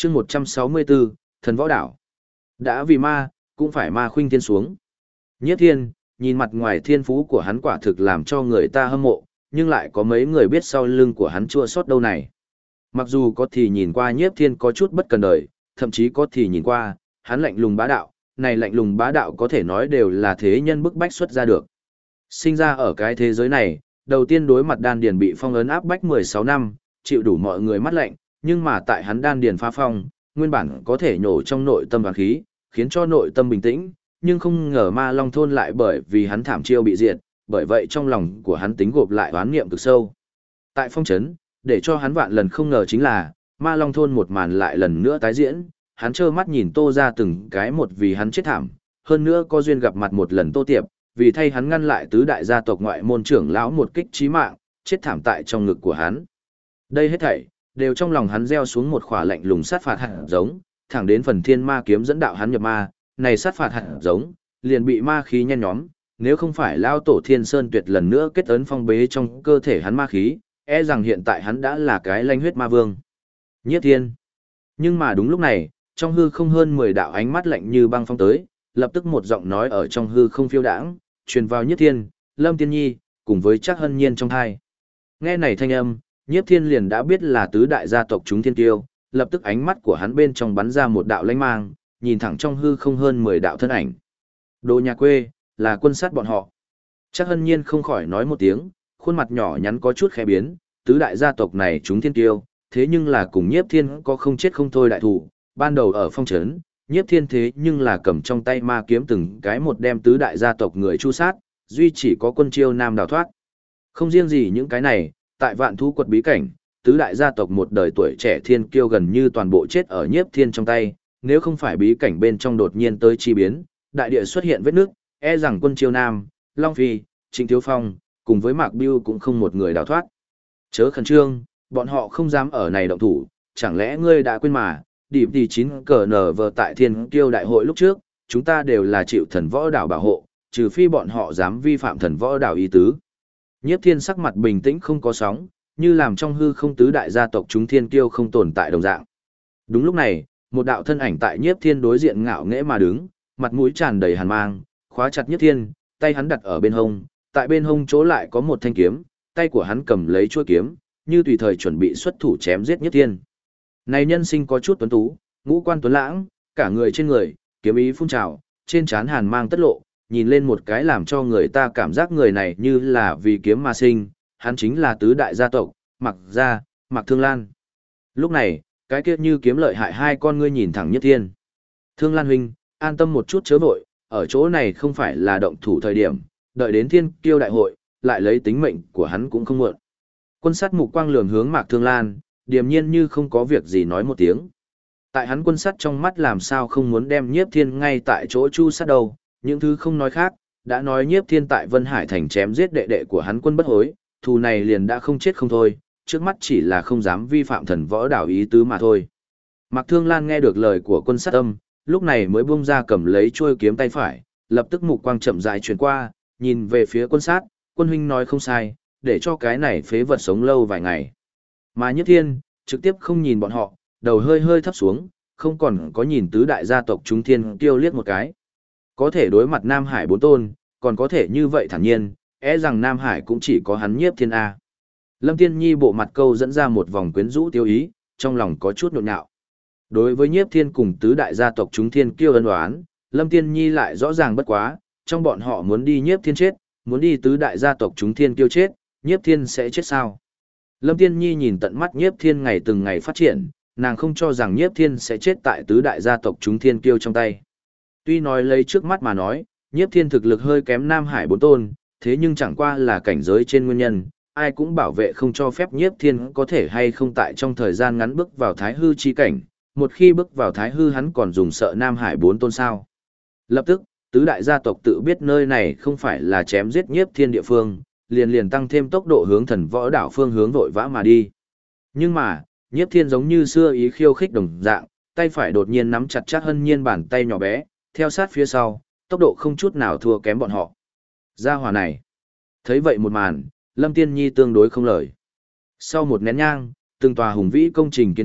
chương 164, thần võ đảo. Đã vì ma, cũng phải ma khuynh thiên xuống. Nhiếp Thiên, nhìn mặt ngoài thiên phú của hắn quả thực làm cho người ta hâm mộ, nhưng lại có mấy người biết sau lưng của hắn chua xót đâu này. Mặc dù có thì nhìn qua Nhiếp Thiên có chút bất cần đời, thậm chí có thì nhìn qua, hắn lạnh lùng bá đạo, này lạnh lùng bá đạo có thể nói đều là thế nhân bức bách xuất ra được. Sinh ra ở cái thế giới này, đầu tiên đối mặt đan điền bị phong ấn áp bách 16 năm, chịu đủ mọi người mắt lạnh, nhưng mà tại hắn đan điền phá phong, nguyên bản có thể nhổ trong nội tâm hoàn khí, khiến cho nội tâm bình tĩnh, nhưng không ngờ Ma Long thôn lại bởi vì hắn thảm chiêu bị diệt, bởi vậy trong lòng của hắn tính gộp lại oán niệm cực sâu. Tại phong trấn, để cho hắn vạn lần không ngờ chính là, Ma Long thôn một màn lại lần nữa tái diễn, hắn trơ mắt nhìn Tô ra từng cái một vì hắn chết thảm, hơn nữa có duyên gặp mặt một lần Tô Tiệp, vì thay hắn ngăn lại tứ đại gia tộc ngoại môn trưởng lão một kích chí mạng, chết thảm tại trong ngực của hắn. Đây hết thảy đều trong lòng hắn gieo xuống một khỏa lạnh lùng sát phạt hạt giống, thẳng đến phần thiên ma kiếm dẫn đạo hắn nhập ma, này sát phạt hạt giống liền bị ma khí nhen nhóm, nếu không phải lao tổ Thiên Sơn Tuyệt lần nữa kết ấn phong bế trong cơ thể hắn ma khí, e rằng hiện tại hắn đã là cái lanh huyết ma vương. Nhiếp Thiên. Nhưng mà đúng lúc này, trong hư không hơn 10 đạo ánh mắt lạnh như băng phong tới, lập tức một giọng nói ở trong hư không phiêu đãng, truyền vào Nhiếp Thiên, Lâm Tiên Nhi, cùng với Trác Hân Nhiên trong tai. Nghe này thanh âm, Nhiếp Thiên liền đã biết là tứ đại gia tộc chúng thiên tiêu, lập tức ánh mắt của hắn bên trong bắn ra một đạo lanh mang, nhìn thẳng trong hư không hơn 10 đạo thân ảnh. Đồ nhà quê, là quân sát bọn họ. Trác Hân Nhiên không khỏi nói một tiếng, khuôn mặt nhỏ nhắn có chút khẽ biến, tứ đại gia tộc này chúng thiên tiêu, thế nhưng là cùng Nhiếp Thiên có không chết không thôi đại thủ, ban đầu ở phong trấn, Nhiếp Thiên thế nhưng là cầm trong tay ma kiếm từng cái một đem tứ đại gia tộc người chu sát, duy chỉ có Quân Chiêu Nam đào thoát. Không riêng gì những cái này, tại Vạn Thú Quật bí cảnh, tứ đại gia tộc một đời tuổi trẻ thiên kiêu gần như toàn bộ chết ở Nhiếp Thiên trong tay, nếu không phải bí cảnh bên trong đột nhiên tới chi biến, đại địa xuất hiện vết nước, e rằng Quân Chiêu Nam, Long Phi, Trịnh Thiếu Phong, cùng với Mạc Bưu cũng không một người đào thoát. Chớ khẩn trương, bọn họ không dám ở này động thủ, chẳng lẽ ngươi đã quên mà, điểm tỷ 9 cờ nở vờ tại thiên kiêu đại hội lúc trước, chúng ta đều là chịu thần võ đảo bảo hộ, trừ phi bọn họ dám vi phạm thần võ đảo ý tứ. Nhiếp Thiên sắc mặt bình tĩnh không có sóng, như làm trong hư không tứ đại gia tộc chúng thiên kiêu không tồn tại đồng dạng. Đúng lúc này, một đạo thân ảnh tại Nhiếp Thiên đối diện ngạo nghễ mà đứng, mặt mũi tràn đầy hàn mang, khóa chặt Nhiếp Thiên, tay hắn đặt ở bên hông, tại bên hông chỗ lại có một thanh kiếm, tay của hắn cầm lấy chuôi kiếm, như tùy thời chuẩn bị xuất thủ chém giết Nhiếp Thiên. Này nhân sinh có chút tuấn tú, ngũ quan tuấn lãng, cả người trên người, kiếm ý phun trào, trên trán hàn mang tất lộ, nhìn lên một cái làm cho người ta cảm giác người này như là vì kiếm mà sinh, hắn chính là tứ đại gia tộc, Mạc Gia, Mạc Thương Lan. Lúc này, cái kia như kiếm lợi hại hai con ngươi nhìn thẳng Nhiếp Thiên. Thương Lan huynh, an tâm một chút chớ vội, ở chỗ này không phải là động thủ thời điểm, đợi đến thiên kiêu đại hội, lại lấy tính mệnh của hắn cũng không muộn. Quân sát mục quang lườm hướng Mạc Thương Lan, điềm nhiên như không có việc gì nói một tiếng. Tại hắn quân sát trong mắt làm sao không muốn đem Nhiếp Thiên ngay tại chỗ chu sát đầu, những thứ không nói khác, đã nói Nhiếp Thiên tại Vân Hải thành chém giết đệ đệ của hắn Quân Bất Hối, thù này liền đã không chết không thôi, trước mắt chỉ là không dám vi phạm thần võ đảo ý tứ mà thôi. Mạc Thương Lan nghe được lời của quân sát âm, lúc này mới buông ra cầm lấy chuôi kiếm tay phải, lập tức mục quang chậm rãi chuyển qua, nhìn về phía quân sát, quân huynh nói không sai, để cho cái này phế vật sống lâu vài ngày. Mà Nhiếp Thiên, trực tiếp không nhìn bọn họ, đầu hơi hơi thấp xuống, không còn có nhìn tứ đại gia tộc chúng thiên kiêu liếc một cái. Có thể đối mặt Nam Hải bốn tôn, còn có thể như vậy thản nhiên, e rằng Nam Hải cũng chỉ có hắn Nhiếp Thiên A. Lâm Tiên Nhi bộ mặt câu dẫn ra một vòng quyến rũ tiêu ý, trong lòng có chút nhộn nhạo. Đối với Nhiếp Thiên cùng tứ đại gia tộc chúng thiên kiêu ân oán, Lâm Tiên Nhi lại rõ ràng bất quá, trong bọn họ muốn đi Nhiếp Thiên chết, muốn đi tứ đại gia tộc chúng thiên kiêu chết, Nhiếp Thiên sẽ chết sao? Lâm Tiên Nhi nhìn tận mắt Nhiếp Thiên ngày từng ngày phát triển, nàng không cho rằng Nhiếp Thiên sẽ chết tại tứ đại gia tộc chúng thiên kiêu trong tay. Tuy nói lấy trước mắt mà nói, Nhiếp Thiên thực lực hơi kém Nam Hải bốn tôn, thế nhưng chẳng qua là cảnh giới trên nguyên nhân, ai cũng bảo vệ không cho phép Nhiếp Thiên có thể hay không tại trong thời gian ngắn bước vào Thái Hư chi cảnh, một khi bước vào Thái Hư hắn còn dùng sợ Nam Hải bốn tôn sao. Lập tức, tứ đại gia tộc tự biết nơi này không phải là chém giết Nhiếp Thiên địa phương, liền tăng thêm tốc độ hướng thần võ đảo phương hướng vội vã mà đi. Nhưng mà, Nhiếp Thiên giống như xưa ý khiêu khích đồng dạng, tay phải đột nhiên nắm chặt Trác Hân Nhiên bàn tay nhỏ bé, theo sát phía sau, tốc độ không chút nào thua kém bọn họ. Gia hỏa này. Thấy vậy một màn, Lâm Tiên Nhi tương đối không lời. Sau một nén nhang, từng tòa hùng vĩ công trình kiến trúc,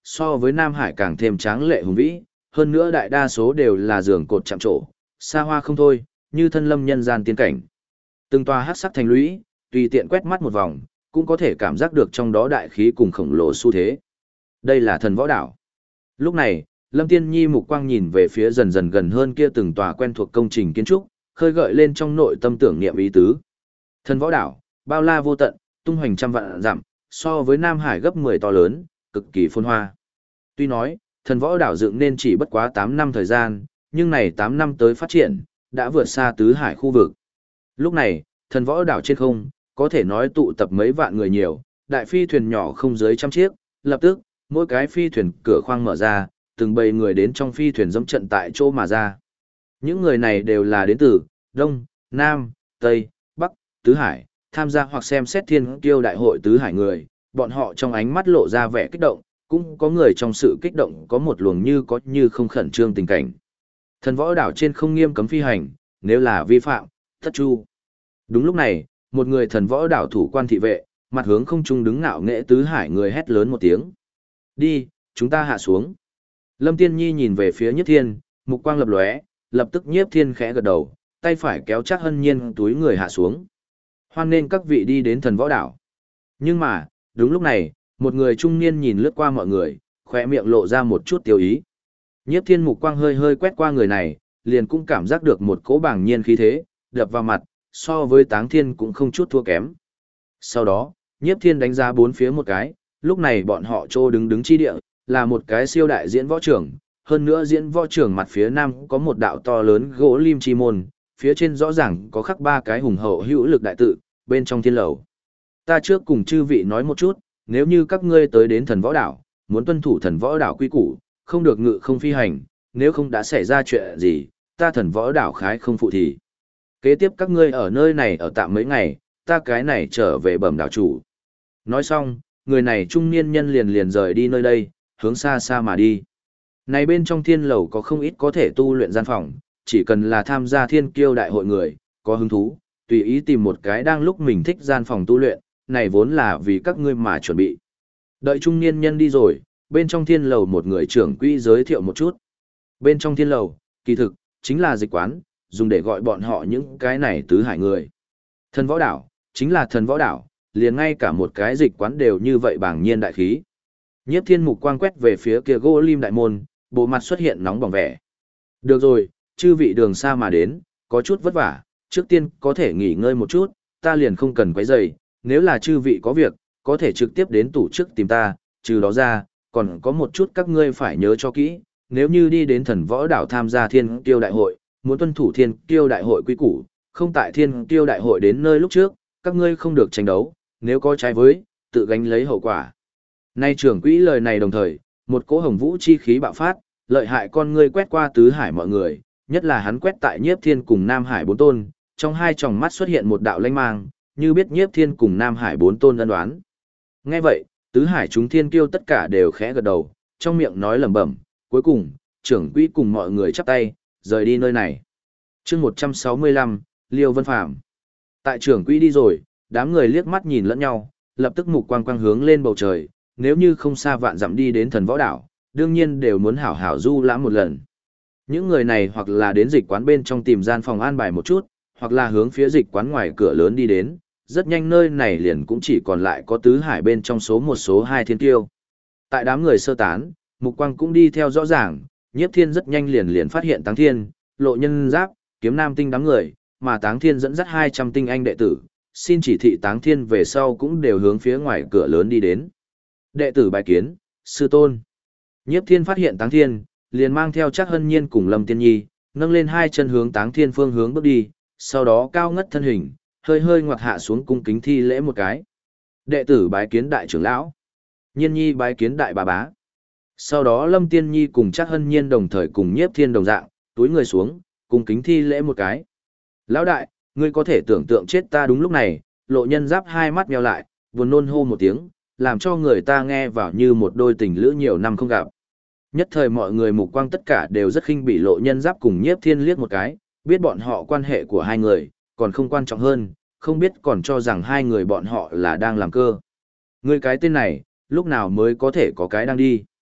so với Nam Hải càng thêm tráng lệ hùng vĩ, hơn nữa đại đa số đều là giường cột chạm trổ, xa hoa không thôi, như thân lâm nhân gian tiên cảnh. Từng tòa hắc sắc thành lũy, tùy tiện quét mắt một vòng, cũng có thể cảm giác được trong đó đại khí cùng khổng lồ xu thế. Đây là thần võ đảo. Lúc này, Lâm Tiên Nhi mục quang nhìn về phía dần dần gần hơn kia từng tòa quen thuộc công trình kiến trúc, khơi gợi lên trong nội tâm tưởng niệm ý tứ. Thần võ đảo, bao la vô tận, tung hoành trăm vạn dặm, so với Nam Hải gấp 10 to lớn, cực kỳ phồn hoa. Tuy nói, thần võ đảo dựng nên chỉ bất quá 8 năm thời gian, nhưng này 8 năm tới phát triển, đã vượt xa tứ hải khu vực. Lúc này, thần võ đảo trên không, có thể nói tụ tập mấy vạn người nhiều, đại phi thuyền nhỏ không dưới trăm chiếc, lập tức, mỗi cái phi thuyền cửa khoang mở ra, từng bầy người đến trong phi thuyền dẫm trận tại chỗ mà ra. Những người này đều là đến từ Đông, Nam, Tây, Bắc, Tứ Hải, tham gia hoặc xem xét thiên kiêu đại hội Tứ Hải người, bọn họ trong ánh mắt lộ ra vẻ kích động, cũng có người trong sự kích động có một luồng như có như không khẩn trương tình cảnh. Thần võ đảo trên không nghiêm cấm phi hành, nếu là vi phạm, thất chu. Đúng lúc này, một người thần võ đảo thủ quan thị vệ, mặt hướng không trung đứng ngạo nghễ Tứ Hải người hét lớn một tiếng. Đi, chúng ta hạ xuống. Lâm Tiên Nhi nhìn về phía Nhiếp Thiên, mục quang lập lóe, lập tức Nhiếp Thiên khẽ gật đầu, tay phải kéo chắc Hân Nhiên túi người hạ xuống. Hoan nên các vị đi đến thần võ đảo. Nhưng mà, đúng lúc này, một người trung niên nhìn lướt qua mọi người, khỏe miệng lộ ra một chút tiêu ý. Nhiếp Thiên mục quang hơi hơi quét qua người này, liền cũng cảm giác được một cỗ bàng nhiên khí thế, đập vào mặt, so với Táng Thiên cũng không chút thua kém. Sau đó, Nhiếp Thiên đánh giá bốn phía một cái, lúc này bọn họ trô đứng chi địa, là một cái siêu đại diễn võ trường, hơn nữa diễn võ trường mặt phía nam có một đạo to lớn gỗ lim chi môn, phía trên rõ ràng có khắc ba cái hùng hậu hữu lực đại tự, bên trong thiên lầu. Ta trước cùng chư vị nói một chút, nếu như các ngươi tới đến thần võ đảo, muốn tuân thủ thần võ đảo quy củ, không được ngự không phi hành, nếu không đã xảy ra chuyện gì, ta thần võ đảo khái không phụ thì. Kế tiếp các ngươi ở nơi này ở tạm mấy ngày, ta cái này trở về bẩm đảo chủ. Nói xong, người này trung niên nhân liền rời đi nơi đây, hướng xa xa mà đi. Này bên trong thiên lầu có không ít có thể tu luyện gian phòng, chỉ cần là tham gia thiên kiêu đại hội người, có hứng thú, tùy ý tìm một cái đang lúc mình thích gian phòng tu luyện, này vốn là vì các ngươi mà chuẩn bị. Đợi trung niên nhân đi rồi, bên trong thiên lầu một người trưởng quỹ giới thiệu một chút. Bên trong thiên lầu, kỳ thực, chính là dịch quán, dùng để gọi bọn họ những cái này tứ hải người. Thần võ đảo, chính là thần võ đảo, liền ngay cả một cái dịch quán đều như vậy bảng nhiên đại khí. Nhiếp Thiên mục quang quét về phía kia gỗ lim đại môn, bộ mặt xuất hiện nóng bỏng vẻ. Được rồi, chư vị đường xa mà đến, có chút vất vả, trước tiên có thể nghỉ ngơi một chút, ta liền không cần quấy rầy, nếu là chư vị có việc, có thể trực tiếp đến tủ trước tìm ta, trừ đó ra, còn có một chút các ngươi phải nhớ cho kỹ, nếu như đi đến thần võ đảo tham gia thiên kiêu đại hội, muốn tuân thủ thiên kiêu đại hội quy củ, không tại thiên kiêu đại hội đến nơi lúc trước, các ngươi không được tranh đấu, nếu có trái với, tự gánh lấy hậu quả. Nay trưởng quỹ lời này đồng thời, một cỗ hồng vũ chi khí bạo phát, lợi hại con ngươi quét qua tứ hải mọi người, nhất là hắn quét tại Nhiếp Thiên cùng Nam Hải bốn tôn, trong hai tròng mắt xuất hiện một đạo lanh mang, như biết Nhiếp Thiên cùng Nam Hải bốn tôn ân đoán. Nghe vậy, tứ hải chúng thiên kiêu tất cả đều khẽ gật đầu, trong miệng nói lẩm bẩm, cuối cùng, trưởng quỹ cùng mọi người chắp tay, rời đi nơi này. Chương 165, Liêu Vân Phàm. Tại trưởng quỹ đi rồi, đám người liếc mắt nhìn lẫn nhau, lập tức mục quang quang hướng lên bầu trời, nếu như không xa vạn dặm đi đến thần võ đảo, đương nhiên đều muốn hảo hảo du lãm một lần. Những người này hoặc là đến dịch quán bên trong tìm gian phòng an bài một chút, hoặc là hướng phía dịch quán ngoài cửa lớn đi đến, rất nhanh nơi này liền cũng chỉ còn lại có tứ hải bên trong số một số hai thiên tiêu. Tại đám người sơ tán, mục quang cũng đi theo rõ ràng, Nhiếp Thiên rất nhanh liền phát hiện Táng Thiên, Lộ Nhân Giáp, Kiếm Nam Tinh đám người, mà Táng Thiên dẫn dắt 200 tinh anh đệ tử, xin chỉ thị Táng Thiên về sau cũng đều hướng phía ngoài cửa lớn đi đến. Đệ tử bài kiến, sư tôn. Nhiếp Thiên phát hiện Táng Thiên, liền mang theo Trác Hân Nhiên cùng Lâm Tiên Nhi, nâng lên hai chân hướng Táng Thiên phương hướng bước đi, sau đó cao ngất thân hình, hơi hơi ngoặt hạ xuống cung kính thi lễ một cái. Đệ tử bái kiến đại trưởng lão. Nhiên Nhi bái kiến đại bà bá. Sau đó Lâm Tiên Nhi cùng Trác Hân Nhiên đồng thời cùng Nhiếp Thiên đồng dạng, túi người xuống, cung kính thi lễ một cái. Lão đại, ngươi có thể tưởng tượng chết ta đúng lúc này, Lộ Nhân Giáp hai mắt nheo lại, buồn nôn hô một tiếng, làm cho người ta nghe vào như một đôi tình lữ nhiều năm không gặp. Nhất thời mọi người mục quang tất cả đều rất khinh bỉ Lộ Nhân Giáp cùng Nhiếp Thiên liếc một cái, biết bọn họ quan hệ của hai người, còn không quan trọng hơn, không biết còn cho rằng hai người bọn họ là đang làm cơ. Ngươi cái tên này, lúc nào mới có thể có cái đang đi.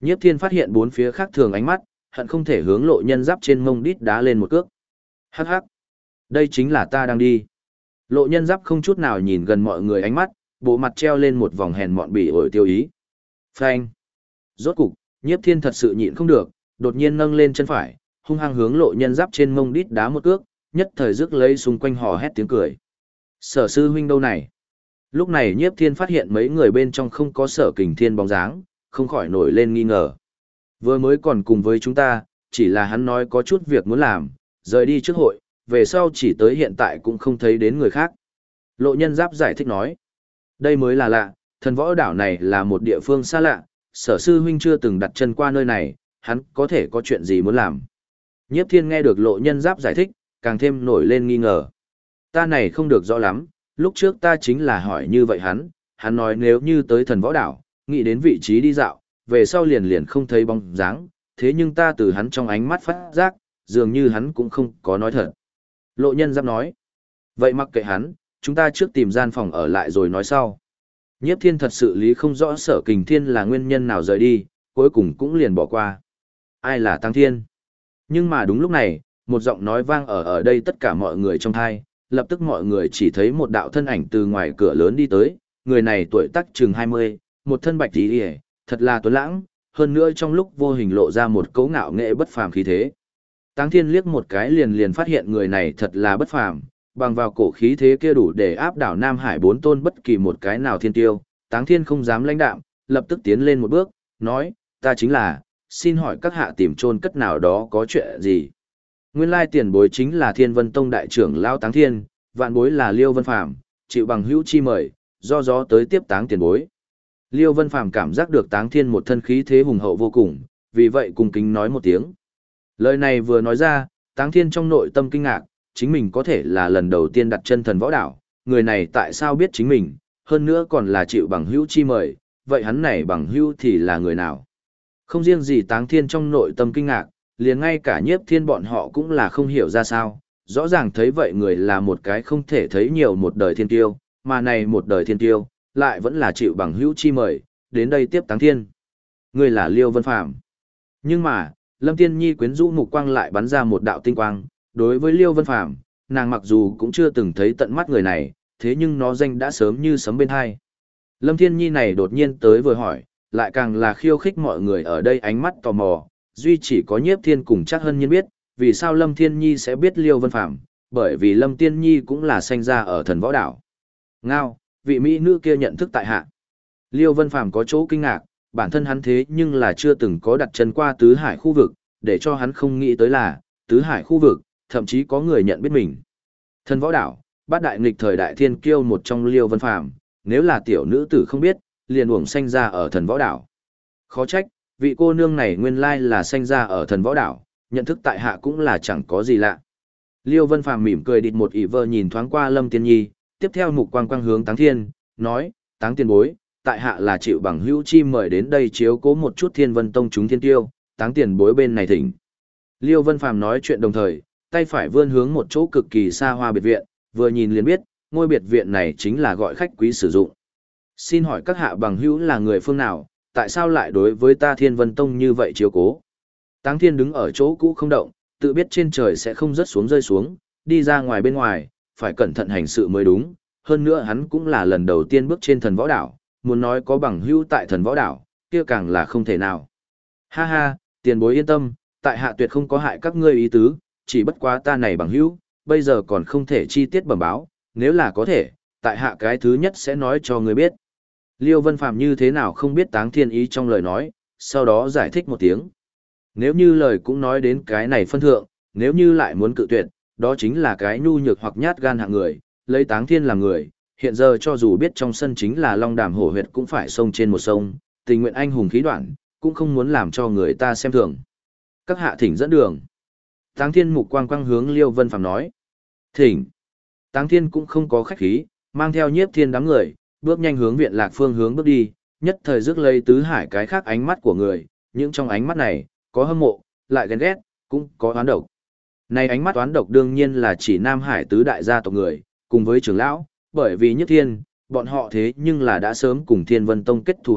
Nhiếp Thiên phát hiện bốn phía khác thường ánh mắt, hận không thể hướng Lộ Nhân Giáp trên mông đít đá lên một cước. Hắc hắc, đây chính là ta đang đi. Lộ Nhân Giáp không chút nào nhìn gần mọi người ánh mắt, bộ mặt treo lên một vòng hèn mọn bỉ ổi tiêu ý. Phanh. Rốt cục, Nhiếp Thiên thật sự nhịn không được, đột nhiên nâng lên chân phải, hung hăng hướng Lộ Nhân Giáp trên mông đít đá một cước, nhất thời rước lấy xung quanh hò hét tiếng cười. Sở sư huynh đâu này? Lúc này Nhiếp Thiên phát hiện mấy người bên trong không có Sở Kình Thiên bóng dáng, không khỏi nổi lên nghi ngờ. Vừa mới còn cùng với chúng ta, chỉ là hắn nói có chút việc muốn làm, rời đi trước hội, về sau chỉ tới hiện tại cũng không thấy đến người khác. Lộ Nhân Giáp giải thích nói, đây mới là lạ, thần võ đảo này là một địa phương xa lạ, Sở sư huynh chưa từng đặt chân qua nơi này, hắn có thể có chuyện gì muốn làm. Nhiếp Thiên nghe được Lộ Nhân Giáp giải thích, càng thêm nổi lên nghi ngờ. Ta này không được rõ lắm, lúc trước ta chính là hỏi như vậy hắn nói nếu như tới thần võ đảo, nghĩ đến vị trí đi dạo, về sau liền liền không thấy bóng dáng, thế nhưng ta từ hắn trong ánh mắt phát giác, dường như hắn cũng không có nói thật. Lộ Nhân Giáp nói, vậy mặc kệ hắn, chúng ta trước tìm gian phòng ở lại rồi nói sau. Nhiếp Thiên thật sự lý không rõ Sở Kình Thiên là nguyên nhân nào rời đi, cuối cùng cũng liền bỏ qua. Ai là Tăng Thiên? Nhưng mà đúng lúc này, một giọng nói vang ở đây tất cả mọi người trong thai, lập tức mọi người chỉ thấy một đạo thân ảnh từ ngoài cửa lớn đi tới, người này tuổi tác chừng 20, một thân bạch tí hề, thật là tuấn lãng, hơn nữa trong lúc vô hình lộ ra một cấu ngạo nghệ bất phàm khí thế. Táng Thiên liếc một cái liền phát hiện người này thật là bất phàm, bằng vào cổ khí thế kia đủ để áp đảo Nam Hải bốn tôn bất kỳ một cái nào thiên tiêu. Táng Thiên không dám lãnh đạm, lập tức tiến lên một bước, nói, ta chính là, xin hỏi các hạ tìm chôn cất nào đó có chuyện gì. Nguyên lai tiền bối chính là Thiên Vân Tông đại trưởng lão Táng Thiên, vạn bối là Liêu Vân Phàm, chịu bằng hữu chi mời, do gió tới tiếp Táng tiền bối. Liêu Vân Phàm cảm giác được Táng Thiên một thân khí thế hùng hậu vô cùng, vì vậy cung kính nói một tiếng. Lời này vừa nói ra, Táng Thiên trong nội tâm kinh ngạc, chính mình có thể là lần đầu tiên đặt chân thần võ đảo, người này tại sao biết chính mình, hơn nữa còn là chịu bằng hữu chi mời, vậy hắn này bằng hữu thì là người nào? Không riêng gì Táng Thiên trong nội tâm kinh ngạc, liền ngay cả Nhiếp Thiên bọn họ cũng là không hiểu ra sao, rõ ràng thấy vậy người là một cái không thể thấy nhiều một đời thiên tiêu, mà này một đời thiên tiêu, lại vẫn là chịu bằng hữu chi mời, đến đây tiếp Táng Thiên. Người là Liêu Vân Phàm. Nhưng mà, Lâm Tiên Nhi quyến rũ mục quang lại bắn ra một đạo tinh quang, đối với Liêu Vân Phàm, nàng mặc dù cũng chưa từng thấy tận mắt người này, thế nhưng nó danh đã sớm như sấm bên hai. Lâm Thiên Nhi này đột nhiên tới vừa hỏi, lại càng là khiêu khích mọi người ở đây ánh mắt tò mò, duy chỉ có Nhiếp Thiên cùng chắc Hân Nhiên biết, vì sao Lâm Thiên Nhi sẽ biết Liêu Vân Phàm, bởi vì Lâm Tiên Nhi cũng là sinh ra ở thần võ đảo. Ngao, vị mỹ nữ kia nhận thức tại hạ. Liêu Vân Phàm có chỗ kinh ngạc, bản thân hắn thế nhưng là chưa từng có đặt chân qua tứ hải khu vực, để cho hắn không nghĩ tới là, tứ hải khu vực, thậm chí có người nhận biết mình. Thần võ đảo, bát đại nghịch thời đại thiên kiêu một trong Liêu Vân Phàm, nếu là tiểu nữ tử không biết, liền uổng sanh ra ở thần võ đảo. Khó trách, vị cô nương này nguyên lai là sanh ra ở thần võ đảo, nhận thức tại hạ cũng là chẳng có gì lạ. Liêu Vân Phàm mỉm cười địt một ỷ vơ nhìn thoáng qua Lâm Tiên Nhi, tiếp theo mục quang quang hướng Táng Thiên, nói, Táng tiền bối, tại hạ là chịu bằng hữu chi mời đến đây chiếu cố một chút Thiên Vân Tông chúng thiên tiêu, Táng tiền bối bên này thỉnh. Liêu Vân Phàm nói chuyện đồng thời, tay phải vươn hướng một chỗ cực kỳ xa hoa biệt viện, vừa nhìn liền biết, ngôi biệt viện này chính là gọi khách quý sử dụng. Xin hỏi các hạ bằng hữu là người phương nào, tại sao lại đối với ta Thiên Vân Tông như vậy chiếu cố? Táng Thiên đứng ở chỗ cũ không động, tự biết trên trời sẽ không rớt xuống rơi xuống, đi ra ngoài bên ngoài, phải cẩn thận hành sự mới đúng, hơn nữa hắn cũng là lần đầu tiên bước trên thần võ đảo, muốn nói có bằng hữu tại thần võ đảo, kia càng là không thể nào. Ha ha, tiền bối yên tâm, tại hạ tuyệt không có hại các ngươi ý tứ, chỉ bất quá ta này bằng hữu, bây giờ còn không thể chi tiết bẩm báo, nếu là có thể, tại hạ cái thứ nhất sẽ nói cho ngươi biết. Liêu Vân Phàm như thế nào không biết Táng Thiên ý trong lời nói, sau đó giải thích một tiếng. Nếu như lời cũng nói đến cái này phân thượng, nếu như lại muốn cự tuyệt, đó chính là cái nhu nhược hoặc nhát gan hạng người, lấy Táng Thiên làm người, hiện giờ cho dù biết trong sân chính là Long Đàm hổ huyệt cũng phải sông trên một sông, tình nguyện anh hùng khí đoạn, cũng không muốn làm cho người ta xem thường. Các hạ thỉnh dẫn đường. Táng Thiên mục quang quang hướng Liêu Vân Phàm nói. Thỉnh. Táng Thiên cũng không có khách khí, mang theo Nhiếp Thiên đám người, bước nhanh hướng viện lạc phương hướng bước đi, nhất thời rước lấy tứ hải cái khác ánh mắt của người, những trong ánh mắt này, có hâm mộ, lại ghen ghét, cũng có oán độc. Này ánh mắt oán độc đương nhiên là chỉ Nam Hải tứ đại gia tộc người, cùng với trưởng lão, bởi vì Nhất Thiên, bọn họ thế nhưng là đã sớm cùng Thiên Vân Tông kết thù hận,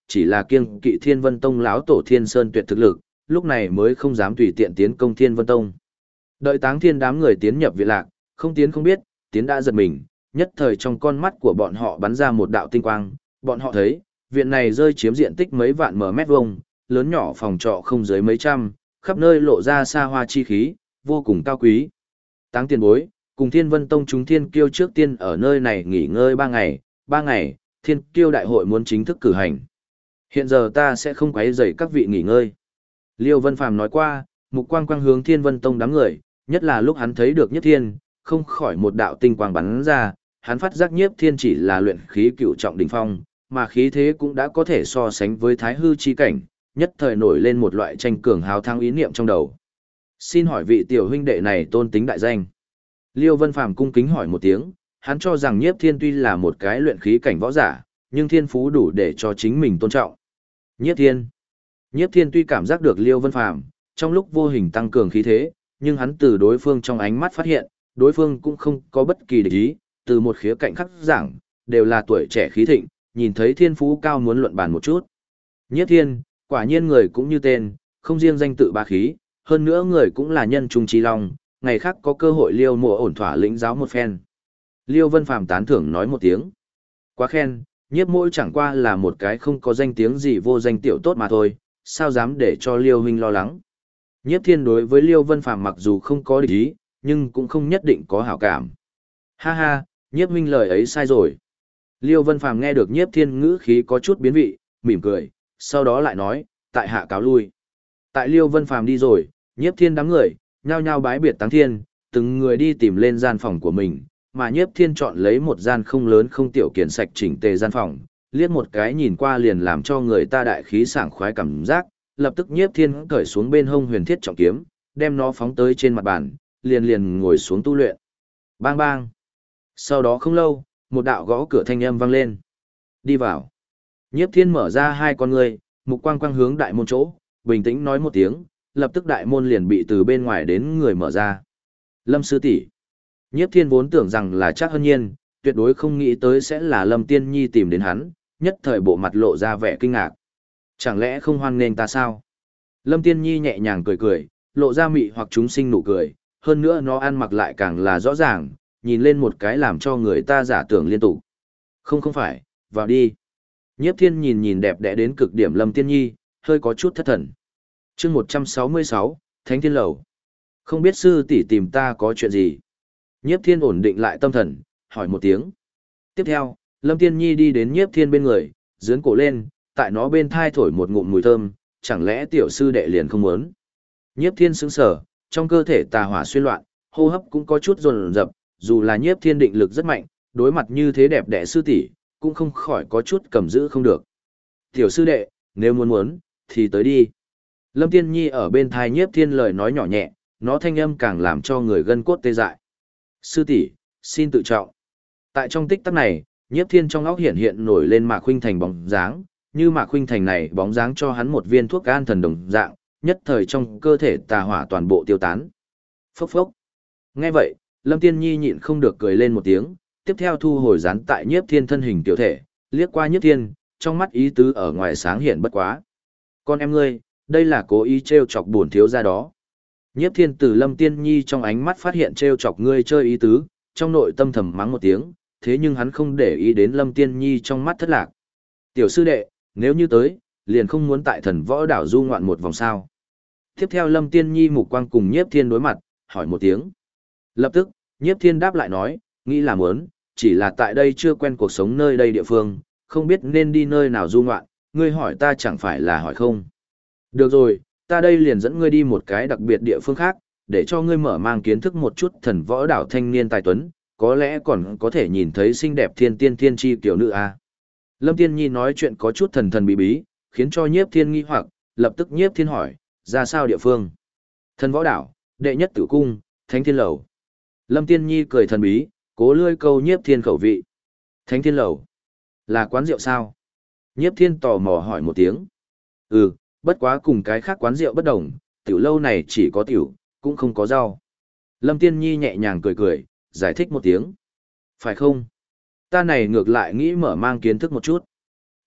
chỉ là kiêng kỵ Thiên Vân Tông lão tổ Thiên Sơn Tuyệt thực lực, lúc này mới không dám tùy tiện tiến công Thiên Vân Tông. Đợi Táng Thiên đám người tiến nhập viện lạc, không tiến không biết, tiến đã giật mình, nhất thời trong con mắt của bọn họ bắn ra một đạo tinh quang, bọn họ thấy, viện này rơi chiếm diện tích mấy vạn mét vuông, lớn nhỏ phòng trọ không dưới mấy trăm, khắp nơi lộ ra xa hoa chi khí, vô cùng cao quý. Táng tiền bối, cùng Thiên Vân Tông chúng thiên kiêu trước tiên ở nơi này nghỉ ngơi 3 ngày, thiên kiêu đại hội muốn chính thức cử hành. Hiện giờ ta sẽ không quấy rầy các vị nghỉ ngơi. Liêu Vân Phàm nói qua, mục quang quang hướng Thiên Vân Tông đám người, nhất là lúc hắn thấy được Nhiếp Thiên, không khỏi một đạo tinh quang bắn ra, hắn phát giác Nhiếp Thiên chỉ là luyện khí cựu trọng đỉnh phong, mà khí thế cũng đã có thể so sánh với Thái Hư chi cảnh, nhất thời nổi lên một loại tranh cường hào thắng ý niệm trong đầu. Xin hỏi vị tiểu huynh đệ này tôn tính đại danh. Liêu Vân Phàm cung kính hỏi một tiếng, hắn cho rằng Nhiếp Thiên tuy là một cái luyện khí cảnh võ giả, nhưng thiên phú đủ để cho chính mình tôn trọng. Nhiếp Thiên. Nhiếp Thiên tuy cảm giác được Liêu Vân Phàm trong lúc vô hình tăng cường khí thế, nhưng hắn từ đối phương trong ánh mắt phát hiện, đối phương cũng không có bất kỳ địch ý, từ một khía cạnh khác giảng, đều là tuổi trẻ khí thịnh, nhìn thấy thiên phú cao muốn luận bàn một chút. Nhiếp Thiên, quả nhiên người cũng như tên, không riêng danh tự bá khí, hơn nữa người cũng là nhân trung trí long, ngày khác có cơ hội Liêu mộ ổn thỏa lĩnh giáo một phen. Liêu Vân Phàm tán thưởng nói một tiếng. Quá khen, Nhiếp mỗi chẳng qua là một cái không có danh tiếng gì vô danh tiểu tốt mà thôi, sao dám để cho Liêu huynh lo lắng. Nhiếp Thiên đối với Liêu Vân Phàm mặc dù không có địch ý, nhưng cũng không nhất định có hảo cảm. Ha ha, Nhiếp huynh lời ấy sai rồi. Liêu Vân Phàm nghe được Nhiếp Thiên ngữ khí có chút biến vị, mỉm cười, sau đó lại nói, tại hạ cáo lui. Tại Liêu Vân Phàm đi rồi, Nhiếp Thiên đám người, nhao nhao bái biệt Táng Thiên, từng người đi tìm lên gian phòng của mình, mà Nhiếp Thiên chọn lấy một gian không lớn không tiểu kiển sạch chỉnh tề gian phòng, liếc một cái nhìn qua liền làm cho người ta đại khí sảng khoái cảm giác, lập tức Nhiếp Thiên cởi xuống bên hông huyền thiết trọng kiếm, đem nó phóng tới trên mặt bàn, liền ngồi xuống tu luyện. Bang bang. Sau đó không lâu, một đạo gõ cửa thanh âm vang lên. Đi vào. Nhiếp Thiên mở ra hai con ngươi, mục quang quang hướng đại môn chỗ, bình tĩnh nói một tiếng, lập tức đại môn liền bị từ bên ngoài đến người mở ra. Lâm sư tỷ. Nhiếp Thiên vốn tưởng rằng là Trác Hân Nhiên, tuyệt đối không nghĩ tới sẽ là Lâm Tiên Nhi tìm đến hắn, nhất thời bộ mặt lộ ra vẻ kinh ngạc. Chẳng lẽ không hoan nghênh ta sao? Lâm Tiên Nhi nhẹ nhàng cười cười, lộ ra mị hoặc chúng sinh nụ cười, hơn nữa nó ăn mặc lại càng là rõ ràng, nhìn lên một cái làm cho người ta giả tưởng liên tục. Không phải, vào đi. Nhiếp Thiên nhìn đẹp đẽ đến cực điểm Lâm Tiên Nhi, hơi có chút thất thần. Chương 166, Thánh Thiên Lầu. Không biết sư tỷ tìm ta có chuyện gì? Nhiếp Thiên ổn định lại tâm thần, hỏi một tiếng. Tiếp theo, Lâm Tiên Nhi đi đến Nhiếp Thiên bên người, dướn cổ lên, tại nó bên thai thổi một ngụm mùi thơm, chẳng lẽ tiểu sư đệ liền không muốn? Nhiếp Thiên sững sờ, trong cơ thể tà hỏa xuyên loạn, hô hấp cũng có chút dồn dập, dù là Nhiếp Thiên định lực rất mạnh, đối mặt như thế đẹp đẽ sư tỷ, cũng không khỏi có chút cầm giữ không được. Tiểu sư đệ, nếu muốn, thì tới đi. Lâm Tiên Nhi ở bên thai Nhiếp Thiên lời nói nhỏ nhẹ, nó thanh âm càng làm cho người gân cốt tê dại. Sư tỷ, xin tự trọng. Tại trong tích tắc này, Nhiếp Thiên trong óc hiện nổi lên Mạc Khuynh Thành bóng dáng, như Mạc Khuynh Thành này bóng dáng cho hắn một viên thuốc an thần đồng dạng, nhất thời trong cơ thể tà hỏa toàn bộ tiêu tán. Phốc phốc. Nghe vậy, Lâm Tiên Nhi nhịn không được cười lên một tiếng, tiếp theo thu hồi dán tại Nhiếp Thiên thân hình tiểu thể, liếc qua Nhiếp Thiên, trong mắt ý tứ ở ngoài sáng hiện bất quá. Con em ngươi, đây là cố ý trêu chọc bổn thiếu gia đó. Nhiếp Thiên từ Lâm Tiên Nhi trong ánh mắt phát hiện trêu chọc ngươi chơi ý tứ, trong nội tâm thầm mắng một tiếng, thế nhưng hắn không để ý đến Lâm Tiên Nhi trong mắt thất lạc. Tiểu sư đệ, nếu như tới, liền không muốn tại Thần Võ đảo du ngoạn một vòng sao. Tiếp theo Lâm Tiên Nhi mục quang cùng Nhiếp Thiên đối mặt, hỏi một tiếng. Lập tức, Nhiếp Thiên đáp lại nói, nghĩ là muốn, chỉ là tại đây chưa quen cuộc sống nơi đây địa phương, không biết nên đi nơi nào du ngoạn, ngươi hỏi ta chẳng phải là hỏi không. Được rồi, ta đây liền dẫn ngươi đi một cái đặc biệt địa phương khác, để cho ngươi mở mang kiến thức một chút Thần Võ đảo thanh niên tài tuấn, có lẽ còn có thể nhìn thấy xinh đẹp thiên tiên thiên chi tiểu nữ a. Lâm Tiên Nhi nói chuyện có chút thần thần bí bí, khiến cho Nhiếp Thiên nghi hoặc, lập tức Nhiếp Thiên hỏi, ra sao địa phương? Thần Võ đảo, đệ nhất tử cung, Thánh Thiên lầu. Lâm Tiên Nhi cười thần bí, cố lươi câu Nhiếp Thiên khẩu vị. Thánh Thiên lầu, là quán rượu sao? Nhiếp Thiên tò mò hỏi một tiếng. Ừ, bất quá cùng cái khác quán rượu bất đồng, tiểu lâu này chỉ có tiểu, cũng không có rau. Lâm Tiên Nhi nhẹ nhàng cười cười, giải thích một tiếng. Phải không? Ta này ngược lại nghĩ mở mang kiến thức một chút.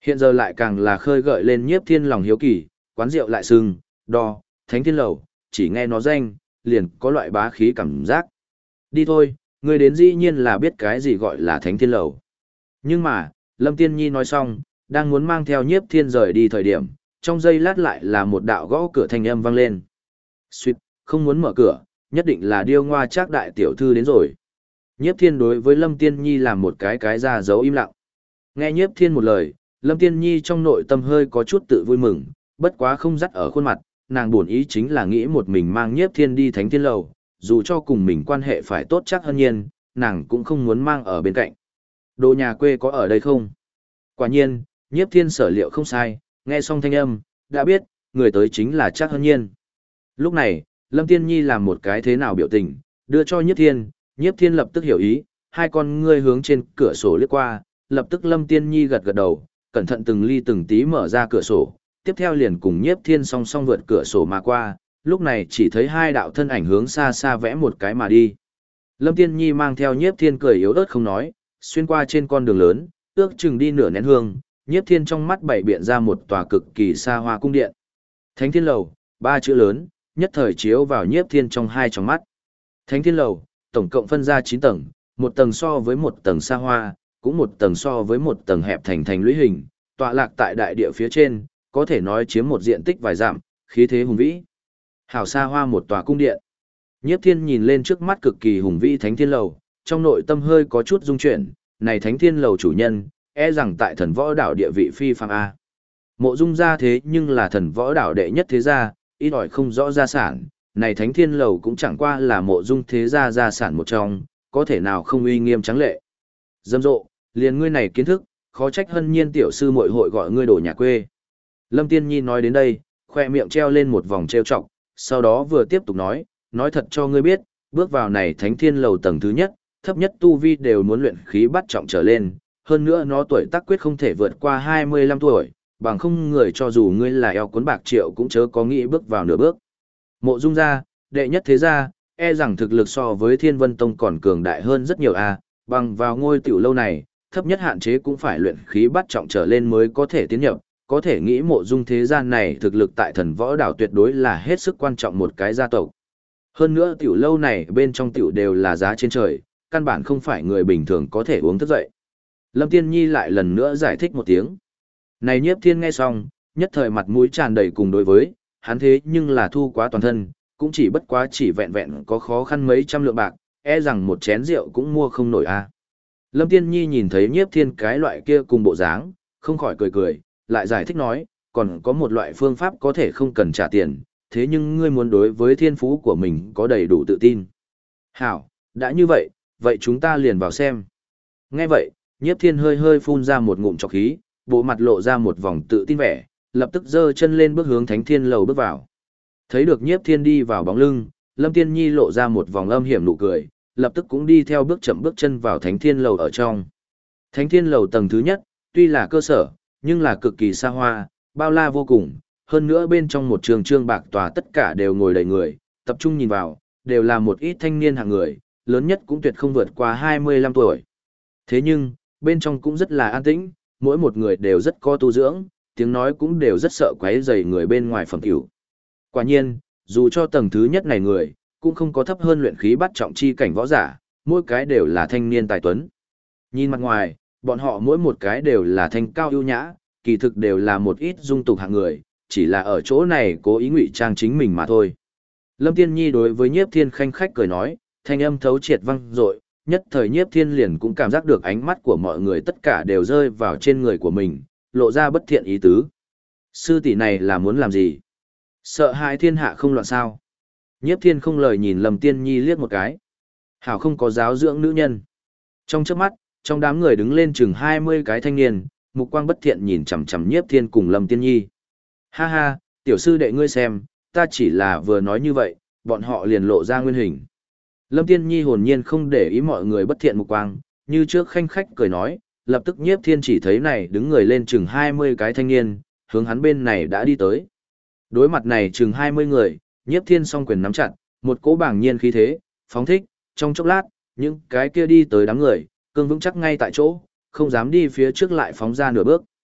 Hiện giờ lại càng là khơi gợi lên Nhiếp Thiên lòng hiếu kỳ, quán rượu lại sưng, đo, Thánh Thiên Lầu, chỉ nghe nó danh, liền có loại bá khí cảm giác. Đi thôi, người đến dĩ nhiên là biết cái gì gọi là Thánh Thiên Lầu. Nhưng mà, Lâm Tiên Nhi nói xong, đang muốn mang theo Nhiếp Thiên rời đi thời điểm, trong giây lát lại là một đạo gõ cửa thanh âm vang lên. Suýt, không muốn mở cửa, nhất định là điêu ngoa trác đại tiểu thư đến rồi. Nhiếp Thiên đối với Lâm Tiên Nhi làm một cái ra dấu im lặng. Nghe Nhiếp Thiên một lời, Lâm Tiên Nhi trong nội tâm hơi có chút tự vui mừng, bất quá không dắt ở khuôn mặt, nàng buồn ý chính là nghĩ một mình mang Nhiếp Thiên đi Thánh Thiên Lầu, dù cho cùng mình quan hệ phải tốt chắc hơn nhiên, nàng cũng không muốn mang ở bên cạnh. Đồ nhà quê có ở đây không? Quả nhiên, Nhiếp Thiên sở liệu không sai, nghe xong thanh âm, đã biết, người tới chính là chắc hơn nhiên. Lúc này, Lâm Tiên Nhi làm một cái thế nào biểu tình, đưa cho Nhiếp Thiên lập tức hiểu ý, hai con ngươi hướng trên cửa sổ liếc qua, lập tức Lâm Tiên Nhi gật gật đầu, cẩn thận từng ly từng tí mở ra cửa sổ, tiếp theo liền cùng Nhiếp Thiên song song vượt cửa sổ mà qua, lúc này chỉ thấy hai đạo thân ảnh hướng xa xa vẽ một cái mà đi. Lâm Tiên Nhi mang theo Nhiếp Thiên cười yếu ớt không nói, xuyên qua trên con đường lớn, ước chừng đi nửa nén hương, Nhiếp Thiên trong mắt bảy biện ra một tòa cực kỳ xa hoa cung điện. Thánh Thiên Lầu, ba chữ lớn, nhất thời chiếu vào Nhiếp Thiên trong hai tròng mắt. Thánh Thiên Lầu, tổng cộng phân ra 9 tầng, một tầng so với một tầng xa hoa, cũng một tầng so với một tầng hẹp thành lũy hình, tọa lạc tại đại địa phía trên, có thể nói chiếm một diện tích vài dặm, khí thế hùng vĩ. Hảo xa hoa một tòa cung điện. Nhiếp Thiên nhìn lên trước mắt cực kỳ hùng vĩ Thánh Thiên Lầu, trong nội tâm hơi có chút rung chuyển, này Thánh Thiên Lầu chủ nhân, e rằng tại Thần Võ Đảo địa vị phi phàm a. Mộ Dung gia thế nhưng là Thần Võ Đảo đệ nhất thế gia, ít ỏi không rõ gia sản, này Thánh Thiên Lầu cũng chẳng qua là Mộ Dung thế gia gia sản một trong, có thể nào không uy nghiêm trắng lệ. Dâm rộ, liền ngươi này kiến thức, khó trách Hân Nhiên tiểu sư muội hội gọi ngươi đồ nhà quê. Lâm Tiên Nhi nói đến đây, khoe miệng treo lên một vòng trêu chọc, sau đó vừa tiếp tục nói thật cho ngươi biết, bước vào này Thánh Thiên Lầu tầng thứ nhất, thấp nhất tu vi đều muốn luyện khí bắt trọng trở lên, hơn nữa nó tuổi tác quyết không thể vượt qua 25 tuổi, bằng không người cho dù ngươi là eo cuốn bạc triệu cũng chớ có nghĩ bước vào nửa bước. Mộ Dung gia, đệ nhất thế gia, e rằng thực lực so với Thiên Vân Tông còn cường đại hơn rất nhiều a, bằng vào ngôi tiểu lâu này, thấp nhất hạn chế cũng phải luyện khí bắt trọng trở lên mới có thể tiến nhập, có thể nghĩ Mộ Dung thế gia này thực lực tại Thần Võ Đảo tuyệt đối là hết sức quan trọng một cái gia tộc. Hơn nữa tiểu lâu này bên trong tiểu đều là giá trên trời, căn bản không phải người bình thường có thể uống thức dậy. Lâm Tiên Nhi lại lần nữa giải thích một tiếng. Này Nhiếp Thiên nghe xong, nhất thời mặt mũi tràn đầy cùng đối với, hắn thế nhưng là thu quá toàn thân, cũng chỉ bất quá chỉ vẹn vẹn có khó khăn mấy trăm lượng bạc, e rằng một chén rượu cũng mua không nổi a. Lâm Tiên Nhi nhìn thấy Nhiếp Thiên cái loại kia cùng bộ dáng, không khỏi cười cười, lại giải thích nói, còn có một loại phương pháp có thể không cần trả tiền, thế nhưng ngươi muốn đối với thiên phú của mình có đầy đủ tự tin. Hảo, đã như vậy, vậy chúng ta liền vào xem. Nghe vậy, Nhiếp Thiên hơi hơi phun ra một ngụm trọc khí, bộ mặt lộ ra một vòng tự tin vẻ, lập tức giơ chân lên bước hướng Thánh Thiên Lầu bước vào. Thấy được Nhiếp Thiên đi vào bóng lưng, Lâm Tiên Nhi lộ ra một vòng âm hiểm nụ cười, lập tức cũng đi theo bước chậm bước chân vào Thánh Thiên Lầu ở trong. Thánh Thiên Lầu tầng thứ nhất, tuy là cơ sở, nhưng là cực kỳ xa hoa, bao la vô cùng, hơn nữa bên trong một trường bạc tòa tất cả đều ngồi đầy người, tập trung nhìn vào, đều là một ít thanh niên hạng người, lớn nhất cũng tuyệt không vượt qua 25 tuổi. Thế nhưng, bên trong cũng rất là an tĩnh, mỗi một người đều rất có tu dưỡng, tiếng nói cũng đều rất sợ quấy rầy người bên ngoài phẩm tiểu. Quả nhiên, dù cho tầng thứ nhất này người, cũng không có thấp hơn luyện khí bắt trọng chi cảnh võ giả, mỗi cái đều là thanh niên tài tuấn. Nhìn mặt ngoài, bọn họ mỗi một cái đều là thanh cao ưu nhã, kỳ thực đều là một ít dung tục hạng người, chỉ là ở chỗ này cố ý ngụy trang chính mình mà thôi. Lâm Tiên Nhi đối với Nhiếp Thiên khanh khách cười nói, thanh âm thấu triệt vang dội, nhất thời Nhiếp Thiên liền cũng cảm giác được ánh mắt của mọi người tất cả đều rơi vào trên người của mình, lộ ra bất thiện ý tứ. Sư tỷ này là muốn làm gì? Sợ hãi thiên hạ không loạn sao? Nhiếp Thiên không lời nhìn Lâm Tiên Nhi liếc một cái. Hảo không có giáo dưỡng nữ nhân. Trong chớp mắt, trong đám người đứng lên chừng 20 cái thanh niên, mục quang bất thiện nhìn chằm chằm Nhiếp Thiên cùng Lâm Tiên Nhi. Ha ha, tiểu sư đệ ngươi xem, ta chỉ là vừa nói như vậy, bọn họ liền lộ ra nguyên hình. Lâm Tiên Nhi hồn nhiên không để ý mọi người bất thiện mục quang, như trước khanh khách cười nói, lập tức Nhiếp Thiên chỉ thấy này đứng người lên chừng 20 cái thanh niên, hướng hắn bên này đã đi tới. Đối mặt này chừng 20 người, Nhiếp Thiên song quyền nắm chặt, một cỗ bảng nhiên khí thế, phóng thích, trong chốc lát, những cái kia đi tới đám người, cương vững chắc ngay tại chỗ, không dám đi phía trước lại phóng ra nửa bước.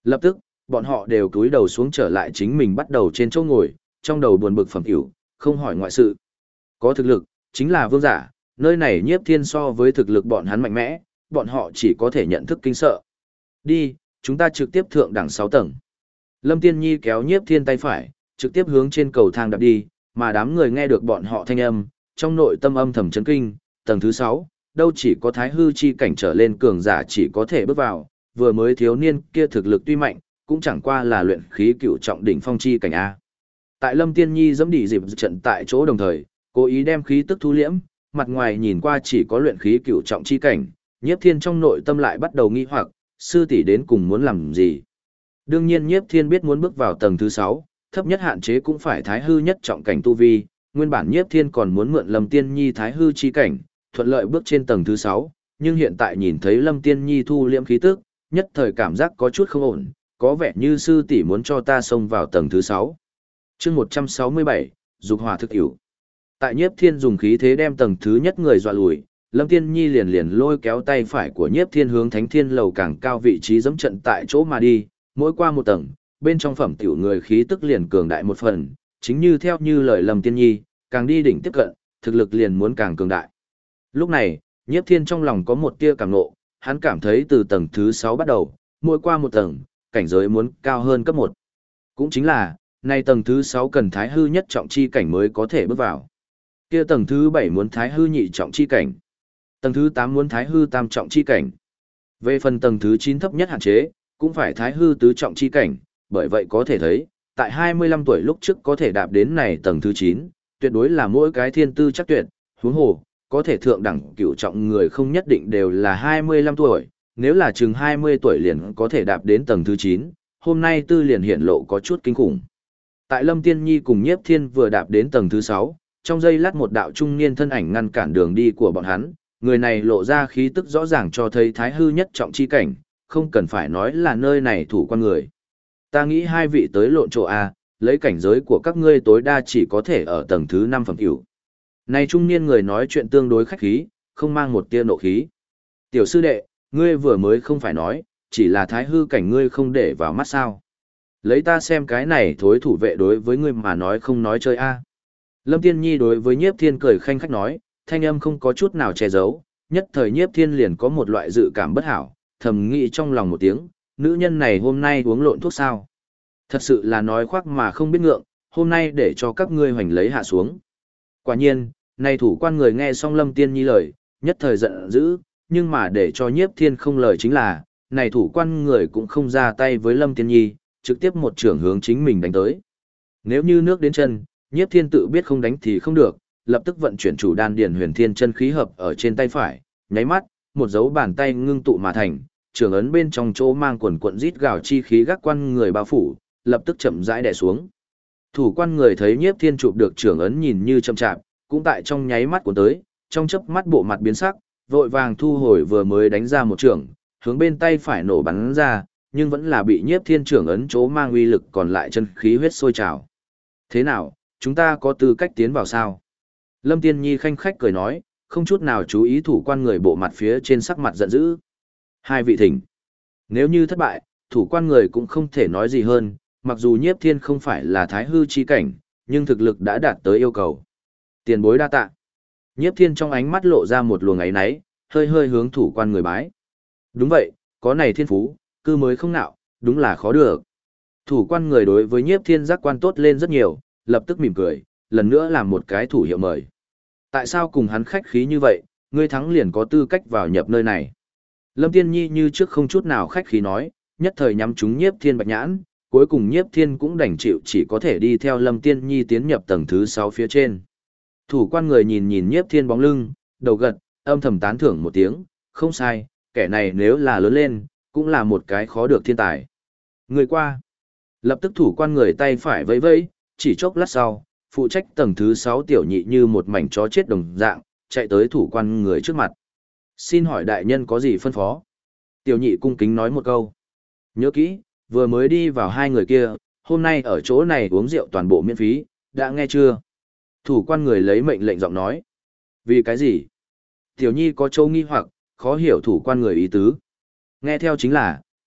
Lập tức, bọn họ đều cúi đầu xuống trở lại chính mình bắt đầu trên chỗ ngồi, trong đầu buồn bực phẩm hiểu, không hỏi ngoại sự. Có thực lực, chính là vương giả, nơi này Nhiếp Thiên so với thực lực bọn hắn mạnh mẽ, bọn họ chỉ có thể nhận thức kinh sợ. Đi, chúng ta trực tiếp thượng đẳng 6 tầng. Lâm Tiên Nhi kéo Nhiếp Thiên tay phải, trực tiếp hướng trên cầu thang đạp đi, mà đám người nghe được bọn họ thanh âm, trong nội tâm âm thầm chấn kinh, tầng thứ 6, đâu chỉ có thái hư chi cảnh trở lên cường giả chỉ có thể bước vào, vừa mới thiếu niên kia thực lực tuy mạnh, cũng chẳng qua là luyện khí cựu trọng đỉnh phong chi cảnh A. Tại Lâm Tiên Nhi dẫm đỉ dịp trận tại chỗ đồng thời, cố ý đem khí tức thu liễm, mặt ngoài nhìn qua chỉ có luyện khí cựu trọng chi cảnh, Nhiếp Thiên trong nội tâm lại bắt đầu nghi hoặc, sư tỷ đến cùng muốn làm gì. Đương nhiên Nhiếp Thiên biết muốn bước vào tầng thứ 6, thấp nhất hạn chế cũng phải thái hư nhất trọng cảnh tu vi, nguyên bản Nhiếp Thiên còn muốn mượn Lâm Tiên Nhi thái hư chi cảnh, thuận lợi bước trên tầng thứ 6, nhưng hiện tại nhìn thấy Lâm Tiên Nhi thu liễm khí tức, nhất thời cảm giác có chút không ổn, có vẻ như sư tỷ muốn cho ta xông vào tầng thứ 6. Chương 167, dục hỏa thực hiểu. Tại Nhiếp Thiên dùng khí thế đem tầng thứ nhất người dọa lùi, Lâm Tiên Nhi liền lôi kéo tay phải của Nhiếp Thiên hướng Thánh Thiên lầu càng cao vị trí dẫm trận tại chỗ mà đi, mỗi qua một tầng, bên trong phẩm tiểu người khí tức liền cường đại một phần, chính như theo như lời Lâm Tiên Nhi, càng đi đỉnh tiếp cận, thực lực liền muốn càng cường đại. Lúc này, Nhiếp Thiên trong lòng có một tia cảm ngộ, hắn cảm thấy từ tầng thứ 6 bắt đầu, mỗi qua một tầng, cảnh giới muốn cao hơn cấp 1. Cũng chính là, nay tầng thứ 6 cần thái hư nhất trọng chi cảnh mới có thể bước vào. Kia tầng thứ 7 muốn thái hư nhị trọng chi cảnh. Tầng thứ 8 muốn thái hư tam trọng chi cảnh. Về phần tầng thứ 9 thấp nhất hạn chế, cũng phải thái hư tứ trọng chi cảnh, bởi vậy có thể thấy, tại 25 tuổi lúc trước có thể đạp đến này tầng thứ 9, tuyệt đối là mỗi cái thiên tư chắc tuyệt, huống hồ, có thể thượng đẳng cửu trọng người không nhất định đều là 25 tuổi, nếu là chừng 20 tuổi liền có thể đạp đến tầng thứ 9, hôm nay tư liền hiện lộ có chút kinh khủng. Tại Lâm Tiên Nhi cùng Nhiếp Thiên vừa đạp đến tầng thứ 6, trong giây lát một đạo trung niên thân ảnh ngăn cản đường đi của bọn hắn, người này lộ ra khí tức rõ ràng cho thấy thái hư nhất trọng chi cảnh, không cần phải nói là nơi này thủ quan người. Ta nghĩ hai vị tới lộn chỗ A, lấy cảnh giới của các ngươi tối đa chỉ có thể ở tầng thứ 5 phẩm cửu. Này trung niên người nói chuyện tương đối khách khí, không mang một tia nộ khí. Tiểu sư đệ, ngươi vừa mới không phải nói, chỉ là thái hư cảnh ngươi không để vào mắt sao. Lấy ta xem cái này thối thủ vệ đối với ngươi mà nói không nói chơi A. Lâm Tiên Nhi đối với Nhiếp Thiên cười khanh khách nói, thanh âm không có chút nào che giấu, nhất thời Nhiếp Thiên liền có một loại dự cảm bất hảo, thầm nghĩ trong lòng một tiếng, nữ nhân này hôm nay uống lộn thuốc sao. Thật sự là nói khoác mà không biết ngượng, hôm nay để cho các ngươi hoành lấy hạ xuống. Quả nhiên, này thủ quan người nghe xong Lâm Tiên Nhi lời, nhất thời giận dữ, nhưng mà để cho Nhiếp Thiên không lời chính là, này thủ quan người cũng không ra tay với Lâm Tiên Nhi, trực tiếp một trưởng hướng chính mình đánh tới. Nếu như nước đến chân, Nhiếp Thiên tự biết không đánh thì không được, lập tức vận chuyển chủ đan điển huyền thiên chân khí hợp ở trên tay phải, nháy mắt, một dấu bàn tay ngưng tụ mà thành, trưởng ấn bên trong chỗ mang quần cuộn rít gào chi khí gác quan người bao phủ, lập tức chậm rãi đè xuống. Thủ quan người thấy Nhiếp Thiên chụp được trưởng ấn nhìn như chậm chạp, cũng tại trong nháy mắt của tới, trong chớp mắt bộ mặt biến sắc, vội vàng thu hồi vừa mới đánh ra một trưởng, hướng bên tay phải nổ bắn ra, nhưng vẫn là bị Nhiếp Thiên trưởng ấn chỗ mang uy lực còn lại chân khí huyết sôi trào. Thế nào, chúng ta có tư cách tiến vào sao? Lâm Tiên Nhi khanh khách cười nói, không chút nào chú ý thủ quan người bộ mặt phía trên sắc mặt giận dữ. Hai vị thỉnh. Nếu như thất bại, thủ quan người cũng không thể nói gì hơn, mặc dù Nhiếp Thiên không phải là thái hư chi cảnh, nhưng thực lực đã đạt tới yêu cầu. Tiền bối đa tạ. Nhiếp Thiên trong ánh mắt lộ ra một luồng ấy náy, hơi hơi hướng thủ quan người bái. Đúng vậy, có này thiên phú, cư mới không nạo, đúng là khó được. Thủ quan người đối với Nhiếp Thiên giác quan tốt lên rất nhiều, lập tức mỉm cười, lần nữa làm một cái thủ hiệu mời. Tại sao cùng hắn khách khí như vậy, ngươi thắng liền có tư cách vào nhập nơi này. Lâm Tiên Nhi như trước không chút nào khách khí nói, nhất thời nhắm trúng Nhiếp Thiên bạch nhãn, cuối cùng Nhiếp Thiên cũng đành chịu chỉ có thể đi theo Lâm Tiên Nhi tiến nhập tầng thứ 6 phía trên. Thủ quan người nhìn nhìn Nhiếp Thiên bóng lưng, đầu gật, âm thầm tán thưởng một tiếng, không sai, kẻ này nếu là lớn lên, cũng là một cái khó được thiên tài. Người qua. Lập tức thủ quan người tay phải vẫy vẫy, chỉ chốc lát sau, phụ trách tầng thứ 6 tiểu nhị như một mảnh chó chết đồng dạng, chạy tới thủ quan người trước mặt. Xin hỏi đại nhân có gì phân phó? Tiểu nhị cung kính nói một câu. Nhớ kỹ, vừa mới đi vào hai người kia, hôm nay ở chỗ này uống rượu toàn bộ miễn phí, đã nghe chưa? Thủ quan người lấy mệnh lệnh giọng nói. Vì cái gì? Tiểu nhi có châu nghi hoặc, khó hiểu thủ quan người ý tứ. Nghe theo chính là,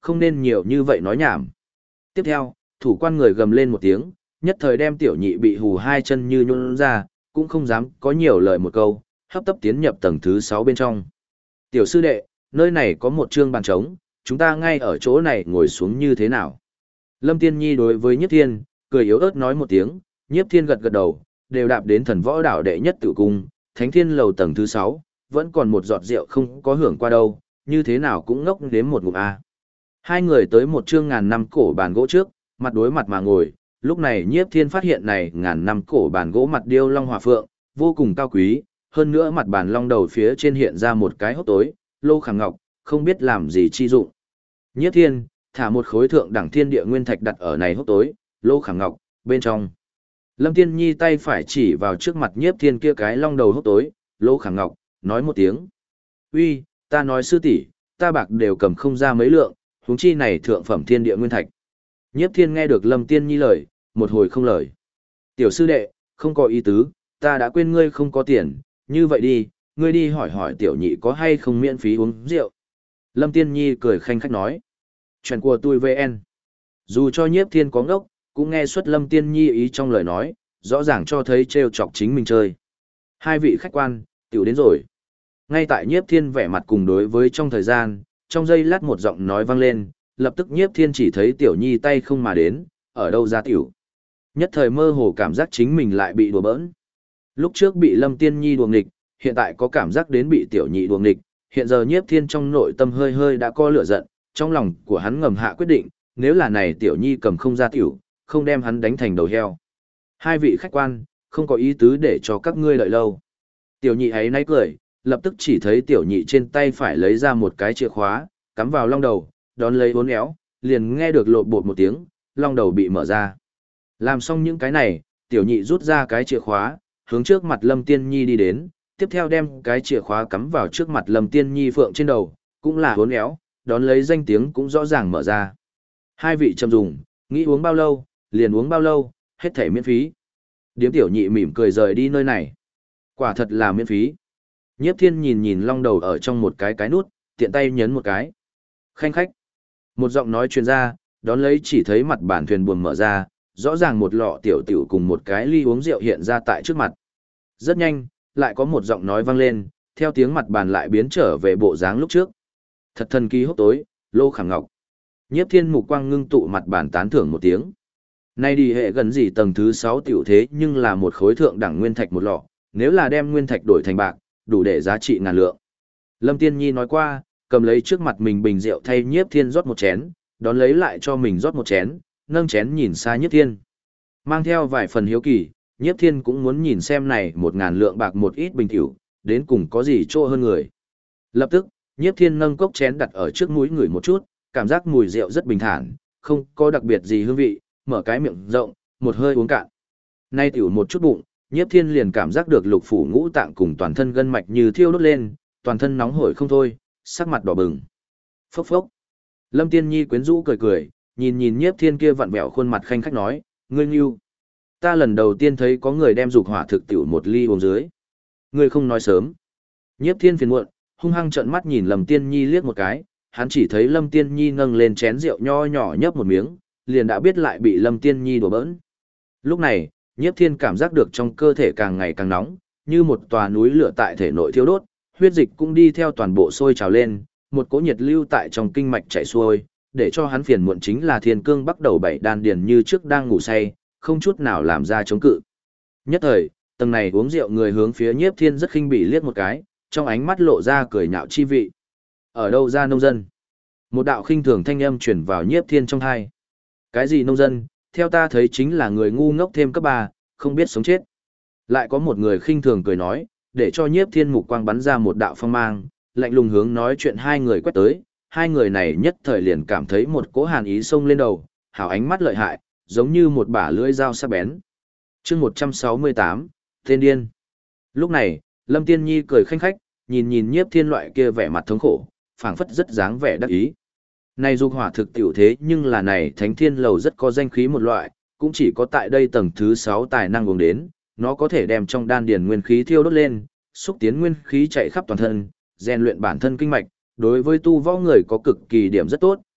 không nên nhiều như vậy nói nhảm. Tiếp theo, thủ quan người gầm lên một tiếng, nhất thời đem tiểu nhị bị hù hai chân như nhũn ra, cũng không dám có nhiều lời một câu, hấp tấp tiến nhập tầng thứ 6 bên trong. Tiểu sư đệ, nơi này có một trương bàn trống, chúng ta ngay ở chỗ này ngồi xuống như thế nào? Lâm Tiên Nhi đối với Nhiếp Thiên, cười yếu ớt nói một tiếng, Nhiếp Thiên gật gật đầu, đều đạp đến Thần Võ Đảo đệ nhất tự cung, Thánh Thiên lầu tầng thứ 6, vẫn còn một giọt rượu không có hưởng qua đâu, như thế nào cũng ngốc đến một ngụm a. Hai người tới một trương ngàn năm cổ bàn gỗ trước, mặt đối mặt mà ngồi, lúc này Nhiếp Thiên phát hiện này ngàn năm cổ bàn gỗ mặt điêu long hỏa phượng, vô cùng cao quý, hơn nữa mặt bàn long đầu phía trên hiện ra một cái hốc tối, lô khảm ngọc, không biết làm gì chi dụng. Nhiếp Thiên, thả một khối thượng đẳng thiên địa nguyên thạch đặt ở này hốc tối, lô khảm ngọc, bên trong. Lâm Tiên Nhi tay phải chỉ vào trước mặt Nhiếp Thiên kia cái long đầu hốc tối, lô khảm ngọc, nói một tiếng. Uy, ta nói sư tỷ, ta bạc đều cầm không ra mấy lượng, huống chi này thượng phẩm thiên địa nguyên thạch. Nhiếp Thiên nghe được Lâm Tiên Nhi lời, một hồi không lời. Tiểu sư đệ, không có ý tứ, ta đã quên ngươi không có tiền, như vậy đi, ngươi đi hỏi hỏi tiểu nhị có hay không miễn phí uống rượu. Lâm Tiên Nhi cười khanh khách nói. Chuyện của tôi VN. Dù cho Nhiếp Thiên có ngốc, cũng nghe xuất Lâm Tiên Nhi ý trong lời nói, rõ ràng cho thấy trêu chọc chính mình chơi. Hai vị khách quan, tiểu đến rồi. Ngay tại Nhiếp Thiên vẻ mặt cùng đối với trong thời gian, trong giây lát một giọng nói vang lên, lập tức Nhiếp Thiên chỉ thấy tiểu nhi tay không mà đến, ở đâu ra tiểu. Nhất thời mơ hồ cảm giác chính mình lại bị đùa bỡn. Lúc trước bị Lâm Tiên Nhi đùa nghịch, hiện tại có cảm giác đến bị tiểu nhị đùa nghịch, hiện giờ Nhiếp Thiên trong nội tâm hơi hơi đã có lửa giận, trong lòng của hắn ngầm hạ quyết định, nếu là này tiểu nhi cầm không ra tiểu, không đem hắn đánh thành đầu heo. Hai vị khách quan, không có ý tứ để cho các ngươi đợi lâu. Tiểu nhị ấy náy cười, lập tức chỉ thấy tiểu nhị trên tay phải lấy ra một cái chìa khóa, cắm vào long đầu, đón lấy uốn éo, liền nghe được lộp bột một tiếng, long đầu bị mở ra. Làm xong những cái này, tiểu nhị rút ra cái chìa khóa, hướng trước mặt Lâm Tiên Nhi đi đến, tiếp theo đem cái chìa khóa cắm vào trước mặt Lâm Tiên Nhi phượng trên đầu, cũng là uốn éo, đón lấy danh tiếng cũng rõ ràng mở ra. Hai vị chậm dùng, nghĩ uống bao lâu, liền uống bao lâu, hết thảy miễn phí. Điếm tiểu nhị mỉm cười rời đi nơi này. Quả thật là miễn phí. Nhiếp Thiên nhìn nhìn long đầu ở trong một cái nút, tiện tay nhấn một cái. Khanh khách. Một giọng nói truyền ra, đón lấy chỉ thấy mặt bàn thuyền buồm mở ra, rõ ràng một lọ tiểu tiểu cùng một cái ly uống rượu hiện ra tại trước mặt. Rất nhanh, lại có một giọng nói vang lên, theo tiếng mặt bàn lại biến trở về bộ dáng lúc trước. Thật thần kỳ hốc tối, lô khảm ngọc. Nhiếp Thiên mục quang ngưng tụ mặt bàn tán thưởng một tiếng. Nay đi hệ gần gì tầng thứ 6 tiểu thế nhưng là một khối thượng đẳng nguyên thạch một lọ, nếu là đem nguyên thạch đổi thành bạc, đủ để giá trị ngàn lượng. Lâm Tiên Nhi nói qua, cầm lấy trước mặt mình bình rượu thay Nhiếp Thiên rót một chén, đón lấy lại cho mình rót một chén, nâng chén nhìn xa Nhiếp Thiên. Mang theo vài phần hiếu kỳ, Nhiếp Thiên cũng muốn nhìn xem này 1.000 lượng bạc một ít bình tiểu, đến cùng có gì chỗ hơn người. Lập tức, Nhiếp Thiên nâng cốc chén đặt ở trước mũi ngửi một chút, cảm giác mùi rượu rất bình thản, không có đặc biệt gì hương vị, mở cái miệng rộng, một hơi uống cạn. Nay tiểu một chút bụng, Nhiếp Thiên liền cảm giác được lục phủ ngũ tạng cùng toàn thân gân mạch như thiêu đốt lên, toàn thân nóng hổi không thôi, sắc mặt đỏ bừng. Phốc phốc. Lâm Tiên Nhi quyến rũ cười cười, nhìn nhìn Nhiếp Thiên kia vặn vẹo khuôn mặt khanh khách nói, ngươi nhưu. Ta lần đầu tiên thấy có người đem dục hỏa thực tiểu một ly uống dưới. Ngươi không nói sớm. Nhiếp Thiên phiền muộn, hung hăng trợn mắt nhìn Lâm Tiên Nhi liếc một cái, hắn chỉ thấy Lâm Tiên Nhi nâng lên chén rượu nho nhỏ nhấp một miếng, liền đã biết lại bị Lâm Tiên Nhi đùa bỡn. Lúc này, Nhiếp Thiên cảm giác được trong cơ thể càng ngày càng nóng, như một tòa núi lửa tại thể nội thiêu đốt, huyết dịch cũng đi theo toàn bộ sôi trào lên, một cỗ nhiệt lưu tại trong kinh mạch chảy xuôi, để cho hắn phiền muộn chính là thiên cương bắt đầu bảy đan điền như trước đang ngủ say, không chút nào làm ra chống cự. Nhất thời, tầng này uống rượu người hướng phía Nhiếp Thiên rất khinh bỉ liếc một cái, trong ánh mắt lộ ra cười nhạo chi vị. Ở đâu ra nông dân? Một đạo khinh thường thanh âm truyền vào Nhiếp Thiên trong tai. Cái gì nông dân? Theo ta thấy chính là người ngu ngốc thêm cấp 3, không biết sống chết. Lại có một người khinh thường cười nói, để cho Nhiếp Thiên mục quang bắn ra một đạo phong mang, lạnh lùng hướng nói chuyện hai người quét tới, hai người này nhất thời liền cảm thấy một cỗ hàn ý xông lên đầu, hào ánh mắt lợi hại, giống như một bả lưỡi dao sắc bén. Chương 168, tên điên. Lúc này, Lâm Tiên Nhi cười khanh khách, nhìn nhìn Nhiếp Thiên loại kia vẻ mặt thống khổ, phảng phất rất dáng vẻ đắc ý. Này dục hỏa thực tiểu thế nhưng là này Thánh Thiên lầu rất có danh khí một loại, cũng chỉ có tại đây tầng thứ 6 tài năng uống đến, nó có thể đem trong đan điền nguyên khí thiêu đốt lên, xúc tiến nguyên khí chạy khắp toàn thân, rèn luyện bản thân kinh mạch, đối với tu võ người có cực kỳ điểm rất tốt,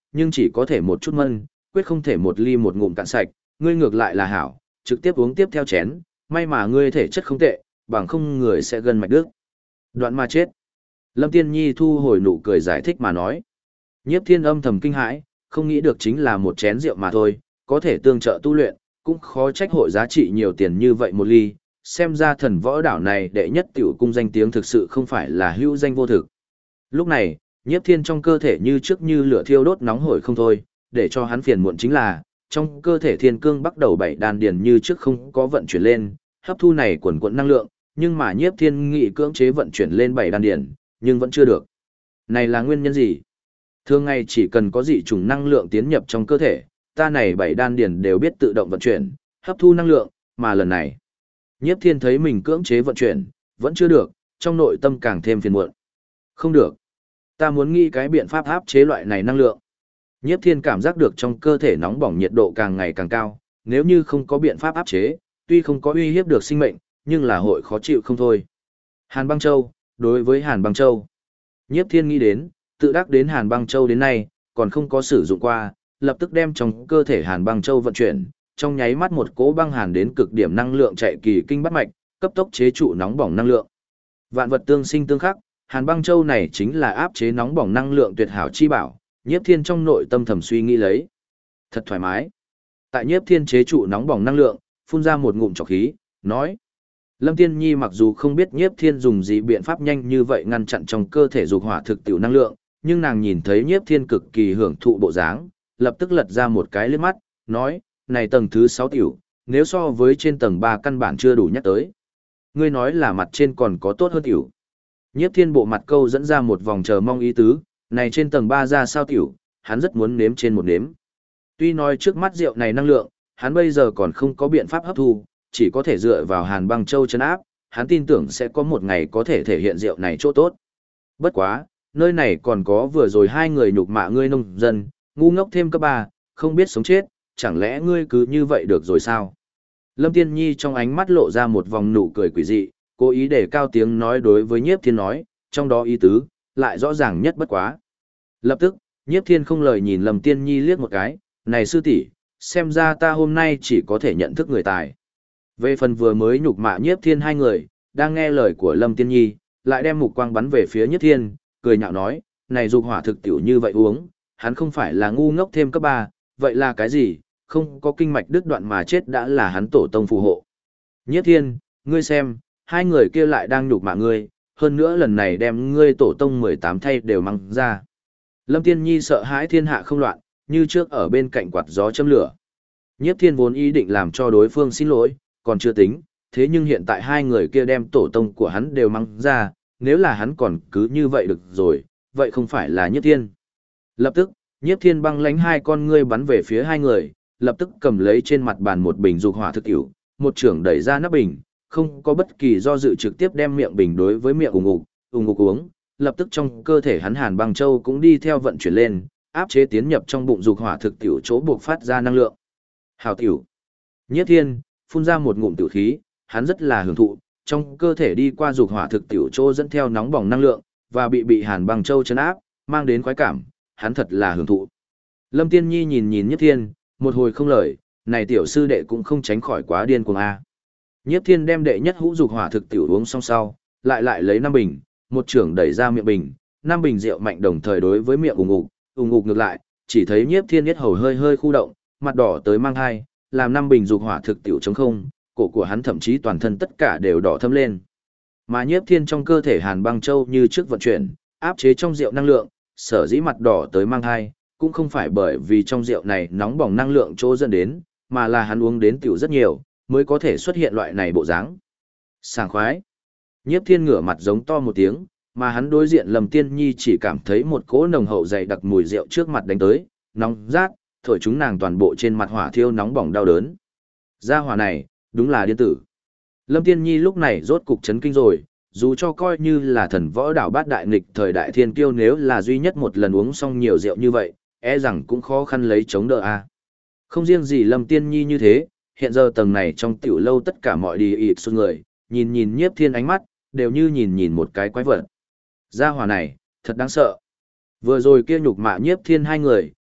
nhưng chỉ có thể một chút mân, quyết không thể một ly một ngụm cạn sạch, ngươi ngược lại là hảo, trực tiếp uống tiếp theo chén, may mà ngươi thể chất không tệ, bằng không người sẽ gần mạch đứt. Đoạn mà chết. Lâm Tiên Nhi thu hồi nụ cười giải thích mà nói. Nhiếp Thiên âm thầm kinh hãi, không nghĩ được chính là một chén rượu mà thôi, có thể tương trợ tu luyện, cũng khó trách hội giá trị nhiều tiền như vậy một ly, xem ra thần võ đảo này đệ nhất tiểu cung danh tiếng thực sự không phải là hữu danh vô thực. Lúc này, Nhiếp Thiên trong cơ thể như trước như lửa thiêu đốt nóng hổi không thôi, để cho hắn phiền muộn chính là, trong cơ thể thiên cương bắt đầu bảy đan điền như trước không có vận chuyển lên, hấp thu này quần quần năng lượng, nhưng mà Nhiếp Thiên nghị cưỡng chế vận chuyển lên bảy đan điền, nhưng vẫn chưa được. Này là nguyên nhân gì? Thường ngày chỉ cần có dị chủng năng lượng tiến nhập trong cơ thể, ta này bảy đan điền đều biết tự động vận chuyển, hấp thu năng lượng, mà lần này, Nhiếp Thiên thấy mình cưỡng chế vận chuyển, vẫn chưa được, trong nội tâm càng thêm phiền muộn. Không được. Ta muốn nghĩ cái biện pháp áp chế loại này năng lượng. Nhiếp Thiên cảm giác được trong cơ thể nóng bỏng nhiệt độ càng ngày càng cao, nếu như không có biện pháp áp chế, tuy không có uy hiếp được sinh mệnh, nhưng là hội khó chịu không thôi. Hàn Băng Châu, đối với Hàn Băng Châu, Nhiếp Thiên nghĩ đến, tự đắc đến Hàn Băng Châu đến nay, còn không có sử dụng qua, lập tức đem trong cơ thể Hàn Băng Châu vận chuyển, trong nháy mắt một cỗ băng hàn đến cực điểm năng lượng chạy kỳ kinh bắt mạch, cấp tốc chế trụ nóng bỏng năng lượng. Vạn vật tương sinh tương khắc, Hàn Băng Châu này chính là áp chế nóng bỏng năng lượng tuyệt hảo chi bảo, Nhiếp Thiên trong nội tâm thầm suy nghĩ lấy. Thật thoải mái. Tại Nhiếp Thiên chế trụ nóng bỏng năng lượng, phun ra một ngụm trọc khí, nói. Lâm Tiên Nhi mặc dù không biết Nhiếp Thiên dùng gì biện pháp nhanh như vậy ngăn chặn trong cơ thể dục hỏa thực tiểu năng lượng, nhưng nàng nhìn thấy Nhiếp Thiên cực kỳ hưởng thụ bộ dáng, lập tức lật ra một cái liếc mắt, nói, này tầng thứ 6 tiểu, nếu so với trên tầng 3 căn bản chưa đủ nhắc tới. Ngươi nói là mặt trên còn có tốt hơn tiểu. Nhiếp Thiên bộ mặt câu dẫn ra một vòng chờ mong ý tứ, này trên tầng 3 ra sao tiểu, hắn rất muốn nếm trên một nếm. Tuy nói trước mắt rượu này năng lượng, hắn bây giờ còn không có biện pháp hấp thu, chỉ có thể dựa vào Hàn Băng Châu trấn áp, hắn tin tưởng sẽ có một ngày có thể thể hiện rượu này chỗ tốt. Bất quá, nơi này còn có vừa rồi hai người nhục mạ ngươi nông dân, ngu ngốc thêm cấp 3, không biết sống chết, chẳng lẽ ngươi cứ như vậy được rồi sao? Lâm Tiên Nhi trong ánh mắt lộ ra một vòng nụ cười quỷ dị, cố ý để cao tiếng nói đối với Nhiếp Thiên nói, trong đó ý tứ, lại rõ ràng nhất bất quá. Lập tức, Nhiếp Thiên không lời nhìn Lâm Tiên Nhi liếc một cái, này sư tỷ, xem ra ta hôm nay chỉ có thể nhận thức người tài. Về phần vừa mới nhục mạ Nhiếp Thiên hai người, đang nghe lời của Lâm Tiên Nhi, lại đem mục quang bắn về phía Nhiếp Thiên, cười nhạo nói, này dục hỏa thực tiểu như vậy uống, hắn không phải là ngu ngốc thêm cấp 3, vậy là cái gì, không có kinh mạch đứt đoạn mà chết đã là hắn tổ tông phù hộ. Nhiếp Thiên, ngươi xem, hai người kia lại đang nhục mạ ngươi, hơn nữa lần này đem ngươi tổ tông 18 thay đều mang ra. Lâm Tiên Nhi sợ hãi thiên hạ không loạn, như trước ở bên cạnh quạt gió châm lửa. Nhiếp Thiên vốn ý định làm cho đối phương xin lỗi, còn chưa tính, thế nhưng hiện tại hai người kia đem tổ tông của hắn đều mang ra, nếu là hắn còn cứ như vậy được rồi, vậy không phải là Nhiếp Thiên. Lập tức, Nhiếp Thiên băng lánh hai con ngươi bắn về phía hai người, lập tức cầm lấy trên mặt bàn một bình dục hỏa thực tiểu, một trưởng đẩy ra nắp bình, không có bất kỳ do dự trực tiếp đem miệng bình đối với miệng ủng ngục uống, lập tức trong cơ thể hắn Hàn Băng Châu cũng đi theo vận chuyển lên, áp chế tiến nhập trong bụng dục hỏa thực tiểu chỗ buộc phát ra năng lượng. Hào tiểu. Nhiếp Thiên phun ra một ngụm tiểu khí, hắn rất là hưởng thụ, trong cơ thể đi qua dục hỏa thực tiểu chỗ dẫn theo nóng bỏng năng lượng và bị Hàn Băng Châu trấn áp, mang đến khoái cảm, hắn thật là hưởng thụ. Lâm Tiên Nhi nhìn Nhiếp Thiên, một hồi không lời, này tiểu sư đệ cũng không tránh khỏi quá điên cuồng a. Nhiếp Thiên đem đệ nhất hũ dục hỏa thực tiểu uống xong sau, lại lấy 5 bình, một trưởng đẩy ra miệng bình, 5 bình rượu mạnh đồng thời đối với miệng ủng ngục ngược lại, chỉ thấy Nhiếp Thiên yết hầu hơi khu động, mặt đỏ tới mang hai, làm 5 bình dục hỏa thực tiểu trống không, cổ của hắn thậm chí toàn thân tất cả đều đỏ thâm lên. Mà Nhiếp Thiên trong cơ thể Hàn Băng Châu như trước vận chuyển, áp chế trong rượu năng lượng, sở dĩ mặt đỏ tới mang hai, cũng không phải bởi vì trong rượu này nóng bỏng năng lượng chỗ dẫn đến, mà là hắn uống đến tiểu rất nhiều, mới có thể xuất hiện loại này bộ dáng. Sảng khoái. Nhiếp Thiên ngửa mặt giống to một tiếng, mà hắn đối diện Lâm Tiên Nhi chỉ cảm thấy một cỗ nồng hậu dày đặc mùi rượu trước mặt đánh tới, nóng rát, thổi chúng nàng toàn bộ trên mặt hỏa thiêu nóng bỏng đau đớn. Gia hỏa này, đúng là điên tử. Lâm Tiên Nhi lúc này rốt cục chấn kinh rồi, dù cho coi như là thần võ đảo bát đại nghịch thời đại thiên kiêu nếu là duy nhất một lần uống xong nhiều rượu như vậy, e rằng cũng khó khăn lấy chống đỡ a. Không riêng gì Lâm Tiên Nhi như thế, hiện giờ tầng này trong tiểu lâu tất cả mọi đi ịt xuống người, nhìn Nhiếp Thiên ánh mắt, đều như nhìn một cái quái vật. Gia hỏa này, thật đáng sợ. Vừa rồi kia nhục mạ Nhiếp Thiên hai người,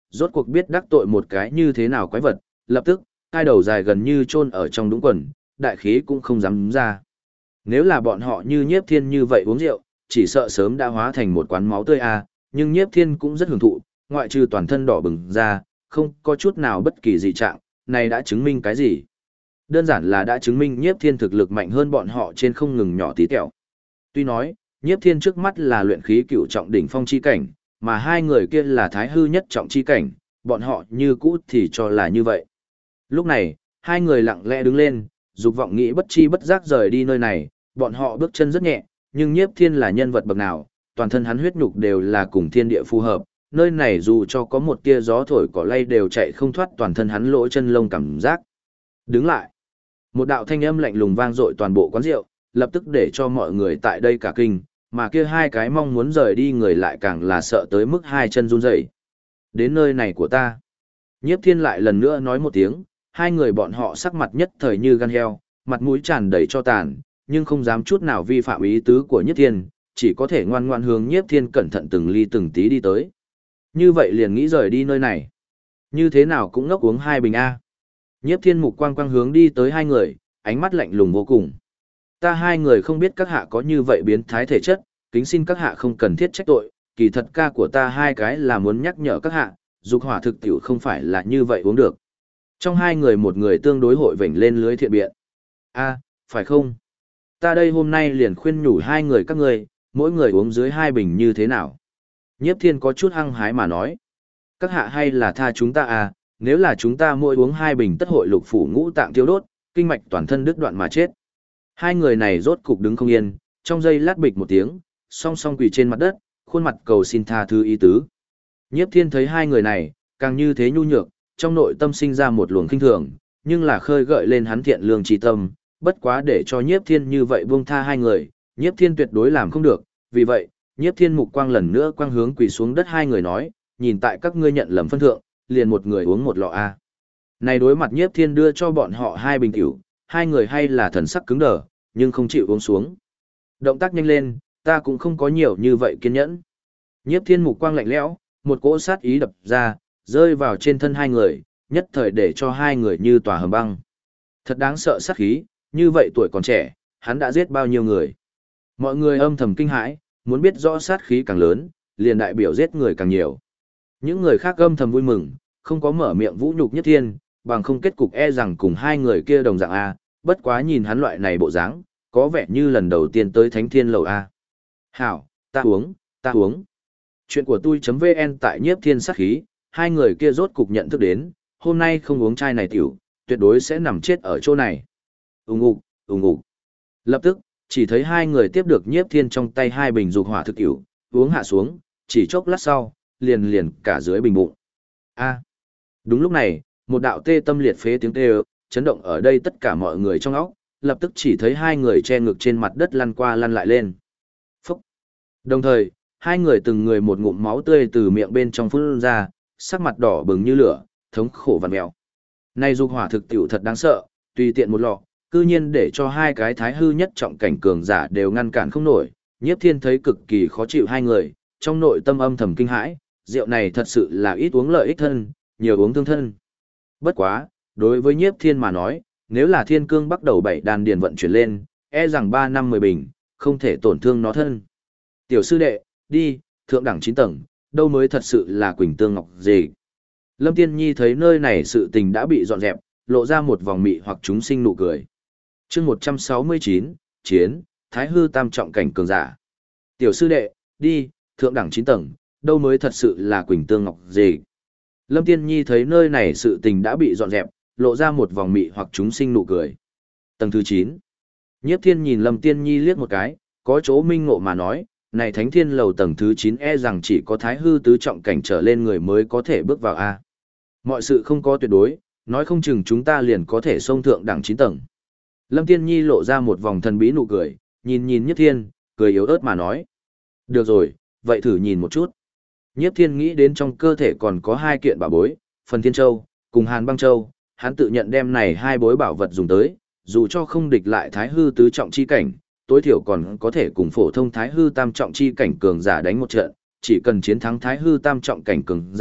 rốt cuộc biết đắc tội một cái như thế nào quái vật, lập tức, hai đầu dài gần như chôn ở trong đũng quần, đại khí cũng không dám ra. Nếu là bọn họ như Nhiếp Thiên như vậy uống rượu, chỉ sợ sớm đã hóa thành một quán máu tươi à, nhưng Nhiếp Thiên cũng rất hưởng thụ, ngoại trừ toàn thân đỏ bừng ra, không có chút nào bất kỳ dị trạng, này đã chứng minh cái gì? Đơn giản là đã chứng minh Nhiếp Thiên thực lực mạnh hơn bọn họ trên không ngừng nhỏ tí tẹo. Tuy nói, Nhiếp Thiên trước mắt là luyện khí cửu trọng đỉnh phong chi cảnh, mà hai người kia là thái hư nhất trọng chi cảnh, bọn họ như cũ thì cho là như vậy. Lúc này, hai người lặng lẽ đứng lên, dục vọng nghĩ bất chi bất giác rời đi nơi này, bọn họ bước chân rất nhẹ, nhưng Nhiếp Thiên là nhân vật bậc nào, toàn thân hắn huyết nhục đều là cùng thiên địa phù hợp, nơi này dù cho có một tia gió thổi cỏ lay đều chạy không thoát toàn thân hắn lỗ chân lông cảm giác. Đứng lại. Một đạo thanh âm lạnh lùng vang dội toàn bộ quán rượu, lập tức để cho mọi người tại đây cả kinh, mà kia hai cái mong muốn rời đi người lại càng là sợ tới mức hai chân run rẩy. Đến nơi này của ta. Nhiếp Thiên lại lần nữa nói một tiếng, hai người bọn họ sắc mặt nhất thời như gan heo, mặt mũi tràn đầy cho tàn, nhưng không dám chút nào vi phạm ý tứ của Nhiếp Thiên, chỉ có thể ngoan ngoãn hướng Nhiếp Thiên cẩn thận từng ly từng tí đi tới. Như vậy liền nghĩ rời đi nơi này. Như thế nào cũng ngốc uống hai bình A. Nhiếp Thiên mục quang quang hướng đi tới hai người, ánh mắt lạnh lùng vô cùng. Ta hai người không biết các hạ có như vậy biến thái thể chất, kính xin các hạ không cần thiết trách tội, kỳ thật ca của ta hai cái là muốn nhắc nhở các hạ, dục hỏa thực tiểu không phải là như vậy uống được. Trong hai người một người tương đối hội vểnh lên lưới thiện biện. A, phải không? Ta đây hôm nay liền khuyên nhủ hai người các ngươi, mỗi người uống dưới hai bình như thế nào? Nhiếp Thiên có chút hăng hái mà nói. Các hạ hay là tha chúng ta à, nếu là chúng ta mỗi uống hai bình tất hội lục phủ ngũ tạng tiêu đốt, kinh mạch toàn thân đứt đoạn mà chết. Hai người này rốt cục đứng không yên, trong giây lát bịch một tiếng, song song quỳ trên mặt đất, khuôn mặt cầu xin tha thứ ý tứ. Nhiếp Thiên thấy hai người này, càng như thế nhu nhược, trong nội tâm sinh ra một luồng khinh thường, nhưng là khơi gợi lên hắn thiện lương trí tâm, bất quá để cho Nhiếp Thiên như vậy buông tha hai người, Nhiếp Thiên tuyệt đối làm không được, vì vậy, Nhiếp Thiên mục quang lần nữa quang hướng quỳ xuống đất hai người nói, nhìn tại các ngươi nhận lầm phân thượng, liền một người uống một lọ a. Này đối mặt Nhiếp Thiên đưa cho bọn họ hai bình tiểu, hai người hay là thần sắc cứng đờ, nhưng không chịu uống xuống. Động tác nhanh lên, ta cũng không có nhiều như vậy kiên nhẫn. Nhiếp Thiên mục quang lạnh lẽo, một cỗ sát ý đập ra, rơi vào trên thân hai người, nhất thời để cho hai người như tòa hầm băng. Thật đáng sợ sát khí, như vậy tuổi còn trẻ, hắn đã giết bao nhiêu người. Mọi người âm thầm kinh hãi, muốn biết rõ sát khí càng lớn, liền đại biểu giết người càng nhiều. Những người khác âm thầm vui mừng, không có mở miệng vũ nhục Nhiếp Thiên, bằng không kết cục e rằng cùng hai người kia đồng dạng A, bất quá nhìn hắn loại này bộ dáng, có vẻ như lần đầu tiên tới Thánh Thiên lầu A. Hảo, ta uống. Chuyện của tôi.vn tại Nhiếp Thiên sát khí, hai người kia rốt cục nhận thức đến, hôm nay không uống chai này tiểu, tuyệt đối sẽ nằm chết ở chỗ này. Ùng ục. Lập tức, chỉ thấy hai người tiếp được Nhiếp Thiên trong tay hai bình dục hỏa thực tiểu, uống hạ xuống, chỉ chốc lát sau, liền cả dưới bình bụng. A. Đúng lúc này, một đạo tê tâm liệt phế tiếng kêu, chấn động ở đây tất cả mọi người trong óc, lập tức chỉ thấy hai người che ngực trên mặt đất lăn qua lăn lại lên. Phúc. Đồng thời, hai người từng người một ngụm máu tươi từ miệng bên trong phun ra, sắc mặt đỏ bừng như lửa, thống khổ vằn mèo. Này dục hỏa thực tiểu thật đáng sợ, tùy tiện một lọ, cư nhiên để cho hai cái thái hư nhất trọng cảnh cường giả đều ngăn cản không nổi. Nhiếp Thiên thấy cực kỳ khó chịu hai người, trong nội tâm âm thầm kinh hãi, rượu này thật sự là ít uống lợi ích thân, nhiều uống thương thân. Bất quá, đối với Nhiếp Thiên mà nói, nếu là thiên cương bắt đầu bảy đàn điền vận chuyển lên, e rằng 3 năm 10 bình, không thể tổn thương nó thân. Tiểu sư đệ, đi, thượng đẳng 9 tầng, đâu mới thật sự là Quỳnh Tương Ngọc gì. Lâm Tiên Nhi thấy nơi này sự tình đã bị dọn dẹp, lộ ra một vòng mị hoặc chúng sinh nụ cười. chương 169, Chiến, Thái Hư tam trọng cảnh cường giả. Tiểu sư đệ, đi, thượng đẳng 9 tầng, đâu mới thật sự là Quỳnh Tương Ngọc gì. Lâm Tiên Nhi thấy nơi này sự tình đã bị dọn dẹp, lộ ra một vòng mị hoặc chúng sinh nụ cười. Tầng thứ 9. Nhiếp Thiên nhìn Lâm Tiên Nhi liếc một cái, có chỗ minh ngộ mà nói, này Thánh Thiên lầu tầng thứ 9 e rằng chỉ có Thái Hư tứ trọng cảnh trở lên người mới có thể bước vào A. Mọi sự không có tuyệt đối, nói không chừng chúng ta liền có thể xông thượng đẳng 9 tầng. Lâm Tiên Nhi lộ ra một vòng thần bí nụ cười, nhìn Nhiếp Thiên, cười yếu ớt mà nói. Được rồi, vậy thử nhìn một chút. Nhiếp Thiên nghĩ đến trong cơ thể còn có hai kiện bảo bối, Phần Thiên Châu, cùng Hàn Băng Châu, hắn tự nhận đem này hai bối bảo vật dùng tới, dù cho không địch lại Thái Hư tứ trọng chi cảnh, tối thiểu còn có thể cùng phổ thông Thái Hư tam trọng chi cảnh cường giả đánh một trận, chỉ cần chiến thắng Thái Hư tam trọng cảnh cường giả,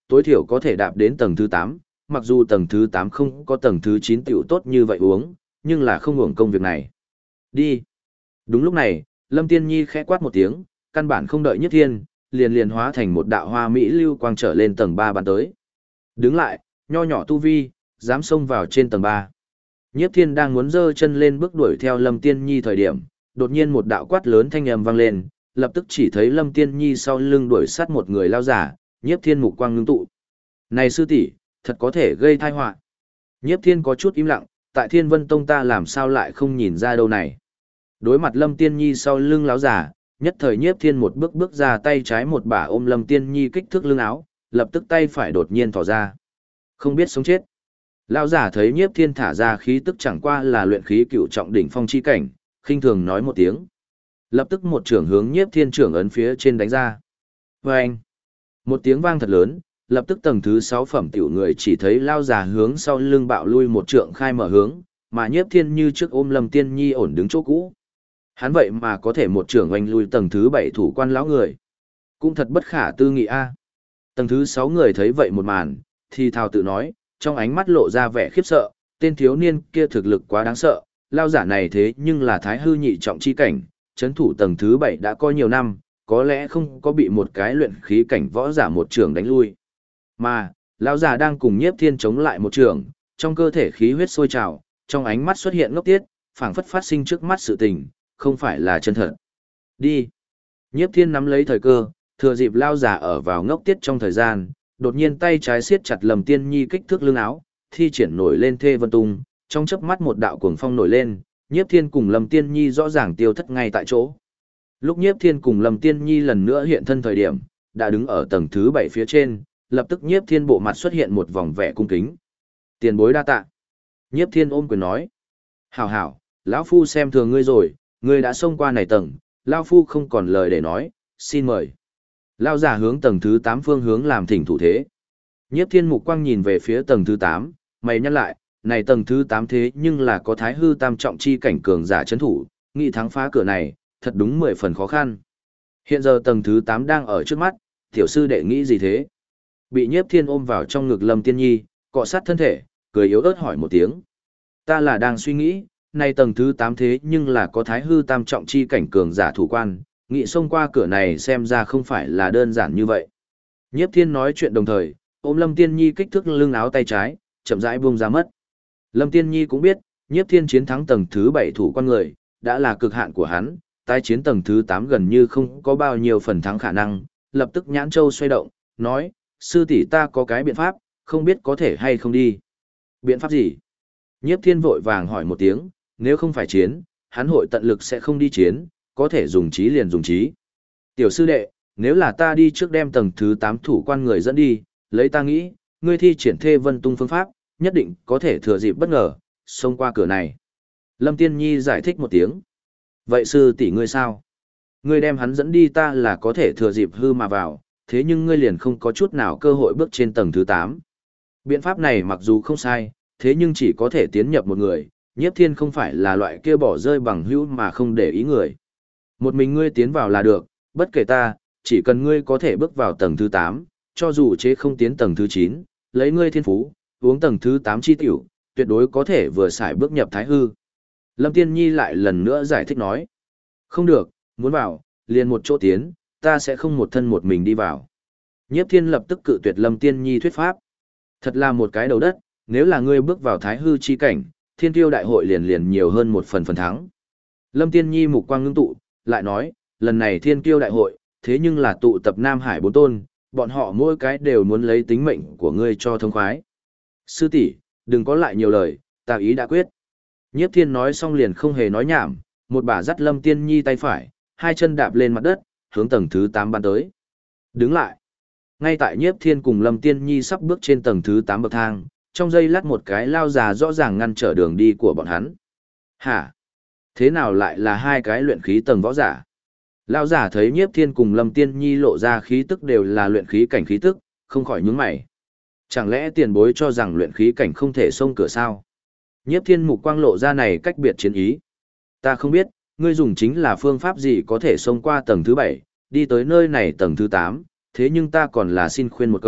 tối thiểu có thể đạp đến tầng thứ 8, mặc dù tầng thứ 8 không có tầng thứ 9 tiểu tốt như vậy uống, nhưng là không hưởng công việc này. Đi. Đúng lúc này, Lâm Tiên Nhi khẽ quát một tiếng, căn bản không đợi Nhiếp Thiên, liền hóa thành một đạo hoa mỹ lưu quang trở lên tầng 3 bắn tới. Đứng lại, nho nhỏ tu vi, dám xông vào trên tầng 3. Nhiếp Thiên đang muốn giơ chân lên bước đuổi theo Lâm Tiên Nhi thời điểm, đột nhiên một đạo quát lớn thanh âm vang lên, lập tức chỉ thấy Lâm Tiên Nhi sau lưng đuổi sát một người lao giả, Nhiếp Thiên mục quang ngưng tụ. Này sư tỷ, thật có thể gây tai họa. Nhiếp Thiên có chút im lặng, tại Thiên Vân Tông ta làm sao lại không nhìn ra đâu này. Đối mặt Lâm Tiên Nhi sau lưng lão giả, nhất thời Nhiếp Thiên một bước bước ra tay trái một bả ôm Lâm Tiên Nhi kích thước lưng áo, lập tức tay phải đột nhiên thò ra. Không biết sống chết. Lão giả thấy Nhiếp Thiên thả ra khí tức chẳng qua là luyện khí cựu trọng đỉnh phong chi cảnh, khinh thường nói một tiếng. Lập tức một trưởng hướng Nhiếp Thiên trưởng ấn phía trên đánh ra. Vâng! Một tiếng vang thật lớn, lập tức tầng thứ 6 phẩm tiểu người chỉ thấy lão giả hướng sau lưng bạo lui một trượng khai mở hướng, mà Nhiếp Thiên như trước ôm Lâm Tiên Nhi ổn đứng chỗ cũ. Hắn vậy mà có thể một trưởng oanh lui tầng thứ 7 thủ quan lão người. Cũng thật bất khả tư nghị a. Tầng thứ 6 người thấy vậy một màn, thì thào tự nói, trong ánh mắt lộ ra vẻ khiếp sợ, tên thiếu niên kia thực lực quá đáng sợ, lao giả này thế nhưng là thái hư nhị trọng chi cảnh, chấn thủ tầng thứ 7 đã có nhiều năm, có lẽ không có bị một cái luyện khí cảnh võ giả một trường đánh lui. Mà, lao giả đang cùng Nhiếp Thiên chống lại một trường, trong cơ thể khí huyết sôi trào, trong ánh mắt xuất hiện ngốc tiết, phảng phất phát sinh trước mắt sự tình, không phải là chân thật. Đi. Nhiếp Thiên nắm lấy thời cơ, thừa dịp lao giả ở vào ngốc tiết trong thời gian, đột nhiên tay trái siết chặt Lâm Tiên Nhi kích thước lưng áo, thi triển nổi lên Thê Vân Tung, trong chớp mắt một đạo cuồng phong nổi lên, Nhiếp Thiên cùng Lâm Tiên Nhi rõ ràng tiêu thất ngay tại chỗ. Lúc Nhiếp Thiên cùng Lâm Tiên Nhi lần nữa hiện thân thời điểm, đã đứng ở tầng thứ 7 phía trên, lập tức Nhiếp Thiên bộ mặt xuất hiện một vòng vẻ cung kính. Tiền bối đa tạ. Nhiếp Thiên ôm quyền nói. Hảo hảo, lão phu xem thường ngươi rồi, ngươi đã xông qua này tầng, lão phu không còn lời để nói, xin mời. Lão giả hướng tầng thứ 8 phương hướng làm thỉnh thủ thế. Nhiếp Thiên mục quang nhìn về phía tầng thứ 8, mày nhắc lại, này tầng thứ 8 thế nhưng là có thái hư tam trọng chi cảnh cường giả chấn thủ, nghị thắng phá cửa này, thật đúng 10 phần khó khăn. Hiện giờ tầng thứ 8 đang ở trước mắt, tiểu sư đệ nghĩ gì thế? Bị Nhiếp Thiên ôm vào trong ngực Lâm Tiên Nhi, cọ sát thân thể, cười yếu ớt hỏi một tiếng. Ta là đang suy nghĩ, này tầng thứ 8 thế nhưng là có thái hư tam trọng chi cảnh cường giả thủ quan, nghị xông qua cửa này xem ra không phải là đơn giản như vậy. Nhiếp Thiên nói chuyện đồng thời, ôm Lâm Tiên Nhi kích thước lưng áo tay trái, chậm rãi buông ra mất. Lâm Tiên Nhi cũng biết, Nhiếp Thiên chiến thắng tầng thứ 7 thủ quan người, đã là cực hạn của hắn, tái chiến tầng thứ 8 gần như không có bao nhiêu phần thắng khả năng, lập tức nhãn châu xoay động, nói, sư tỷ ta có cái biện pháp, không biết có thể hay không đi. Biện pháp gì? Nhiếp Thiên vội vàng hỏi một tiếng, nếu không phải chiến, hắn hội tận lực sẽ không đi chiến, có thể dùng trí liền dùng trí. Tiểu sư đệ, nếu là ta đi trước đem tầng thứ 8 thủ quan người dẫn đi, lấy ta nghĩ, ngươi thi triển Thê Vân Tung phương pháp, nhất định có thể thừa dịp bất ngờ, xông qua cửa này. Lâm Tiên Nhi giải thích một tiếng. Vậy sư tỷ ngươi sao? Ngươi đem hắn dẫn đi ta là có thể thừa dịp hư mà vào, thế nhưng ngươi liền không có chút nào cơ hội bước trên tầng thứ 8. Biện pháp này mặc dù không sai, thế nhưng chỉ có thể tiến nhập một người, Nhiếp Thiên không phải là loại kia bỏ rơi bằng hữu mà không để ý người. Một mình ngươi tiến vào là được, bất kể ta, chỉ cần ngươi có thể bước vào tầng thứ 8, cho dù chế không tiến tầng thứ 9, lấy ngươi thiên phú, uống tầng thứ 8 chi tiểu, tuyệt đối có thể vừa xài bước nhập thái hư. Lâm Tiên Nhi lại lần nữa giải thích nói. Không được, muốn vào, liền một chỗ tiến, ta sẽ không một thân một mình đi vào. Nhiếp Thiên lập tức cự tuyệt Lâm Tiên Nhi thuyết pháp. Thật là một cái đầu đất, nếu là ngươi bước vào thái hư chi cảnh, thiên tiêu đại hội liền nhiều hơn một phần thắng. Lâm Tiên Nhi mục quang ngưng tụ, lại nói, lần này thiên kiêu đại hội, thế nhưng là tụ tập Nam Hải bốn tôn, bọn họ mỗi cái đều muốn lấy tính mệnh của ngươi cho thông khoái. Sư tỷ, đừng có lại nhiều lời, ta ý đã quyết. Nhiếp Thiên nói xong liền không hề nói nhảm, một bà dắt Lâm Tiên Nhi tay phải, hai chân đạp lên mặt đất, hướng tầng thứ 8 bắn tới. Đứng lại. Ngay tại Nhiếp Thiên cùng Lâm Tiên Nhi sắp bước trên tầng thứ 8 bậc thang, trong giây lát một cái lao già rõ ràng ngăn trở đường đi của bọn hắn. Hả? Thế nào lại là hai cái luyện khí tầng võ giả? Lao giả thấy Nhiếp Thiên cùng Lâm Tiên Nhi lộ ra khí tức đều là luyện khí cảnh khí tức, không khỏi nhướng mày. Chẳng lẽ tiền bối cho rằng luyện khí cảnh không thể xông cửa sao? Nhiếp Thiên mục quang lộ ra này cách biệt chiến ý. Ta không biết, ngươi dùng chính là phương pháp gì có thể xông qua tầng thứ 7, đi tới nơi này tầng thứ 8, thế nhưng ta còn là xin khuyên một câu,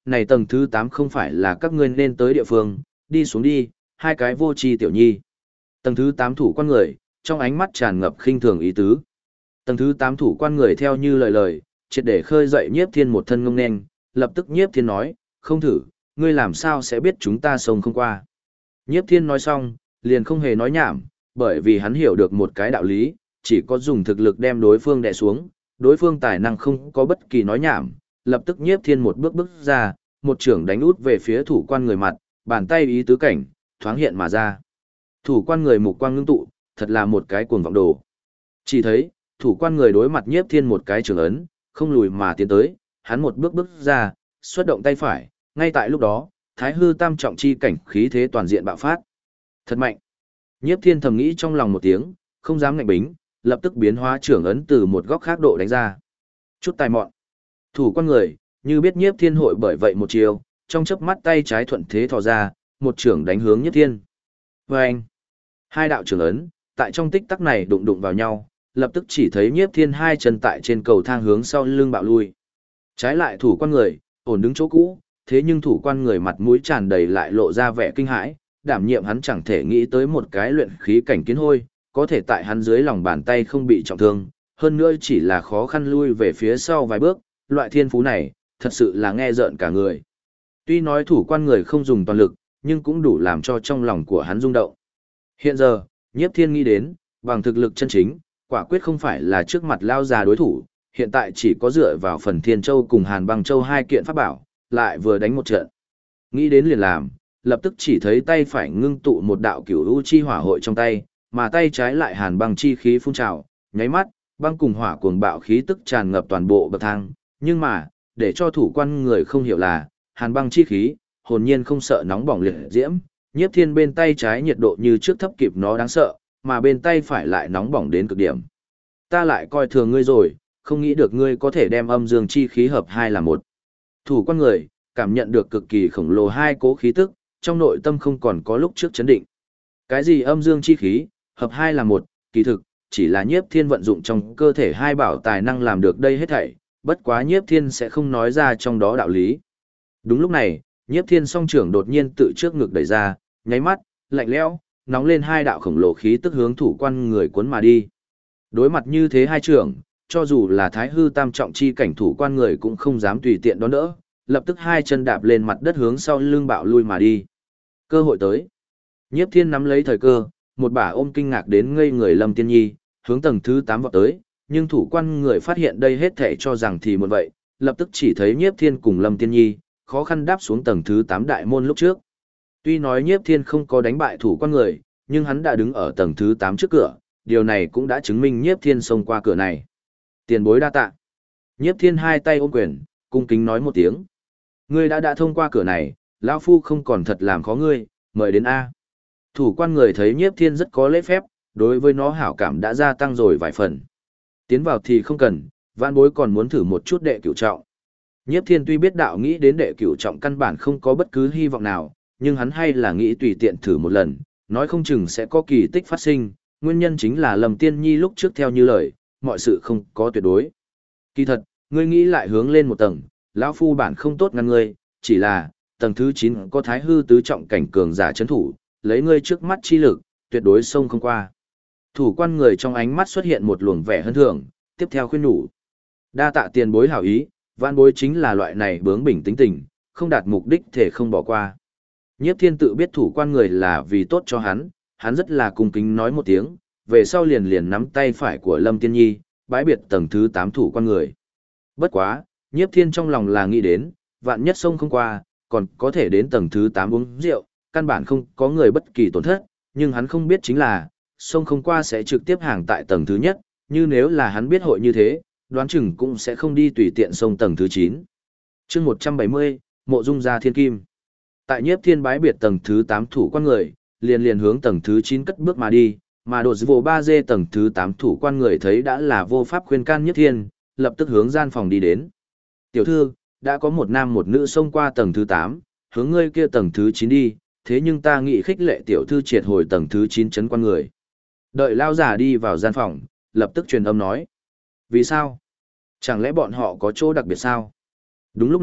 này tầng thứ 8 không phải là các ngươi nên tới địa phương, đi xuống đi, hai cái vô tri tiểu nhi. Tầng thứ 8 thủ quan người, trong ánh mắt tràn ngập khinh thường ý tứ. Tầng thứ 8 thủ quan người theo như lời, triệt để khơi dậy Nhiếp Thiên một thân ngông nên, lập tức Nhiếp Thiên nói, không thử, ngươi làm sao sẽ biết chúng ta sông không qua. Nhiếp Thiên nói xong, liền không hề nói nhảm, bởi vì hắn hiểu được một cái đạo lý, chỉ có dùng thực lực đem đối phương đè xuống, đối phương tài năng không có bất kỳ nói nhảm, lập tức Nhiếp Thiên một bước ra, một trưởng đánh út về phía thủ quan người mặt, bàn tay ý tứ cảnh, thoáng hiện mà ra. Thủ quan người mục quang ngưng tụ, thật là một cái cuồng vọng đồ. Chỉ thấy, thủ quan người đối mặt Nhiếp Thiên một cái trường ấn, không lùi mà tiến tới, hắn một bước ra, xuất động tay phải, ngay tại lúc đó, Thái hư tam trọng chi cảnh khí thế toàn diện bạo phát. Thật mạnh. Nhiếp Thiên thầm nghĩ trong lòng một tiếng, không dám ngạnh bính, lập tức biến hóa trưởng ấn từ một góc khác độ đánh ra. Chút tài mọn. Thủ quan người, như biết Nhiếp Thiên hội bởi vậy một chiều, trong chớp mắt tay trái thuận thế thò ra, một trưởng đánh hướng Nhiếp Thiên. Vâng! Hai đạo trưởng ấn, tại trong tích tắc này đụng vào nhau, lập tức chỉ thấy Nhiếp Thiên hai chân tại trên cầu thang hướng sau lưng bạo lui. Trái lại thủ quan người, ổn đứng chỗ cũ, thế nhưng thủ quan người mặt mũi tràn đầy lại lộ ra vẻ kinh hãi, đảm nhiệm hắn chẳng thể nghĩ tới một cái luyện khí cảnh kiến hôi, có thể tại hắn dưới lòng bàn tay không bị trọng thương, hơn nữa chỉ là khó khăn lui về phía sau vài bước, loại thiên phú này, thật sự là nghe rợn cả người. Tuy nói thủ quan người không dùng toàn lực, nhưng cũng đủ làm cho trong lòng của hắn rung động. Hiện giờ, Nhiếp Thiên nghĩ đến, bằng thực lực chân chính, quả quyết không phải là trước mặt lao già đối thủ, hiện tại chỉ có dựa vào phần Thiên Châu cùng Hàn Băng Châu hai kiện pháp bảo, lại vừa đánh một trận. Nghĩ đến liền làm, lập tức chỉ thấy tay phải ngưng tụ một đạo cửu u chi hỏa hội trong tay, mà tay trái lại hàn băng chi khí phun trào, nháy mắt, băng cùng hỏa cuồng bạo khí tức tràn ngập toàn bộ bậc thang, nhưng mà, để cho thủ quan người không hiểu là, hàn băng chi khí, hồn nhiên không sợ nóng bỏng liệt diễm, Nhiếp Thiên bên tay trái nhiệt độ như trước thấp kịp nó đáng sợ, mà bên tay phải lại nóng bỏng đến cực điểm. Ta lại coi thường ngươi rồi, không nghĩ được ngươi có thể đem âm dương chi khí hợp hai là một. Thủ quan người, cảm nhận được cực kỳ khổng lồ hai cố khí tức, trong nội tâm không còn có lúc trước chấn định. Cái gì âm dương chi khí, hợp hai là một, kỳ thực, chỉ là Nhiếp Thiên vận dụng trong cơ thể hai bảo tài năng làm được đây hết thảy, bất quá Nhiếp Thiên sẽ không nói ra trong đó đạo lý. Đúng lúc này, Nhiếp Thiên song trưởng đột nhiên tự trước ngực đẩy ra, nháy mắt, lạnh lẽo, nóng lên hai đạo khổng lồ khí tức hướng thủ quan người cuốn mà đi. Đối mặt như thế hai trưởng, cho dù là Thái hư tam trọng chi cảnh thủ quan người cũng không dám tùy tiện đón đỡ, lập tức hai chân đạp lên mặt đất hướng sau lưng bạo lui mà đi. Cơ hội tới. Nhiếp Thiên nắm lấy thời cơ, một bả ôm kinh ngạc đến ngây người Lâm Tiên Nhi, hướng tầng thứ 8 vọt tới, nhưng thủ quan người phát hiện đây hết thảy cho rằng thì một vậy, lập tức chỉ thấy Nhiếp Thiên cùng Lâm Tiên Nhi, khó khăn đáp xuống tầng thứ 8 đại môn lúc trước. Tuy nói Nhiếp Thiên không có đánh bại thủ quan người, nhưng hắn đã đứng ở tầng thứ 8 trước cửa, điều này cũng đã chứng minh Nhiếp Thiên xông qua cửa này. Tiền bối đa tạ. Nhiếp Thiên hai tay ôm quyền, cung kính nói một tiếng. Ngươi đã thông qua cửa này, lão phu không còn thật làm khó ngươi, mời đến A. Thủ quan người thấy Nhiếp Thiên rất có lễ phép, đối với nó hảo cảm đã gia tăng rồi vài phần. Tiến vào thì không cần, vạn bối còn muốn thử một chút đệ cửu trọng. Nhiếp Thiên tuy biết đạo nghĩ đến đệ cửu trọng căn bản không có bất cứ hy vọng nào, nhưng hắn hay là nghĩ tùy tiện thử một lần, nói không chừng sẽ có kỳ tích phát sinh, nguyên nhân chính là Lâm Tiên Nhi lúc trước theo như lời, mọi sự không có tuyệt đối. Kỳ thật, ngươi nghĩ lại hướng lên một tầng, lão phu bản không tốt ngăn ngươi, chỉ là, tầng thứ 9 có thái hư tứ trọng cảnh cường giả chấn thủ, lấy ngươi trước mắt chi lực, tuyệt đối xông không qua. Thủ quan người trong ánh mắt xuất hiện một luồng vẻ hân thưởng, tiếp theo khuyên nhủ. Đa tạ tiền bối hảo ý, vạn bối chính là loại này bướng bỉnh tính tình, không đạt mục đích thể không bỏ qua. Nhiếp Thiên tự biết thủ quan người là vì tốt cho hắn rất là cung kính nói một tiếng, về sau liền nắm tay phải của Lâm Tiên Nhi, bái biệt tầng thứ 8 thủ quan người. Bất quá, Nhiếp Thiên trong lòng là nghĩ đến, vạn nhất sông không qua, còn có thể đến tầng thứ 8 uống rượu, căn bản không có người bất kỳ tổn thất, nhưng hắn không biết chính là, sông không qua sẽ trực tiếp hàng tại tầng thứ nhất, như nếu là hắn biết hội như thế, đoán chừng cũng sẽ không đi tùy tiện sông tầng thứ 9. chương 170, Mộ Dung gia Thiên Kim. Tại Nhiếp Thiên bái biệt tầng thứ 8 thủ quan người, liền hướng tầng thứ 9 cất bước mà đi, mà đột vô 3G tầng thứ 8 thủ quan người thấy đã là vô pháp khuyên can Nhiếp Thiên, lập tức hướng gian phòng đi đến. Tiểu thư, đã có một nam một nữ xông qua tầng thứ 8, hướng ngươi kia tầng thứ 9 đi, thế nhưng ta nghĩ khích lệ tiểu thư triệt hồi tầng thứ 9 chấn quan người. Đợi lao giả đi vào gian phòng, lập tức truyền âm nói. Vì sao? Chẳng lẽ bọn họ có chỗ đặc biệt sao? Đúng lúc này,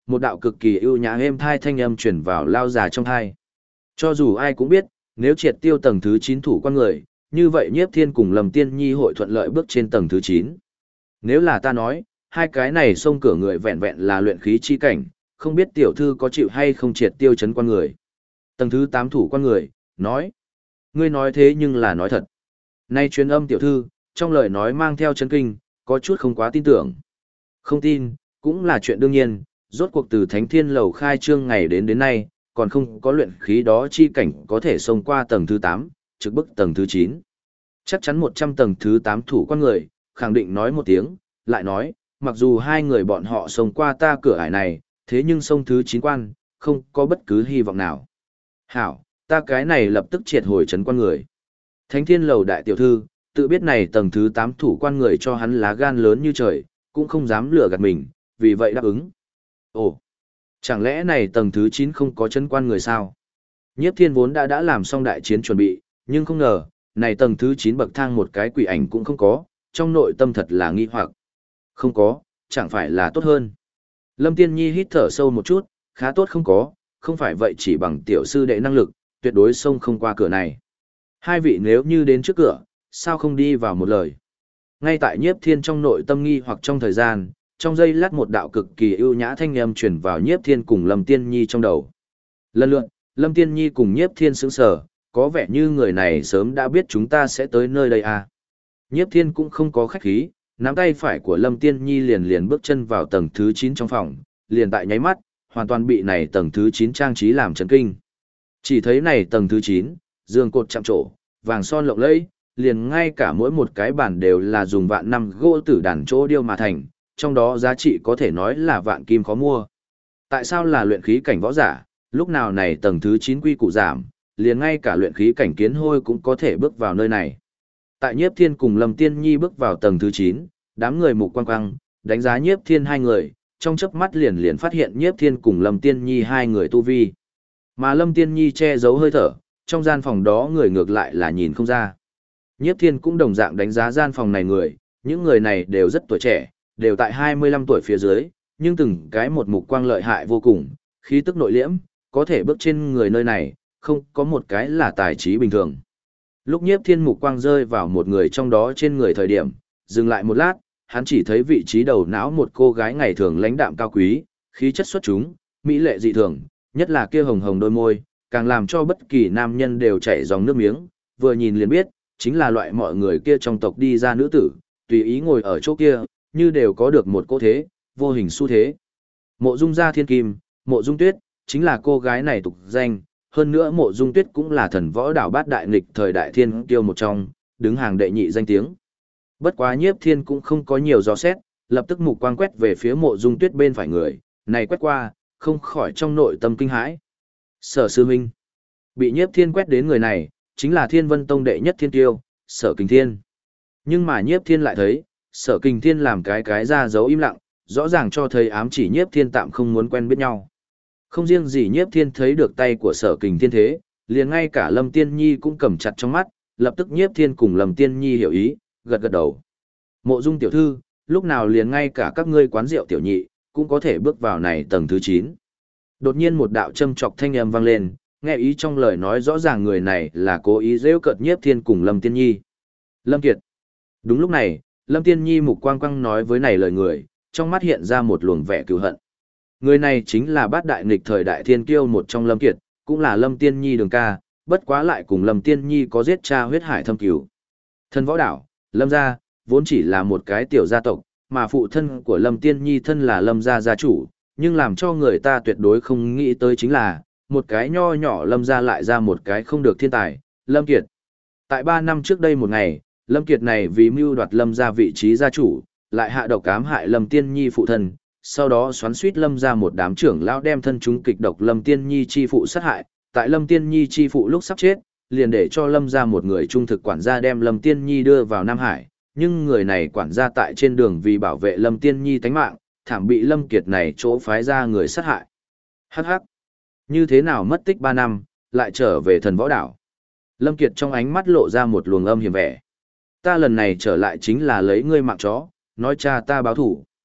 một đạo cực kỳ ưu nhã êm thai thanh âm truyền vào lao già trong thai. Cho dù ai cũng biết, nếu triệt tiêu tầng thứ 9 thủ quan người, như vậy Nhiếp Thiên cùng Lâm Tiên Nhi hội thuận lợi bước trên tầng thứ 9. Nếu là ta nói, hai cái này xông cửa người vẹn vẹn là luyện khí chi cảnh, không biết tiểu thư có chịu hay không triệt tiêu chấn quan người. Tầng thứ 8 thủ quan người, nói. Ngươi nói thế nhưng là nói thật. Nay truyền âm tiểu thư, trong lời nói mang theo chấn kinh, có chút không quá tin tưởng. Không tin, cũng là chuyện đương nhiên, rốt cuộc từ Thánh Thiên Lầu khai trương ngày đến nay, còn không có luyện khí đó chi cảnh có thể xông qua tầng thứ 8, trực bức tầng thứ 9. Chắc chắn 100 tầng thứ 8 thủ quan người, khẳng định nói một tiếng, lại nói, mặc dù hai người bọn họ xông qua ta cửa ải này, thế nhưng xông thứ 9 quan, không có bất cứ hy vọng nào. Hảo, ta cái này lập tức triệt hồi trấn quan người. Thánh Thiên Lầu đại tiểu thư, tự biết này tầng thứ 8 thủ quan người cho hắn lá gan lớn như trời, cũng không dám lừa gạt mình, vì vậy đáp ứng. Ồ, chẳng lẽ này tầng thứ 9 không có trấn quan người sao? Nhiếp Thiên vốn đã làm xong đại chiến chuẩn bị, nhưng không ngờ, này tầng thứ 9 bậc thang một cái quỷ ảnh cũng không có, trong nội tâm thật là nghi hoặc. Không có, chẳng phải là tốt hơn. Lâm Tiên Nhi hít thở sâu một chút, khá tốt không có, không phải vậy chỉ bằng tiểu sư đệ năng lực, tuyệt đối xông không qua cửa này. Hai vị nếu như đến trước cửa, sao không đi vào một lời. Ngay tại Nhiếp Thiên trong nội tâm nghi hoặc trong thời gian, trong giây lát một đạo cực kỳ ưu nhã thanh âm truyền vào Nhiếp Thiên cùng Lâm Tiên Nhi trong đầu. Lần lượt, Lâm Tiên Nhi cùng Nhiếp Thiên sững sờ, có vẻ như người này sớm đã biết chúng ta sẽ tới nơi đây à. Nhiếp Thiên cũng không có khách khí, nắm tay phải của Lâm Tiên Nhi liền bước chân vào tầng thứ 9 trong phòng, liền tại nháy mắt, hoàn toàn bị này tầng thứ 9 trang trí làm chấn kinh. Chỉ thấy này tầng thứ 9, giường cột chạm trổ, vàng son lộng lẫy, liền ngay cả mỗi một cái bàn đều là dùng vạn năm gỗ tử đàn chỗ điêu mà thành, trong đó giá trị có thể nói là vạn kim khó mua. Tại sao là luyện khí cảnh võ giả, lúc nào này tầng thứ 9 quy củ giảm, liền ngay cả luyện khí cảnh kiến hôi cũng có thể bước vào nơi này. Tại Nhiếp Thiên cùng Lâm Tiên Nhi bước vào tầng thứ 9, đám người mục quang quang, đánh giá Nhiếp Thiên hai người, trong chớp mắt liền phát hiện Nhiếp Thiên cùng Lâm Tiên Nhi hai người tu vi. Mà Lâm Tiên Nhi che giấu hơi thở, trong gian phòng đó người ngược lại là nhìn không ra. Nhiếp Thiên cũng đồng dạng đánh giá gian phòng này người, những người này đều rất tuổi trẻ, đều tại 25 tuổi phía dưới, nhưng từng cái một mục quang lợi hại vô cùng, khí tức nội liễm, có thể bước trên người nơi này, không có một cái là tài trí bình thường. Lúc Nhiếp Thiên mục quang rơi vào một người trong đó trên người thời điểm, dừng lại một lát, hắn chỉ thấy vị trí đầu não một cô gái ngày thường lãnh đạm cao quý, khí chất xuất chúng, mỹ lệ dị thường, nhất là kia hồng hồng đôi môi, càng làm cho bất kỳ nam nhân đều chảy dòng nước miếng, vừa nhìn liền biết, chính là loại mọi người kia trong tộc đi ra nữ tử, tùy ý ngồi ở chỗ kia, như đều có được một cỗ thế, vô hình xu thế. Mộ Dung gia thiên kim, Mộ Dung Tuyết, chính là cô gái này tục danh, hơn nữa Mộ Dung Tuyết cũng là thần võ đảo bát đại nghịch thời đại thiên kiêu một trong, đứng hàng đệ nhị danh tiếng. Bất quá Nhiếp Thiên cũng không có nhiều dò xét, lập tức mục quang quét về phía Mộ Dung Tuyết bên phải người, này quét qua, không khỏi trong nội tâm kinh hãi. Sở sư huynh. Bị Nhiếp Thiên quét đến người này, chính là Thiên Vân Tông đệ nhất thiên kiêu, Sở Kình Thiên. Nhưng mà Nhiếp Thiên lại thấy, Sở Kình Thiên làm cái ra dấu im lặng, rõ ràng cho thấy ám chỉ Nhiếp Thiên tạm không muốn quen biết nhau. Không riêng gì Nhiếp Thiên thấy được tay của Sở Kình Thiên thế, liền ngay cả Lâm Tiên Nhi cũng cầm chặt trong mắt, lập tức Nhiếp Thiên cùng Lâm Tiên Nhi hiểu ý, gật gật đầu. Mộ Dung tiểu thư, lúc nào liền ngay cả các ngươi quán rượu tiểu nhị, cũng có thể bước vào này tầng thứ 9. Đột nhiên một đạo châm chọc thanh âm vang lên, nghe ý trong lời nói rõ ràng người này là cố ý giễu cợt Nhiếp Thiên cùng Lâm Tiên Nhi. Lâm Kiệt. Đúng lúc này, Lâm Tiên Nhi mục quang quang nói với này lời người, trong mắt hiện ra một luồng vẻ cừu hận. Người này chính là bát đại nghịch thời đại thiên kiêu một trong Lâm Kiệt, cũng là Lâm Tiên Nhi đường ca, bất quá lại cùng Lâm Tiên Nhi có giết cha huyết hải thâm cừu. Thân võ đảo, Lâm gia, vốn chỉ là một cái tiểu gia tộc, mà phụ thân của Lâm Tiên Nhi thân là Lâm gia gia chủ, nhưng làm cho người ta tuyệt đối không nghĩ tới chính là, một cái nho nhỏ Lâm gia lại ra một cái không được thiên tài, Lâm Kiệt. Tại 3 năm trước đây một ngày, Lâm Kiệt này vì mưu đoạt Lâm gia vị trí gia chủ, lại hạ độc ám hại Lâm Tiên Nhi phụ thân, sau đó xoắn suýt Lâm gia một đám trưởng lão đem thân chúng kịch độc Lâm Tiên Nhi chi phụ sát hại, tại Lâm Tiên Nhi chi phụ lúc sắp chết, liền để cho Lâm gia một người trung thực quản gia đem Lâm Tiên Nhi đưa vào Nam Hải, nhưng người này quản gia tại trên đường vì bảo vệ Lâm Tiên Nhi tánh mạng, thảm bị Lâm Kiệt này chỗ phái ra người sát hại. Hắc hắc. Như thế nào mất tích 3 năm, lại trở về thần võ đảo. Lâm Kiệt trong ánh mắt lộ ra một luồng âm hiểm vẻ. Ta lần này trở lại chính là lấy ngươi mạng chó, nói cha ta báo thủ.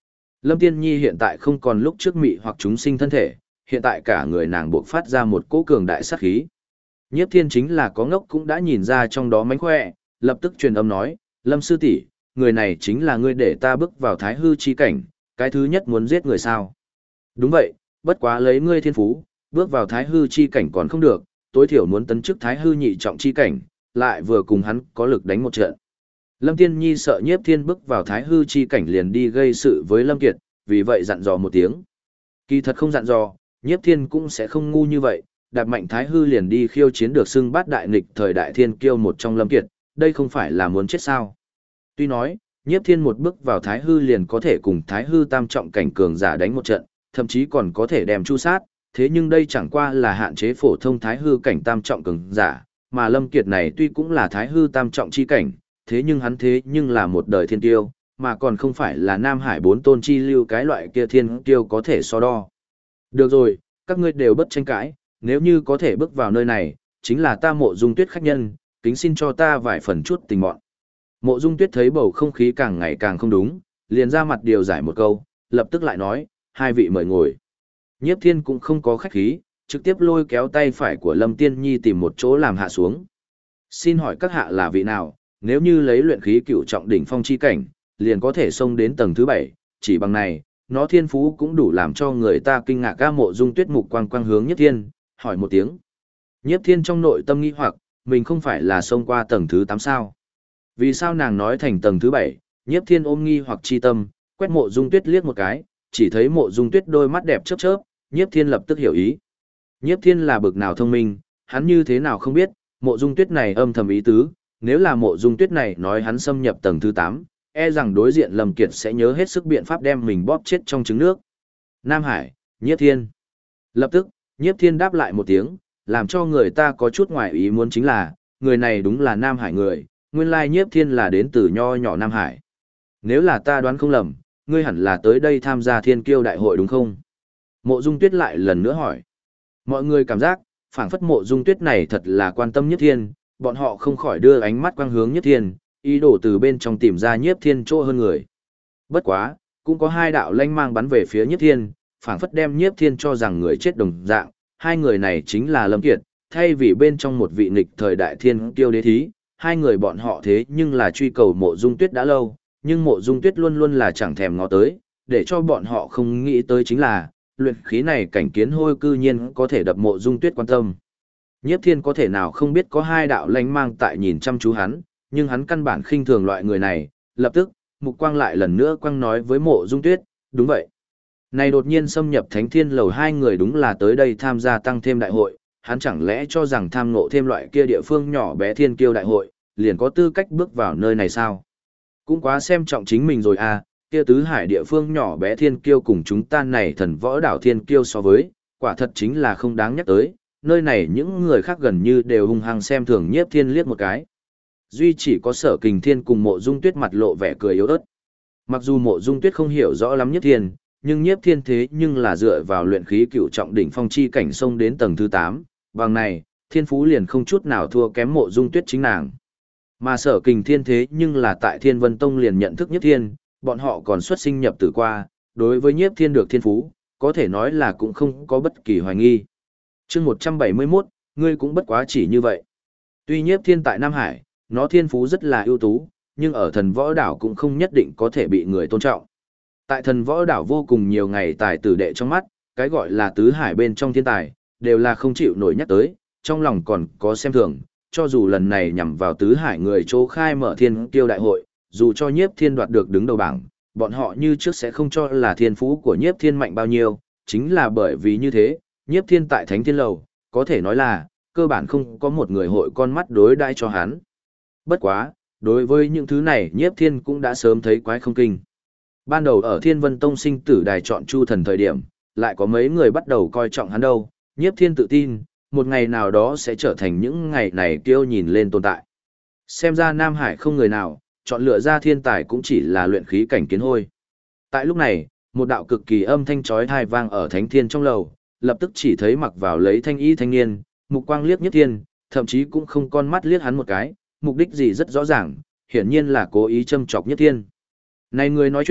Lâm Tiên Nhi hiện tại không còn lúc trước mị hoặc chúng sinh thân thể, hiện tại cả người nàng buộc phát ra một cỗ cường đại sát khí. Nhiếp Thiên chính là có ngốc cũng đã nhìn ra trong đó mánh khỏe, lập tức truyền âm nói, Lâm sư tỷ, người này chính là ngươi để ta bước vào thái hư chi cảnh, cái thứ nhất muốn giết người sao. Đúng vậy, bất quá lấy ngươi thiên phú, bước vào thái hư chi cảnh còn không được, tối thiểu muốn tấn chức thái hư nhị trọng chi cảnh, lại vừa cùng hắn có lực đánh một trận. Lâm Tiên Nhi sợ Nhiếp Thiên bước vào thái hư chi cảnh liền đi gây sự với Lâm Kiệt, vì vậy dặn dò một tiếng. Kỳ thật không dặn dò, Nhiếp Thiên cũng sẽ không ngu như vậy, đạp mạnh thái hư liền đi khiêu chiến được xưng bát đại nghịch thời đại thiên kiêu một trong Lâm Kiệt, đây không phải là muốn chết sao. Tuy nói, Nhiếp Thiên một bước vào thái hư liền có thể cùng thái hư tam trọng cảnh cường giả đánh một trận, thậm chí còn có thể đem chu sát, thế nhưng đây chẳng qua là hạn chế phổ thông thái hư cảnh tam trọng cường giả, mà Lâm Kiệt này tuy cũng là thái hư tam trọng chi cảnh, thế nhưng là một đời thiên kiêu, mà còn không phải là Nam Hải bốn tôn chi lưu cái loại kia thiên kiêu có thể so đo. Được rồi, các ngươi đều bất tranh cãi, nếu như có thể bước vào nơi này, chính là ta Mộ Dung Tuyết khách nhân, kính xin cho ta vài phần chút tình mọn. Mộ Dung Tuyết thấy bầu không khí càng ngày càng không đúng, liền ra mặt điều giải một câu, lập tức lại nói, hai vị mời ngồi. Nhiếp Thiên cũng không có khách khí, trực tiếp lôi kéo tay phải của Lâm Tiên Nhi tìm một chỗ làm hạ xuống. Xin hỏi các hạ là vị nào, nếu như lấy luyện khí cửu trọng đỉnh phong chi cảnh, liền có thể xông đến tầng thứ 7, chỉ bằng này, nó thiên phú cũng đủ làm cho người ta kinh ngạc. Ca Mộ Dung Tuyết mục quang quang hướng Nhiếp Thiên, hỏi một tiếng. Nhiếp Thiên trong nội tâm nghi hoặc, mình không phải là xông qua tầng thứ 8 sao? Vì sao nàng nói thành tầng thứ 7? Nhiếp Thiên ôm nghi hoặc chi tâm, quét Mộ Dung Tuyết liếc một cái, chỉ thấy Mộ Dung Tuyết đôi mắt đẹp chớp chớp, Nhiếp Thiên lập tức hiểu ý. Nhiếp Thiên là bực nào thông minh, hắn như thế nào không biết, Mộ Dung Tuyết này âm thầm ý tứ, nếu là Mộ Dung Tuyết này nói hắn xâm nhập tầng thứ 8, e rằng đối diện Lâm Kiệt sẽ nhớ hết sức biện pháp đem mình bóp chết trong trứng nước. Nam Hải, Nhiếp Thiên. Lập tức, Nhiếp Thiên đáp lại một tiếng, làm cho người ta có chút ngoài ý muốn chính là, người này đúng là Nam Hải người, nguyên lai Nhiếp Thiên là đến từ nho nhỏ Nam Hải. Nếu là ta đoán không lầm, ngươi hẳn là tới đây tham gia Thiên Kiêu đại hội đúng không? Mộ Dung Tuyết lại lần nữa hỏi. Mọi người cảm giác, phảng phất Mộ Dung Tuyết này thật là quan tâm Nhiếp Thiên, bọn họ không khỏi đưa ánh mắt quang hướng Nhiếp Thiên, ý đồ từ bên trong tìm ra Nhiếp Thiên chỗ hơn người. Bất quá, cũng có hai đạo lanh mang bắn về phía Nhiếp Thiên, phảng phất đem Nhiếp Thiên cho rằng người chết đồng dạng, hai người này chính là Lâm Kiệt, thay vì bên trong một vị nghịch thời đại thiên kiêu đế thí, hai người bọn họ thế nhưng là truy cầu Mộ Dung Tuyết đã lâu, nhưng Mộ Dung Tuyết luôn luôn là chẳng thèm ngó tới, để cho bọn họ không nghĩ tới chính là, luyện khí này cảnh kiến hôi cư nhiên có thể đập Mộ Dung Tuyết quan tâm. Nhiếp Thiên có thể nào không biết có hai đạo lanh mang tại nhìn chăm chú hắn, nhưng hắn căn bản khinh thường loại người này, lập tức, mục quang lại lần nữa quang nói với Mộ Dung Tuyết, đúng vậy. Này đột nhiên xâm nhập Thánh Thiên Lầu hai người đúng là tới đây tham gia tăng thêm đại hội, hắn chẳng lẽ cho rằng tham ngộ thêm loại kia địa phương nhỏ bé thiên kiêu đại hội, liền có tư cách bước vào nơi này sao? Cũng quá xem trọng chính mình rồi à, kia tứ hải địa phương nhỏ bé thiên kiêu cùng chúng ta này thần võ đảo thiên kiêu so với, quả thật chính là không đáng nhắc tới, nơi này những người khác gần như đều hung hăng xem thường Nhiếp Thiên liếc một cái. Duy chỉ có Sở Kình Thiên cùng Mộ Dung Tuyết mặt lộ vẻ cười yếu ớt. Mặc dù Mộ Dung Tuyết không hiểu rõ lắm Nhiếp Thiên, nhưng Nhiếp Thiên thế nhưng là dựa vào luyện khí cửu trọng đỉnh phong chi cảnh sông đến tầng thứ 8, bằng này, thiên phú liền không chút nào thua kém Mộ Dung Tuyết chính nàng. Mà Sở Kình Thiên thế nhưng là tại Thiên Vân Tông liền nhận thức Nhiếp Thiên, bọn họ còn xuất sinh nhập tử qua, đối với Nhiếp Thiên được thiên phú, có thể nói là cũng không có bất kỳ hoài nghi. Chương 171, ngươi cũng bất quá chỉ như vậy. Tuy Nhiếp Thiên tại Nam Hải, nó thiên phú rất là ưu tú, nhưng ở thần võ đảo cũng không nhất định có thể bị người tôn trọng. Tại thần võ đảo vô cùng nhiều ngày tài tử đệ trong mắt, cái gọi là tứ hải bên trong thiên tài, đều là không chịu nổi nhắc tới, trong lòng còn có xem thường, cho dù lần này nhằm vào tứ hải người chỗ khai mở thiên kiêu đại hội, dù cho Nhiếp Thiên đoạt được đứng đầu bảng, bọn họ như trước sẽ không cho là thiên phú của Nhiếp Thiên mạnh bao nhiêu, chính là bởi vì như thế, Nhiếp Thiên tại Thánh Thiên Lầu, có thể nói là, cơ bản không có một người hội con mắt đối đãi cho hắn. Bất quá, đối với những thứ này Nhiếp Thiên cũng đã sớm thấy quái không kinh. Ban đầu ở Thiên Vân Tông sinh tử đài chọn Chu Thần thời điểm, lại có mấy người bắt đầu coi trọng hắn đâu, Nhiếp Thiên tự tin, một ngày nào đó sẽ trở thành những ngày này kêu nhìn lên tồn tại. Xem ra Nam Hải không người nào, chọn lựa ra thiên tài cũng chỉ là luyện khí cảnh kiến hôi. Tại lúc này, một đạo cực kỳ âm thanh chói tai vang ở Thánh Thiên trong lầu, lập tức chỉ thấy mặc vào lấy thanh y thanh niên, mục quang liếc Nhiếp Thiên, thậm chí cũng không con mắt liếc hắn một cái, mục đích gì rất rõ ràng, hiển nhiên là cố ý châm chọc Nhiếp Thiên. Này người nói chuyện,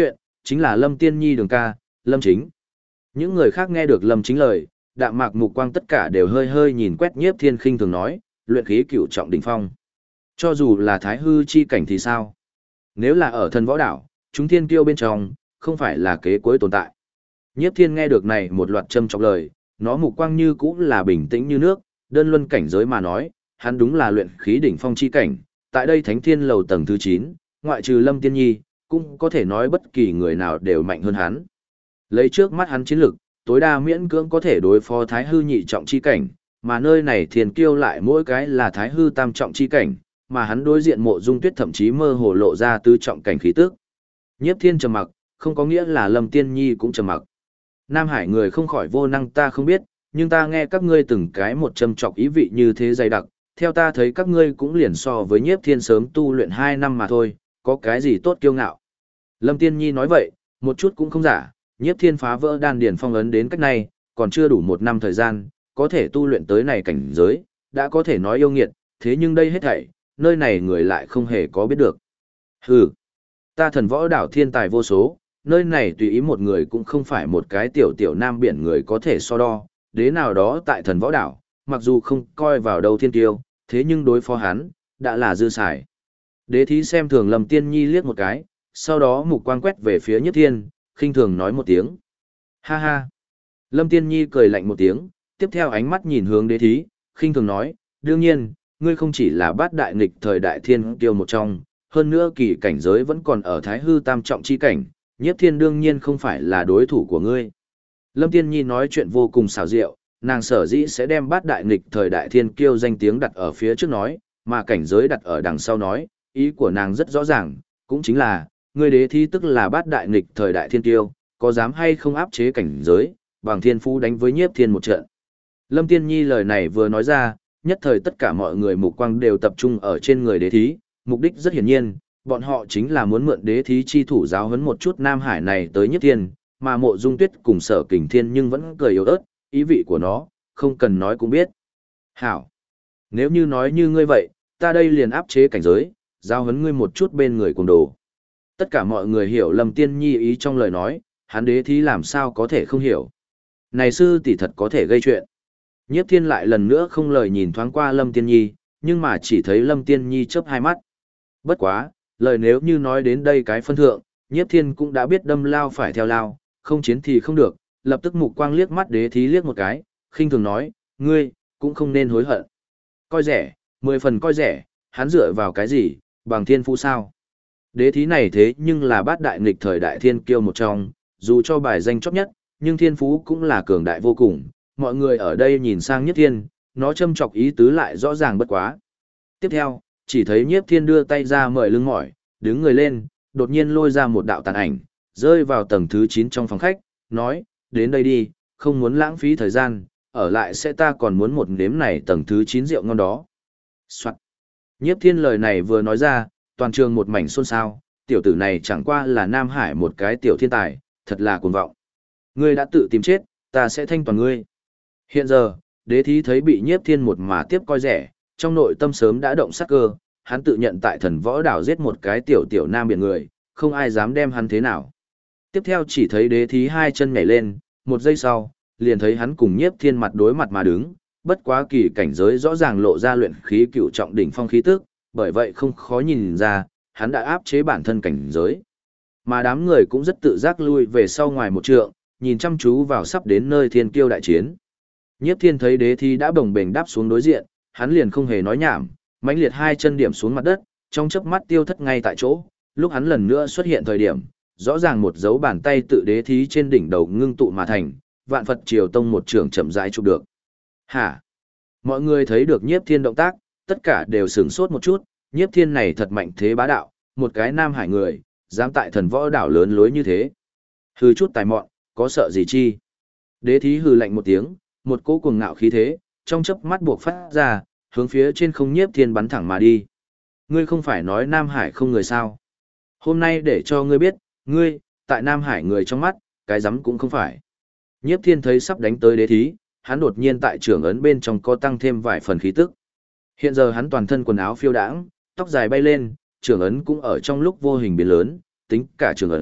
chính là Lâm Tiên Nhi đường ca, Lâm Chính. Những người khác nghe được Lâm Chính lời, đạm mạc mục quang tất cả đều hơi hơi nhìn quét Nhiếp Thiên khinh thường nói, luyện khí cửu trọng đỉnh phong. Cho dù là thái hư chi cảnh thì sao? Nếu là ở thần võ đảo, chúng thiên kiêu bên trong, không phải là kế cuối tồn tại. Nhiếp Thiên nghe được này một loạt châm chọc lời, nó mục quang như cũng là bình tĩnh như nước, đơn luân cảnh giới mà nói, hắn đúng là luyện khí đỉnh phong chi cảnh, tại đây Thánh Thiên lầu tầng thứ 9, ngoại trừ Lâm Tiên Nhi, cũng có thể nói bất kỳ người nào đều mạnh hơn hắn. Lấy trước mắt hắn chiến lực, tối đa miễn cưỡng có thể đối phó thái hư nhị trọng chi cảnh, mà nơi này thiên kiêu lại mỗi cái là thái hư tam trọng chi cảnh, mà hắn đối diện Mộ Dung Tuyết thậm chí mơ hồ lộ ra tứ trọng cảnh khí tức. Nhiếp Thiên trầm mặc, không có nghĩa là Lâm Tiên Nhi cũng trầm mặc. Nam Hải người không khỏi vô năng ta không biết, nhưng ta nghe các ngươi từng cái một châm chọc ý vị như thế dày đặc, theo ta thấy các ngươi cũng liền so với Nhiếp Thiên sớm tu luyện 2 năm mà thôi, có cái gì tốt kiêu ngạo. Lâm Tiên Nhi nói vậy, một chút cũng không giả, Nhiếp Thiên phá vỡ đan điền phong ấn đến cách này, còn chưa đủ 1 năm thời gian, có thể tu luyện tới này cảnh giới, đã có thể nói yêu nghiệt, thế nhưng đây hết thảy, nơi này người lại không hề có biết được. Hừ, ta thần võ đảo thiên tài vô số, nơi này tùy ý một người cũng không phải một cái tiểu tiểu nam biển người có thể so đo, đế nào đó tại thần võ đảo, mặc dù không coi vào đâu thiên tiêu, thế nhưng đối phó hắn, đã là dư xài. Đế thí xem thường Lâm Tiên Nhi liếc một cái, sau đó mục quang quét về phía Nhiếp Thiên, khinh thường nói một tiếng. Ha ha. Lâm Tiên Nhi cười lạnh một tiếng, tiếp theo ánh mắt nhìn hướng đế thí, khinh thường nói, đương nhiên, ngươi không chỉ là bát đại nghịch thời đại thiên kiêu một trong, hơn nữa kỳ cảnh giới vẫn còn ở thái hư tam trọng chi cảnh, Nhiếp Thiên đương nhiên không phải là đối thủ của ngươi. Lâm Tiên Nhi nói chuyện vô cùng xảo diệu, nàng sở dĩ sẽ đem bát đại nghịch thời đại thiên kiêu danh tiếng đặt ở phía trước nói, mà cảnh giới đặt ở đằng sau nói, ý của nàng rất rõ ràng, cũng chính là, ngươi đế thi tức là bát đại nghịch thời đại thiên kiêu, có dám hay không áp chế cảnh giới, bằng thiên phú đánh với Nhiếp Thiên một trận. Lâm Tiên Nhi lời này vừa nói ra, nhất thời tất cả mọi người mục quang đều tập trung ở trên người đế thí, mục đích rất hiển nhiên, bọn họ chính là muốn mượn đế thí chi thủ giáo huấn một chút Nam Hải này tới Nhiếp Thiên, mà Mộ Dung Tuyết cùng Sở Kình Thiên nhưng vẫn cười yếu ớt, ý vị của nó, không cần nói cũng biết. Hảo! Nếu như nói như ngươi vậy, ta đây liền áp chế cảnh giới, giáo huấn ngươi một chút bên người cùng đồ. Tất cả mọi người hiểu Lâm Tiên Nhi ý trong lời nói, hắn đế thí làm sao có thể không hiểu. Này sư tỷ thật có thể gây chuyện. Nhiếp Thiên lại lần nữa không lời nhìn thoáng qua Lâm Tiên Nhi, nhưng mà chỉ thấy Lâm Tiên Nhi chớp hai mắt. Bất quá, lời nếu như nói đến đây cái phân thượng, Nhiếp Thiên cũng đã biết đâm lao phải theo lao, không chiến thì không được, lập tức mục quang liếc mắt đế thí liếc một cái, khinh thường nói, ngươi, cũng không nên hối hận. Coi rẻ, 10 phần coi rẻ, hắn dựa vào cái gì, bằng thiên phú sao? Đế thí này thế nhưng là bát đại nghịch thời đại thiên kiêu một trong, dù cho bài danh chót nhất, nhưng thiên phú cũng là cường đại vô cùng. Mọi người ở đây nhìn sang Nhiếp Thiên, nó châm chọc ý tứ lại rõ ràng bất quá. Tiếp theo, chỉ thấy Nhiếp Thiên đưa tay ra mời lưng mỏi, đứng người lên, đột nhiên lôi ra một đạo tàn ảnh, rơi vào tầng thứ 9 trong phòng khách, nói, đến đây đi, không muốn lãng phí thời gian, ở lại sẽ ta còn muốn một nếm này tầng thứ 9 rượu ngon đó. Soạn. Nhiếp Thiên lời này vừa nói ra, toàn trường một mảnh xôn xao, tiểu tử này chẳng qua là Nam Hải một cái tiểu thiên tài, thật là cuồng vọng. Ngươi đã tự tìm chết, ta sẽ thanh toàn ngươi. Hiện giờ, đế thí thấy bị Nhiếp Thiên một mà tiếp coi rẻ, trong nội tâm sớm đã động sát cơ, hắn tự nhận tại thần võ đảo giết một cái tiểu tiểu nam biển người, không ai dám đem hắn thế nào. Tiếp theo chỉ thấy đế thí hai chân nhảy lên, một giây sau, liền thấy hắn cùng Nhiếp Thiên mặt đối mặt mà đứng, bất quá kỳ cảnh giới rõ ràng lộ ra luyện khí cựu trọng đỉnh phong khí tức, bởi vậy không khó nhìn ra, hắn đã áp chế bản thân cảnh giới. Mà đám người cũng rất tự giác lui về sau ngoài một trượng, nhìn chăm chú vào sắp đến nơi thiên kiêu đại chiến. Nhiếp Thiên thấy đế thi đã bồng bềnh đáp xuống đối diện, hắn liền không hề nói nhảm, mãnh liệt hai chân điểm xuống mặt đất, trong chớp mắt tiêu thất ngay tại chỗ. Lúc hắn lần nữa xuất hiện thời điểm, rõ ràng một dấu bàn tay tự đế thí trên đỉnh đầu ngưng tụ mà thành, Vạn Phật Triều Tông một trường chậm rãi chụp được. Hả? Mọi người thấy được Nhiếp Thiên động tác, tất cả đều sửng sốt một chút, Nhiếp Thiên này thật mạnh thế bá đạo, một cái Nam Hải người, dám tại thần võ đảo lớn lối như thế. Hừ chút tài mọn, có sợ gì chi? Đế thí hừ lạnh một tiếng, một cỗ cuồng ngạo khí thế, trong chớp mắt buộc phát ra, hướng phía trên không Nhiếp Thiên bắn thẳng mà đi. Ngươi không phải nói Nam Hải không người sao? Hôm nay để cho ngươi biết, ngươi, tại Nam Hải người trong mắt, cái rắm cũng không phải. Nhiếp Thiên thấy sắp đánh tới đế thí, hắn đột nhiên tại trường ấn bên trong có tăng thêm vài phần khí tức. Hiện giờ hắn toàn thân quần áo phiêu đãng, tóc dài bay lên, trường ấn cũng ở trong lúc vô hình biến lớn, tính cả trường ấn,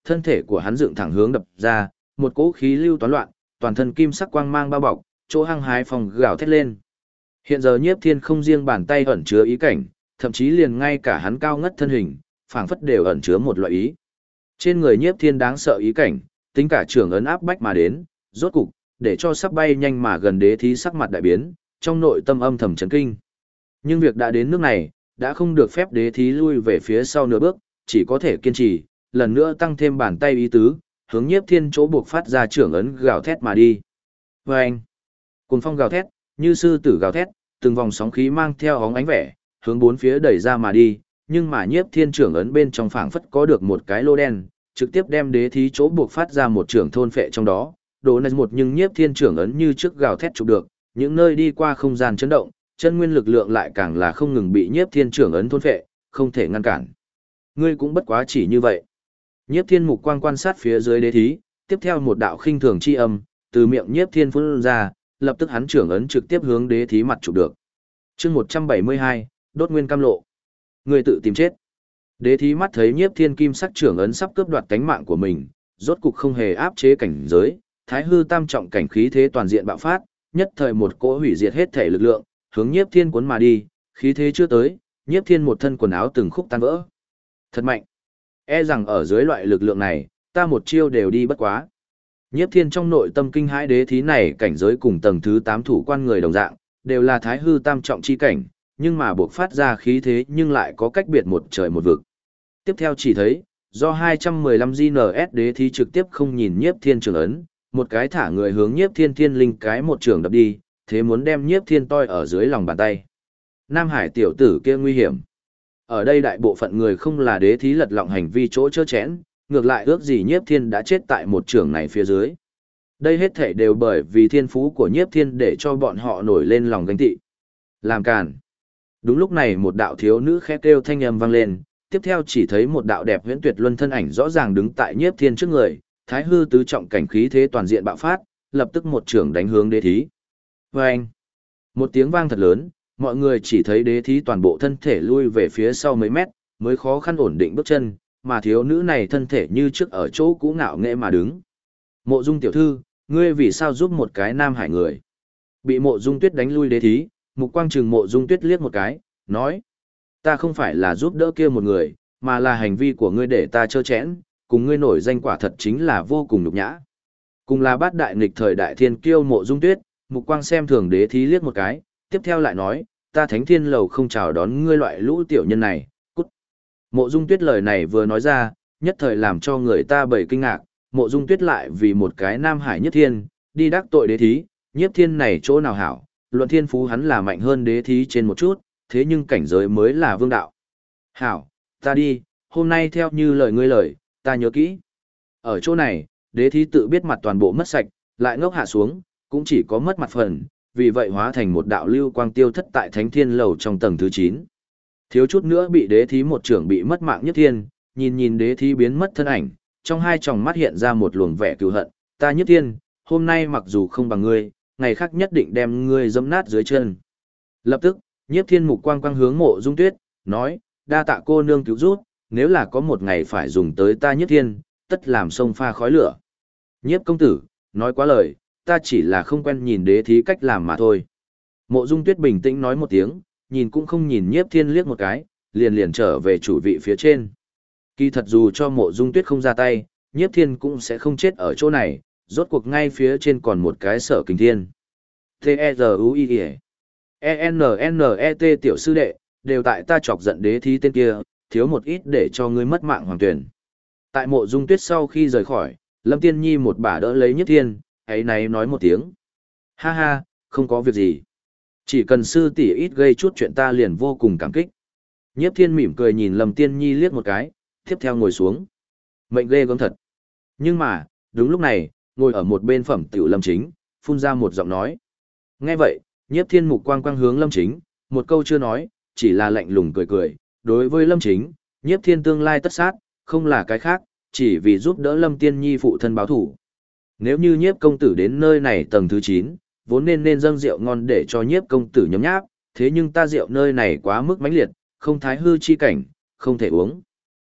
thân thể của hắn dựng thẳng hướng đập ra, một cỗ khí lưu toán loạn, toàn thân kim sắc quang mang bao bọc, chỗ hăng hái phòng gào thét lên. Hiện giờ Nhiếp Thiên không riêng bàn tay ẩn chứa ý cảnh, thậm chí liền ngay cả hắn cao ngất thân hình, phảng phất đều ẩn chứa một loại ý. Trên người Nhiếp Thiên đáng sợ ý cảnh, tính cả trưởng ấn áp bách mà đến, rốt cục, để cho sắp bay nhanh mà gần đế thí sắc mặt đại biến, trong nội tâm âm thầm chấn kinh. Nhưng việc đã đến nước này, đã không được phép đế thí lui về phía sau nửa bước, chỉ có thể kiên trì, lần nữa tăng thêm bàn tay ý tứ, hướng Nhiếp Thiên chỗ buộc phát ra trưởng ấn gào thét mà đi. Và anh, cuồng phong gào thét, như sư tử gào thét, từng vòng sóng khí mang theo óng ánh vẻ, hướng bốn phía đẩy ra mà đi, nhưng mà Nhiếp Thiên trưởng ấn bên trong phảng phất có được một cái lô đen, trực tiếp đem đế thí chỗ buộc phát ra một trưởng thôn phệ trong đó. Đồ này một nhưng Nhiếp Thiên trưởng ấn như trước gào thét chụp được, những nơi đi qua không gian chấn động, chân nguyên lực lượng lại càng là không ngừng bị Nhiếp Thiên trưởng ấn thôn phệ, không thể ngăn cản. Ngươi cũng bất quá chỉ như vậy. Nhiếp Thiên mục quang quan sát phía dưới đế thí, tiếp theo một đạo khinh thường chi âm từ miệng Nhiếp Thiên phun ra, lập tức hắn trưởng ấn trực tiếp hướng đế thí mặt chụp được. Chương 172, đốt nguyên cam lộ. Ngươi tự tìm chết. Đế thí mắt thấy Nhiếp Thiên kim sắc trưởng ấn sắp cướp đoạt tánh mạng của mình, rốt cục không hề áp chế cảnh giới, thái hư tam trọng cảnh khí thế toàn diện bạo phát, nhất thời một cỗ hủy diệt hết thể lực lượng, hướng Nhiếp Thiên cuốn mà đi, khí thế chưa tới, Nhiếp Thiên một thân quần áo từng khúc tan vỡ. Thật mạnh. E rằng ở dưới loại lực lượng này, ta một chiêu đều đi bất quá. Nhiếp Thiên trong nội tâm kinh hãi đế thí này cảnh giới cùng tầng thứ 8 thủ quan người đồng dạng, đều là thái hư tam trọng chi cảnh, nhưng mà buộc phát ra khí thế nhưng lại có cách biệt một trời một vực. Tiếp theo chỉ thấy, do 215 GNS đế thí trực tiếp không nhìn Nhiếp Thiên trường ấn, một cái thả người hướng Nhiếp Thiên thiên linh cái một trường đập đi, thế muốn đem Nhiếp Thiên toi ở dưới lòng bàn tay. Nam Hải tiểu tử kia nguy hiểm. Ở đây đại bộ phận người không là đế thí lật lọng hành vi chỗ chơ chẽn, ngược lại ước gì Nhiếp Thiên đã chết tại một trường này phía dưới. Đây hết thể đều bởi vì thiên phú của Nhiếp Thiên để cho bọn họ nổi lên lòng ganh tị. Làm càn. Đúng lúc này một đạo thiếu nữ khẽ kêu thanh âm vang lên, tiếp theo chỉ thấy một đạo đẹp huyễn tuyệt luân thân ảnh rõ ràng đứng tại Nhiếp Thiên trước người, thái hư tứ trọng cảnh khí thế toàn diện bạo phát, lập tức một trường đánh hướng đế thí. Vâng! Một tiếng vang thật lớn, mọi người chỉ thấy đế thí toàn bộ thân thể lui về phía sau mấy mét, mới khó khăn ổn định bước chân, mà thiếu nữ này thân thể như trước ở chỗ cũ ngạo nghễ mà đứng. Mộ Dung tiểu thư, ngươi vì sao giúp một cái Nam Hải người? Bị Mộ Dung Tuyết đánh lui đế thí, mục quang trừng Mộ Dung Tuyết liếc một cái, nói: ta không phải là giúp đỡ kia một người, mà là hành vi của ngươi để ta trơ chẽn, cùng ngươi nổi danh quả thật chính là vô cùng nhục nhã. Cùng là bát đại nghịch thời đại thiên kiêu Mộ Dung Tuyết, mục quang xem thường đế thí liếc một cái, tiếp theo lại nói: ta Thánh Thiên Lầu không chào đón ngươi loại lũ tiểu nhân này, cút. Mộ Dung Tuyết lời này vừa nói ra, nhất thời làm cho người ta bầy kinh ngạc, Mộ Dung Tuyết lại vì một cái Nam Hải nhất thiên, đi đắc tội đế thí, Nhiếp Thiên này chỗ nào hảo, luận thiên phú hắn là mạnh hơn đế thí trên một chút, thế nhưng cảnh giới mới là vương đạo. Hảo, ta đi, hôm nay theo như lời ngươi lời, ta nhớ kỹ. Ở chỗ này, đế thí tự biết mặt toàn bộ mất sạch, lại ngốc hạ xuống, cũng chỉ có mất mặt phần, vì vậy hóa thành một đạo lưu quang tiêu thất tại Thánh Thiên Lầu trong tầng thứ 9. Thiếu chút nữa bị đế thí một trưởng bị mất mạng Nhất Thiên, nhìn đế thí biến mất thân ảnh, trong hai tròng mắt hiện ra một luồng vẻ cừu hận, ta Nhất Thiên, hôm nay mặc dù không bằng ngươi, ngày khác nhất định đem ngươi dẫm nát dưới chân. Lập tức, Nhiếp Thiên mục quang quang hướng Mộ Dung Tuyết, nói, đa tạ cô nương cứu giúp, nếu là có một ngày phải dùng tới ta Nhiếp Thiên, tất làm sông pha khói lửa. Nhiếp công tử, nói quá lời, ta chỉ là không quen nhìn đế thí cách làm mà thôi. Mộ Dung Tuyết bình tĩnh nói một tiếng, nhìn cũng không nhìn Nhiếp Thiên liếc một cái, liền trở về chủ vị phía trên. Kỳ thật dù cho Mộ Dung Tuyết không ra tay, Nhiếp Thiên cũng sẽ không chết ở chỗ này, rốt cuộc ngay phía trên còn một cái Sở Kình Thiên. T-E-Z-U-I-E E-N-N-E-T tiểu sư đệ, đều tại ta chọc giận đế thí tên kia, thiếu một ít để cho ngươi mất mạng hoàng tuyển. Tại Mộ Dung Tuyết sau khi rời khỏi, Lâm Tiên Nhi một bà đỡ lấy Nhiếp Thiên, ấy này nói một tiếng. Ha ha, không có việc gì. Chỉ cần sư tỷ ít gây chút chuyện ta liền vô cùng cảm kích. Nhiếp Thiên mỉm cười nhìn Lâm Tiên Nhi liếc một cái, tiếp theo ngồi xuống. Mệnh ghê gớm thật. Nhưng mà, đúng lúc này, ngồi ở một bên phẩm tiểu Lâm Chính, phun ra một giọng nói. Nghe vậy, Nhiếp Thiên mục quang quang hướng Lâm Chính, một câu chưa nói, chỉ là lạnh lùng cười cười. Đối với Lâm Chính, Nhiếp Thiên tương lai tất sát, không là cái khác, chỉ vì giúp đỡ Lâm Tiên Nhi phụ thân báo thủ. Nếu như Nhiếp công tử đến nơi này tầng thứ 9, vốn nên dâng rượu ngon để cho Nhiếp công tử nhấm nháp, thế nhưng ta rượu nơi này quá mức mãnh liệt, không thái hư chi cảnh, không thể uống.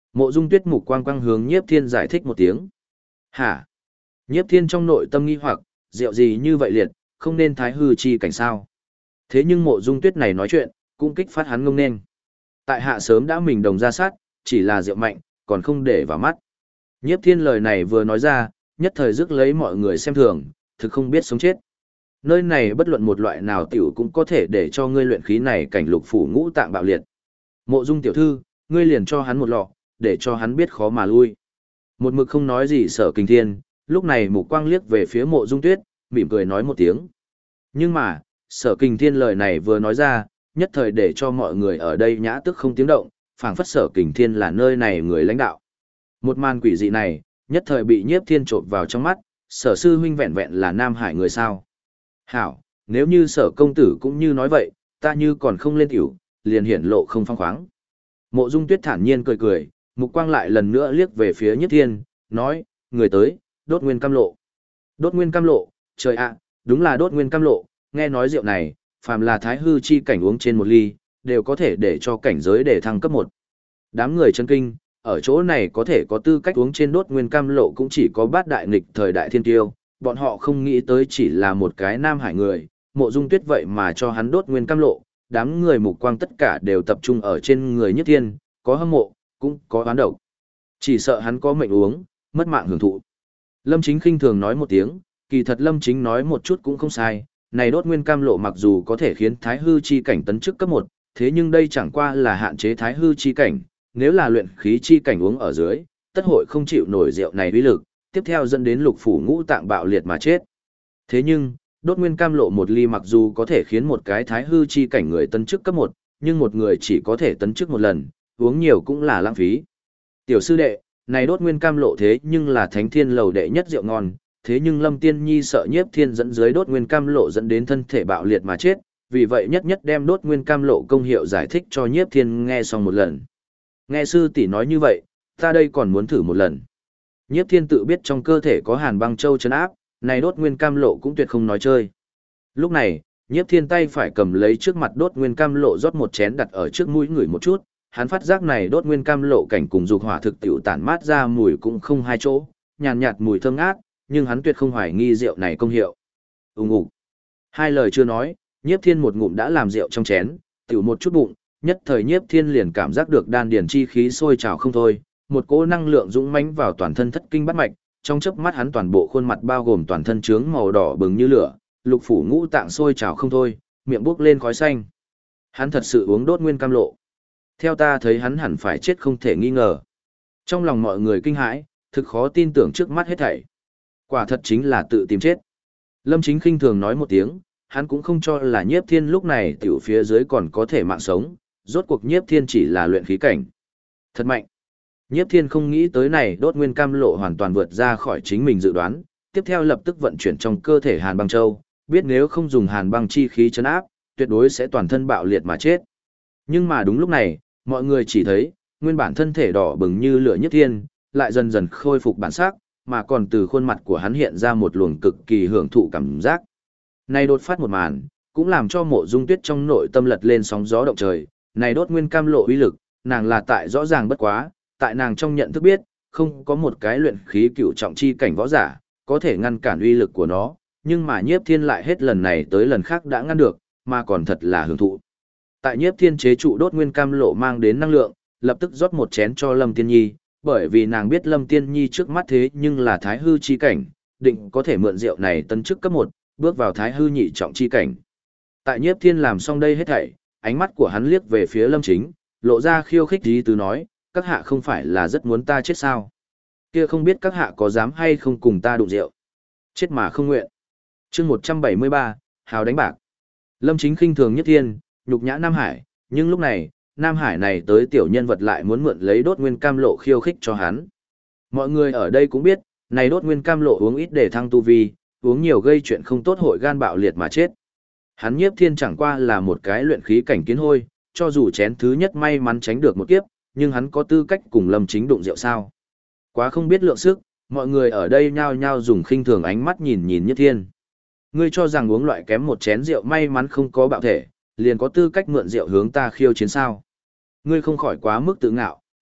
Mộ Dung Tuyết mục quang quang hướng Nhiếp Thiên giải thích một tiếng. Hả? Nhiếp Thiên trong nội tâm nghi hoặc, rượu gì như vậy liệt, không nên thái hư chi cảnh sao? Thế nhưng Mộ Dung Tuyết này nói chuyện, cũng kích phát hắn ngông nên. Tại hạ sớm đã mình đồng ra sát, chỉ là rượu mạnh, còn không để vào mắt. Nhiếp Thiên lời này vừa nói ra, nhất thời rước lấy mọi người xem thường, thực không biết sống chết. Nơi này bất luận một loại nào tiểu cũng có thể để cho ngươi luyện khí này cảnh lục phủ ngũ tạng bạo liệt. Mộ Dung tiểu thư, ngươi liền cho hắn một lọ, để cho hắn biết khó mà lui. Một mực không nói gì Sở Kình Thiên, lúc này mục quang liếc về phía Mộ Dung Tuyết, mỉm cười nói một tiếng. Nhưng mà, Sở Kình Thiên lời này vừa nói ra, nhất thời để cho mọi người ở đây nhã tức không tiếng động, phảng phất Sở Kình Thiên là nơi này người lãnh đạo. Một màn quỷ dị này, nhất thời bị Nhiếp Thiên trộn vào trong mắt, Sở sư huynh vẹn vẹn là Nam Hải người sao? Hảo, nếu như Sở công tử cũng như nói vậy, ta như còn không lên tiểu, liền hiển lộ không phong khoáng. Mộ Dung Tuyết thản nhiên cười cười, mục quang lại lần nữa liếc về phía Nhiếp Thiên, nói, người tới, đốt nguyên cam lộ. Đốt nguyên cam lộ, trời ạ, đúng là đốt nguyên cam lộ, nghe nói rượu này, phàm là thái hư chi cảnh uống trên một ly, đều có thể để cho cảnh giới để thăng cấp 1. Đám người chân kinh, ở chỗ này có thể có tư cách uống trên đốt nguyên cam lộ cũng chỉ có bát đại nghịch thời đại thiên tiêu, bọn họ không nghĩ tới chỉ là một cái Nam Hải người, Mộ Dung Tuyết vậy mà cho hắn đốt nguyên cam lộ, đám người mục quang tất cả đều tập trung ở trên người Nhất Thiên, có hâm mộ, cũng có oán độc. Chỉ sợ hắn có mệnh uống, mất mạng hưởng thụ. Lâm Chính khinh thường nói một tiếng, kỳ thật Lâm Chính nói một chút cũng không sai, này đốt nguyên cam lộ mặc dù có thể khiến thái hư chi cảnh tấn chức cấp 1, thế nhưng đây chẳng qua là hạn chế thái hư chi cảnh, nếu là luyện khí chi cảnh uống ở dưới, tất hội không chịu nổi rượu này uy lực, tiếp theo dẫn đến lục phủ ngũ tạng bạo liệt mà chết. Thế nhưng, đốt nguyên cam lộ một ly mặc dù có thể khiến một cái thái hư chi cảnh người tấn chức cấp 1, nhưng một người chỉ có thể tấn chức một lần, uống nhiều cũng là lãng phí. Tiểu sư đệ, này đốt nguyên cam lộ thế nhưng là thánh thiên lầu đệ nhất rượu ngon, thế nhưng Lâm Tiên Nhi sợ Nhiếp Thiên dẫn dưới đốt nguyên cam lộ dẫn đến thân thể bạo liệt mà chết, vì vậy nhất nhất đem đốt nguyên cam lộ công hiệu giải thích cho Nhiếp Thiên nghe xong một lần. Nghe sư tỷ nói như vậy, ta đây còn muốn thử một lần. Nhiếp Thiên tự biết trong cơ thể có Hàn Băng Châu trấn áp, này đốt nguyên cam lộ cũng tuyệt không nói chơi. Lúc này, Nhiếp Thiên tay phải cầm lấy trước mặt đốt nguyên cam lộ rót một chén đặt ở trước mũi người một chút, hắn phát giác này đốt nguyên cam lộ cảnh cùng dục hỏa thực tiểu tản mát ra mùi cũng không hai chỗ, nhàn nhạt mùi thơm ngát, nhưng hắn tuyệt không hoài nghi rượu này công hiệu. Ùng ục. Hai lời chưa nói, Nhiếp Thiên một ngụm đã làm rượu trong chén, tiểu một chút bụng, nhất thời Nhiếp Thiên liền cảm giác được đan điền chi khí sôi trào không thôi, một cỗ năng lượng dũng mãnh vào toàn thân thất kinh bát mạch, trong chớp mắt hắn toàn bộ khuôn mặt bao gồm toàn thân trướng màu đỏ bừng như lửa, lục phủ ngũ tạng sôi trào không thôi, miệng bốc lên khói xanh. Hắn thật sự uống đốt nguyên cam lộ. Theo ta thấy hắn hẳn phải chết không thể nghi ngờ. Trong lòng mọi người kinh hãi, thực khó tin tưởng trước mắt hết thảy. Quả thật chính là tự tìm chết. Lâm Chính khinh thường nói một tiếng, hắn cũng không cho là Nhiếp Thiên lúc này tiểu phía dưới còn có thể mạng sống, rốt cuộc Nhiếp Thiên chỉ là luyện khí cảnh. Thật mạnh. Nhiếp Thiên không nghĩ tới này đốt nguyên cam lộ hoàn toàn vượt ra khỏi chính mình dự đoán, tiếp theo lập tức vận chuyển trong cơ thể Hàn Băng Châu, biết nếu không dùng Hàn Băng chi khí trấn áp, tuyệt đối sẽ toàn thân bạo liệt mà chết. Nhưng mà đúng lúc này, mọi người chỉ thấy, nguyên bản thân thể đỏ bừng như lửa Nhiếp Thiên, lại dần dần khôi phục bản sắc, mà còn từ khuôn mặt của hắn hiện ra một luồng cực kỳ hưởng thụ cảm giác. Này đột phát một màn, cũng làm cho Mộ Dung Tuyết trong nội tâm lật lên sóng gió động trời, này đốt nguyên cam lộ uy lực, nàng là tại rõ ràng bất quá, tại nàng trong nhận thức biết, không có một cái luyện khí cựu trọng chi cảnh võ giả, có thể ngăn cản uy lực của nó, nhưng mà Nhiếp Thiên lại hết lần này tới lần khác đã ngăn được, mà còn thật là hưởng thụ. Tại Nhiếp Thiên chế trụ đốt nguyên cam lộ mang đến năng lượng, lập tức rót một chén cho Lâm Tiên Nhi, bởi vì nàng biết Lâm Tiên Nhi trước mắt thế nhưng là thái hư chi cảnh, định có thể mượn rượu này tấn chức cấp 1, bước vào thái hư nhị trọng chi cảnh. Tại Nhiếp Thiên làm xong đây hết thảy, ánh mắt của hắn liếc về phía Lâm Chính, lộ ra khiêu khích ý tứ nói, các hạ không phải là rất muốn ta chết sao? Kia không biết các hạ có dám hay không cùng ta đụng rượu? Chết mà không nguyện. Chương 173, hào đánh bạc. Lâm Chính khinh thường Nhiếp Thiên, nhục nhã Nam Hải, nhưng lúc này, Nam Hải này tới tiểu nhân vật lại muốn mượn lấy đốt nguyên cam lộ khiêu khích cho hắn. Mọi người ở đây cũng biết, này đốt nguyên cam lộ uống ít để thăng tu vi, uống nhiều gây chuyện không tốt hội gan bạo liệt mà chết. Hắn Nhiếp Thiên chẳng qua là một cái luyện khí cảnh kiến hôi, cho dù chén thứ nhất may mắn tránh được một kiếp, nhưng hắn có tư cách cùng Lâm Chính đụng rượu sao? Quá không biết lượng sức, mọi người ở đây nhao nhao dùng khinh thường ánh mắt nhìn Nhiếp Thiên. Ngươi cho rằng uống loại kém một chén rượu may mắn không có bạo thể, liền có tư cách mượn rượu hướng ta khiêu chiến sao? Ngươi không khỏi quá mức tự ngạo,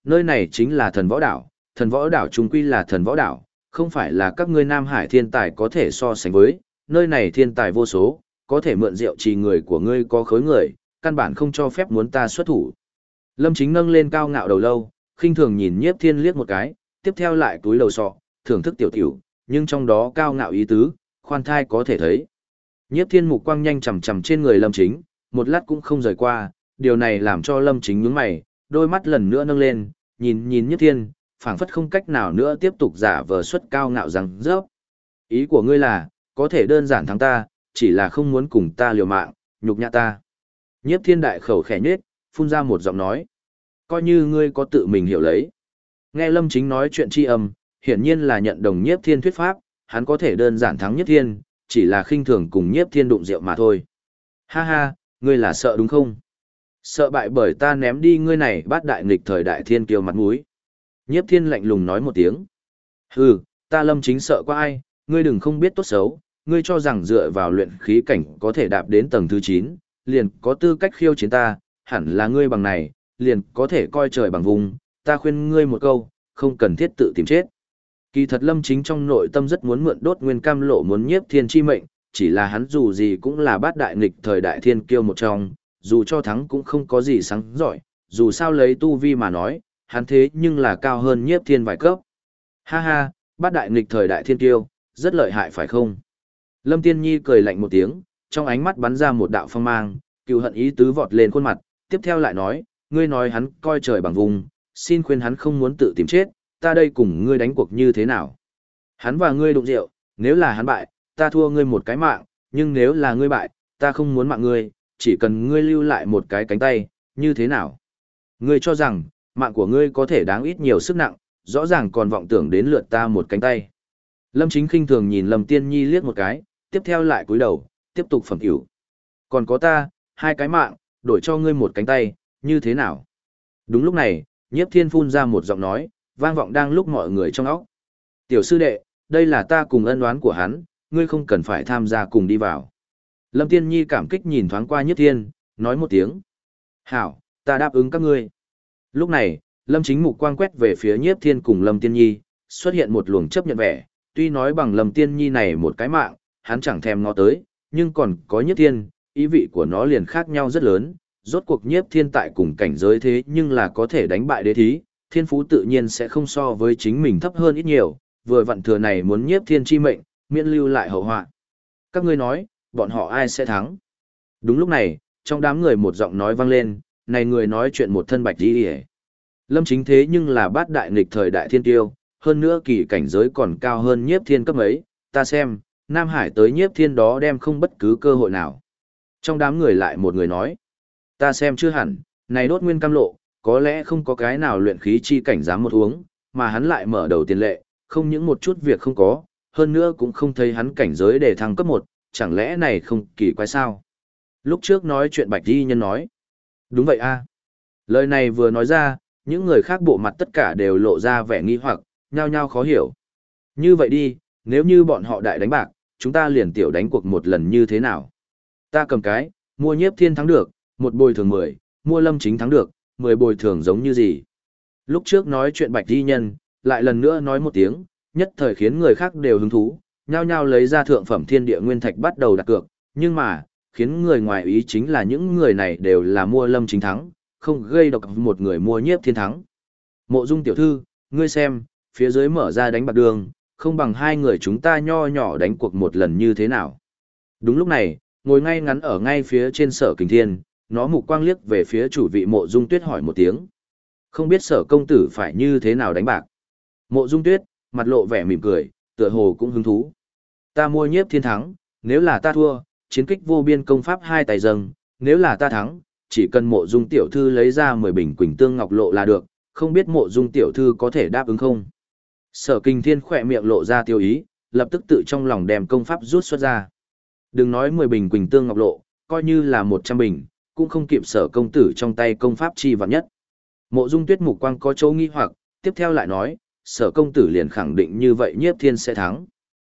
nơi này chính là thần võ đảo chung quy là thần võ đảo, không phải là các ngươi Nam Hải thiên tài có thể so sánh với, nơi này thiên tài vô số, có thể mượn rượu trì người của ngươi có khối người, căn bản không cho phép muốn ta xuất thủ. Lâm Chính nâng lên cao ngạo đầu lâu, khinh thường nhìn Nhiếp Thiên liếc một cái, tiếp theo lại túi đầu sọ, thưởng thức tiểu tiểu, nhưng trong đó cao ngạo ý tứ, khoan thai có thể thấy. Nhiếp Thiên mục quang nhanh chằm chằm trên người Lâm Chính, một lát cũng không rời qua, điều này làm cho Lâm Chính nhướng mày, đôi mắt lần nữa nâng lên, nhìn Nhiếp Thiên, phảng phất không cách nào nữa tiếp tục giả vờ xuất cao ngạo rằng rớp. Ý của ngươi là, có thể đơn giản thắng ta, chỉ là không muốn cùng ta liều mạng, nhục nhã ta. Nhiếp Thiên đại khẩu khẽ nhếch, phun ra một giọng nói. Coi như ngươi có tự mình hiểu lấy. Nghe Lâm Chính nói chuyện tri âm, hiển nhiên là nhận đồng Nhiếp Thiên thuyết pháp, hắn có thể đơn giản thắng Nhiếp Thiên, chỉ là khinh thường cùng Nhiếp Thiên đụng rượu mà thôi. Ha ha, ngươi là sợ đúng không? Sợ bại bởi ta ném đi ngươi này bát đại nghịch thời đại thiên kiêu mặt mũi. Nhiếp Thiên lạnh lùng nói một tiếng. Hừ, ta Lâm Chính sợ qua ai, ngươi đừng không biết tốt xấu, ngươi cho rằng dựa vào luyện khí cảnh có thể đạp đến tầng thứ 9, liền có tư cách khiêu chiến ta, hẳn là ngươi bằng này, liền có thể coi trời bằng vùng, ta khuyên ngươi một câu, không cần thiết tự tìm chết. Kỳ thật Lâm Chính trong nội tâm rất muốn mượn đốt nguyên cam lộ muốn Nhiếp Thiên chi mệnh, chỉ là hắn dù gì cũng là bát đại nghịch thời đại thiên kiêu một trong, dù cho thắng cũng không có gì sáng giỏi, dù sao lấy tu vi mà nói, hắn thế nhưng là cao hơn Nhiếp Thiên vài cấp. Ha ha, bát đại nghịch thời đại thiên kiêu, rất lợi hại phải không? Lâm Tiên Nhi cười lạnh một tiếng, trong ánh mắt bắn ra một đạo phong mang, cừu hận ý tứ vọt lên khuôn mặt, tiếp theo lại nói, ngươi nói hắn coi trời bằng vùng, xin khuyên hắn không muốn tự tìm chết, ta đây cùng ngươi đánh cuộc như thế nào? Hắn và ngươi đụng rượu, nếu là hắn bại, ta thua ngươi một cái mạng, nhưng nếu là ngươi bại, ta không muốn mạng ngươi, chỉ cần ngươi lưu lại một cái cánh tay, như thế nào? Ngươi cho rằng, mạng của ngươi có thể đáng ít nhiều sức nặng, rõ ràng còn vọng tưởng đến lượt ta một cánh tay. Lâm Chính khinh thường nhìn Lâm Tiên Nhi liếc một cái, tiếp theo lại cúi đầu, tiếp tục phẩm cửu. Còn có ta, hai cái mạng, đổi cho ngươi một cánh tay, như thế nào? Đúng lúc này, Nhiếp Thiên phun ra một giọng nói, vang vọng đang lúc mọi người trong óc. Tiểu sư đệ, đây là ta cùng ân oán của hắn, ngươi không cần phải tham gia cùng đi vào. Lâm Tiên Nhi cảm kích nhìn thoáng qua Nhiếp Thiên, nói một tiếng. Hảo, ta đáp ứng các ngươi. Lúc này, Lâm Chính mục quang quét về phía Nhiếp Thiên cùng Lâm Tiên Nhi, xuất hiện một luồng chấp nhận vẻ, tuy nói bằng Lâm Tiên Nhi này một cái mạng, hắn chẳng thèm ngó tới, nhưng còn có Nhiếp Thiên, ý vị của nó liền khác nhau rất lớn, rốt cuộc Nhiếp Thiên tại cùng cảnh giới thế nhưng là có thể đánh bại đế thí, thiên phú tự nhiên sẽ không so với chính mình thấp hơn ít nhiều, vừa vặn thừa này muốn Nhiếp Thiên chi mệnh, miễn lưu lại hậu họa. Các ngươi nói, bọn họ ai sẽ thắng? Đúng lúc này, trong đám người một giọng nói vang lên, này người nói chuyện một thân bạch đi hề. Lâm Chính thế nhưng là bát đại nghịch thời đại thiên tiêu, hơn nữa kỳ cảnh giới còn cao hơn Nhiếp Thiên cấp ấy, ta xem, Nam Hải tới Nhiếp Thiên đó đem không bất cứ cơ hội nào. Trong đám người lại một người nói, ta xem chưa hẳn, này đốt nguyên cam lộ, có lẽ không có cái nào luyện khí chi cảnh dám một uống, mà hắn lại mở đầu tiền lệ, không những một chút việc không có, hơn nữa cũng không thấy hắn cảnh giới để thăng cấp 1, chẳng lẽ này không kỳ quái sao? Lúc trước nói chuyện Bạch Di Nhân nói, đúng vậy a. Lời này vừa nói ra, những người khác bộ mặt tất cả đều lộ ra vẻ nghi hoặc, nhao nhao khó hiểu. Như vậy đi, nếu như bọn họ đại đánh bạc, chúng ta liền tiểu đánh cuộc một lần như thế nào? Ta cầm cái, mua Nhiếp Thiên thắng được, một bồi thường 10, mua Lâm Chính thắng được, 10 bồi thường giống như gì? Lúc trước nói chuyện Bạch Di Nhân, lại lần nữa nói một tiếng, nhất thời khiến người khác đều hứng thú, nhao nhao lấy ra thượng phẩm thiên địa nguyên thạch bắt đầu đặt cược, nhưng mà, khiến người ngoài ý chính là những người này đều là mua Lâm Chính thắng, không gây độc một người mua Nhiếp Thiên thắng. Mộ Dung tiểu thư, ngươi xem, phía dưới mở ra đánh bạc đường, không bằng hai người chúng ta nho nhỏ đánh cuộc một lần như thế nào. Đúng lúc này, ngồi ngay ngắn ở ngay phía trên Sở Kình Thiên, nó mục quang liếc về phía chủ vị Mộ Dung Tuyết hỏi một tiếng. Không biết Sở công tử phải như thế nào đánh bạc. Mộ Dung Tuyết, mặt lộ vẻ mỉm cười, tựa hồ cũng hứng thú. Ta mua Nhiếp Thiên thắng, nếu là ta thua, chiến kích vô biên công pháp hai tài dâng, nếu là ta thắng, chỉ cần Mộ Dung tiểu thư lấy ra 10 bình Quỳnh Tương Ngọc Lộ là được, không biết Mộ Dung tiểu thư có thể đáp ứng không? Sở Kình Thiên khỏe miệng lộ ra tiêu ý, lập tức tự trong lòng đem công pháp rút xuất ra. Đừng nói 10 bình Quỳnh Tương Ngọc Lộ, coi như là 100 bình, cũng không kịp Sở công tử trong tay công pháp chi vạn nhất. Mộ Dung Tuyết mục quang có chỗ nghi hoặc, tiếp theo lại nói, Sở công tử liền khẳng định như vậy Nhiếp Thiên sẽ thắng.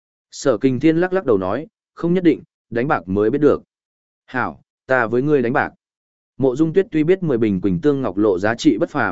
Sở Kình Thiên lắc lắc đầu nói, không nhất định, đánh bạc mới biết được. Hảo, ta với ngươi đánh bạc. Mộ Dung Tuyết tuy biết 10 bình Quỳnh Tương Ngọc Lộ giá trị bất phàm,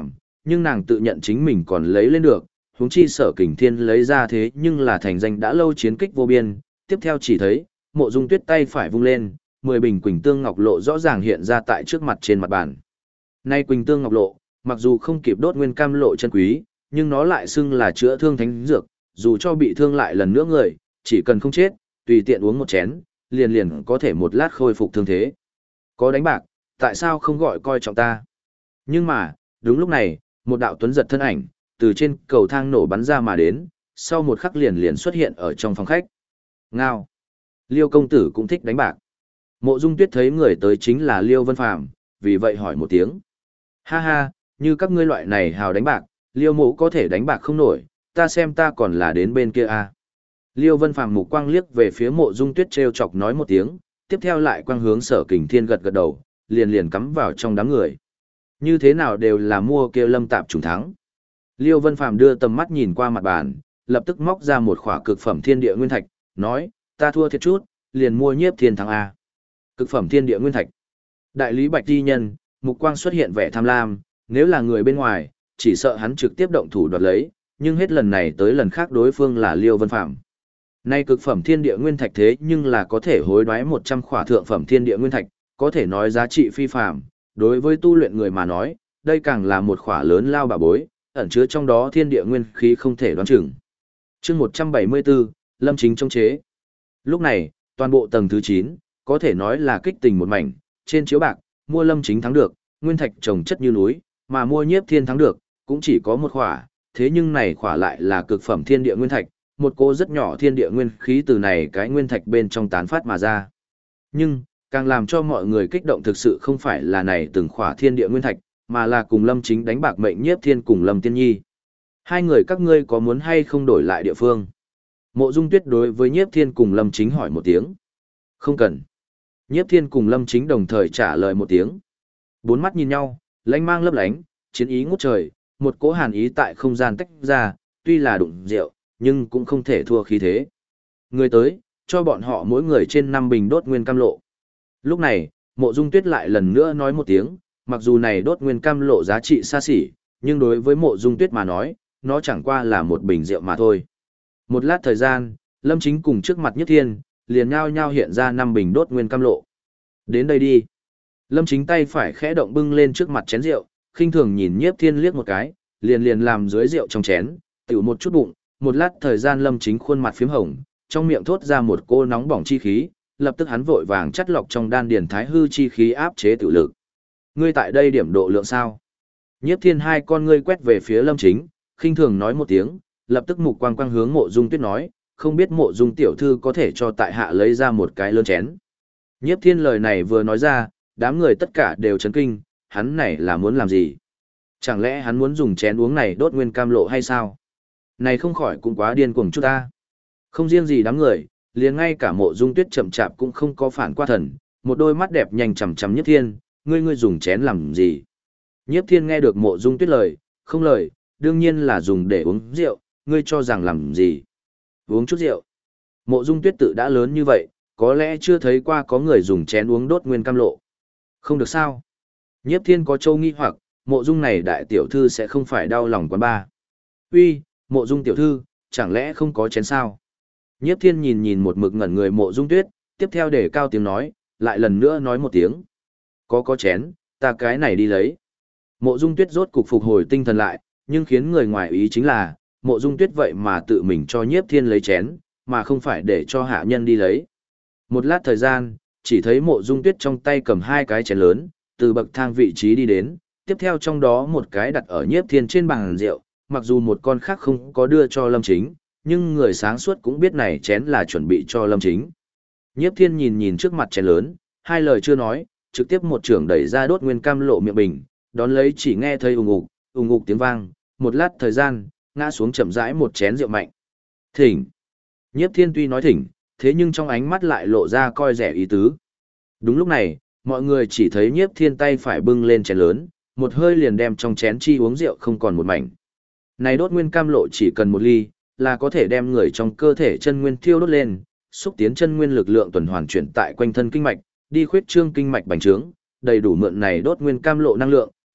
nhưng nàng tự nhận chính mình còn lấy lên được, huống chi Sở Kình Thiên lấy ra thế nhưng là thành danh đã lâu chiến kích vô biên, tiếp theo chỉ thấy, Mộ Dung Tuyết tay phải vung lên, 10 bình Quỳnh Tương Ngọc Lộ rõ ràng hiện ra tại trước mặt trên mặt bàn. Nay Quỳnh Tương Ngọc Lộ, mặc dù không kịp Đốt Nguyên Cam Lộ chân quý, nhưng nó lại xưng là chữa thương thánh dược, dù cho bị thương lại lần nữa người, chỉ cần không chết, tùy tiện uống một chén, liền liền có thể một lát khôi phục thương thế. Có đánh bạc, tại sao không gọi coi trọng ta? Nhưng mà, đúng lúc này, một đạo tuấn giật thân ảnh, từ trên cầu thang nổ bắn ra mà đến, sau một khắc liền liền xuất hiện ở trong phòng khách. Ngao! Liêu công tử cũng thích đánh bạc. Mộ Dung Tuyết thấy người tới chính là Liêu Vân Phàm, vì vậy hỏi một tiếng. Ha ha, như các ngươi loại này hào đánh bạc, Liêu mộ có thể đánh bạc không nổi, ta xem ta còn là đến bên kia à. Liêu Vân Phàm mục quang liếc về phía Mộ Dung Tuyết trêu chọc nói một tiếng, tiếp theo lại quang hướng Sở Kình Thiên gật gật đầu, liền liền cắm vào trong đám người. Như thế nào đều là mua kia Lâm Tạp trùng thắng. Liêu Vân Phàm đưa tầm mắt nhìn qua mặt bàn, lập tức móc ra một khỏa cực phẩm thiên địa nguyên thạch, nói, ta thua thiệt chút, liền mua Nhiếp Thiên thắng a. Cực phẩm thiên địa nguyên thạch. Đại lý Bạch Di Nhân, mục quang xuất hiện vẻ tham lam, nếu là người bên ngoài, chỉ sợ hắn trực tiếp động thủ đoạt lấy, nhưng hết lần này tới lần khác đối phương là Liêu Vân Phàm. Nay cực phẩm thiên địa nguyên thạch thế nhưng là có thể hối đoái 100 khỏa thượng phẩm thiên địa nguyên thạch, có thể nói giá trị phi phàm, đối với tu luyện người mà nói, đây càng là một khỏa lớn lao bà bối, ẩn chứa trong đó thiên địa nguyên khí không thể đoán chừng. Chương 174, Lâm Chính trong chế. Lúc này, toàn bộ tầng thứ 9, có thể nói là kích tình một mảnh, trên chiếu bạc, mua Lâm Chính thắng được, nguyên thạch trồng chất như núi, mà mua Nhiếp Thiên thắng được, cũng chỉ có một khỏa, thế nhưng này khỏa lại là cực phẩm thiên địa nguyên thạch, một cô rất nhỏ thiên địa nguyên khí từ này cái nguyên thạch bên trong tán phát mà ra. Nhưng, càng làm cho mọi người kích động thực sự không phải là này từng khỏa thiên địa nguyên thạch, mà là cùng Lâm Chính đánh bạc mệnh Nhiếp Thiên cùng Lâm Tiên Nhi. Hai người các ngươi có muốn hay không đổi lại địa phương? Mộ Dung Tuyết đối với Nhiếp Thiên cùng Lâm Chính hỏi một tiếng. Không cần. Nhiếp Thiên cùng Lâm Chính đồng thời trả lời một tiếng. Bốn mắt nhìn nhau, lánh mang lấp lánh, chiến ý ngút trời, một cỗ hàn ý tại không gian tách ra, tuy là đụng rượu, nhưng cũng không thể thua khí thế. Người tới, cho bọn họ mỗi người trên 5 bình đốt nguyên cam lộ. Lúc này, Mộ Dung Tuyết lại lần nữa nói một tiếng, mặc dù này đốt nguyên cam lộ giá trị xa xỉ, nhưng đối với Mộ Dung Tuyết mà nói, nó chẳng qua là một bình rượu mà thôi. Một lát thời gian, Lâm Chính cùng trước mặt Nhất Thiên, liền nhao nhao hiện ra 5 bình đốt nguyên cam lộ. Đến đây đi. Lâm Chính tay phải khẽ động bưng lên trước mặt chén rượu, khinh thường nhìn Nhiếp Thiên liếc một cái, liền liền làm dưới rượu trong chén, tiểu một chút bụng, một lát thời gian Lâm Chính khuôn mặt phím hồng, trong miệng thốt ra một cô nóng bỏng chi khí, lập tức hắn vội vàng chắt lọc trong đan điền thái hư chi khí áp chế tự lực. Ngươi tại đây điểm độ lượng sao? Nhiếp Thiên hai con ngươi quét về phía Lâm Chính, khinh thường nói một tiếng, lập tức mục quang quang hướng Mộ Dung Tuyết nói, không biết Mộ Dung tiểu thư có thể cho tại hạ lấy ra một cái lớn chén. Nhiếp Thiên lời này vừa nói ra, đám người tất cả đều chấn kinh, hắn này là muốn làm gì? Chẳng lẽ hắn muốn dùng chén uống này đốt nguyên cam lộ hay sao? Này không khỏi cũng quá điên cuồng chút ta. Không riêng gì đám người, liền ngay cả Mộ Dung Tuyết chậm chạp cũng không có phản qua thần, một đôi mắt đẹp nhanh chằm chằm Nhiếp Thiên, ngươi dùng chén làm gì? Nhiếp Thiên nghe được Mộ Dung Tuyết lời, không lời, đương nhiên là dùng để uống rượu, ngươi cho rằng làm gì? Uống chút rượu. Mộ Dung Tuyết tự đã lớn như vậy, có lẽ chưa thấy qua có người dùng chén uống đốt nguyên cam lộ. Không được sao? Nhiếp Thiên có châu nghi hoặc, Mộ Dung này đại tiểu thư sẽ không phải đau lòng quán ba. Uy, Mộ Dung tiểu thư, chẳng lẽ không có chén sao? Nhiếp Thiên nhìn nhìn một mực ngẩn người Mộ Dung Tuyết, tiếp theo để cao tiếng nói, lại lần nữa nói một tiếng. Có chén, ta cái này đi lấy. Mộ Dung Tuyết rốt cục phục hồi tinh thần lại, nhưng khiến người ngoài ý chính là, Mộ Dung Tuyết vậy mà tự mình cho Nhiếp Thiên lấy chén, mà không phải để cho hạ nhân đi lấy. Một lát thời gian, chỉ thấy Mộ Dung Tuyết trong tay cầm hai cái chén lớn, từ bậc thang vị trí đi đến, tiếp theo trong đó một cái đặt ở Nhiếp Thiên trên bàn rượu, mặc dù một con khác không có đưa cho Lâm Chính, nhưng người sáng suốt cũng biết này chén là chuẩn bị cho Lâm Chính. Nhiếp Thiên nhìn nhìn trước mặt chén lớn, hai lời chưa nói, trực tiếp một chưởng đẩy ra đốt nguyên cam lộ miệng bình, đón lấy chỉ nghe thấy ùng ục tiếng vang, một lát thời gian, ngã xuống chậm rãi một chén rượu mạnh. Thỉnh. Nhiếp Thiên tuy nói thỉnh, thế nhưng trong ánh mắt lại lộ ra coi rẻ ý tứ. Đúng lúc này, mọi người chỉ thấy Nhiếp Thiên tay phải bưng lên chén lớn, một hơi liền đem trong chén chi uống rượu không còn một mảnh. Này đốt nguyên cam lộ chỉ cần một ly, là có thể đem người trong cơ thể chân nguyên thiêu đốt lên, xúc tiến chân nguyên lực lượng tuần hoàn chuyển tại quanh thân kinh mạch, đi khuyết trương kinh mạch bành trướng, đầy đủ mượn này đốt nguyên cam lộ năng lượng,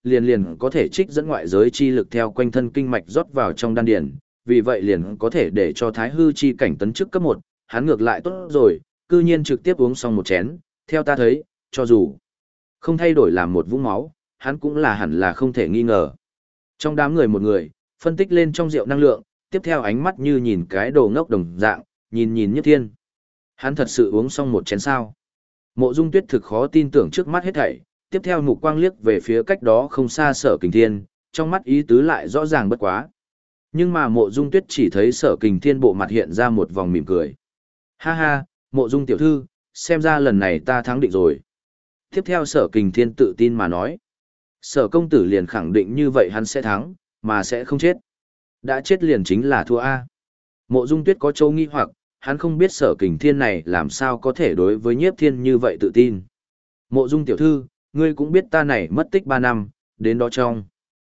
liền có thể trích dẫn ngoại giới chi lực theo quanh thân kinh mạch rót vào trong đan điền, vì vậy liền có thể để cho thái hư chi cảnh tấn chức cấp 1, hắn ngược lại tốt rồi, cư nhiên trực tiếp uống xong một chén, theo ta thấy, cho dù không thay đổi làm một vũng máu, hắn cũng là hẳn là không thể nghi ngờ. Trong đám người một người, phân tích lên trong rượu năng lượng, tiếp theo ánh mắt như nhìn cái đồ ngốc đồng dạng, nhìn Nhiếp Thiên. Hắn thật sự uống xong một chén sao? Mộ Dung Tuyết thực khó tin tưởng trước mắt hết thảy, tiếp theo mục quang liếc về phía cách đó không xa Sở Kình Thiên, trong mắt ý tứ lại rõ ràng bất quá. Nhưng mà Mộ Dung Tuyết chỉ thấy Sở Kình Thiên bộ mặt hiện ra một vòng mỉm cười. Ha ha, Mộ Dung tiểu thư, xem ra lần này ta thắng định rồi. Tiếp theo Sở Kình Thiên tự tin mà nói. Sở công tử liền khẳng định như vậy hắn sẽ thắng, mà sẽ không chết. Đã chết liền chính là thua A. Mộ Dung Tuyết có châu nghi hoặc, hắn không biết Sở Kình Thiên này làm sao có thể đối với Nhiếp Thiên như vậy tự tin. Mộ Dung tiểu thư, ngươi cũng biết ta này mất tích 3 năm, đến đó trong.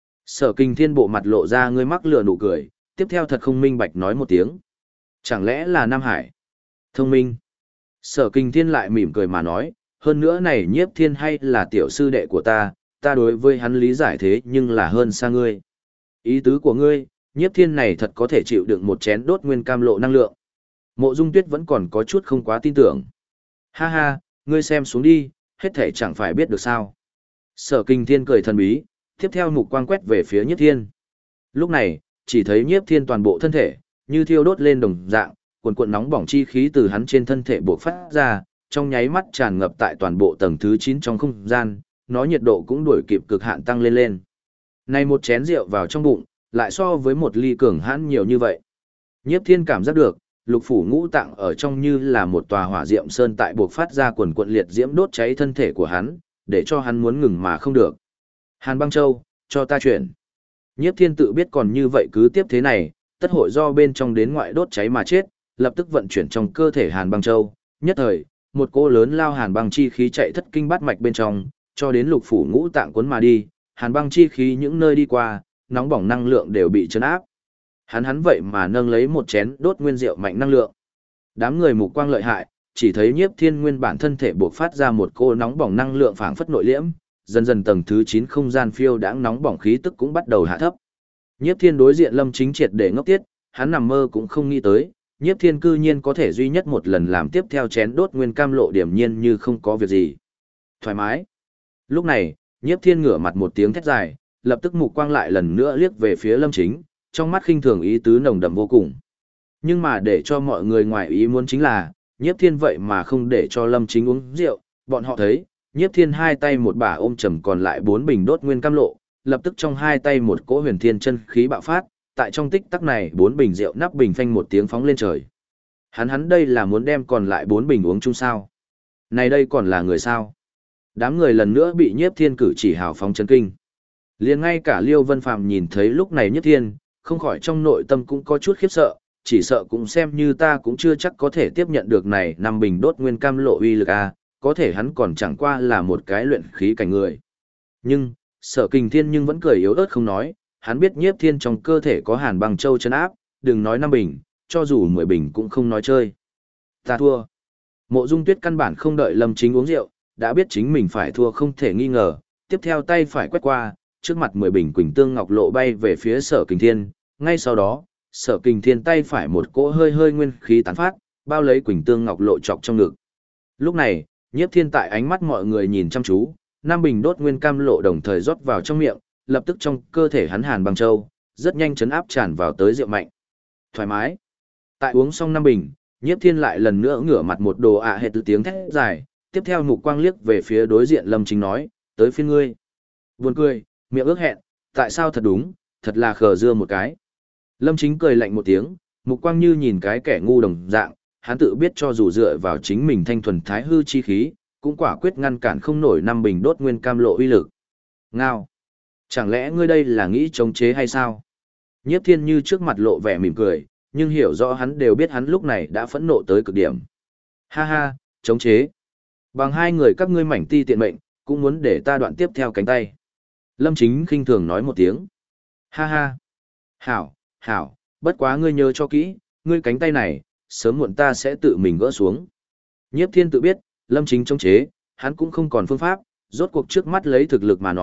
Sở Kình Thiên bộ mặt lộ ra ngươi mắc lừa nụ cười, tiếp theo thật không minh bạch nói một tiếng. Chẳng lẽ là Nam Hải? Thông minh. Sở Kình Thiên lại mỉm cười mà nói, hơn nữa này Nhiếp Thiên hay là tiểu sư đệ của ta đối với hắn lý giải thế nhưng là hơn xa ngươi. Ý tứ của ngươi, Nhiếp Thiên này thật có thể chịu đựng một chén đốt nguyên cam lộ năng lượng. Mộ Dung Tuyết vẫn còn có chút không quá tin tưởng. Ha ha, ngươi xem xuống đi, hết thể chẳng phải biết được sao. Sở Kình Thiên cười thần bí, tiếp theo mục quang quét về phía Nhiếp Thiên. Lúc này, chỉ thấy Nhiếp Thiên toàn bộ thân thể, như thiêu đốt lên đồng dạng, cuồn cuộn nóng bỏng chi khí từ hắn trên thân thể bộc phát ra, trong nháy mắt tràn ngập tại toàn bộ tầng thứ 9 trong không gian, nó nhiệt độ cũng đuổi kịp cực hạn tăng lên lên. Này một chén rượu vào trong bụng, lại so với một ly cường hãn nhiều như vậy. Nhiếp Thiên cảm giác được, lục phủ ngũ tạng ở trong như là một tòa hỏa diệm sơn tại buộc phát ra quần quận liệt diễm đốt cháy thân thể của hắn, để cho hắn muốn ngừng mà không được. Hàn Băng Châu, cho ta chuyển. Nhiếp Thiên tự biết còn như vậy cứ tiếp thế này, tất hội do bên trong đến ngoại đốt cháy mà chết, lập tức vận chuyển trong cơ thể Hàn Băng Châu. Nhất thời, một cỗ lớn lao hàn băng chi khí chạy thất kinh bát mạch bên trong, cho đến lục phủ ngũ tạng cuốn mà đi, hàn băng chi khí những nơi đi qua, nóng bỏng năng lượng đều bị chấn áp. Hắn vậy mà nâng lấy một chén đốt nguyên rượu mạnh năng lượng. Đám người mục quang lợi hại, chỉ thấy Nhiếp Thiên nguyên bản thân thể bộc phát ra một cô nóng bỏng năng lượng phảng phất nội liễm, dần dần tầng thứ 9 không gian phiêu đãng nóng bỏng khí tức cũng bắt đầu hạ thấp. Nhiếp Thiên đối diện Lâm Chính triệt để ngốc tiết, hắn nằm mơ cũng không nghĩ tới, Nhiếp Thiên cư nhiên có thể duy nhất một lần làm tiếp theo chén đốt nguyên cam lộ điểm nhiên như không có việc gì. Thoải mái. Lúc này, Nhiếp Thiên ngửa mặt một tiếng thét dài, lập tức mục quang lại lần nữa liếc về phía Lâm Chính, trong mắt khinh thường ý tứ nồng đậm vô cùng. Nhưng mà để cho mọi người ngoài ý muốn chính là, Nhiếp Thiên vậy mà không để cho Lâm Chính uống rượu, bọn họ thấy, Nhiếp Thiên hai tay một bả ôm chầm còn lại 4 bình đốt nguyên cam lộ, lập tức trong hai tay một cỗ huyền thiên chân khí bạo phát, tại trong tích tắc này 4 bình rượu nắp bình phanh một tiếng phóng lên trời. Hắn đây là muốn đem còn lại 4 bình uống chung sao? Này đây còn là người sao? Đám người lần nữa bị Nhiếp Thiên cử chỉ hào phóng chấn kinh. Liền ngay cả Liêu Vân Phàm nhìn thấy lúc này Nhiếp Thiên, không khỏi trong nội tâm cũng có chút khiếp sợ, chỉ sợ cũng xem như ta cũng chưa chắc có thể tiếp nhận được này 5 bình đốt nguyên cam lộ uy lực a, có thể hắn còn chẳng qua là một cái luyện khí cảnh người. Nhưng, Sở Kình Thiên nhưng vẫn cười yếu ớt không nói, hắn biết Nhiếp Thiên trong cơ thể có Hàn Băng Châu trấn áp, đừng nói 5 bình, cho dù 10 bình cũng không nói chơi. Ta thua. Mộ Dung Tuyết căn bản không đợi Lâm Chính uống rượu, đã biết chính mình phải thua không thể nghi ngờ, tiếp theo tay phải quét qua, trước mặt 10 bình quỳnh tương ngọc lộ bay về phía Sở Kình Thiên, ngay sau đó, Sở Kình Thiên tay phải một cỗ hơi hơi nguyên khí tán phát, bao lấy quỳnh tương ngọc lộ chọc trong ngực. Lúc này, Nhiếp Thiên tại ánh mắt mọi người nhìn chăm chú, 5 bình đốt nguyên cam lộ đồng thời rót vào trong miệng, lập tức trong cơ thể hắn Hàn Băng Châu rất nhanh chấn áp tràn vào tới rượu mạnh. Thoải mái. Tại uống xong 5 bình, Nhiếp Thiên lại lần nữa ngửa mặt một đồ ạ hệt tiếng thét dài, tiếp theo mục quang liếc về phía đối diện Lâm Chính nói, tới phiên ngươi. Buồn cười, miệng ước hẹn, tại sao thật đúng, thật là khờ dưa một cái. Lâm Chính cười lạnh một tiếng, mục quang như nhìn cái kẻ ngu đồng dạng, hắn tự biết cho dù dựa vào chính mình thanh thuần thái hư chi khí, cũng quả quyết ngăn cản không nổi 5 bình đốt nguyên cam lộ uy lực. Ngao. Chẳng lẽ ngươi đây là nghĩ chống chế hay sao? Nhiếp Thiên như trước mặt lộ vẻ mỉm cười, nhưng hiểu rõ hắn đều biết hắn lúc này đã phẫn nộ tới cực điểm. Ha ha, chống chế. Bằng hai người các ngươi mảnh ti tiện mệnh, cũng muốn để ta đoạn tiếp theo cánh tay. Lâm Chính khinh thường nói một tiếng. Ha ha. Hảo, hảo, bất quá ngươi nhớ cho kỹ, ngươi cánh tay này, sớm muộn ta sẽ tự mình gỡ xuống. Nhiếp Thiên tự biết, Lâm Chính chống chế, hắn cũng không còn phương pháp, rốt cuộc trước mắt lấy thực lực mà nói,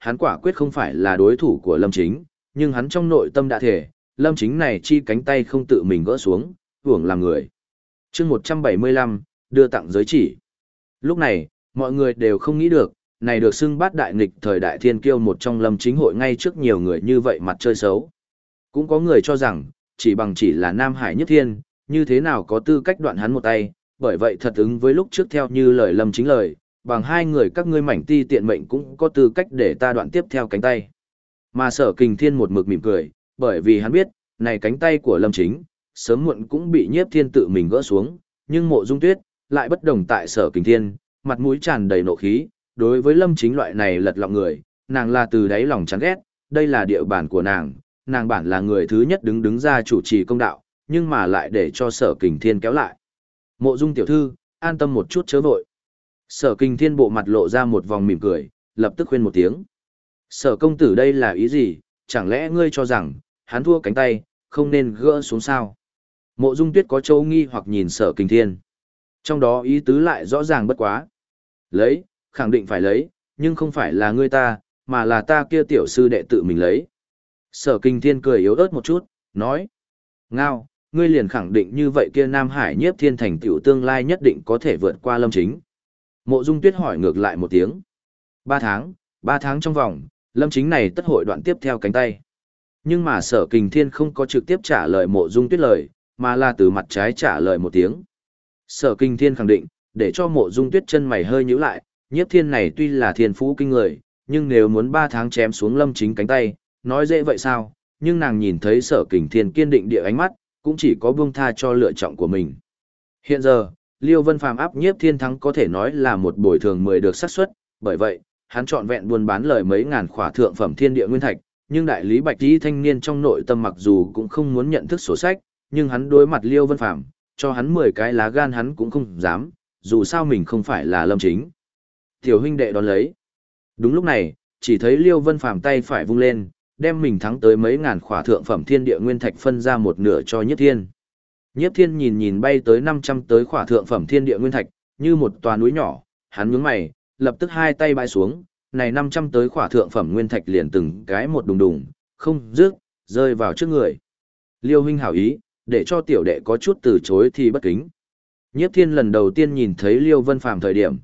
hắn quả quyết không phải là đối thủ của Lâm Chính, nhưng hắn trong nội tâm đã thể, Lâm Chính này chi cánh tay không tự mình gỡ xuống, hưởng làm người. chương 175, đưa tặng giới chỉ. Lúc này, mọi người đều không nghĩ được, này được xưng bát đại nghịch thời đại thiên kiêu một trong Lâm Chính hội ngay trước nhiều người như vậy mặt chơi xấu. Cũng có người cho rằng, chỉ là Nam Hải Nhất Thiên, như thế nào có tư cách đoạn hắn một tay, bởi vậy thật ứng với lúc trước theo như lời Lâm Chính lời, bằng hai người các ngươi mảnh ti tiện mệnh cũng có tư cách để ta đoạn tiếp theo cánh tay. Mà Sở Kình Thiên một mực mỉm cười, bởi vì hắn biết, này cánh tay của Lâm Chính, sớm muộn cũng bị Nhiếp Thiên tự mình gỡ xuống, nhưng Mộ Dung Tuyết lại bất đồng tại Sở Kình Thiên, mặt mũi tràn đầy nộ khí, đối với Lâm Chính loại này lật lọng người, nàng là từ đáy lòng chán ghét, đây là địa bàn của nàng bản là người thứ nhất đứng ra chủ trì công đạo, nhưng mà lại để cho Sở Kình Thiên kéo lại. Mộ Dung tiểu thư, an tâm một chút chớ vội. Sở Kình Thiên bộ mặt lộ ra một vòng mỉm cười, lập tức khuyên một tiếng. Sở công tử đây là ý gì, chẳng lẽ ngươi cho rằng, hắn thua cánh tay, không nên gỡ xuống sao? Mộ Dung Tuyết có châu nghi hoặc nhìn Sở Kình Thiên. Trong đó ý tứ lại rõ ràng bất quá. Lấy, khẳng định phải lấy, nhưng không phải là ngươi ta, mà là ta kia tiểu sư đệ tự mình lấy. Sở Kình Thiên cười yếu ớt một chút, nói. Ngao, ngươi liền khẳng định như vậy kia Nam Hải Nhiếp Thiên thành tiểu tương lai nhất định có thể vượt qua Lâm Chính. Mộ Dung Tuyết hỏi ngược lại một tiếng. 3 tháng trong vòng, Lâm Chính này tất hội đoạn tiếp theo cánh tay. Nhưng mà Sở Kình Thiên không có trực tiếp trả lời Mộ Dung Tuyết lời, mà là từ mặt trái trả lời một tiếng. Sở Kình Thiên khẳng định, để cho Mộ Dung Tuyết chân mày hơi nhíu lại, Nhiếp Thiên này tuy là thiên phú kinh người, nhưng nếu muốn 3 tháng chém xuống Lâm Chính cánh tay, nói dễ vậy sao? Nhưng nàng nhìn thấy Sở Kình Thiên kiên định địa ánh mắt, cũng chỉ có buông tha cho lựa chọn của mình. Hiện giờ, Liêu Vân Phàm áp Nhiếp Thiên thắng có thể nói là một bồi thường 10 được xác suất, bởi vậy, hắn chọn vẹn buôn bán lời mấy ngàn khỏa thượng phẩm thiên địa nguyên thạch, nhưng đại lý Bạch Tí thanh niên trong nội tâm mặc dù cũng không muốn nhận thức sổ sách, nhưng hắn đối mặt Liêu Vân Phàm, cho hắn 10 cái lá gan hắn cũng không dám, dù sao mình không phải là Lâm Chính. Tiểu huynh đệ đón lấy. Đúng lúc này, chỉ thấy Liêu Vân Phàm tay phải vung lên, đem mình thắng tới mấy ngàn khỏa thượng phẩm thiên địa nguyên thạch phân ra một nửa cho Nhiếp Thiên. Nhiếp Thiên nhìn bay tới 500 tới khỏa thượng phẩm thiên địa nguyên thạch, như một tòa núi nhỏ, hắn nhướng mày, lập tức hai tay bãi xuống, này 500 tới khỏa thượng phẩm nguyên thạch liền từng cái một đùng đùng, không rước, rơi vào trước người. Liêu huynh hảo ý, để cho tiểu đệ có chút từ chối thì bất kính. Nhiếp Thiên lần đầu tiên nhìn thấy Liêu Vân Phàm thời điểm,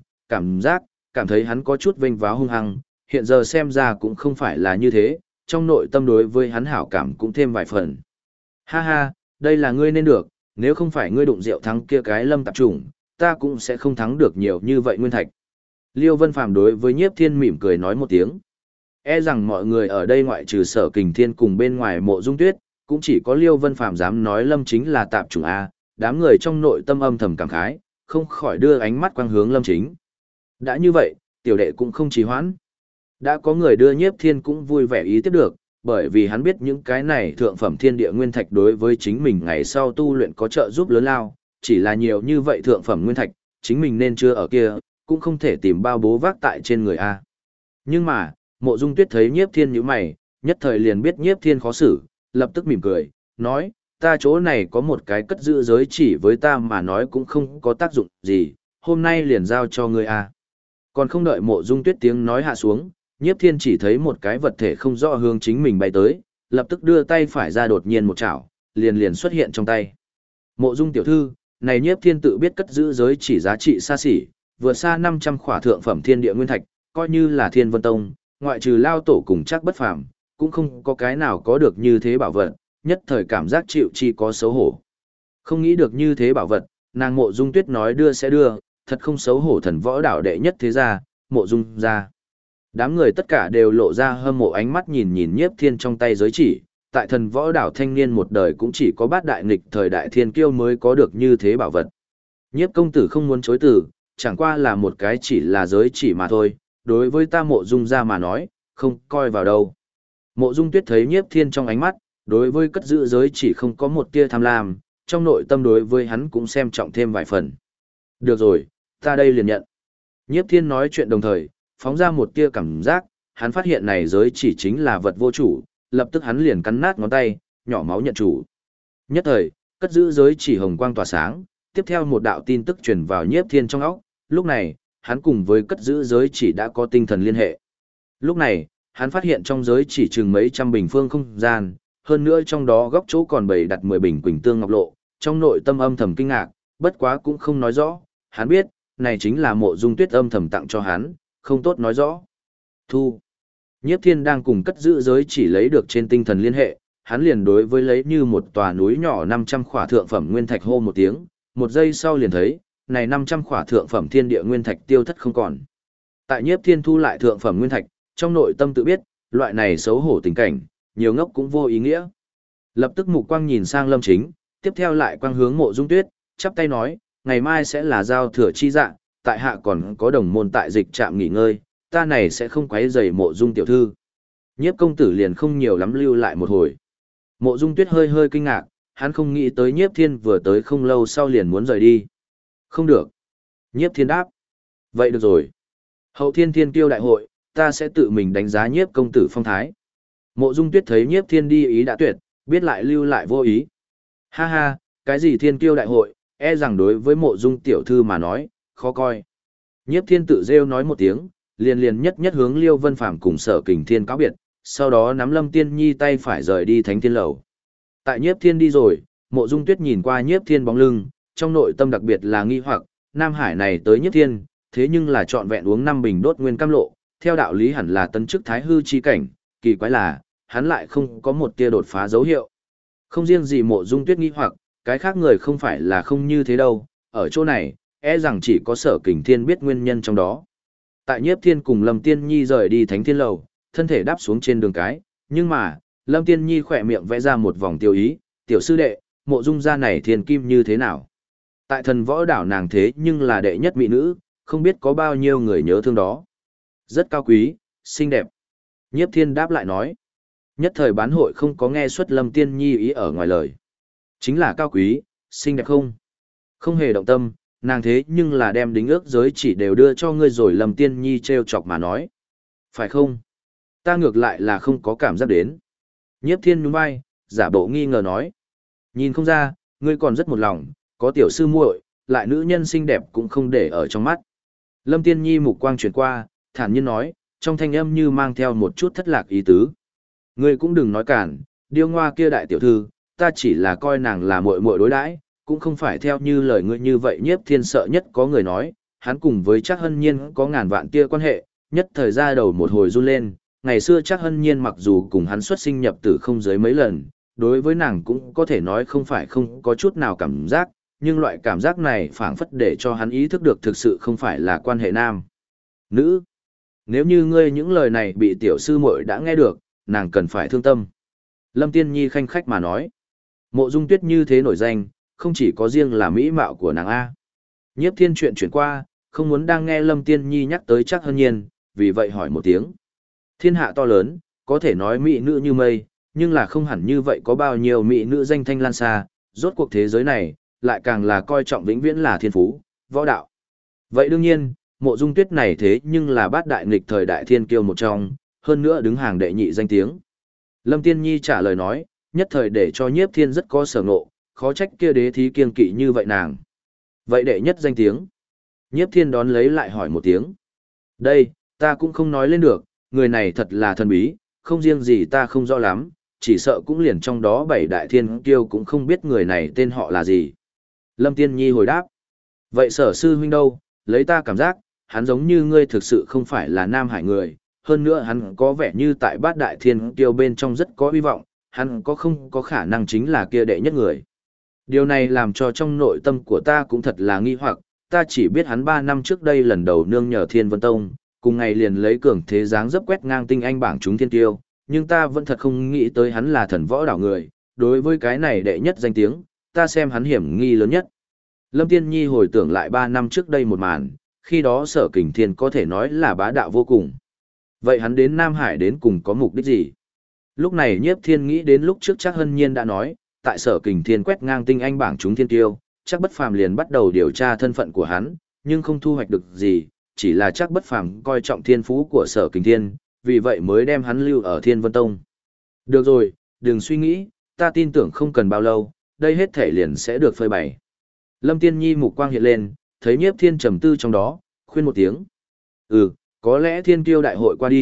cảm thấy hắn có chút vênh váo hung hăng, hiện giờ xem ra cũng không phải là như thế, trong nội tâm đối với hắn hảo cảm cũng thêm vài phần. Ha ha, đây là ngươi nên được, nếu không phải ngươi đụng rượu thắng kia cái Lâm tạp chủng, ta cũng sẽ không thắng được nhiều như vậy nguyên thạch. Liêu Vân Phàm đối với Nhiếp Thiên mỉm cười nói một tiếng. E rằng mọi người ở đây ngoại trừ Sở Kình Thiên cùng bên ngoài Mộ Dung Tuyết, cũng chỉ có Liêu Vân Phàm dám nói Lâm Chính là tạp chủng A, đám người trong nội tâm âm thầm cảm khái, không khỏi đưa ánh mắt quang hướng Lâm Chính. Đã như vậy, tiểu đệ cũng không trì hoãn. Đã có người đưa Nhiếp Thiên cũng vui vẻ ý tiếp được, bởi vì hắn biết những cái này thượng phẩm thiên địa nguyên thạch đối với chính mình ngày sau tu luyện có trợ giúp lớn lao, chỉ là nhiều như vậy thượng phẩm nguyên thạch, chính mình nên chưa ở kia, cũng không thể tìm bao bố vác tại trên người A. Nhưng mà, Mộ Dung Tuyết thấy Nhiếp Thiên nhíu mày, nhất thời liền biết Nhiếp Thiên khó xử, lập tức mỉm cười, nói, ta chỗ này có một cái cất giữ giới chỉ với ta mà nói cũng không có tác dụng gì, hôm nay liền giao cho ngươi A. Còn không đợi Mộ Dung Tuyết tiếng nói hạ xuống, Nhiếp Thiên chỉ thấy một cái vật thể không rõ hướng chính mình bay tới, lập tức đưa tay phải ra đột nhiên một chảo, liền xuất hiện trong tay. Mộ Dung tiểu thư, này Nhiếp Thiên tự biết cất giữ giới chỉ giá trị xa xỉ, vượt xa 500 khỏa thượng phẩm thiên địa nguyên thạch, coi như là Thiên Vân Tông, ngoại trừ Lao tổ cùng chắc bất phàm, cũng không có cái nào có được như thế bảo vật, nhất thời cảm giác chịu chi có xấu hổ. Không nghĩ được như thế bảo vật, nàng Mộ Dung Tuyết nói đưa sẽ đưa, thật không xấu hổ thần võ đảo đệ nhất thế gia, Mộ Dung gia. Đám người tất cả đều lộ ra hâm mộ ánh mắt nhìn Nhiếp Thiên trong tay giới chỉ, tại thần võ đảo thanh niên một đời cũng chỉ có bát đại nghịch thời đại thiên kiêu mới có được như thế bảo vật. Nhiếp công tử không muốn chối từ, chẳng qua là một cái chỉ là giới chỉ mà thôi, đối với ta Mộ Dung gia mà nói, không coi vào đâu. Mộ Dung Tuyết thấy Nhiếp Thiên trong ánh mắt, đối với cất giữ giới chỉ không có một tia tham lam, trong nội tâm đối với hắn cũng xem trọng thêm vài phần. Được rồi, ta đây liền nhận. Nhiếp Thiên nói chuyện đồng thời, phóng ra một tia cảm giác, hắn phát hiện này giới chỉ chính là vật vô chủ, lập tức hắn liền cắn nát ngón tay, nhỏ máu nhận chủ. Nhất thời, cất giữ giới chỉ hồng quang tỏa sáng, tiếp theo một đạo tin tức truyền vào Nhiếp Thiên trong óc, lúc này, hắn cùng với cất giữ giới chỉ đã có tinh thần liên hệ. Lúc này, Hắn phát hiện trong giới chỉ chừng mấy trăm bình phương không gian, hơn nữa trong đó góc chỗ còn bày đặt 10 bình quỳnh tương ngọc lộ, trong nội tâm âm thầm kinh ngạc, bất quá cũng không nói rõ, hắn biết, này chính là Mộ Dung Tuyết âm thầm tặng cho hắn, không tốt nói rõ. Thu. Nhiếp Thiên đang cùng cất giữ giới chỉ lấy được trên tinh thần liên hệ, hắn liền đối với lấy như một tòa núi nhỏ 500 khỏa thượng phẩm nguyên thạch hô một tiếng, một giây sau liền thấy, này 500 khỏa thượng phẩm thiên địa nguyên thạch tiêu thất không còn. Tại Nhiếp Thiên thu lại thượng phẩm nguyên thạch, trong nội tâm tự biết, loại này xấu hổ tình cảnh, nhiều ngốc cũng vô ý nghĩa. Lập tức mục quang nhìn sang Lâm Chính, tiếp theo lại quang hướng Mộ Dung Tuyết, chắp tay nói, ngày mai sẽ là giao thừa chi dạ, tại hạ còn có đồng môn tại dịch trạm nghỉ ngơi, ta này sẽ không quấy rầy Mộ Dung tiểu thư. Nhiếp công tử liền không nhiều lắm lưu lại một hồi. Mộ Dung Tuyết hơi hơi kinh ngạc, hắn không nghĩ tới Nhiếp Thiên vừa tới không lâu sau liền muốn rời đi. Không được. Nhiếp Thiên đáp. Vậy được rồi. Hậu thiên thiên kiêu đại hội, ta sẽ tự mình đánh giá Nhiếp công tử phong thái. Mộ Dung Tuyết thấy Nhiếp Thiên đi ý đã tuyệt, biết lại lưu lại vô ý. Ha ha, cái gì thiên kiêu đại hội, e rằng đối với Mộ Dung tiểu thư mà nói, khó coi. Nhiếp Thiên tự rêu nói một tiếng, liền liền nhất nhất hướng Liêu Vân Phàm cùng Sở Kình Thiên cáo biệt, sau đó nắm Lâm Tiên Nhi tay phải rời đi Thánh Thiên lầu. Tại Nhiếp Thiên đi rồi, Mộ Dung Tuyết nhìn qua Nhiếp Thiên bóng lưng, trong nội tâm đặc biệt là nghi hoặc, Nam Hải này tới Nhiếp Thiên, thế nhưng là trọn vẹn uống 5 bình đốt nguyên cam lộ, theo đạo lý hẳn là tấn chức thái hư chi cảnh, kỳ quái là, hắn lại không có một tia đột phá dấu hiệu. Không riêng gì Mộ Dung Tuyết nghi hoặc, cái khác người không phải là không như thế đâu, ở chỗ này, e rằng chỉ có Sở Kình Thiên biết nguyên nhân trong đó. Tại Nhiếp Thiên cùng Lâm Tiên Nhi rời đi Thánh Thiên lầu, thân thể đáp xuống trên đường cái, nhưng mà, Lâm Tiên Nhi khỏe miệng vẽ ra một vòng tiêu ý, tiểu sư đệ, Mộ Dung gia này thiên kim như thế nào? Tại Thần Võ đảo nàng thế nhưng là đệ nhất mỹ nữ, không biết có bao nhiêu người nhớ thương đó. Rất cao quý, xinh đẹp. Nhiếp Thiên đáp lại nói. Nhất thời bán hội không có nghe xuất Lâm Tiên Nhi ý ở ngoài lời. Chính là cao quý, xinh đẹp không? Không hề động tâm, nàng thế nhưng là đem đính ước giới chỉ đều đưa cho ngươi rồi. Lâm Tiên Nhi trêu chọc mà nói. Phải không? Ta ngược lại là không có cảm giác đến. Nhiếp Thiên nhún vai, giả bộ nghi ngờ nói. Nhìn không ra, ngươi còn rất một lòng, có tiểu sư muội, lại nữ nhân xinh đẹp cũng không để ở trong mắt. Lâm Tiên Nhi mục quang chuyển qua, thản nhiên nói, trong thanh âm như mang theo một chút thất lạc ý tứ. Ngươi cũng đừng nói cản, điêu ngoa kia đại tiểu thư, ta chỉ là coi nàng là muội muội đối đãi, cũng không phải theo như lời ngươi như vậy. Nhiếp Thiên sợ nhất có người nói, hắn cùng với Trác Hân Nhiên có ngàn vạn tia quan hệ, nhất thời ra đầu một hồi run lên. Ngày xưa Trác Hân Nhiên mặc dù cùng hắn xuất sinh nhập tử không dưới mấy lần, đối với nàng cũng có thể nói không phải không có chút nào cảm giác, nhưng loại cảm giác này phảng phất để cho hắn ý thức được thực sự không phải là quan hệ nam nữ. Nếu như ngươi những lời này bị tiểu sư muội đã nghe được, nàng cần phải thương tâm. Lâm Tiên Nhi khanh khách mà nói. Mộ Dung Tuyết như thế nổi danh, không chỉ có riêng là mỹ mạo của nàng A. Nhiếp Thiên chuyện chuyển qua, không muốn đang nghe Lâm Tiên Nhi nhắc tới Trác Hân Nhiên, vì vậy hỏi một tiếng. Thiên hạ to lớn, có thể nói mỹ nữ như mây, nhưng là không hẳn như vậy có bao nhiêu mỹ nữ danh thanh lan xa, rốt cuộc thế giới này, lại càng là coi trọng vĩnh viễn là thiên phú, võ đạo. Vậy đương nhiên, Mộ Dung Tuyết này thế nhưng là bát đại nghịch thời đại thiên kiêu một trong, hơn nữa đứng hàng đệ nhị danh tiếng. Lâm Tiên Nhi trả lời nói, nhất thời để cho Nhiếp Thiên rất có sở ngộ, khó trách kia đế thí kiêng kỵ như vậy nàng. Vậy đệ nhất danh tiếng. Nhiếp Thiên đón lấy lại hỏi một tiếng. Đây, ta cũng không nói lên được, người này thật là thần bí, không riêng gì ta không rõ lắm, chỉ sợ cũng liền trong đó 7 đại thiên kiêu cũng không biết người này tên họ là gì. Lâm Tiên Nhi hồi đáp. Vậy Sở sư huynh đâu, lấy ta cảm giác, hắn giống như ngươi thực sự không phải là Nam Hải người, hơn nữa hắn có vẻ như tại bát đại thiên kiêu bên trong rất có hy vọng, hắn có không có khả năng chính là kia đệ nhất người. Điều này làm cho trong nội tâm của ta cũng thật là nghi hoặc, ta chỉ biết hắn 3 năm trước đây lần đầu nương nhờ Thiên Vân Tông, cùng ngày liền lấy cường thế dáng dấp quét ngang tinh anh bảng chúng thiên tiêu, nhưng ta vẫn thật không nghĩ tới hắn là Thần Võ đảo người, đối với cái này đệ nhất danh tiếng, ta xem hắn hiểm nghi lớn nhất. Lâm Tiên Nhi hồi tưởng lại 3 năm trước đây một màn, khi đó Sở Kình Thiên có thể nói là bá đạo vô cùng. Vậy hắn đến Nam Hải đến cùng có mục đích gì? Lúc này Nhiếp Thiên nghĩ đến lúc trước Trác Hân Nhiên đã nói, tại Sở Kình Thiên quét ngang tinh anh bảng chúng thiên tiêu, Trác Bất Phàm liền bắt đầu điều tra thân phận của hắn, nhưng không thu hoạch được gì, chỉ là Trác Bất Phàm coi trọng thiên phú của Sở Kình Thiên, vì vậy mới đem hắn lưu ở Thiên Vân Tông. Được rồi, đừng suy nghĩ, ta tin tưởng không cần bao lâu, đây hết thể liền sẽ được phơi bày. Lâm Tiên Nhi mục quang hiện lên, thấy Nhiếp Thiên trầm tư trong đó, khuyên một tiếng. Có lẽ thiên kiêu đại hội qua đi,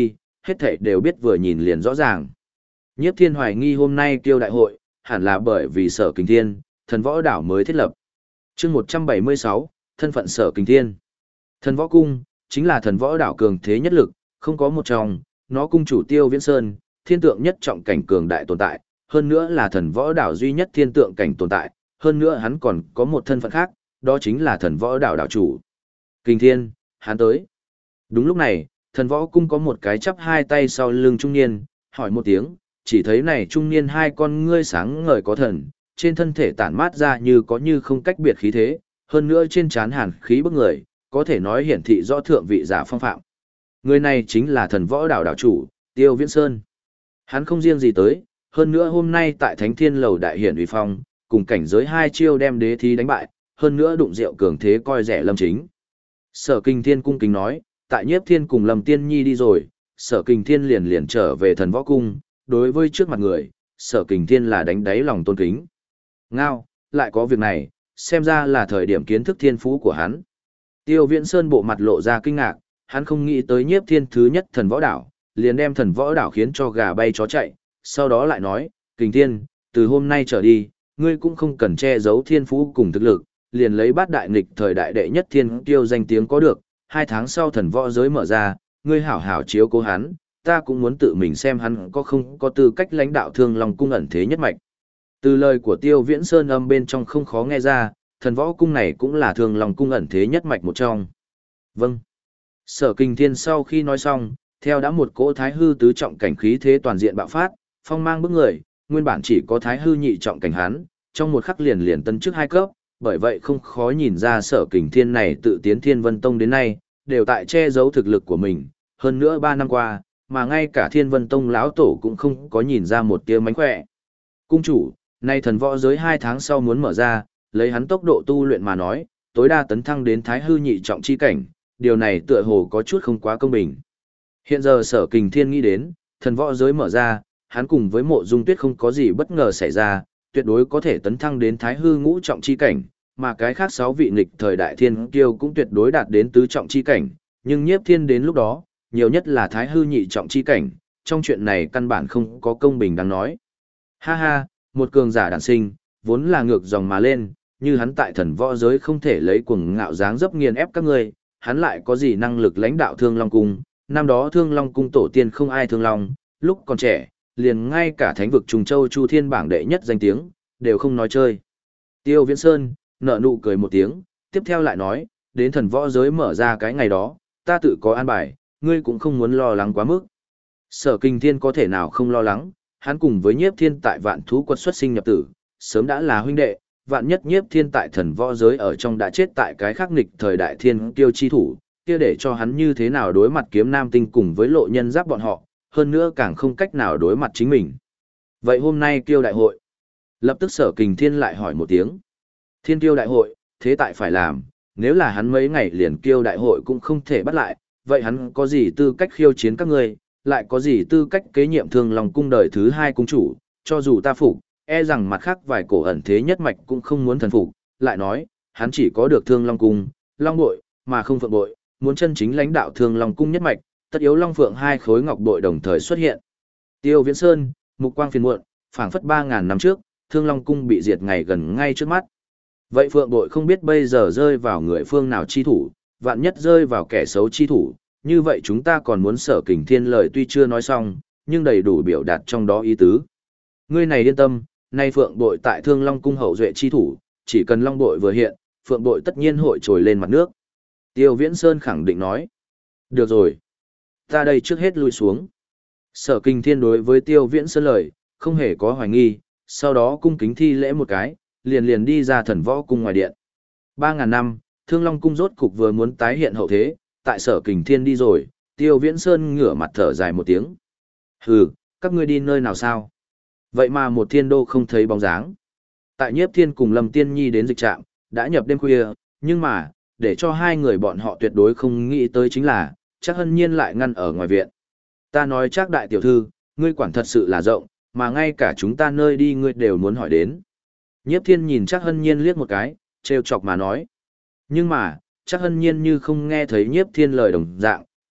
hết thảy đều biết vừa nhìn liền rõ ràng. Nhiếp Thiên hoài nghi hôm nay Kiêu đại hội, hẳn là bởi vì Sở Kình Thiên, Thần Võ Đảo mới thiết lập. Chương 176, thân phận Sở Kình Thiên. Thần Võ Cung chính là Thần Võ Đảo cường thế nhất lực, không có một trong, nó cung chủ Tiêu Viễn Sơn, thiên tượng nhất trọng cảnh cường đại tồn tại, hơn nữa là Thần Võ Đảo duy nhất thiên tượng cảnh tồn tại, hơn nữa hắn còn có một thân phận khác, đó chính là Thần Võ Đảo đảo chủ. Kình Thiên, hắn tới. Đúng lúc này, Thần Võ Cung có một cái chắp hai tay sau lưng trung niên, hỏi một tiếng, chỉ thấy này trung niên hai con ngươi sáng ngời có thần, trên thân thể tản mát ra như có như không cách biệt khí thế, hơn nữa trên trán hàn khí bức người, có thể nói hiển thị rõ thượng vị giả phong phạm. Người này chính là Thần Võ Đảo đảo chủ, Tiêu Viễn Sơn. Hắn không riêng gì tới, hơn nữa hôm nay tại Thánh Thiên Lầu đại hiển uy phong, cùng cảnh giới hai chiêu đem đế thí đánh bại, hơn nữa đụng rượu cường thế coi rẻ Lâm Chính. Sở Kình Thiên cung kính nói, tại Nhiếp Thiên cùng Lâm Tiên Nhi đi rồi, Sở Kình Thiên liền trở về Thần Võ Cung, đối với trước mặt người, Sở Kình Thiên là đánh đáy lòng tôn kính. Ngao, lại có việc này, xem ra là thời điểm kiến thức thiên phú của hắn. Tiêu Viễn Sơn bộ mặt lộ ra kinh ngạc, hắn không nghĩ tới Nhiếp Thiên thứ nhất Thần Võ Đảo, liền đem Thần Võ Đảo khiến cho gà bay chó chạy, sau đó lại nói, Kình Thiên, từ hôm nay trở đi, ngươi cũng không cần che giấu thiên phú cùng thực lực, liền lấy bát đại nghịch thời đại đệ nhất thiên kiêu danh tiếng có được, 2 tháng sau thần võ giới mở ra, ngươi hảo hảo chiếu cố hắn, ta cũng muốn tự mình xem hắn có không có tư cách lãnh đạo Thương Long cung ẩn thế nhất mạch. Từ lời của Tiêu Viễn Sơn âm bên trong không khó nghe ra, thần võ cung này cũng là Thương Long cung ẩn thế nhất mạch một trong. Vâng. Sở Kình Thiên sau khi nói xong, theo đã một cỗ thái hư tứ trọng cảnh khí thế toàn diện bạo phát, phong mang bức người, nguyên bản chỉ có thái hư nhị trọng cảnh hắn, trong một khắc liền tân chức 2 cấp, bởi vậy không khó nhìn ra Sở Kình Thiên này tự tiến Thiên Vân Tông đến nay, đều tại che giấu thực lực của mình, hơn nữa 3 năm qua, mà ngay cả Thiên Vân Tông lão tổ cũng không có nhìn ra một tia mánh khỏe. Cung chủ, nay thần võ giới 2 tháng sau muốn mở ra, lấy hắn tốc độ tu luyện mà nói, tối đa tấn thăng đến thái hư nhị trọng chi cảnh, điều này tựa hồ có chút không quá công bình. Hiện giờ Sở Kình Thiên nghĩ đến, thần võ giới mở ra, hắn cùng với Mộ Dung Tuyết không có gì bất ngờ xảy ra, tuyệt đối có thể tấn thăng đến thái hư ngũ trọng chi cảnh, mà cái khác 6 vị nghịch thời đại thiên kiêu cũng tuyệt đối đạt đến tứ trọng chi cảnh, nhưng Nhiếp Thiên đến lúc đó, nhiều nhất là thái hư nhị trọng chi cảnh, trong chuyện này căn bản không có công bình đáng nói. Ha ha, một cường giả đản sinh, vốn là ngược dòng mà lên, như hắn tại thần võ giới không thể lấy cuồng ngạo dáng dấp nghiền ép các ngươi, hắn lại có gì năng lực lãnh đạo Thương Long cung? Năm đó Thương Long cung tổ tiên không ai thương long, lúc còn trẻ, liền ngay cả thánh vực Trùng Châu Chu Thiên bảng đệ nhất danh tiếng, đều không nói chơi. Tiêu Viễn Sơn nở nụ cười một tiếng, tiếp theo lại nói, đến thần võ giới mở ra cái ngày đó, ta tự có an bài, ngươi cũng không muốn lo lắng quá mức. Sở Kình Thiên có thể nào không lo lắng, hắn cùng với Nhiếp Thiên tại Vạn Thú quật xuất sinh nhập tử, sớm đã là huynh đệ, vạn nhất Nhiếp Thiên tại thần võ giới ở trong đã chết tại cái khắc nghịch thời đại thiên kiêu chi thủ, kia để cho hắn như thế nào đối mặt Kiếm Nam Tinh cùng với Lộ Nhân Giáp bọn họ, hơn nữa càng không cách nào đối mặt chính mình. Vậy hôm nay kiêu đại hội, lập tức Sở Kình Thiên lại hỏi một tiếng. Thiên kiêu đại hội, thế tại phải làm, nếu là hắn mấy ngày liền kiêu đại hội cũng không thể bắt lại, vậy hắn có gì tư cách khiêu chiến các ngươi, lại có gì tư cách kế nhiệm Thương Long cung đời thứ 2 cung chủ, cho dù ta phục, e rằng mặt khác vài cổ ẩn thế nhất mạch cũng không muốn thần phục, lại nói, hắn chỉ có được Thương Long cung, Long bội, mà không Phượng bội, muốn chân chính lãnh đạo Thương Long cung nhất mạch, tất yếu Long Phượng 2 khối ngọc bội đồng thời xuất hiện. Tiêu Viễn Sơn, mục quang phiền muộn, phảng phất 3000 năm trước, Thương Long cung bị diệt ngày gần ngay trước mắt. Vậy Phượng bội không biết bây giờ rơi vào người phương nào chi thủ, vạn nhất rơi vào kẻ xấu chi thủ, như vậy chúng ta còn muốn Sở Kình Thiên lời tuy chưa nói xong, nhưng đầy đủ biểu đạt trong đó ý tứ. Ngươi này yên tâm, nay Phượng bội tại Thương Long cung hậu duệ chi thủ, chỉ cần Long bội vừa hiện, Phượng bội tất nhiên hội trồi lên mặt nước. Tiêu Viễn Sơn khẳng định nói. Được rồi. Ta đây trước hết lui xuống. Sở Kình Thiên đối với Tiêu Viễn Sơn lời, không hề có hoài nghi, sau đó cung kính thi lễ một cái, liền đi ra thần võ cung ngoài điện. 3000 năm, Thương Long cung rốt cục vừa muốn tái hiện hậu thế, tại Sở Kình Thiên đi rồi, Tiêu Viễn Sơn ngửa mặt thở dài một tiếng. Hừ, các ngươi đi nơi nào sao? Vậy mà một thiên đô không thấy bóng dáng. Tại Nhiếp Thiên cùng Lâm Tiên Nhi đến dịch trạm, đã nhập đêm khuya, nhưng mà, để cho hai người bọn họ tuyệt đối không nghĩ tới chính là, Trác Hân Nhiên lại ngăn ở ngoài viện. Ta nói Trác đại tiểu thư, ngươi quản thật sự là rộng, mà ngay cả chúng ta nơi đi ngươi đều muốn hỏi đến. Nhiếp Thiên nhìn Trác Hân Nhiên liếc một cái, trêu chọc mà nói. Nhưng mà, Trác Hân Nhiên như không nghe thấy Nhiếp Thiên lời đồng dạng,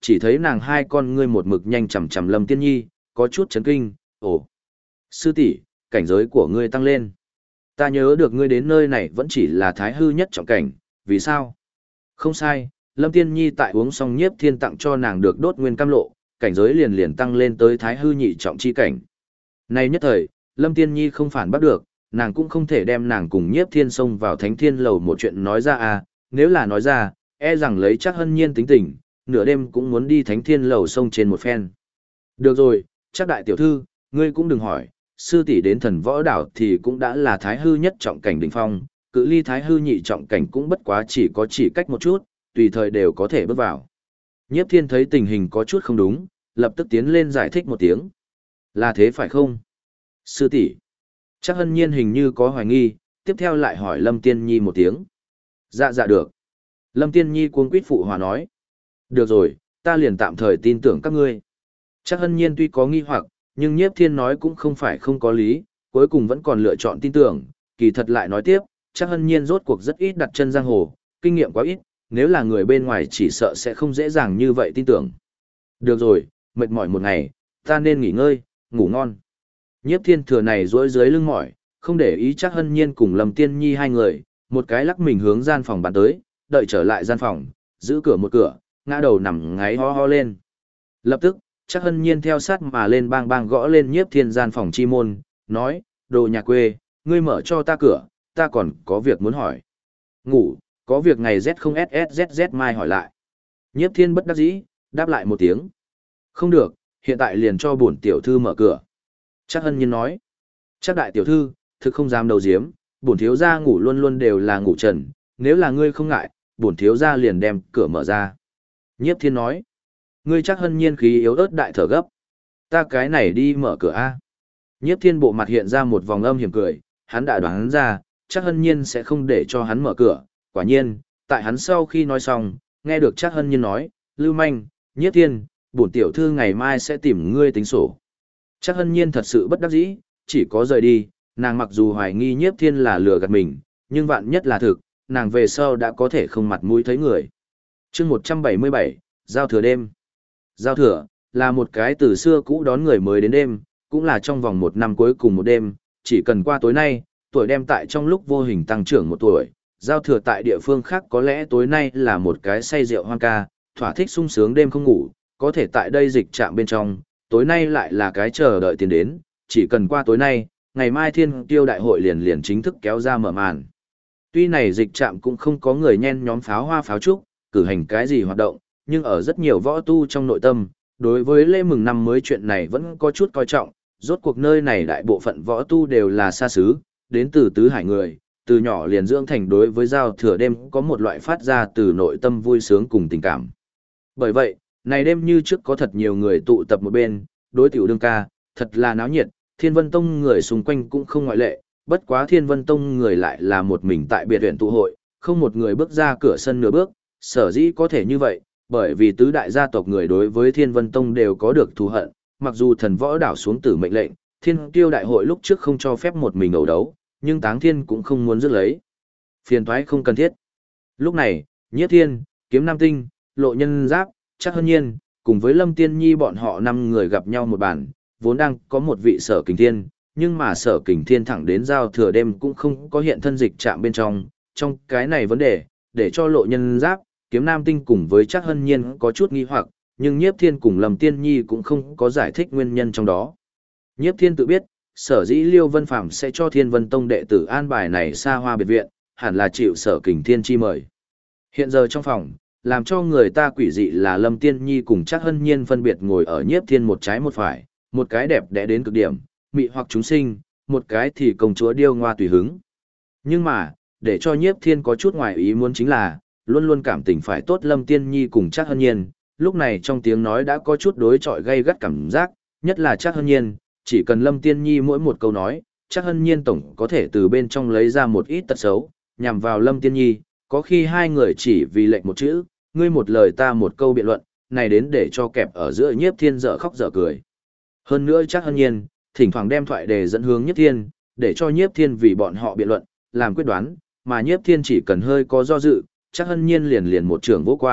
chỉ thấy nàng hai con ngươi một mực nhanh chằm chằm Lâm Tiên Nhi, có chút chấn kinh, ồ, sư tỷ, cảnh giới của ngươi tăng lên. Ta nhớ được ngươi đến nơi này vẫn chỉ là thái hư nhất trọng cảnh, vì sao? Không sai, Lâm Tiên Nhi tại uống xong Nhiếp Thiên tặng cho nàng được đốt nguyên cam lộ, cảnh giới liền liền tăng lên tới thái hư nhị trọng chi cảnh. Nay nhất thời, Lâm Tiên Nhi không phản bắt được, nàng cũng không thể đem nàng cùng Nhiếp Thiên xông vào Thánh Thiên lầu một chuyện nói ra à, nếu là nói ra, e rằng lấy chắc Hân Nhiên tính tình, nửa đêm cũng muốn đi Thánh Thiên lầu xông trên một phen. Được rồi, chắc đại tiểu thư, ngươi cũng đừng hỏi, sư tỷ đến Thần Võ đảo thì cũng đã là thái hư nhất trọng cảnh đỉnh phong, cự ly thái hư nhị trọng cảnh cũng bất quá chỉ cách một chút, tùy thời đều có thể bước vào. Nhiếp Thiên thấy tình hình có chút không đúng, lập tức tiến lên giải thích một tiếng. Là thế phải không? Sư tỷ. Chắc Hân Nhiên hình như có hoài nghi, tiếp theo lại hỏi Lâm Tiên Nhi một tiếng. Dạ dạ được. Lâm Tiên Nhi cuống quýt phụ hòa nói. Được rồi, ta liền tạm thời tin tưởng các ngươi. Chắc Hân Nhiên tuy có nghi hoặc, nhưng Nhiếp Thiên nói cũng không phải không có lý, cuối cùng vẫn còn lựa chọn tin tưởng, kỳ thật lại nói tiếp, chắc Hân Nhiên rốt cuộc rất ít đặt chân giang hồ, kinh nghiệm quá ít, nếu là người bên ngoài chỉ sợ sẽ không dễ dàng như vậy tin tưởng. Được rồi, mệt mỏi một ngày, ta nên nghỉ ngơi, ngủ ngon. Nhiếp Thiên thừa này duỗi dưới lưng mỏi, không để ý chắc Hân Nhiên cùng Lâm Tiên Nhi hai người, một cái lắc mình hướng gian phòng bàn tới, đợi trở lại gian phòng, giữ cửa một cửa, ngã đầu nằm ngáy ho ho lên. Lập tức, chắc Hân Nhiên theo sát mà lên bang bang gõ lên Nhiếp Thiên gian phòng chi môn, nói, đồ nhà quê, ngươi mở cho ta cửa, ta còn có việc muốn hỏi. Ngủ, có việc ngày Z không SSZZ mai hỏi lại. Nhiếp Thiên bất đắc dĩ, đáp lại một tiếng. Không được, hiện tại liền cho bổn tiểu thư mở cửa. Chắc Hân Nhiên nói. Chắc đại tiểu thư, thực không dám đầu diếm, bổn thiếu gia ngủ luôn luôn đều là ngủ trần, nếu là ngươi không ngại, bổn thiếu gia liền đem cửa mở ra. Nhiếp Thiên nói. Ngươi chắc Hân Nhiên khí yếu ớt đại thở gấp. Ta cái này đi mở cửa a. Nhiếp Thiên bộ mặt hiện ra một vòng âm hiểm cười, hắn đã đoán ra, chắc Hân Nhiên sẽ không để cho hắn mở cửa. Quả nhiên, tại hắn sau khi nói xong, nghe được chắc Hân Nhiên nói, Lưu Manh, Nhiếp Thiên, bổn tiểu thư ngày mai sẽ tìm ngươi tính sổ. Chắc Hân Nhiên thật sự bất đắc dĩ, chỉ có rời đi, nàng mặc dù hoài nghi Nhiếp Thiên là lừa gạt mình, nhưng vạn nhất là thực, nàng về sau đã có thể không mặt mũi thấy người. Chương 177, Giao thừa đêm. Giao thừa, là một cái từ xưa cũ đón người mới đến đêm, cũng là trong vòng một năm cuối cùng một đêm, chỉ cần qua tối nay, tuổi đem tại trong lúc vô hình tăng trưởng một tuổi. Giao thừa tại địa phương khác có lẽ tối nay là một cái say rượu hoang ca, thỏa thích sung sướng đêm không ngủ, có thể tại đây dịch trạm bên trong, tối nay lại là cái chờ đợi tiền đến, chỉ cần qua tối nay, ngày mai Thiên Tiêu đại hội liền liền chính thức kéo ra mở màn. Tuy này dịch trạm cũng không có người nhen nhóm pháo hoa pháo trúc, cử hành cái gì hoạt động, nhưng ở rất nhiều võ tu trong nội tâm, đối với lễ mừng năm mới chuyện này vẫn có chút coi trọng, rốt cuộc nơi này đại bộ phận võ tu đều là xa xứ, đến từ tứ hải người, từ nhỏ liền dưỡng thành đối với giao thừa đêm có một loại phát ra từ nội tâm vui sướng cùng tình cảm. Bởi vậy, này đêm như trước có thật nhiều người tụ tập một bên, đối tiểu đương ca, thật là náo nhiệt, Thiên Vân Tông người xung quanh cũng không ngoại lệ, bất quá Thiên Vân Tông người lại là một mình tại biệt viện tụ hội, không một người bước ra cửa sân nửa bước, sở dĩ có thể như vậy, bởi vì tứ đại gia tộc người đối với Thiên Vân Tông đều có được thù hận, mặc dù Thần Võ đảo xuống tử mệnh lệnh, Thiên Tiêu đại hội lúc trước không cho phép một mình ẩu đấu, nhưng Táng Thiên cũng không muốn rước lấy. Phiền toái không cần thiết. Lúc này, Nhiếp Thiên, Kiếm Nam Tinh, Lộ Nhân Giáp, Chắc Hân Nhiên, cùng với Lâm Tiên Nhi bọn họ 5 người gặp nhau một bàn, vốn đang có một vị Sở Kình Thiên, nhưng mà Sở Kình Thiên thẳng đến giao thừa đêm cũng không có hiện thân dịch chạm bên trong cái này vấn đề, để cho Lộ Nhân Giáp, Kiếm Nam Tinh cùng với Chắc Hân Nhiên có chút nghi hoặc, nhưng Nhiếp Thiên cùng Lâm Tiên Nhi cũng không có giải thích nguyên nhân trong đó. Nhiếp Thiên tự biết, sở dĩ Liêu Vân Phàm sẽ cho Thiên Vân Tông đệ tử an bài này xa hoa biệt viện, hẳn là chịu Sở Kình Thiên chi mời. Hiện giờ trong phòng, làm cho người ta quỷ dị là Lâm Tiên Nhi cùng Chắc Hân Nhiên phân biệt ngồi ở Nhiếp Thiên một trái một phải, một cái đẹp đẽ đến cực điểm, mị hoặc chúng sinh, một cái thì công chúa điêu ngoa tùy hứng. Nhưng mà, để cho Nhiếp Thiên có chút ngoài ý muốn chính là, luôn luôn cảm tình phải tốt Lâm Tiên Nhi cùng Chắc Hân Nhiên, lúc này trong tiếng nói đã có chút đối chọi gay gắt cảm giác, nhất là Chắc Hân Nhiên, chỉ cần Lâm Tiên Nhi mỗi một câu nói, Chắc Hân Nhiên tổng có thể từ bên trong lấy ra một ít tật xấu, nhằm vào Lâm Tiên Nhi, có khi hai người chỉ vì lệnh một chữ, ngươi một lời ta một câu biện luận, này đến để cho kẹp ở giữa Nhiếp Thiên dở khóc dở cười. Hơn nữa Chắc Hân Nhiên, thỉnh thoảng đem thoại đề dẫn hướng Nhiếp Thiên, để cho Nhiếp Thiên vì bọn họ biện luận, làm quyết đoán, mà Nhiếp Thiên chỉ cần hơi có do dự, Chắc Hân Nhiên liền liền một trường vỗ qua,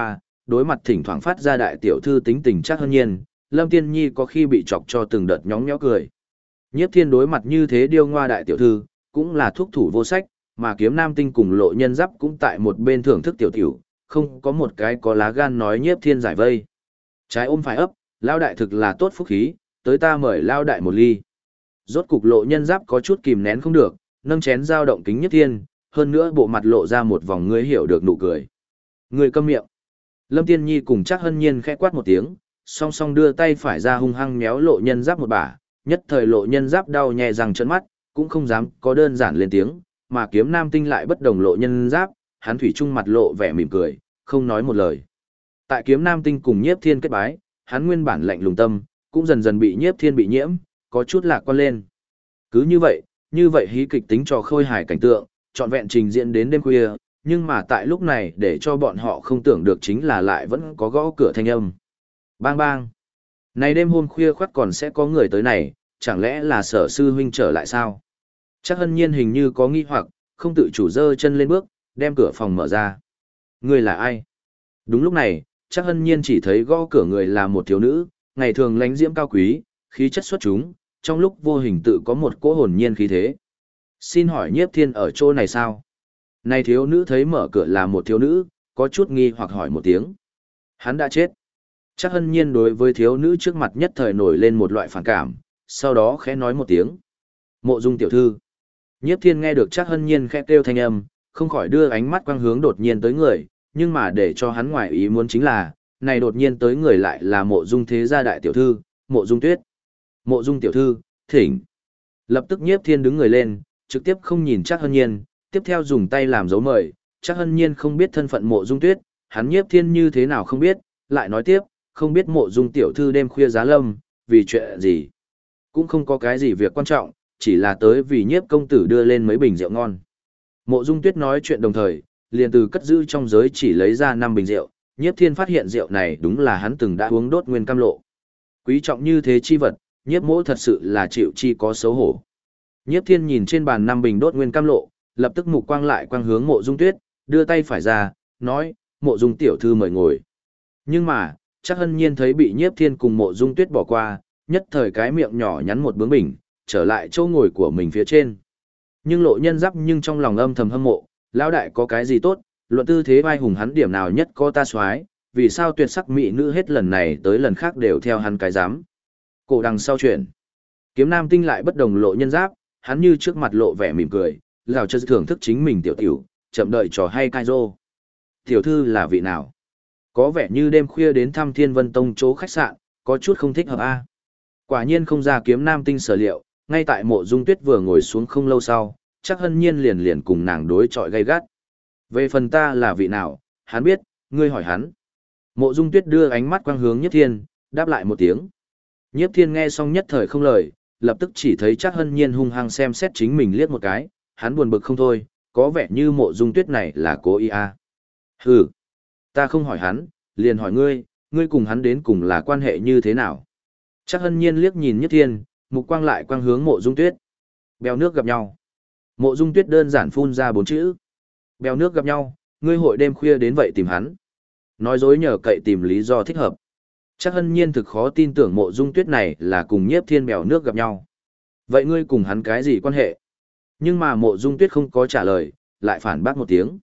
đối mặt thỉnh thoảng phát ra đại tiểu thư tính tình Trác Hân Nhiên, Lâm Tiên Nhi có khi bị chọc cho từng đợt nhóng nhó cười. Nhiếp Thiên đối mặt như thế điêu ngoa đại tiểu thư, cũng là thuốc thủ vô sách, mà Kiếm Nam Tinh cùng Lộ Nhân Giáp cũng tại một bên thưởng thức tiểu tiểu, không có một cái có lá gan nói Nhiếp Thiên giải vây. Trái ôm phải ấp, lao đại thực là tốt phúc khí, tới ta mời lao đại một ly. Rốt cục Lộ Nhân Giáp có chút kìm nén không được, nâng chén dao động kính Nhiếp Thiên, hơn nữa bộ mặt lộ ra một vòng ngươi hiểu được nụ cười. Ngươi câm miệng. Lâm Tiên Nhi cùng Trác Hân Nhiên khẽ quát một tiếng, song song đưa tay phải ra hung hăng méo Lộ Nhân Giáp một bả, nhất thời Lộ Nhân Giáp đau nhè răng trợn mắt, cũng không dám có đơn giản lên tiếng, mà Kiếm Nam Tinh lại bất đồng Lộ Nhân Giáp, hắn thủy chung mặt lộ vẻ mỉm cười, không nói một lời. Tại Kiếm Nam Tinh cùng Nhiếp Thiên kết bái, hắn nguyên bản lạnh lùng tâm, cũng dần dần bị Nhiếp Thiên bị nhiễm, có chút lạc quan lên. Cứ như vậy hí kịch tính trò khôi hài cảnh tượng, trọn vẹn trình diễn đến đêm khuya, nhưng mà tại lúc này để cho bọn họ không tưởng được chính là lại vẫn có gõ cửa thanh âm. Bang bang. Này đêm hôm khuya khoắt còn sẽ có người tới này, chẳng lẽ là Sở sư huynh trở lại sao? Trác Hân Nhiên hình như có nghi hoặc, không tự chủ giơ chân lên bước, đem cửa phòng mở ra. Người là ai? Đúng lúc này, Trác Hân Nhiên chỉ thấy gõ cửa người là một thiếu nữ, ngày thường lánh diễm cao quý, khí chất xuất chúng, trong lúc vô hình tự có một cỗ hồn nhiên khí thế. Xin hỏi Nhiếp Thiên ở chỗ này sao? Này thiếu nữ thấy mở cửa là một thiếu nữ, có chút nghi hoặc hỏi một tiếng. Hắn đã chết. Trác Hân Nhiên đối với thiếu nữ trước mặt nhất thời nổi lên một loại phản cảm, sau đó khẽ nói một tiếng. Mộ Dung tiểu thư. Nhiếp Thiên nghe được Trác Hân Nhiên khẽ kêu thanh âm, không khỏi đưa ánh mắt quang hướng đột nhiên tới người, nhưng mà để cho hắn ngoài ý muốn chính là, này đột nhiên tới người lại là Mộ Dung thế gia đại tiểu thư, Mộ Dung Tuyết. Mộ Dung tiểu thư, thỉnh. Lập tức Nhiếp Thiên đứng người lên, trực tiếp không nhìn Trác Hân Nhiên, tiếp theo dùng tay làm dấu mời, Trác Hân Nhiên không biết thân phận Mộ Dung Tuyết, hắn Nhiếp Thiên như thế nào không biết, lại nói tiếp, không biết Mộ Dung tiểu thư đêm khuya giá lâm, vì chuyện gì. Cũng không có cái gì việc quan trọng, chỉ là tới vì Nhiếp công tử đưa lên mấy bình rượu ngon. Mộ Dung Tuyết nói chuyện đồng thời, liền từ cất giữ trong giới chỉ lấy ra 5 bình rượu, Nhiếp Thiên phát hiện rượu này đúng là hắn từng đã uống đốt nguyên cam lộ. Quý trọng như thế chi vật, Nhiếp mỗ thật sự là chịu chi có xấu hổ. Nhiếp Thiên nhìn trên bàn 5 bình đốt nguyên cam lộ, lập tức mục quang lại quang hướng Mộ Dung Tuyết, đưa tay phải ra, nói, Mộ Dung tiểu thư mời ngồi. Nhưng mà, Trác Hân Nhiên thấy bị Nhiếp Thiên cùng Mộ Dung Tuyết bỏ qua, nhất thời cái miệng nhỏ nhắn một bướng bỉnh, trở lại chỗ ngồi của mình phía trên. Nhưng Lộ Nhân Giáp nhưng trong lòng âm thầm hâm mộ, lão đại có cái gì tốt, luận tư thế vai hùng hắn điểm nào nhất có ta soái, vì sao tuyệt sắc mỹ nữ hết lần này tới lần khác đều theo hắn cái dám. Cổ đằng sau chuyện. Kiếm Nam Tinh lại bất đồng Lộ Nhân Giáp, hắn như trước mặt lộ vẻ mỉm cười, gào cho thưởng thức chính mình tiểu tiểu, chậm đợi trò hay cai rô. Tiểu thư là vị nào? Có vẻ như đêm khuya đến thăm Thiên Vân Tông chỗ khách sạn, có chút không thích hợp a. Quả nhiên không ra Kiếm Nam Tinh sở liệu, ngay tại Mộ Dung Tuyết vừa ngồi xuống không lâu sau, Trác Hân Nhiên liền cùng nàng đối chọi gay gắt. Về phần ta là vị nào, hắn biết, ngươi hỏi hắn. Mộ Dung Tuyết đưa ánh mắt quang hướng Nhiếp Thiên, đáp lại một tiếng. Nhiếp Thiên nghe xong nhất thời không lời, lập tức chỉ thấy Trác Hân Nhiên hung hăng xem xét chính mình liếc một cái, hắn buồn bực không thôi, có vẻ như Mộ Dung Tuyết này là cố ý a. Hừ, ta không hỏi hắn, liền hỏi ngươi, ngươi cùng hắn đến cùng là quan hệ như thế nào? Trác Hân Nhiên liếc nhìn Nhiếp Thiên, mục quang lại quang hướng Mộ Dung Tuyết. Bèo nước gặp nhau. Mộ Dung Tuyết đơn giản phun ra 4 chữ. Bèo nước gặp nhau, ngươi hội đêm khuya đến vậy tìm hắn. Nói dối nhờ cậy tìm lý do thích hợp. Trác Hân Nhiên thực khó tin tưởng Mộ Dung Tuyết này là cùng Nhiếp Thiên bèo nước gặp nhau. Vậy ngươi cùng hắn cái gì quan hệ? Nhưng mà Mộ Dung Tuyết không có trả lời, lại phản bác một tiếng.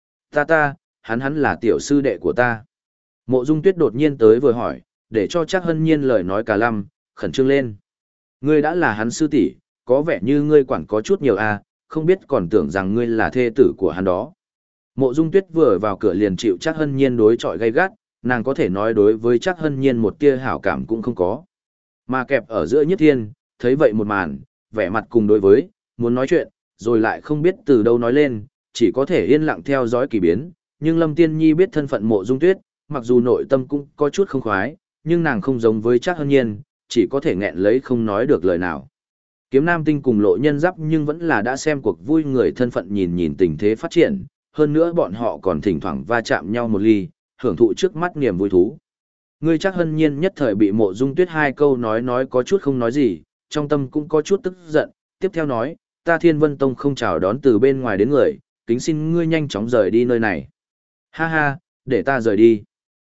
Hắn là tiểu sư đệ của ta. Mộ Dung Tuyết đột nhiên tới vừa hỏi, để cho Trác Hân Nhiên lời nói cả lăm, khẩn trương lên. Ngươi đã là hắn sư tỷ, có vẻ như ngươi quản có chút nhiều a, không biết còn tưởng rằng ngươi là thê tử của hắn đó. Mộ Dung Tuyết vừa vào cửa liền chịu Trác Hân Nhiên đối chọi gay gắt, nàng có thể nói đối với Trác Hân Nhiên một tia hảo cảm cũng không có. Mà kẹp ở giữa Nhiếp Thiên, thấy vậy một màn, vẻ mặt cùng đối với, muốn nói chuyện, rồi lại không biết từ đâu nói lên, chỉ có thể yên lặng theo dõi kỳ biến, nhưng Lâm Tiên Nhi biết thân phận Mộ Dung Tuyết, mặc dù nội tâm cũng có chút không khoái, nhưng nàng không giống với Trác Hân Nhiên, chỉ có thể nghẹn lấy không nói được lời nào. Kiếm Nam Tinh cùng Lộ Nhân Giáp nhưng vẫn là đã xem cuộc vui người thân phận nhìn nhìn tình thế phát triển, hơn nữa bọn họ còn thỉnh thoảng va chạm nhau một ly, hưởng thụ trước mắt niềm vui thú. Ngươi Trác Hân Nhiên nhất thời bị Mộ Dung Tuyết 2 câu nói có chút không nói gì, trong tâm cũng có chút tức giận, tiếp theo nói, ta Thiên Vân Tông không chào đón từ bên ngoài đến người, kính xin ngươi nhanh chóng rời đi nơi này. Ha ha, để ta rời đi.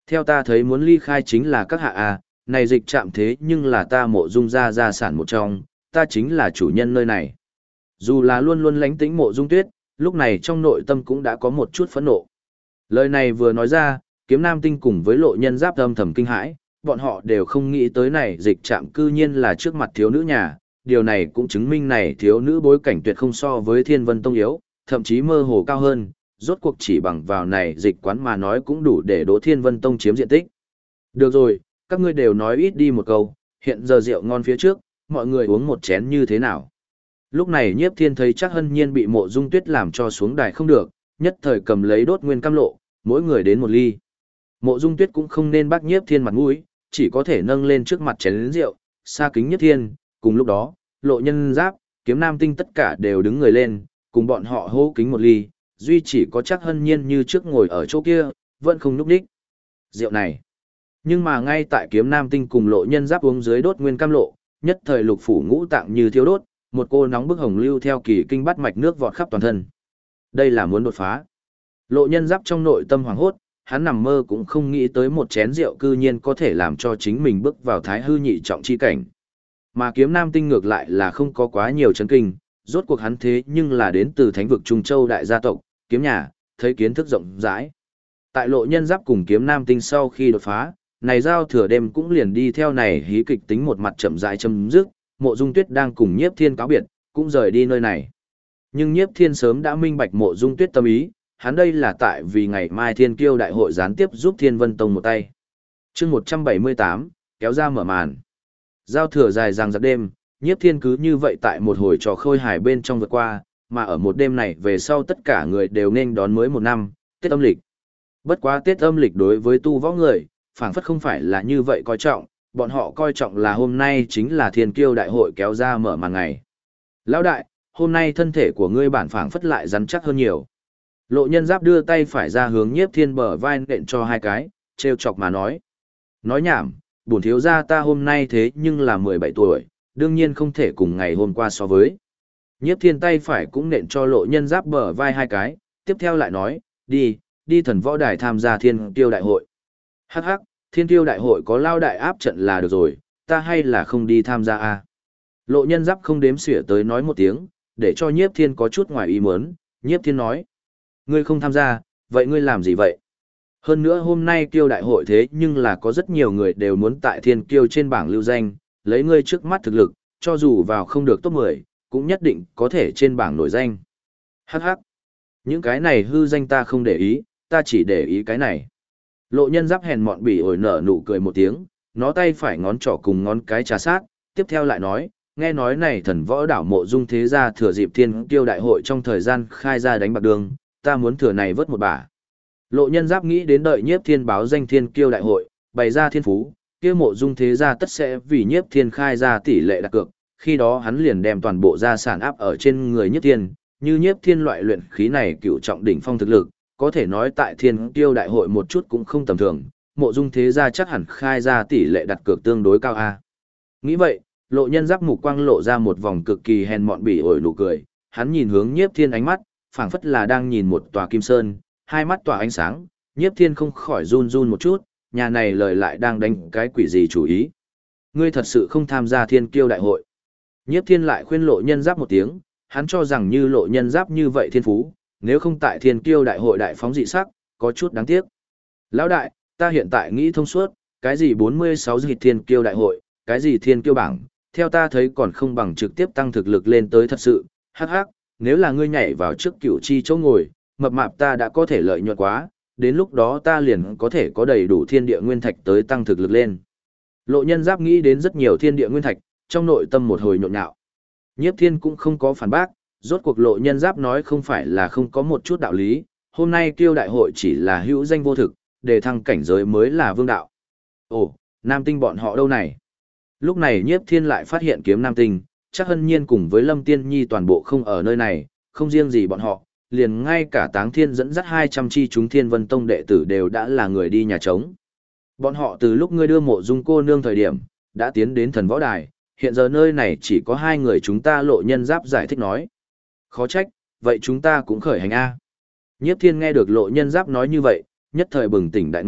Theo ta thấy muốn ly khai chính là các hạ à, này dịch trạm thế nhưng là ta Mộ Dung gia sản một trong, ta chính là chủ nhân nơi này. Dù là luôn luôn lánh tĩnh Mộ Dung Tuyết, lúc này trong nội tâm cũng đã có một chút phẫn nộ. Lời này vừa nói ra, Kiếm Nam Tinh cùng với Lộ Nhân Giáp âm thầm kinh hãi, bọn họ đều không nghĩ tới này dịch trạm cư nhiên là trước mặt thiếu nữ nhà, điều này cũng chứng minh này thiếu nữ bối cảnh tuyệt không so với Thiên Vân Tông yếu, thậm chí mơ hồ cao hơn, rốt cuộc chỉ bằng vào này dịch quán mà nói cũng đủ để Đỗ Thiên Vân Tông chiếm diện tích. Được rồi, các ngươi đều nói ít đi một câu, hiện giờ rượu ngon phía trước, mọi người uống một chén như thế nào. Lúc này Nhiếp Thiên thấy chắc Hân Nhiên bị Mộ Dung Tuyết làm cho xuống đài không được, nhất thời cầm lấy đốt nguyên cam lộ, mỗi người đến một ly. Mộ Dung Tuyết cũng không nên bác Nhiếp Thiên mặt mũi, chỉ có thể nâng lên trước mặt chén rượu, xa kính Nhiếp Thiên, cùng lúc đó, Lộ Nhân Giáp, Kiếm Nam Tinh tất cả đều đứng người lên, cùng bọn họ hô kính một ly, duy chỉ có chắc Hân Nhiên như trước ngồi ở chỗ kia, vẫn không nhúc nhích. Rượu này. Nhưng mà ngay tại Kiếm Nam Tinh cùng Lộ Nhân Giáp uống dưới đốt nguyên cam lộ, nhất thời lục phủ ngũ tạng như thiêu đốt, một cô nóng bức hồng lưu theo kỳ kinh bắt mạch nước vọt khắp toàn thân. Đây là muốn đột phá. Lộ Nhân Giáp trong nội tâm hoảng hốt, hắn nằm mơ cũng không nghĩ tới một chén rượu cư nhiên có thể làm cho chính mình bước vào thái hư nhị trọng chi cảnh. Mà Kiếm Nam Tinh ngược lại là không có quá nhiều chấn kinh, rốt cuộc hắn thế nhưng là đến từ thánh vực Trung Châu đại gia tộc, kiếm nhà, thấy kiến thức rộng rãi. Tại Lộ Nhân Giáp cùng Kiếm Nam Tinh sau khi đột phá, này giao thừa đêm cũng liền đi theo này hí kịch tính một mặt chậm rãi chấm dứt, Mộ Dung Tuyết đang cùng Nhiếp Thiên cáo biệt, cũng rời đi nơi này. Nhưng Nhiếp Thiên sớm đã minh bạch Mộ Dung Tuyết tâm ý, hắn đây là tại vì ngày mai Thiên Kiêu đại hội gián tiếp giúp Thiên Vân Tông một tay. Chương 178, kéo ra mở màn. Giao thừa dài dằng dặc đêm, Nhiếp Thiên cứ như vậy tại một hồi trò khôi hài bên trong vượt qua, mà ở một đêm này về sau tất cả người đều nên đón mới một năm, Tết âm lịch. Bất quá Tết âm lịch đối với tu võ người, phảng phất không phải là như vậy coi trọng, bọn họ coi trọng là hôm nay chính là Thiên Kiêu đại hội kéo ra mở màn ngày. Lão đại, hôm nay thân thể của ngươi bản phảng phất lại rắn chắc hơn nhiều. Lộ Nhân Giáp đưa tay phải ra hướng Nhiếp Thiên bờ vai nện cho hai cái, trêu chọc mà nói. Nói nhảm, bổn thiếu gia ta hôm nay thế nhưng là 17 tuổi, đương nhiên không thể cùng ngày hôm qua so với. Nhiếp Thiên tay phải cũng nện cho Lộ Nhân Giáp bờ vai hai cái, tiếp theo lại nói, đi thần võ đài tham gia Thiên Kiêu đại hội. Hắc hắc, Thiên Kiêu đại hội có lao đại áp trận là được rồi, ta hay là không đi tham gia à? Lộ Nhân Giáp không đếm xỉa tới nói một tiếng, để cho Nhiếp Thiên có chút ngoài ý muốn. Nhiếp Thiên nói, ngươi không tham gia, vậy ngươi làm gì vậy? Hơn nữa hôm nay Kiêu đại hội thế nhưng là có rất nhiều người đều muốn tại Thiên Kiêu trên bảng lưu danh, lấy ngươi trước mắt thực lực, cho dù vào không được top 10, cũng nhất định có thể trên bảng nổi danh. Hắc hắc, những cái này hư danh ta không để ý, ta chỉ để ý cái này. Lộ Nhân Giáp hèn mọn bỉ ổi nở nụ cười một tiếng, nó tay phải ngón trỏ cùng ngón cái trà sát, tiếp theo lại nói, nghe nói này thần võ đảo Mộ Dung thế gia thừa dịp Thiên Kiêu đại hội trong thời gian khai ra đánh bạc đường, ta muốn thừa này vớt một bả. Lộ Nhân Giáp nghĩ đến đợi Nhiếp Thiên báo danh Thiên Kiêu đại hội, bày ra thiên phú, kia Mộ Dung thế gia tất sẽ vì Nhiếp Thiên khai ra tỷ lệ đặt cược, khi đó hắn liền đem toàn bộ gia sản áp ở trên người Nhiếp Thiên, như Nhiếp Thiên loại luyện khí này cựu trọng đỉnh phong thực lực, có thể nói tại Thiên Kiêu đại hội một chút cũng không tầm thường, Mộ Dung thế gia chắc hẳn khai ra tỷ lệ đặt cược tương đối cao a. Nghĩ vậy, Lộ Nhân Giáp mục quang lộ ra một vòng cực kỳ hèn mọn bỉ ổi nụ cười, hắn nhìn hướng Nhiếp Thiên ánh mắt, phảng phất là đang nhìn một tòa kim sơn, hai mắt tỏa ánh sáng, Nhiếp Thiên không khỏi run run một chút, nhà này lời lại đang đánh cái quỷ gì chủ ý. Ngươi thật sự không tham gia Thiên Kiêu đại hội. Nhiếp Thiên lại khuyên Lộ Nhân Giáp một tiếng, hắn cho rằng như Lộ Nhân Giáp như vậy thiên phú, nếu không tại Thiên Kiêu đại hội đại phóng dị sắc, có chút đáng tiếc. Lão đại, ta hiện tại nghĩ thông suốt, cái gì 46 dịch Thiên Kiêu đại hội, cái gì Thiên Kiêu bảng, theo ta thấy còn không bằng trực tiếp tăng thực lực lên tới thật sự, hắc hắc, nếu là ngươi nhảy vào trước cửu chi chỗ ngồi, mập mạp ta đã có thể lợi nhuận quá, đến lúc đó ta liền có thể có đầy đủ thiên địa nguyên thạch tới tăng thực lực lên. Lộ Nhân Giáp nghĩ đến rất nhiều thiên địa nguyên thạch, trong nội tâm một hồi nhộn nhạo. Nhiếp Thiên cũng không có phản bác, rốt cuộc Lộ Nhân Giáp nói không phải là không có một chút đạo lý, hôm nay Kiêu đại hội chỉ là hữu danh vô thực, để thăng cảnh giới mới là vương đạo. Ồ, Nam Tinh bọn họ đâu này? Lúc này Nhiếp Thiên lại phát hiện Kiếm Nam Tinh, chắc Hân Nhiên cùng với Lâm Tiên Nhi toàn bộ không ở nơi này, không riêng gì bọn họ, liền ngay cả Táng Thiên dẫn dắt 200 chi chúng Thiên Vân Tông đệ tử đều đã là người đi nhà trống. Bọn họ từ lúc ngươi đưa Mộ Dung cô nương thời điểm, đã tiến đến thần võ đài, hiện giờ nơi này chỉ có hai người chúng ta. Lộ Nhân Giáp giải thích nói. Khó trách, vậy chúng ta cũng khởi hành A. Nhiếp Thiên nghe được Lộ Nhân Giáp nói như vậy, nhất thời bừng tỉnh đại ngộ,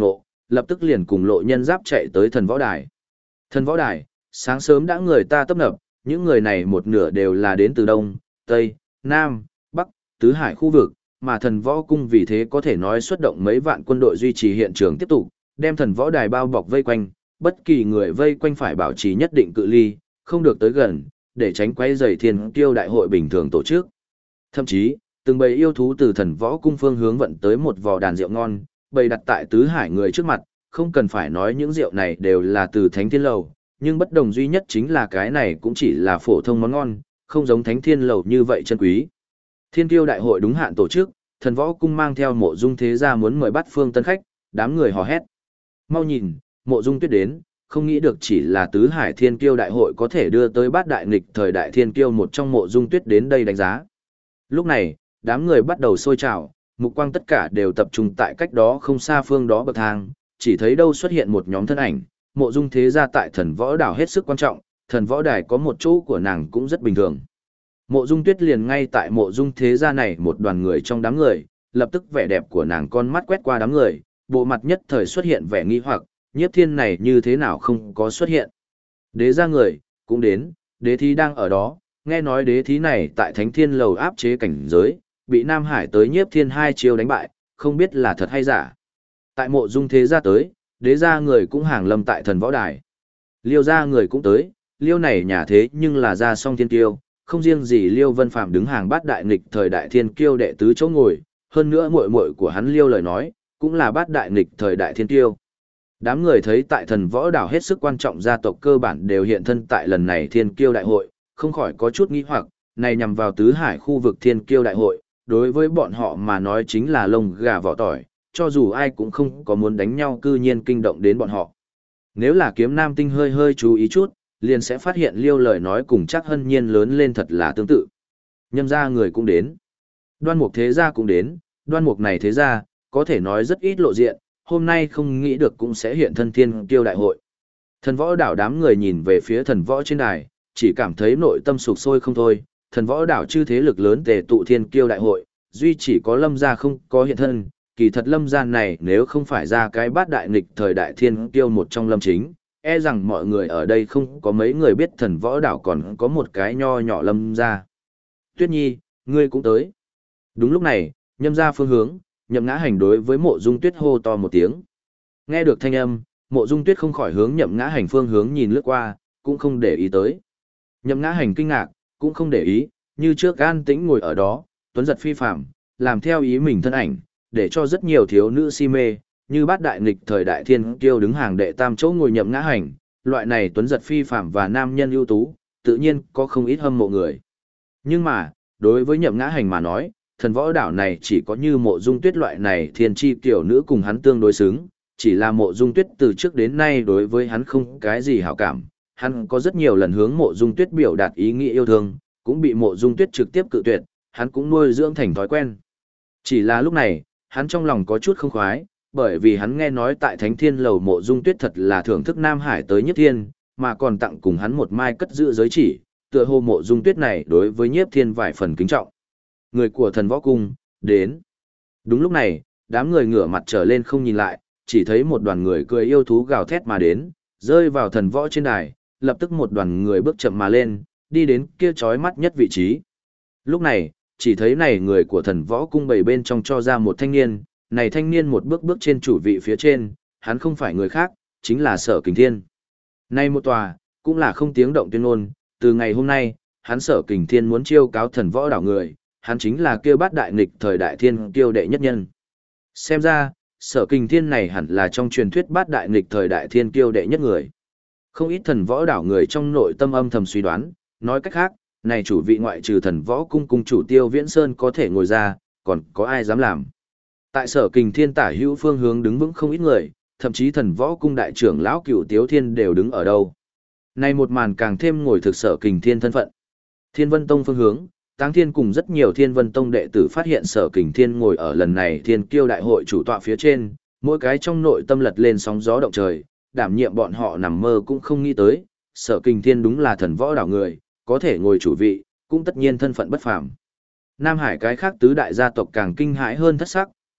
lập tức liền cùng Lộ Nhân Giáp chạy tới thần võ đài. Thần võ đài, sáng sớm đã người ta tấp nập, những người này một nửa đều là đến từ Đông, Tây, Nam, Bắc, Tứ Hải khu vực, mà thần võ cung vì thế có thể nói xuất động mấy vạn quân đội duy trì hiện trường tiếp tục, đem thần võ đài bao bọc vây quanh, bất kỳ người vây quanh phải bảo trì nhất định cự ly, không được tới gần, để tránh quấy rầy thiên kiêu đại hội bình thường tổ chức. Thậm chí, từng bầy yêu thú từ thần võ cung phương hướng vận tới một vò đàn rượu ngon, bày đặt tại Tứ Hải người trước mặt, không cần phải nói những rượu này đều là từ Thánh Thiên Lầu, nhưng bất đồng duy nhất chính là cái này cũng chỉ là phổ thông món ngon, không giống Thánh Thiên Lầu như vậy chân quý. Thiên kiêu đại hội đúng hạn tổ chức, thần võ cung mang theo Mộ Dung Thế Gia muốn mời bắt phương tân khách, đám người hò hét. Mau nhìn, Mộ Dung Tuyết đến, không nghĩ được chỉ là Tứ Hải Thiên kiêu đại hội có thể đưa tới bát đại nghịch thời đại thiên kiêu một trong Mộ Dung Tuyết đến đây đánh giá. Lúc này, đám người bắt đầu sôi trào, mục quang tất cả đều tập trung tại cách đó không xa phương đó bậc thang, chỉ thấy đâu xuất hiện một nhóm thân ảnh, Mộ Dung Thế Gia tại thần võ đảo hết sức quan trọng, thần võ đài có một chỗ của nàng cũng rất bình thường. Mộ Dung Tuyết liền ngay tại Mộ Dung Thế Gia này một đoàn người trong đám người, lập tức vẻ đẹp của nàng con mắt quét qua đám người, bộ mặt nhất thời xuất hiện vẻ nghi hoặc, Nhiếp Thiên này như thế nào không có xuất hiện. Đế gia người, cũng đến, đế thí đang ở đó, nghe nói đế thí này tại Thánh Thiên Lầu áp chế cảnh giới, bị Nam Hải tới Nhiếp Thiên hai chiêu đánh bại, không biết là thật hay giả. Tại Mộ Dung Thế Gia tới, đế gia người cũng hàng lâm tại thần võ đài. Liêu gia người cũng tới, Liêu này nhà thế nhưng là gia song thiên kiêu, không riêng gì Liêu Vân Phạm đứng hàng bát đại nghịch thời đại thiên kiêu đệ tứ chỗ ngồi, hơn nữa muội muội của hắn Liêu lời nói, cũng là bát đại nghịch thời đại thiên kiêu. Đám người thấy tại thần võ đảo hết sức quan trọng gia tộc cơ bản đều hiện thân tại lần này thiên kiêu đại hội, không khỏi có chút nghi hoặc, này nhằm vào Tứ Hải khu vực thiên kiêu đại hội, đối với bọn họ mà nói chính là lông gà vỏ tỏi, cho dù ai cũng không có muốn đánh nhau cư nhiên kinh động đến bọn họ. Nếu là Kiếm Nam Tinh hơi hơi chú ý chút, liền sẽ phát hiện Liêu lời nói cùng chắc Hân Nhiên lớn lên thật là tương tự. Nhâm gia người cũng đến. Đoan Mục Thế Gia cũng đến, Đoan Mục này Thế Gia, có thể nói rất ít lộ diện, hôm nay không nghĩ được cũng sẽ hiện thân thiên kiêu đại hội. Thần võ đảo đám người nhìn về phía thần võ trên đài, chỉ cảm thấy nội tâm sục sôi không thôi, thần võ đảo chư thế lực lớn tề tụ thiên kiêu đại hội, duy chỉ có Lâm gia không có hiện thân, kỳ thật Lâm gia này nếu không phải ra cái bát đại nghịch thời đại thiên kiêu một trong Lâm chính, e rằng mọi người ở đây không có mấy người biết thần võ đảo còn có một cái nho nhỏ Lâm gia. Tuyết Nhi, ngươi cũng tới. Đúng lúc này, Nhâm gia phương hướng, Nhậm Ngã Hành đối với Mộ Dung Tuyết hô to một tiếng. Nghe được thanh âm, Mộ Dung Tuyết không khỏi hướng Nhậm Ngã Hành phương hướng nhìn lướt qua, cũng không để ý tới. Nhậm Ngã Hành kinh ngạc, cũng không để ý, như trước an tĩnh ngồi ở đó, tuấn giật phi phàm, làm theo ý mình thân ảnh, để cho rất nhiều thiếu nữ si mê, như bát đại nghịch thời đại thiên kiêu đứng hàng đệ tam chỗ ngồi Nhậm Ngã Hành, loại này tuấn giật phi phàm và nam nhân ưu tú, tự nhiên có không ít hâm mộ người. Nhưng mà, đối với Nhậm Ngã Hành mà nói, thần võ đảo này chỉ có như Mộ Dung Tuyết loại này thiên chi tiểu nữ cùng hắn tương đối xứng, chỉ là Mộ Dung Tuyết từ trước đến nay đối với hắn không cái gì hảo cảm, hắn có rất nhiều lần hướng Mộ Dung Tuyết biểu đạt ý nghĩa yêu thương, cũng bị Mộ Dung Tuyết trực tiếp cự tuyệt, hắn cũng nuôi dưỡng thành thói quen. Chỉ là lúc này, hắn trong lòng có chút không khoái, bởi vì hắn nghe nói tại Thánh Thiên Lầu Mộ Dung Tuyết thật là thưởng thức Nam Hải tới Nhiếp Thiên, mà còn tặng cùng hắn một mai cất giữ giới chỉ, tựa hồ Mộ Dung Tuyết này đối với Nhiếp Thiên vài phần kính trọng. Người của thần võ cung, đến. Đúng lúc này, đám người ngửa mặt trở lên không nhìn lại, chỉ thấy một đoàn người cười yêu thú gào thét mà đến, rơi vào thần võ trên đài, lập tức một đoàn người bước chậm mà lên, đi đến kia chói mắt nhất vị trí. Lúc này, chỉ thấy này người của thần võ cung bầy bên trong cho ra một thanh niên, này thanh niên một bước bước trên chủ vị phía trên, hắn không phải người khác, chính là Sở Kình Thiên. Nay một tòa, cũng là không tiếng động tuyên ngôn, từ ngày hôm nay, hắn Sở Kình Thiên muốn chiêu cáo thần võ đảo người, hắn chính là kêu bát đại nghịch thời đại thiên kiêu đệ nhất nhân. Xem ra, Sở Kình Thiên này hẳn là trong truyền thuyết bát đại nghịch thời đại thiên kiêu đệ nhất người. Không ít thần võ đảo người trong nội tâm âm thầm suy đoán, nói cách khác, này chủ vị ngoại trừ thần võ cung cung chủ Tiêu Viễn Sơn có thể ngồi ra, còn có ai dám làm. Tại Sở Kình Thiên tả hữu phương hướng đứng vững không ít người, thậm chí thần võ cung đại trưởng lão Cửu Tiếu Thiên đều đứng ở đâu. Này một màn càng thêm ngồi thực Sở Kình Thiên thân phận. Thiên Vân Tông phương hướng, Táng Thiên cùng rất nhiều Thiên Vân Tông đệ tử phát hiện Sở Kình Thiên ngồi ở lần này Thiên Kiêu đại hội chủ tọa phía trên, mỗi cái trong nội tâm lật lên sóng gió động trời, đảm nhiệm bọn họ nằm mơ cũng không nghĩ tới, Sở Kình Thiên đúng là thần võ đảo người, có thể ngồi chủ vị, cũng tất nhiên thân phận bất phàm. Nam Hải cái khác tứ đại gia tộc càng kinh hãi hơn thất sắc,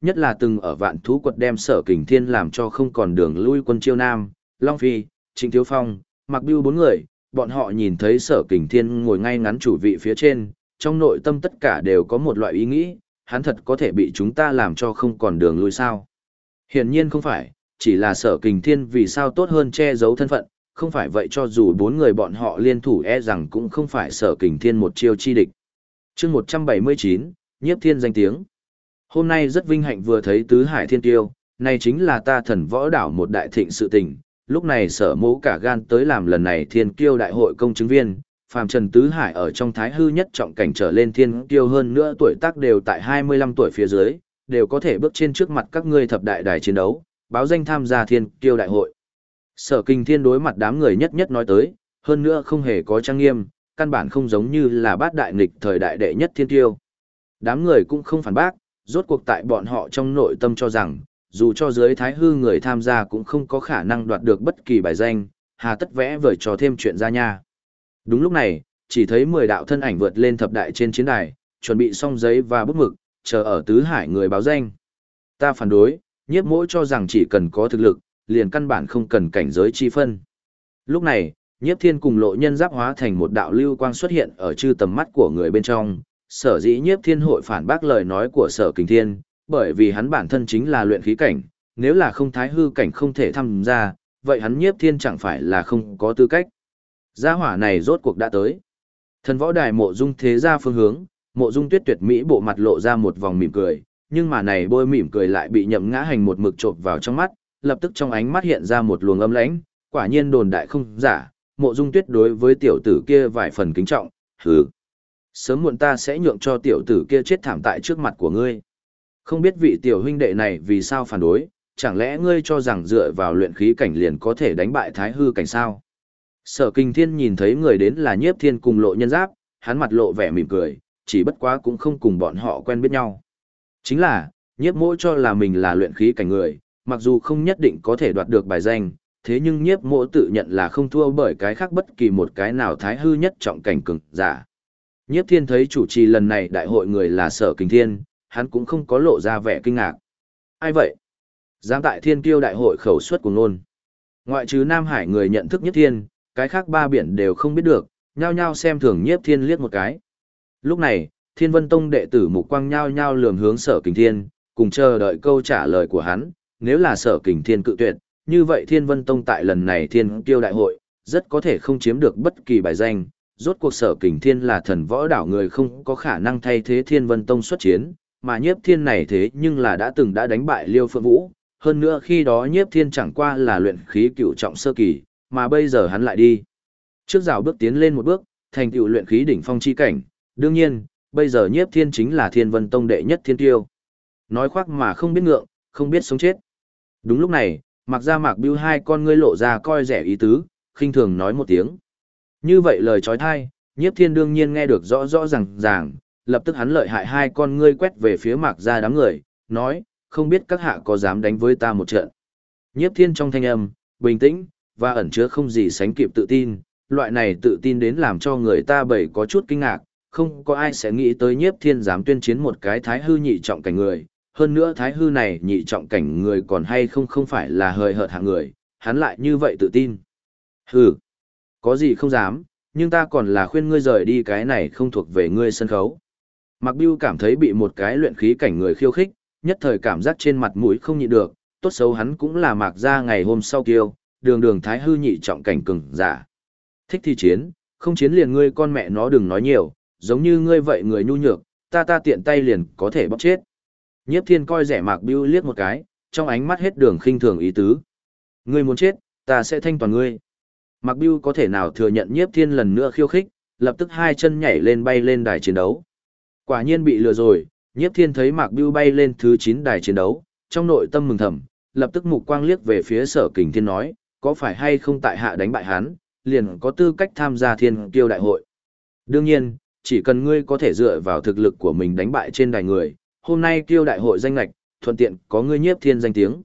nhất là từng ở Vạn Thú Quật đem Sở Kình Thiên làm cho không còn đường lui quân Chiêu Nam, Long Phi, Trịnh Thiếu Phong, Mạc Bưu bốn người, bọn họ nhìn thấy Sở Kình Thiên ngồi ngay ngắn chủ vị phía trên, trong nội tâm tất cả đều có một loại ý nghĩ, hắn thật có thể bị chúng ta làm cho không còn đường lui sao? Hiển nhiên không phải, chỉ là Sở Kình Thiên vì sao tốt hơn che giấu thân phận, không phải vậy cho dù bốn người bọn họ liên thủ e rằng cũng không phải Sở Kình Thiên một chiêu chi địch. Chương 179, Nhiếp Thiên danh tiếng. Hôm nay rất vinh hạnh vừa thấy Tứ Hải Thiên Tiêu, này chính là ta Thần Võ Đảo một đại thịnh sự tình, lúc này Sở Mỗ cả gan tới làm lần này Thiên Kiêu đại hội công chứng viên, phàm trần Tứ Hải ở trong thái hư nhất trọng cảnh trở lên Thiên Kiêu hơn nữa tuổi tác đều tại 25 tuổi phía dưới, đều có thể bước trên trước mặt các ngươi thập đại đài chiến đấu, báo danh tham gia Thiên Kiêu đại hội. Sở Kình Thiên đối mặt đám người nhất nhất nói tới, hơn nữa không hề có trang nghiêm, căn bản không giống như là bát đại nghịch thời đại đệ nhất thiên tiêu. Đám người cũng không phản bác, rốt cuộc tại bọn họ trong nội tâm cho rằng, dù cho dưới thái hư người tham gia cũng không có khả năng đoạt được bất kỳ bài danh, hà tất vẽ vời cho thêm chuyện ra nha. Đúng lúc này, chỉ thấy 10 đạo thân ảnh vượt lên thập đại trên chiến đài, chuẩn bị xong giấy và bút mực, chờ ở Tứ Hải người báo danh. Ta phản đối, Nhiếp Mỗ cho rằng chỉ cần có thực lực, liền căn bản không cần cảnh giới chi phân. Lúc này, Nhiếp Thiên cùng Lộ Nhân giáp hóa thành một đạo lưu quang xuất hiện ở chư tầm mắt của người bên trong. Sở dĩ Nhiếp Thiên hội phản bác lời nói của Sở Kình Thiên, bởi vì hắn bản thân chính là luyện khí cảnh, nếu là không thái hư cảnh không thể tham gia, vậy hắn Nhiếp Thiên chẳng phải là không có tư cách. Gia hỏa này rốt cuộc đã tới. Thần Võ Đài Mộ Dung thế ra phương hướng, Mộ Dung Tuyết tuyệt mỹ bộ mặt lộ ra một vòng mỉm cười, nhưng mà này bôi mỉm cười lại bị Nhậm Ngã Hành một mực chộp vào trong mắt, lập tức trong ánh mắt hiện ra một luồng âm lãnh, quả nhiên đồn đại không giả, Mộ Dung Tuyết đối với tiểu tử kia vài phần kính trọng, hừ. Sớm muộn ta sẽ nhượng cho tiểu tử kia chết thảm tại trước mặt của ngươi. Không biết vị tiểu huynh đệ này vì sao phản đối, chẳng lẽ ngươi cho rằng dựa vào luyện khí cảnh liền có thể đánh bại thái hư cảnh sao? Sở Kình Thiên nhìn thấy người đến là Nhiếp Thiên cùng Lộ Nhân giáp, hắn mặt lộ vẻ mỉm cười, chỉ bất quá cũng không cùng bọn họ quen biết nhau. Chính là, Nhiếp Mỗ cho là mình là luyện khí cảnh người, mặc dù không nhất định có thể đoạt được bài danh, thế nhưng Nhiếp Mỗ tự nhận là không thua bởi cái khác bất kỳ một cái nào thái hư nhất trọng cảnh cường giả. Nhiếp Thiên thấy chủ trì lần này đại hội người là Sở Kình Thiên, hắn cũng không có lộ ra vẻ kinh ngạc. Ai vậy? Dám tại Thiên Kiêu đại hội khẩu suất của nôn. Ngoại trừ Nam Hải người nhận thức Nhiếp Thiên, cái khác ba biển đều không biết được, nhao nhao xem thường Nhiếp Thiên liếc một cái. Lúc này, Thiên Vân Tông đệ tử mục quang nhao nhao lườm hướng Sở Kình Thiên, cùng chờ đợi câu trả lời của hắn. Nếu là Sở Kình Thiên cự tuyệt, như vậy Thiên Vân Tông tại lần này Thiên Kiêu đại hội, rất có thể không chiếm được bất kỳ bài danh. Rốt cuộc Sở Kình Thiên là Thần Võ Đảo người không có khả năng thay thế Thiên Vân Tông xuất chiến, mà Nhiếp Thiên này thế nhưng là đã từng đánh bại Liêu Phượng Vũ, hơn nữa khi đó Nhiếp Thiên chẳng qua là luyện khí cựu trọng sơ kỳ, mà bây giờ hắn lại đi trước rào bước tiến lên một bước, thành tựu luyện khí đỉnh phong chi cảnh, đương nhiên, bây giờ Nhiếp Thiên chính là Thiên Vân Tông đệ nhất thiên tiêu. Nói khoác mà không biết ngượng, không biết sống chết. Đúng lúc này, Mạc Gia Mạc Bưu hai con ngươi lộ ra coi rẻ ý tứ, khinh thường nói một tiếng. Như vậy lời chói tai, Nhiếp Thiên đương nhiên nghe được rõ rõ ràng, lập tức hắn lợi hại hai con ngươi quét về phía Mạc Gia đám người, nói, không biết các hạ có dám đánh với ta một trận. Nhiếp Thiên trong thanh âm, bình tĩnh, và ẩn chứa không gì sánh kịp tự tin, loại này tự tin đến làm cho người ta bởi có chút kinh ngạc, không có ai sẽ nghĩ tới Nhiếp Thiên dám tuyên chiến một cái thái hư nhị trọng cảnh người, hơn nữa thái hư này nhị trọng cảnh người còn hay không phải là hời hợt hạng người, hắn lại như vậy tự tin. Hừ, có gì không dám, nhưng ta còn là khuyên ngươi rời đi cái này không thuộc về ngươi sân khấu. Mạc Bưu cảm thấy bị một cái luyện khí cảnh người khiêu khích, nhất thời cảm giác trên mặt mũi không nhịn được, tốt xấu hắn cũng là Mạc Gia ngày hôm sau kiêu, đường thái hư nhị trọng cảnh cường giả. Thích thì chiến, không chiến liền ngươi con mẹ nó đừng nói nhiều, giống như ngươi vậy người nhu nhược, ta tiện tay liền có thể bóc chết. Nhiếp Thiên coi rẻ Mạc Bưu liếc một cái, trong ánh mắt hết đường khinh thường ý tứ. Ngươi muốn chết, ta sẽ thanh toàn ngươi. Mạc Bưu có thể nào thừa nhận Nhiếp Thiên lần nữa khiêu khích, lập tức hai chân nhảy lên bay lên đài chiến đấu. Quả nhiên bị lừa rồi, Nhiếp Thiên thấy Mạc Bưu bay lên thứ 9 đài chiến đấu, trong nội tâm mừng thầm, lập tức mục quang liếc về phía Sở Kình Thiên nói, có phải hay không tại hạ đánh bại hắn, liền có tư cách tham gia Thiên Kiêu đại hội. Đương nhiên, chỉ cần ngươi có thể dựa vào thực lực của mình đánh bại trên đài người, hôm nay Kiêu đại hội danh lệch, thuận tiện có ngươi Nhiếp Thiên danh tiếng.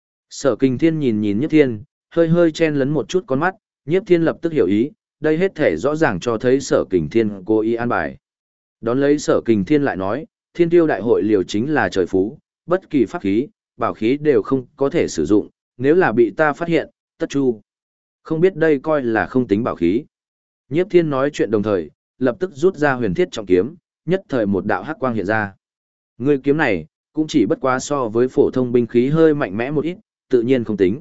Sở Kình Thiên nhìn Nhiếp Thiên, hơi chen lấn một chút con mắt, Nhiếp Thiên lập tức hiểu ý, đây hết thể rõ ràng cho thấy Sở Kình Thiên cố ý an bài. Đón lấy Sở Kình Thiên lại nói, Thiên Kiêu đại hội liều chính là trời phú, bất kỳ pháp khí, bảo khí đều không có thể sử dụng, nếu là bị ta phát hiện, tất chu. Không biết đây coi là không tính bảo khí. Nhiếp Thiên nói chuyện đồng thời, lập tức rút ra huyền thiết trọng kiếm, nhất thời một đạo hắc quang hiện ra. Ngươi kiếm này, cũng chỉ bất quá so với phổ thông binh khí hơi mạnh mẽ một ít, tự nhiên không tính.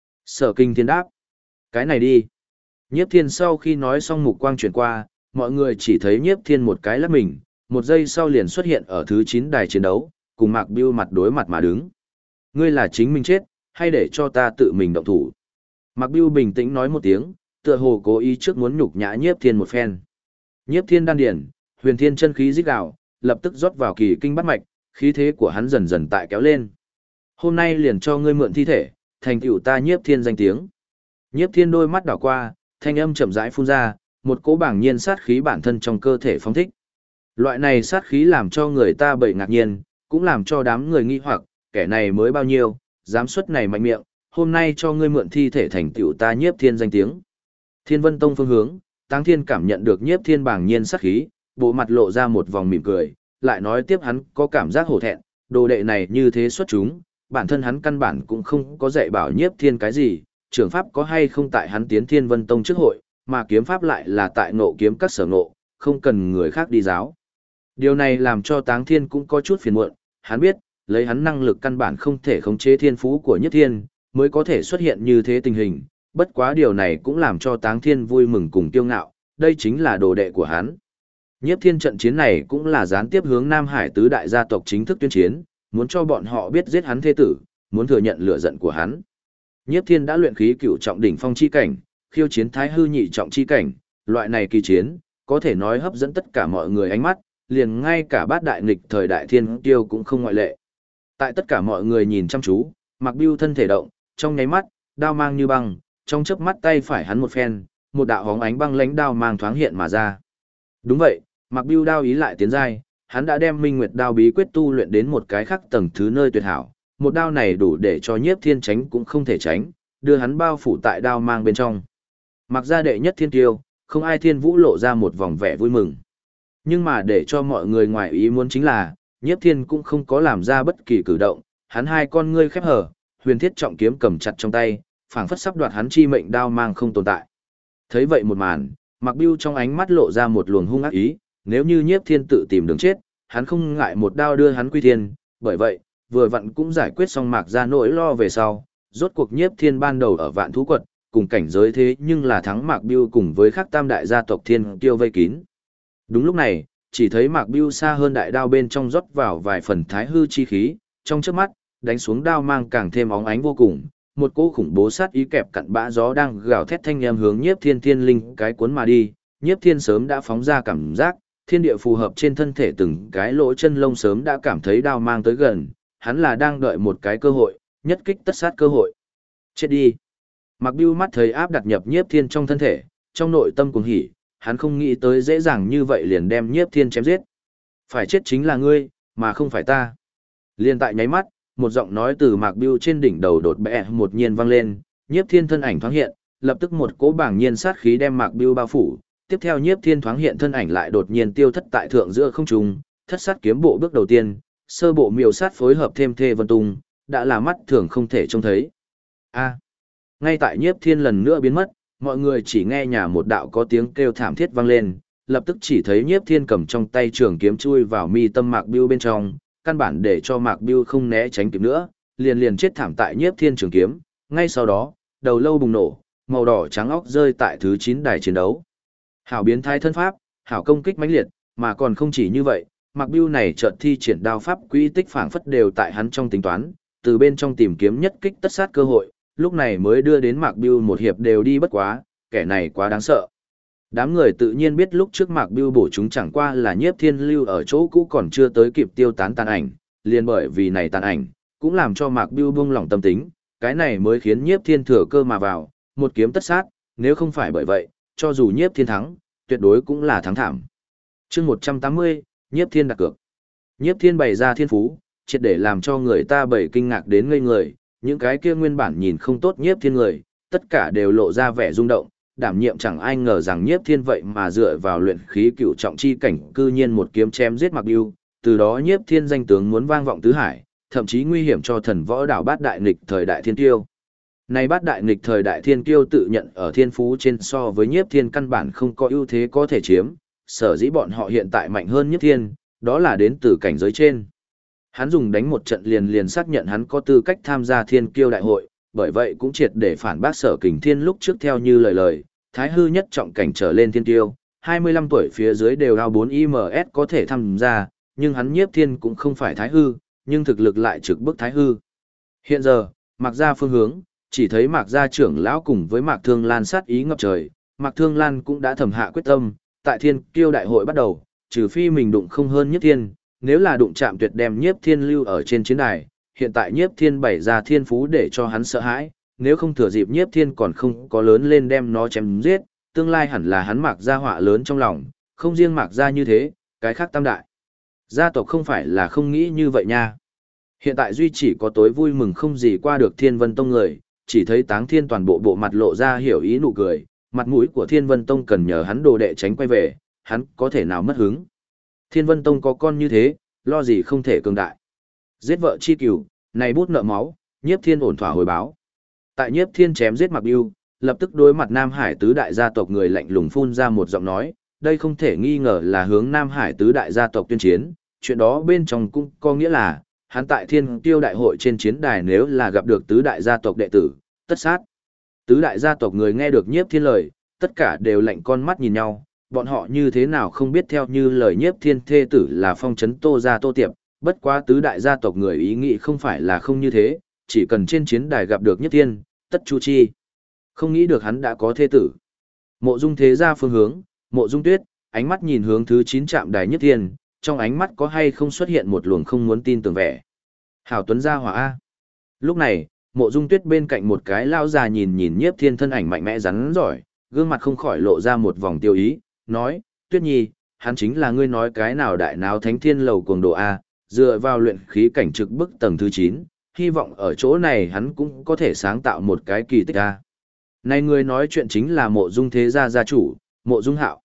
Sở Kinh Thiên đáp. Cái này đi. Nhiếp Thiên sau khi nói xong mục quang chuyển qua, mọi người chỉ thấy Nhiếp Thiên một cái lắc mình, một giây sau liền xuất hiện ở thứ 9 đài chiến đấu, cùng Mạc Bưu mặt đối mặt mà đứng. Ngươi là chính mình chết, hay để cho ta tự mình động thủ? Mạc Bưu bình tĩnh nói một tiếng, tựa hồ cố ý trước muốn nhục nhã Nhiếp Thiên một phen. Nhiếp Thiên đan điển, huyền thiên chân khí rít gào, lập tức rót vào kỳ kinh bát mạch, khí thế của hắn dần dần tại kéo lên. Hôm nay liền cho ngươi mượn thi thể, thành tựu ta Nhiếp Thiên danh tiếng. Nhiếp Thiên đôi mắt đảo qua, thanh âm chậm rãi phun ra, một cỗ bảng nhiên sát khí bản thân trong cơ thể phóng thích. Loại này sát khí làm cho người ta bậy ngạc nhiên, cũng làm cho đám người nghi hoặc, kẻ này mới bao nhiêu, dám xuất này mạnh miệng, hôm nay cho ngươi mượn thi thể thành tựu ta Nhiếp Thiên danh tiếng. Thiên Vân Tông phương hướng, Táng Thiên cảm nhận được Nhiếp Thiên bảng nhiên sát khí, bộ mặt lộ ra một vòng mỉm cười, lại nói tiếp hắn có cảm giác hổ thẹn, đồ đệ này như thế xuất chúng, bản thân hắn căn bản cũng không có dạy bảo Nhiếp Thiên cái gì, trưởng pháp có hay không tại hắn tiến Thiên Vân Tông trước hội, mà kiếm pháp lại là tại Ngộ Kiếm Các sở ngộ, không cần người khác đi giáo. Điều này làm cho Táng Thiên cũng có chút phiền muộn, hắn biết, lấy hắn năng lực căn bản không thể khống chế thiên phú của Nhiếp Thiên, mới có thể xuất hiện như thế tình hình, bất quá điều này cũng làm cho Táng Thiên vui mừng cùng kiêu ngạo, đây chính là đồ đệ của hắn. Nhiếp Thiên trận chiến này cũng là gián tiếp hướng Nam Hải tứ đại gia tộc chính thức tuyên chiến, muốn cho bọn họ biết giết hắn thế tử, muốn thừa nhận lửa giận của hắn. Nhiếp Thiên đã luyện khí cửu trọng đỉnh phong chi cảnh, khiêu chiến thái hư nhị trọng chi cảnh, loại này kỳ chiến, có thể nói hấp dẫn tất cả mọi người ánh mắt, liền ngay cả bát đại nghịch thời đại thiên tiêu cũng không ngoại lệ. Tại tất cả mọi người nhìn chăm chú, Mạc Bưu thân thể động, trong nháy mắt, đao mang như băng, trong chớp mắt tay phải hắn một phen, một đạo hóng ánh băng lãnh đao mang thoáng hiện mà ra. Đúng vậy, Mạc Bưu đao ý lại tiến giai, hắn đã đem Minh Nguyệt đao bí quyết tu luyện đến một cái khác tầng thứ nơi tuyệt hảo, một đao này đủ để cho Nhiếp Thiên tránh cũng không thể tránh, đưa hắn bao phủ tại đao mang bên trong. Mặc gia đệ nhất thiên tiêu, không ai Thiên Vũ lộ ra một vòng vẻ vui mừng. Nhưng mà để cho mọi người ngoài ý muốn chính là, Nhiếp Thiên cũng không có làm ra bất kỳ cử động, hắn hai con ngươi khép hờ, huyền thiết trọng kiếm cầm chặt trong tay, phảng phất sắp đoạt hắn chi mệnh đao mang không tồn tại. Thấy vậy một màn, Mạc Bưu trong ánh mắt lộ ra một luồng hung ác ý, nếu như Nhiếp Thiên tự tìm đường chết, hắn không ngại một đao đưa hắn quy thiên, bởi vậy, vừa vặn cũng giải quyết xong Mạc gia nỗi lo về sau, rốt cuộc Nhiếp Thiên ban đầu ở Vạn Thú Quật, cùng cảnh giới thế nhưng là thắng Mạc Bưu cùng với các tam đại gia tộc Thiên Kiêu vây kín. Đúng lúc này, chỉ thấy Mạc Bưu xa hơn đại đao bên trong rót vào vài phần thái hư chi khí, trong chớp mắt, đánh xuống đao mang càng thêm óng ánh vô cùng, một cỗ khủng bố sát ý kẹp cặn bã gió đang gào thét thanh em hướng Nhiếp Thiên thiên linh cái cuốn mà đi, Nhiếp Thiên sớm đã phóng ra cảm giác, thiên địa phù hợp trên thân thể từng cái lỗ chân lông sớm đã cảm thấy đao mang tới gần, hắn là đang đợi một cái cơ hội, nhất kích tất sát cơ hội. Chết đi. Mạc Bưu mắt thấy áp đặt nhập Nhiếp Thiên trong thân thể, trong nội tâm cuồng hỉ, hắn không nghĩ tới dễ dàng như vậy liền đem Nhiếp Thiên chém giết. Phải chết chính là ngươi, mà không phải ta. Liên tại nháy mắt, một giọng nói từ Mạc Bưu trên đỉnh đầu đột bẽ một nhiên vang lên, Nhiếp Thiên thân ảnh thoáng hiện, lập tức một cỗ bảng nhiên sát khí đem Mạc Bưu bao phủ, tiếp theo Nhiếp Thiên thoáng hiện thân ảnh lại đột nhiên tiêu thất tại thượng giữa không trung, thất sát kiếm bộ bước đầu tiên, sơ bộ miêu sát phối hợp thêm thê vân tung, đã là mắt thường không thể trông thấy. A. Ngay tại Nhiếp Thiên lần nữa biến mất, mọi người chỉ nghe nhà một đạo có tiếng kêu thảm thiết vang lên, lập tức chỉ thấy Nhiếp Thiên cầm trong tay trường kiếm chui vào mi tâm Mạc Bưu bên trong, căn bản để cho Mạc Bưu không né tránh kịp nữa, liền liền chết thảm tại Nhiếp Thiên trường kiếm, ngay sau đó, đầu lâu bùng nổ, màu đỏ trắng óc rơi tại thứ 9 đài chiến đấu. Hảo biến thái thân pháp, hảo công kích mãnh liệt, mà còn không chỉ như vậy, Mạc Bưu này chợt thi triển đao pháp quỹ tích phảng phất đều tại hắn trong tính toán, từ bên trong tìm kiếm nhất kích tất sát cơ hội, lúc này mới đưa đến Mạc Bưu một hiệp đều đi bất quá, kẻ này quá đáng sợ. Đám người tự nhiên biết lúc trước Mạc Bưu bổ chúng chẳng qua là Nhiếp Thiên lưu ở chỗ cũ còn chưa tới kịp tiêu tán tàn ảnh, liền bởi vì này tàn ảnh, cũng làm cho Mạc Bưu buông lỏng tâm tính, cái này mới khiến Nhiếp Thiên thừa cơ mà vào, một kiếm tất sát, nếu không phải bởi vậy, cho dù Nhiếp Thiên thắng, tuyệt đối cũng là thắng thảm. Chương 180, Nhiếp Thiên đặt cược. Nhiếp Thiên bày ra thiên phú, triệt để làm cho người ta bầy kinh ngạc đến ngây người, những cái kia nguyên bản nhìn không tốt Nhiếp Thiên người, tất cả đều lộ ra vẻ rung động, đảm nhiệm chẳng ai ngờ rằng Nhiếp Thiên vậy mà dựa vào luyện khí cửu trọng chi cảnh cư nhiên một kiếm chém giết Mạc Bưu, từ đó Nhiếp Thiên danh tướng muốn vang vọng tứ hải, thậm chí nguy hiểm cho thần võ đảo bát đại nghịch thời đại thiên tiêu. Này bát đại nghịch thời đại thiên kiêu tự nhận ở thiên phú trên so với nhiếp thiên căn bản không có ưu thế có thể chiếm, sở dĩ bọn họ hiện tại mạnh hơn nhiếp thiên, đó là đến từ cảnh giới trên. Hắn dùng đánh một trận liền liền xác nhận hắn có tư cách tham gia thiên kiêu đại hội, bởi vậy cũng triệt để phản bác sở kình thiên lúc trước theo như lời, thái hư nhất trọng cảnh trở lên thiên kiêu, 25 tuổi phía dưới đều ao 4 IMS có thể tham gia, nhưng hắn nhiếp thiên cũng không phải thái hư, nhưng thực lực lại trực bức thái hư. Hiện giờ, mặc ra phương hướng, chỉ thấy Mạc gia trưởng lão cùng với Mạc Thương Lan sát ý ngập trời, Mạc Thương Lan cũng đã thầm hạ quyết tâm, tại thiên kiêu đại hội bắt đầu, trừ phi mình đụng không hơn nhiếp thiên, nếu là đụng chạm tuyệt đem nhiếp thiên lưu ở trên chiến đài, hiện tại nhiếp thiên bày ra thiên phú để cho hắn sợ hãi, nếu không thừa dịp nhiếp thiên còn không có lớn lên đem nó chém giết, tương lai hẳn là hắn Mạc gia họa lớn trong lòng, không riêng Mạc gia như thế, cái khác tam đại. Gia tộc không phải là không nghĩ như vậy nha. Hiện tại duy chỉ có tối vui mừng không gì qua được Thiên Vân Tông người, chỉ thấy Táng Thiên toàn bộ bộ mặt lộ ra hiểu ý nụ cười, mặt mũi của Thiên Vân Tông cần nhờ hắn đồ đệ tránh quay về, hắn có thể nào mất hứng. Thiên Vân Tông có con như thế, lo gì không thể cường đại. Giết vợ chi cửu, này bút nợ máu, Nhiếp Thiên ổn thỏa hồi báo. Tại Nhiếp Thiên chém giết Mạc Bưu, lập tức đối mặt Nam Hải tứ đại gia tộc người lạnh lùng phun ra một giọng nói, đây không thể nghi ngờ là hướng Nam Hải tứ đại gia tộc tuyên chiến, chuyện đó bên trong cũng có nghĩa là hắn tại thiên tiêu đại hội trên chiến đài nếu là gặp được tứ đại gia tộc đệ tử, tất sát. Tứ đại gia tộc người nghe được nhiếp thiên lời, tất cả đều lạnh con mắt nhìn nhau, bọn họ như thế nào không biết theo như lời nhiếp thiên thê tử là phong trấn Tô gia Tô Tiệp, bất quá tứ đại gia tộc người ý nghĩ không phải là không như thế, chỉ cần trên chiến đài gặp được nhiếp thiên, tất chu chi. Không nghĩ được hắn đã có thê tử. Mộ Dung thế gia phương hướng, Mộ Dung Tuyết, ánh mắt nhìn hướng thứ 9 trạm đài nhiếp thiên, trong ánh mắt có hay không xuất hiện một luồng không muốn tin tưởng vẻ. Hảo Tuấn gia hỏa A. Lúc này, Mộ Dung Tuyết bên cạnh một cái lao già nhìn nhìn nhiếp thiên thân ảnh mạnh mẽ rắn giỏi, gương mặt không khỏi lộ ra một vòng tiêu ý, nói, Tuyết Nhi, hắn chính là ngươi nói cái nào đại náo thánh thiên lầu cuồng độ A, dựa vào luyện khí cảnh trực bức tầng thứ 9, hy vọng ở chỗ này hắn cũng có thể sáng tạo một cái kỳ tích A. Này người nói chuyện chính là Mộ Dung thế gia gia chủ, Mộ Dung Hạo.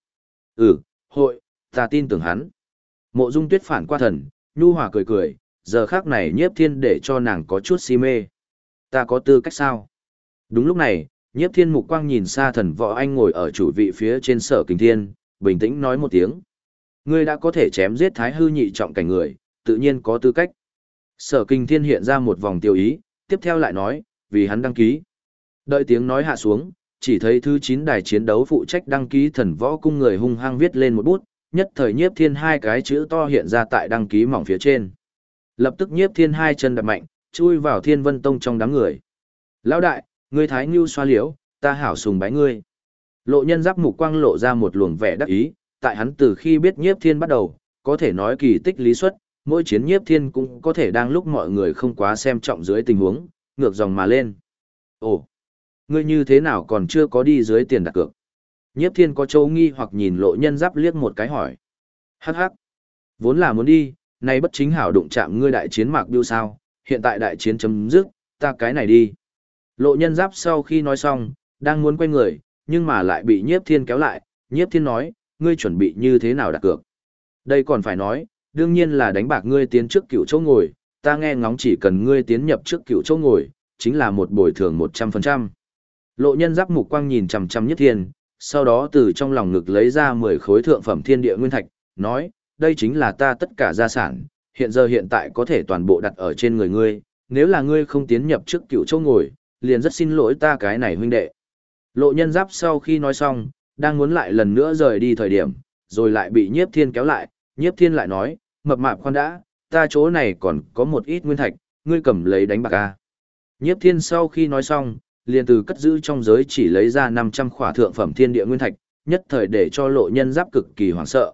Hội, ta tin tưởng hắn. Mộ Dung Tuyết phản qua thần, nhu hòa cười cười, giờ khác này nhiếp thiên để cho nàng có chút si mê. Ta có tư cách sao? Đúng lúc này, nhiếp thiên mục quang nhìn xa Thần Võ Anh ngồi ở chủ vị phía trên Sở Kình Thiên, bình tĩnh nói một tiếng. Ngươi đã có thể chém giết thái hư nhị trọng cảnh người, tự nhiên có tư cách. Sở Kình Thiên hiện ra một vòng tiêu ý, tiếp theo lại nói, vì hắn đăng ký. Đợi tiếng nói hạ xuống, chỉ thấy thứ 9 đài chiến đấu phụ trách đăng ký Thần Võ cung người hung hăng viết lên một bút, nhất thời nhiếp thiên hai cái chữ to hiện ra tại đăng ký mỏng phía trên. Lập tức nhiếp thiên hai chân đạp mạnh, chui vào Thiên Vân Tông trong đám người. Lão đại, ngươi thái ngưu xoa liễu, ta hảo sùng bái ngươi. Lộ Nhân Giáp mục quang lộ ra một luồng vẻ đắc ý, tại hắn từ khi biết nhiếp thiên bắt đầu, có thể nói kỳ tích lý xuất, mỗi chiến nhiếp thiên cũng có thể đang lúc mọi người không quá xem trọng dưới tình huống, ngược dòng mà lên. Ồ, ngươi như thế nào còn chưa có đi dưới tiền đặt cược? Nhiếp thiên có châu nghi hoặc nhìn Lộ Nhân Giáp liếc một cái hỏi. Hắc hắc, vốn là muốn đi, nay bất chính hảo đụng chạm ngươi đại chiến Mạc Bưu sao, hiện tại đại chiến chấm dứt, ta cái này đi. Lộ Nhân Giáp sau khi nói xong, đang muốn quay người, nhưng mà lại bị nhiếp thiên kéo lại, nhiếp thiên nói, ngươi chuẩn bị như thế nào đặt cược. Đây còn phải nói, đương nhiên là đánh bạc ngươi tiến trước cựu chỗ ngồi, ta nghe ngóng chỉ cần ngươi tiến nhập trước cựu chỗ ngồi, chính là một bồi thường 100%. Lộ Nhân Giáp mục quang nhìn chằm chằm nhiếp thiên, sau đó từ trong lòng ngực lấy ra 10 khối thượng phẩm thiên địa nguyên thạch, nói, đây chính là ta tất cả gia sản, hiện tại có thể toàn bộ đặt ở trên người ngươi, nếu là ngươi không tiến nhập trước cựu chỗ ngồi, liền rất xin lỗi ta cái này huynh đệ. Lộ Nhân Giáp sau khi nói xong, đang muốn lại lần nữa rời đi thời điểm, rồi lại bị nhiếp thiên kéo lại, nhiếp thiên lại nói, mập mạp khoan đã, ta chỗ này còn có một ít nguyên thạch, ngươi cầm lấy đánh bạc a. Nhiếp thiên sau khi nói xong, liền từ cất giữ trong giới chỉ lấy ra 500 khỏa thượng phẩm thiên địa nguyên thạch, nhất thời để cho Lộ Nhân Giáp cực kỳ hoảng sợ.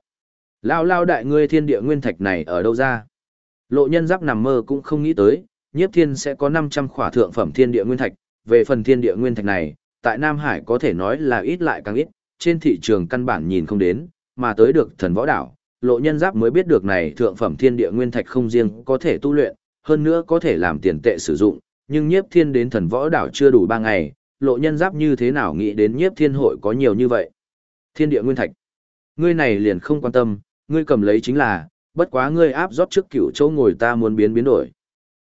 Lao đại ngươi thiên địa nguyên thạch này ở đâu ra? Lộ Nhân Giáp nằm mơ cũng không nghĩ tới, nhiếp thiên sẽ có 500 khỏa thượng phẩm thiên địa nguyên thạch, về phần thiên địa nguyên thạch này, tại Nam Hải có thể nói là ít lại càng ít, trên thị trường căn bản nhìn không đến, mà tới được Thần Võ đảo, Lộ Nhân Giáp mới biết được này thượng phẩm thiên địa nguyên thạch không riêng có thể tu luyện, hơn nữa có thể làm tiền tệ sử dụng, nhưng nhiếp thiên đến Thần Võ đảo chưa đủ 3 ngày, Lộ Nhân Giáp như thế nào nghĩ đến nhiếp thiên hội có nhiều như vậy. Thiên địa nguyên thạch, ngươi này liền không quan tâm, ngươi cầm lấy chính là, bất quá ngươi áp rót trước cựu chỗ ngồi ta muốn biến đổi.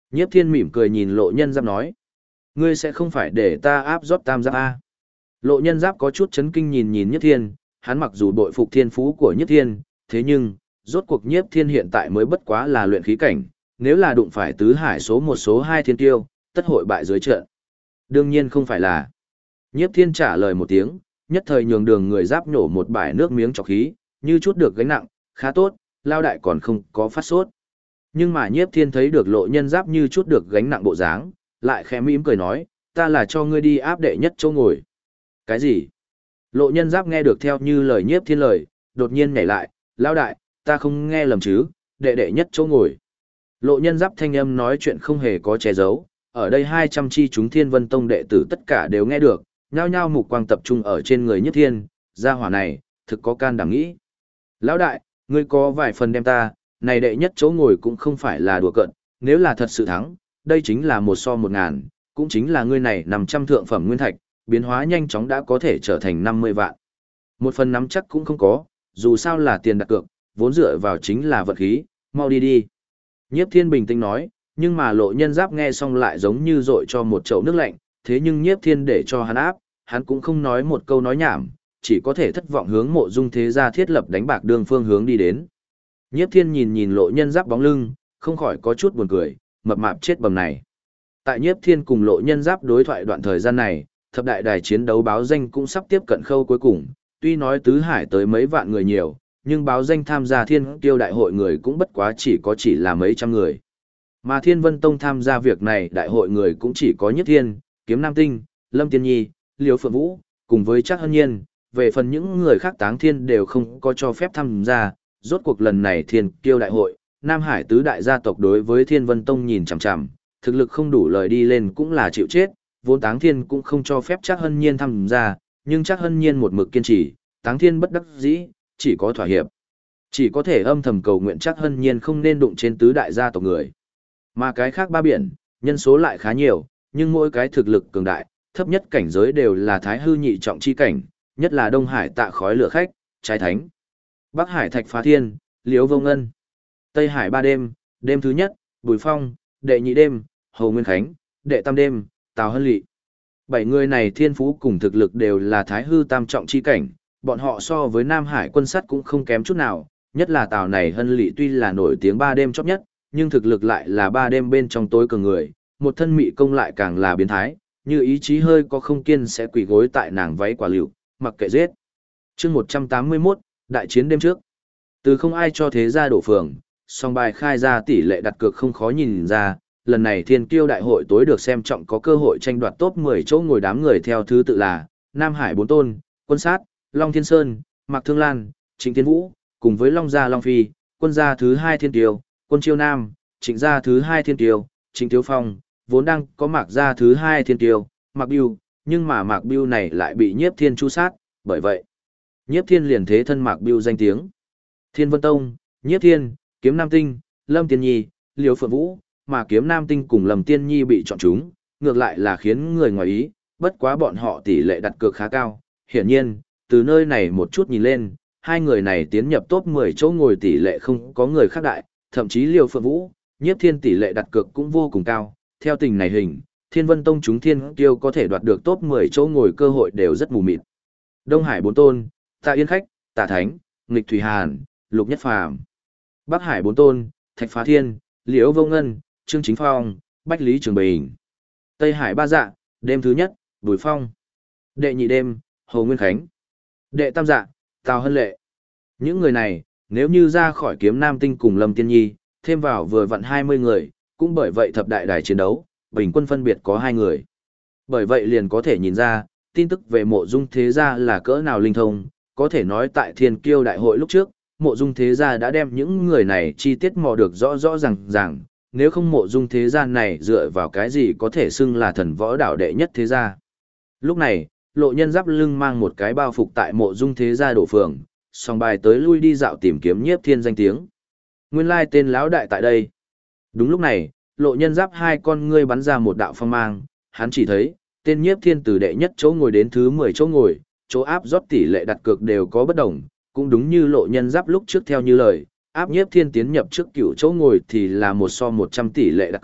Nhiếp Thiên mỉm cười nhìn Lộ Nhân Giáp nói. Ngươi sẽ không phải để ta áp rót tam giáp A. Lộ Nhân Giáp có chút chấn kinh nhìn nhìn Nhiếp Thiên, hắn mặc dù bội phục thiên phú của Nhiếp Thiên, thế nhưng, rốt cuộc Nhiếp Thiên hiện tại mới bất quá là luyện khí cảnh, nếu là đụng phải tứ hải số một số hai thiên tiêu, tất hội bại dưới trận. Đương nhiên không phải là. Nhiếp Thiên trả lời một tiếng, nhất thời nhường đường người Giáp nhổ một bãi nước miếng trọc khí, như chút được gánh nặng, khá tốt, lao đại còn không có phát sốt. Nhưng mà Nhiếp Thiên thấy được Lộ Nhân Giáp như chút được gánh nặng bộ dáng, lại khẽ mỉm cười nói, ta là cho ngươi đi áp đệ nhất chỗ ngồi. Cái gì? Lộ Nhân Giáp nghe được theo như lời Nhiếp Thiên lời, đột nhiên nhảy lại, lao đại, ta không nghe lầm chứ, đệ nhất chỗ ngồi. Lộ Nhân Giáp thanh âm nói chuyện không hề có che giấu, ở đây 200 chi chúng Thiên Vân Tông đệ tử tất cả đều nghe được, nhao nhao mục quang tập trung ở trên người Nhiếp Thiên, gia hỏa này, thực có can đảm nghĩ. Lão đại, ngươi có vài phần đem ta, này đệ nhất chỗ ngồi cũng không phải là đùa cợt, nếu là thật sự thắng, đây chính là 1/1000, cũng chính là ngươi này 500 thượng phẩm nguyên thạch, biến hóa nhanh chóng đã có thể trở thành 50 vạn. Một phần nắm chắc cũng không có, dù sao là tiền đặt cược, vốn dựa vào chính là vật khí, mau đi đi. Nhiếp Thiên bình tĩnh nói, nhưng mà Lộ Nhân Giáp nghe xong lại giống như dội cho một chậu nước lạnh, thế nhưng Nhiếp Thiên để cho hắn áp, hắn cũng không nói một câu nói nhảm, chỉ có thể thất vọng hướng Mộ Dung Thế Gia thiết lập đánh bạc đường phương hướng đi đến. Nhiếp Thiên nhìn nhìn Lộ Nhân Giáp bóng lưng, không khỏi có chút buồn cười, mập mạp chết bầm này. Tại Nhiếp Thiên cùng Lộ Nhân Giáp đối thoại đoạn thời gian này, thập đại đài chiến đấu báo danh cũng sắp tiếp cận khâu cuối cùng, tuy nói tứ hải tới mấy vạn người nhiều, nhưng báo danh tham gia Thiên Kiêu đại hội người cũng bất quá chỉ là mấy trăm người. Mà Thiên Vân Tông tham gia việc này đại hội người cũng chỉ có Nhiếp Thiên, Kiếm Nam Tinh, Lâm Tiên Nhi, Liêu Phượng Vũ, cùng với Trác Hân Nhiên, về phần những người khác Táng Thiên đều không có cho phép tham gia, rốt cuộc lần này Thiên Kiêu đại hội, Nam Hải tứ đại gia tộc đối với Thiên Vân Tông nhìn chằm chằm, thực lực không đủ lời đi lên cũng là chịu chết, vốn Táng Thiên cũng không cho phép Trác Hân Nhiên tham gia, nhưng Trác Hân Nhiên một mực kiên trì, Táng Thiên bất đắc dĩ, chỉ có thỏa hiệp. Chỉ có thể âm thầm cầu nguyện Trác Hân Nhiên không nên đụng trên tứ đại gia tộc người. Mà cái khác ba biển, nhân số lại khá nhiều, nhưng mỗi cái thực lực cường đại, thấp nhất cảnh giới đều là thái hư nhị trọng chi cảnh, nhất là Đông Hải Tạ Khói Lửa Khách, Trái Thánh, Bắc Hải Thạch Phá Thiên, Liễu Vô Ngân, Tây Hải ba đêm, đêm thứ nhất, Bùi Phong, đệ nhị đêm, Hồ Nguyên Khánh, đệ tam đêm, Tào Hân Lị. 7 người này thiên phú cùng thực lực đều là thái hư tam trọng chi cảnh, bọn họ so với Nam Hải quân sắt cũng không kém chút nào, nhất là Tào này Hân Lị tuy là nổi tiếng ba đêm chóp nhất, nhưng thực lực lại là ba đêm bên trong tối cường người, một thân mị công lại càng là biến thái, như ý chí hơi có không kiên sẽ quỳ gối tại nàng váy quả liệu, mặc kệ giết. Chương 181, đại chiến đêm trước. Từ không ai cho thế gia đổ phường, song bài khai ra tỷ lệ đặt cược không khó nhìn ra, lần này Thiên Kiêu đại hội tối được xem trọng có cơ hội tranh đoạt top 10 chỗ ngồi đám người theo thứ tự là Nam Hải Bốn Tôn, Quân Sát, Long Thiên Sơn, Mạc Thương Lan, Trịnh Thiên Vũ, cùng với Long Gia Long Phi, Quân gia thứ 2 Thiên Kiêu, Quân Chiêu Nam, Trịnh gia thứ 2 Thiên Kiêu, Trịnh Tiếu Phong, vốn đang có Mạc gia thứ 2 Thiên Kiêu, Mạc Biêu, nhưng mà Mạc Biêu này lại bị Nhiếp Thiên chu sát, bởi vậy, Nhiếp Thiên liền thế thân Mạc Biêu danh tiếng. Thiên Vân Tông, Nhiếp Thiên, Kiếm Nam Tinh, Lâm Tiên Nhi, Liễu Phượng Vũ, mà Kiếm Nam Tinh cùng Lâm Tiên Nhi bị chọn chúng, ngược lại là khiến người ngoài ý, bất quá bọn họ tỷ lệ đặt cược khá cao. Hiển nhiên, từ nơi này một chút nhìn lên, hai người này tiến nhập top 10 chỗ ngồi tỷ lệ không có người khác đại, thậm chí Liễu Phượng Vũ, Nhiếp Thiên tỷ lệ đặt cược cũng vô cùng cao. Theo tình này hình, Thiên Vân Tông chúng Thiên Kiêu có thể đoạt được top 10 chỗ ngồi cơ hội đều rất mù mịt. Đông Hải Bốn Tôn, Tạ Yên Khách, Tạ Thánh, Nghịch Thủy Hàn, Lục Nhất Phàm. Bắc Hải Bốn Tôn, Thạch Phá Thiên, Liễu Vô Ngân, Trương Chính Phong, Bách Lý Trường Bình. Tây Hải Ba Dạ, đêm thứ nhất, Bùi Phong. Đệ nhị đêm, Hồ Nguyên Khánh. Đệ tam dạ, Tào Hân Lệ. Những người này, nếu như ra khỏi Kiếm Nam Tinh cùng Lâm Tiên Nhi, thêm vào vừa vặn 20 người, cũng bởi vậy thập đại đài chiến đấu, bình quân phân biệt có 2 người. Bởi vậy liền có thể nhìn ra, tin tức về Mộ Dung Thế Gia là cỡ nào linh thông, có thể nói tại Thiên Kiêu đại hội lúc trước, Mộ Dung Thế Gia đã đem những người này chi tiết mò được rõ rõ ràng, nếu không Mộ Dung Thế Gia này dựa vào cái gì có thể xưng là thần võ đảo đệ nhất thế gia. Lúc này, Lộ Nhân Giáp lưng mang một cái bao phục tại Mộ Dung Thế Gia đổ phường, song bài tới lui đi dạo tìm kiếm Nhiếp Thiên danh tiếng. Nguyên lai tên lão đại tại đây. Đúng lúc này, Lộ Nhân Giáp hai con ngươi bắn ra một đạo phong mang, hắn chỉ thấy, tên Nhiếp Thiên từ đệ nhất chỗ ngồi đến thứ 10 chỗ ngồi, chỗ áp rót tỷ lệ đặt cược đều có bất đồng, cũng đúng như Lộ Nhân Giáp lúc trước theo như lời, áp Nhiếp Thiên tiến nhập trước cửu chỗ ngồi thì là 1/100 tỷ lệ đặt cược,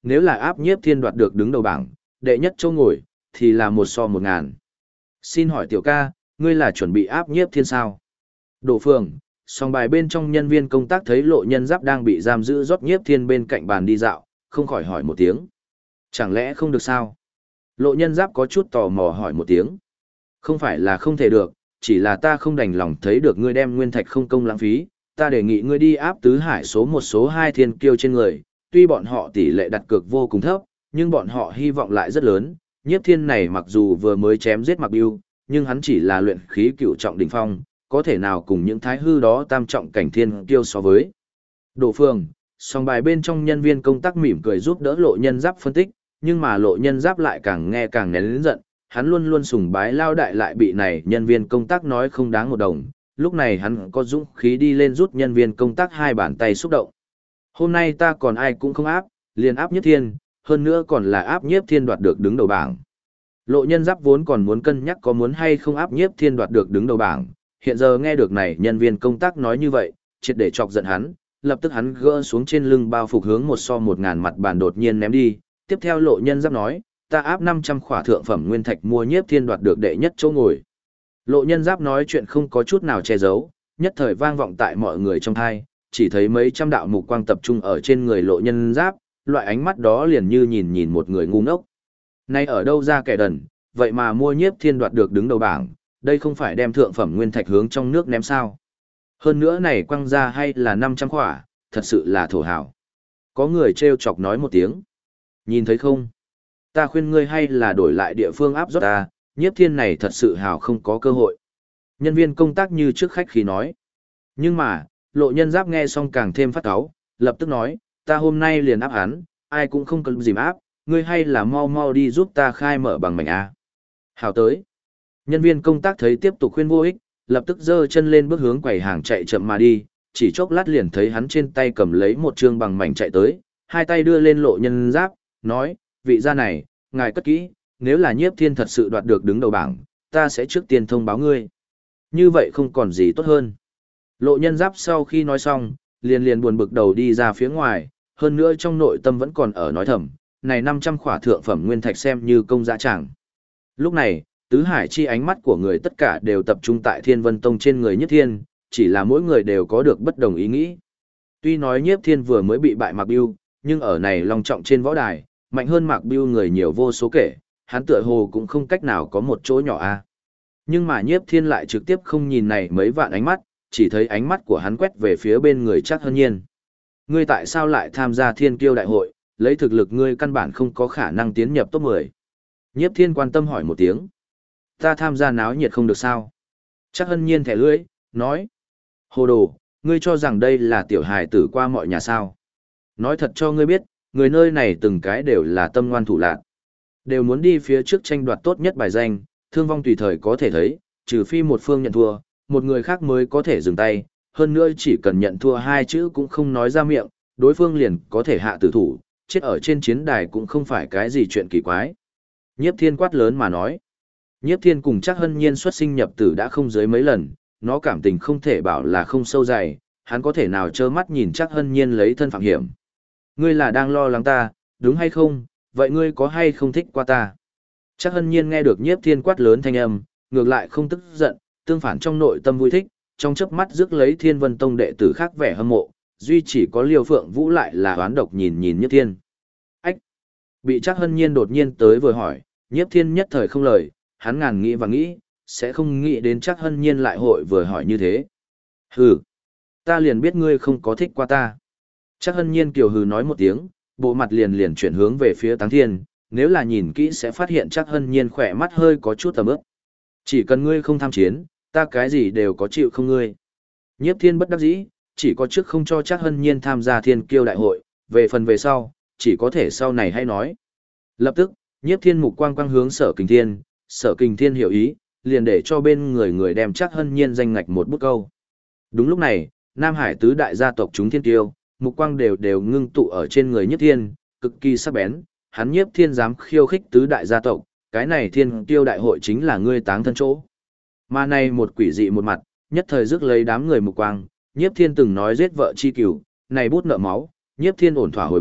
nếu là áp nhiếp thiên đoạt được đứng đầu bảng, đệ nhất chỗ ngồi, thì là 1 so 1000. Xin hỏi tiểu ca, ngươi là chuẩn bị áp nhiếp thiên sao? Đỗ Phường, song bài bên trong nhân viên công tác thấy Lộ Nhân Giáp đang bị giam giữ rót nhiếp thiên bên cạnh bàn đi dạo, không khỏi hỏi một tiếng. Chẳng lẽ không được sao? Lộ Nhân Giáp có chút tò mò hỏi một tiếng. Không phải là không thể được, chỉ là ta không đành lòng thấy được ngươi đem nguyên thạch không công lãng phí, ta đề nghị ngươi đi áp tứ hải số 1 số 2 thiên kiêu trên người, tuy bọn họ tỷ lệ đặt cược vô cùng thấp, nhưng bọn họ hy vọng lại rất lớn. Nhiếp thiên này mặc dù vừa mới chém giết Mạc Bưu, nhưng hắn chỉ là luyện khí cửu trọng đỉnh phong, có thể nào cùng những thái hư đó tam trọng cảnh thiên kiêu so với. Đỗ Phương, song bài bên trong nhân viên công tác mỉm cười giúp đỡ Lộ Nhân Giáp phân tích, nhưng mà Lộ Nhân Giáp lại càng nghe càng nén lớn giận, hắn luôn luôn sùng bái lao đại lại bị này nhân viên công tác nói không đáng một đồng, lúc này hắn có dũng khí đi lên rút nhân viên công tác 2 bàn tay xúc động. Hôm nay ta còn ai cũng không áp, liền áp Nhiếp Thiên, hơn nữa còn là áp Nhiếp Thiên đoạt được đứng đầu bảng. Lộ Nhân Giáp vốn còn muốn cân nhắc có muốn hay không áp Nhiếp Thiên đoạt được đứng đầu bảng, hiện giờ nghe được này nhân viên công tác nói như vậy, triệt để chọc giận hắn, lập tức hắn gỡ xuống trên lưng bao phục hướng 1 so 1000 mặt bàn đột nhiên ném đi, tiếp theo Lộ Nhân Giáp nói, ta áp 500 khỏa thượng phẩm nguyên thạch mua Nhiếp Thiên đoạt được đệ nhất chỗ ngồi. Lộ Nhân Giáp nói chuyện không có chút nào che giấu, nhất thời vang vọng tại mọi người trong thai, chỉ thấy mấy trăm đạo mục quang tập trung ở trên người Lộ Nhân Giáp, loại ánh mắt đó liền như nhìn một người ngu ngốc. Nay ở đâu ra kẻ đần, vậy mà mua Nhiếp Thiên đoạt được đứng đầu bảng, đây không phải đem thượng phẩm nguyên thạch hướng trong nước ném sao? Hơn nữa này quăng ra hay là 500 khỏa, thật sự là thổ hào. Có người trêu chọc nói một tiếng. Nhìn thấy không? Ta khuyên ngươi hay là đổi lại địa phương áp rót ta, Nhiếp Thiên này thật sự hào không có cơ hội. Nhân viên công tác như trước khách khí nói. Nhưng mà, Lộ Nhân Giáp nghe xong càng thêm phát cáu, lập tức nói, ta hôm nay liền áp hắn, ai cũng không cần dìm áp, ngươi hay là mau mau đi giúp ta khai mở bằng mảnh A. Hào tới. Nhân viên công tác thấy tiếp tục khuyên vô ích, lập tức giơ chân lên bước hướng quầy hàng chạy chậm mà đi, chỉ chốc lát liền thấy hắn trên tay cầm lấy một trương bằng mảnh chạy tới, hai tay đưa lên Lộ Nhân Giáp, nói, vị gia này, ngài cất kỹ, nếu là Nhiếp Thiên thật sự đoạt được đứng đầu bảng, ta sẽ trước tiên thông báo ngươi. Như vậy không còn gì tốt hơn. Lộ Nhân Giáp sau khi nói xong, liền buồn bực đầu đi ra phía ngoài, hơn nữa trong nội tâm vẫn còn ở nói thầm, này 500 khỏa thượng phẩm nguyên thạch xem như công dã tràng. Lúc này, tứ hải chi ánh mắt của người tất cả đều tập trung tại Thiên Vân Tông trên người Nhiếp Thiên, chỉ là mỗi người đều có được bất đồng ý nghĩ. Tuy nói Nhiếp Thiên vừa mới bị bại Mạc Bưu, nhưng ở này long trọng trên võ đài, mạnh hơn Mạc Bưu người nhiều vô số kể, hắn tựa hồ cũng không cách nào có một chỗ nhỏ a. Nhưng mà Nhiếp Thiên lại trực tiếp không nhìn này mấy vạn ánh mắt, chỉ thấy ánh mắt của hắn quét về phía bên người Trác Hân Nhiên. Ngươi tại sao lại tham gia Thiên Kiêu đại hội, lấy thực lực ngươi căn bản không có khả năng tiến nhập top 10. Nhiếp Thiên quan tâm hỏi một tiếng. Ta tham gia náo nhiệt không được sao? Trác Hân Nhiên thẻ lưỡi, nói. Hồ đồ, ngươi cho rằng đây là tiểu hài tử qua mọi nhà sao? Nói thật cho ngươi biết, người nơi này từng cái đều là tâm ngoan thủ lạn. Đều muốn đi phía trước tranh đoạt tốt nhất bài danh, thương vong tùy thời có thể thấy, trừ phi một phương nhận thua, một người khác mới có thể dừng tay, hơn nữa chỉ cần nhận thua 2 chữ cũng không nói ra miệng, đối phương liền có thể hạ tử thủ, chết ở trên chiến đài cũng không phải cái gì chuyện kỳ quái. Nhiếp Thiên quát lớn mà nói. Nhiếp Thiên cùng Trác Hân Nhiên xuất sinh nhập tử đã không dưới mấy lần, nó cảm tình không thể bảo là không sâu dày, hắn có thể nào trơ mắt nhìn Trác Hân Nhiên lấy thân phạm hiểm. Ngươi là đang lo lắng ta, đúng hay không, vậy ngươi có hay không thích qua ta? Trác Hân Nhiên nghe được Nhiếp Thiên quát lớn thanh âm, ngược lại không tức giận, tương phản trong nội tâm vui thích, trong chớp mắt rước lấy Thiên Vân Tông đệ tử khác vẻ hâm mộ, duy chỉ có Liêu Phượng Vũ lại là oán độc nhìn Nhiếp Thiên. Ách! Bị Trác Hân Nhiên đột nhiên tới vừa hỏi, Nhiếp Thiên nhất thời không lời, hắn ngàn nghĩ và nghĩ, sẽ không nghĩ đến Trác Hân Nhiên lại hội vừa hỏi như thế. Hừ! Ta liền biết ngươi không có thích qua ta. Trác Hân Nhiên kiều hừ nói một tiếng, bộ mặt liền chuyển hướng về phía Táng Thiên, nếu là nhìn kỹ sẽ phát hiện Trác Hân Nhiên khỏe mắt hơi có chút tầm ướp. Chỉ cần ngươi không tham chiến, ta cái gì đều có chịu không ngươi. Nhiếp Thiên bất đắc dĩ, chỉ có trước không cho Trác Hân Nhiên tham gia Thiên Kiêu đại hội, về phần về sau, chỉ có thể sau này hay nói. Lập tức, Nhiếp Thiên mục quang quang hướng Sở Kình Thiên, Sở Kình Thiên hiểu ý, liền để cho bên người đem Trác Hân Nhiên danh ngạch một bút câu. Đúng lúc này, Nam Hải tứ đại gia tộc chúng Thiên Kiêu, mục quang đều ngưng tụ ở trên người Nhiếp Thiên, cực kỳ sắc bén, hắn Nhiếp Thiên dám khiêu khích tứ đại gia tộc, cái này Thiên Kiêu đại hội chính là ngươi táng thân chỗ. Mà này một quỷ dị một mặt, nhất thời rước lấy đám người mục quang, Nhiếp Thiên từng nói giết vợ chi cửu, này bút nợ máu, Nhiếp Thiên ổn thỏa hồi báo,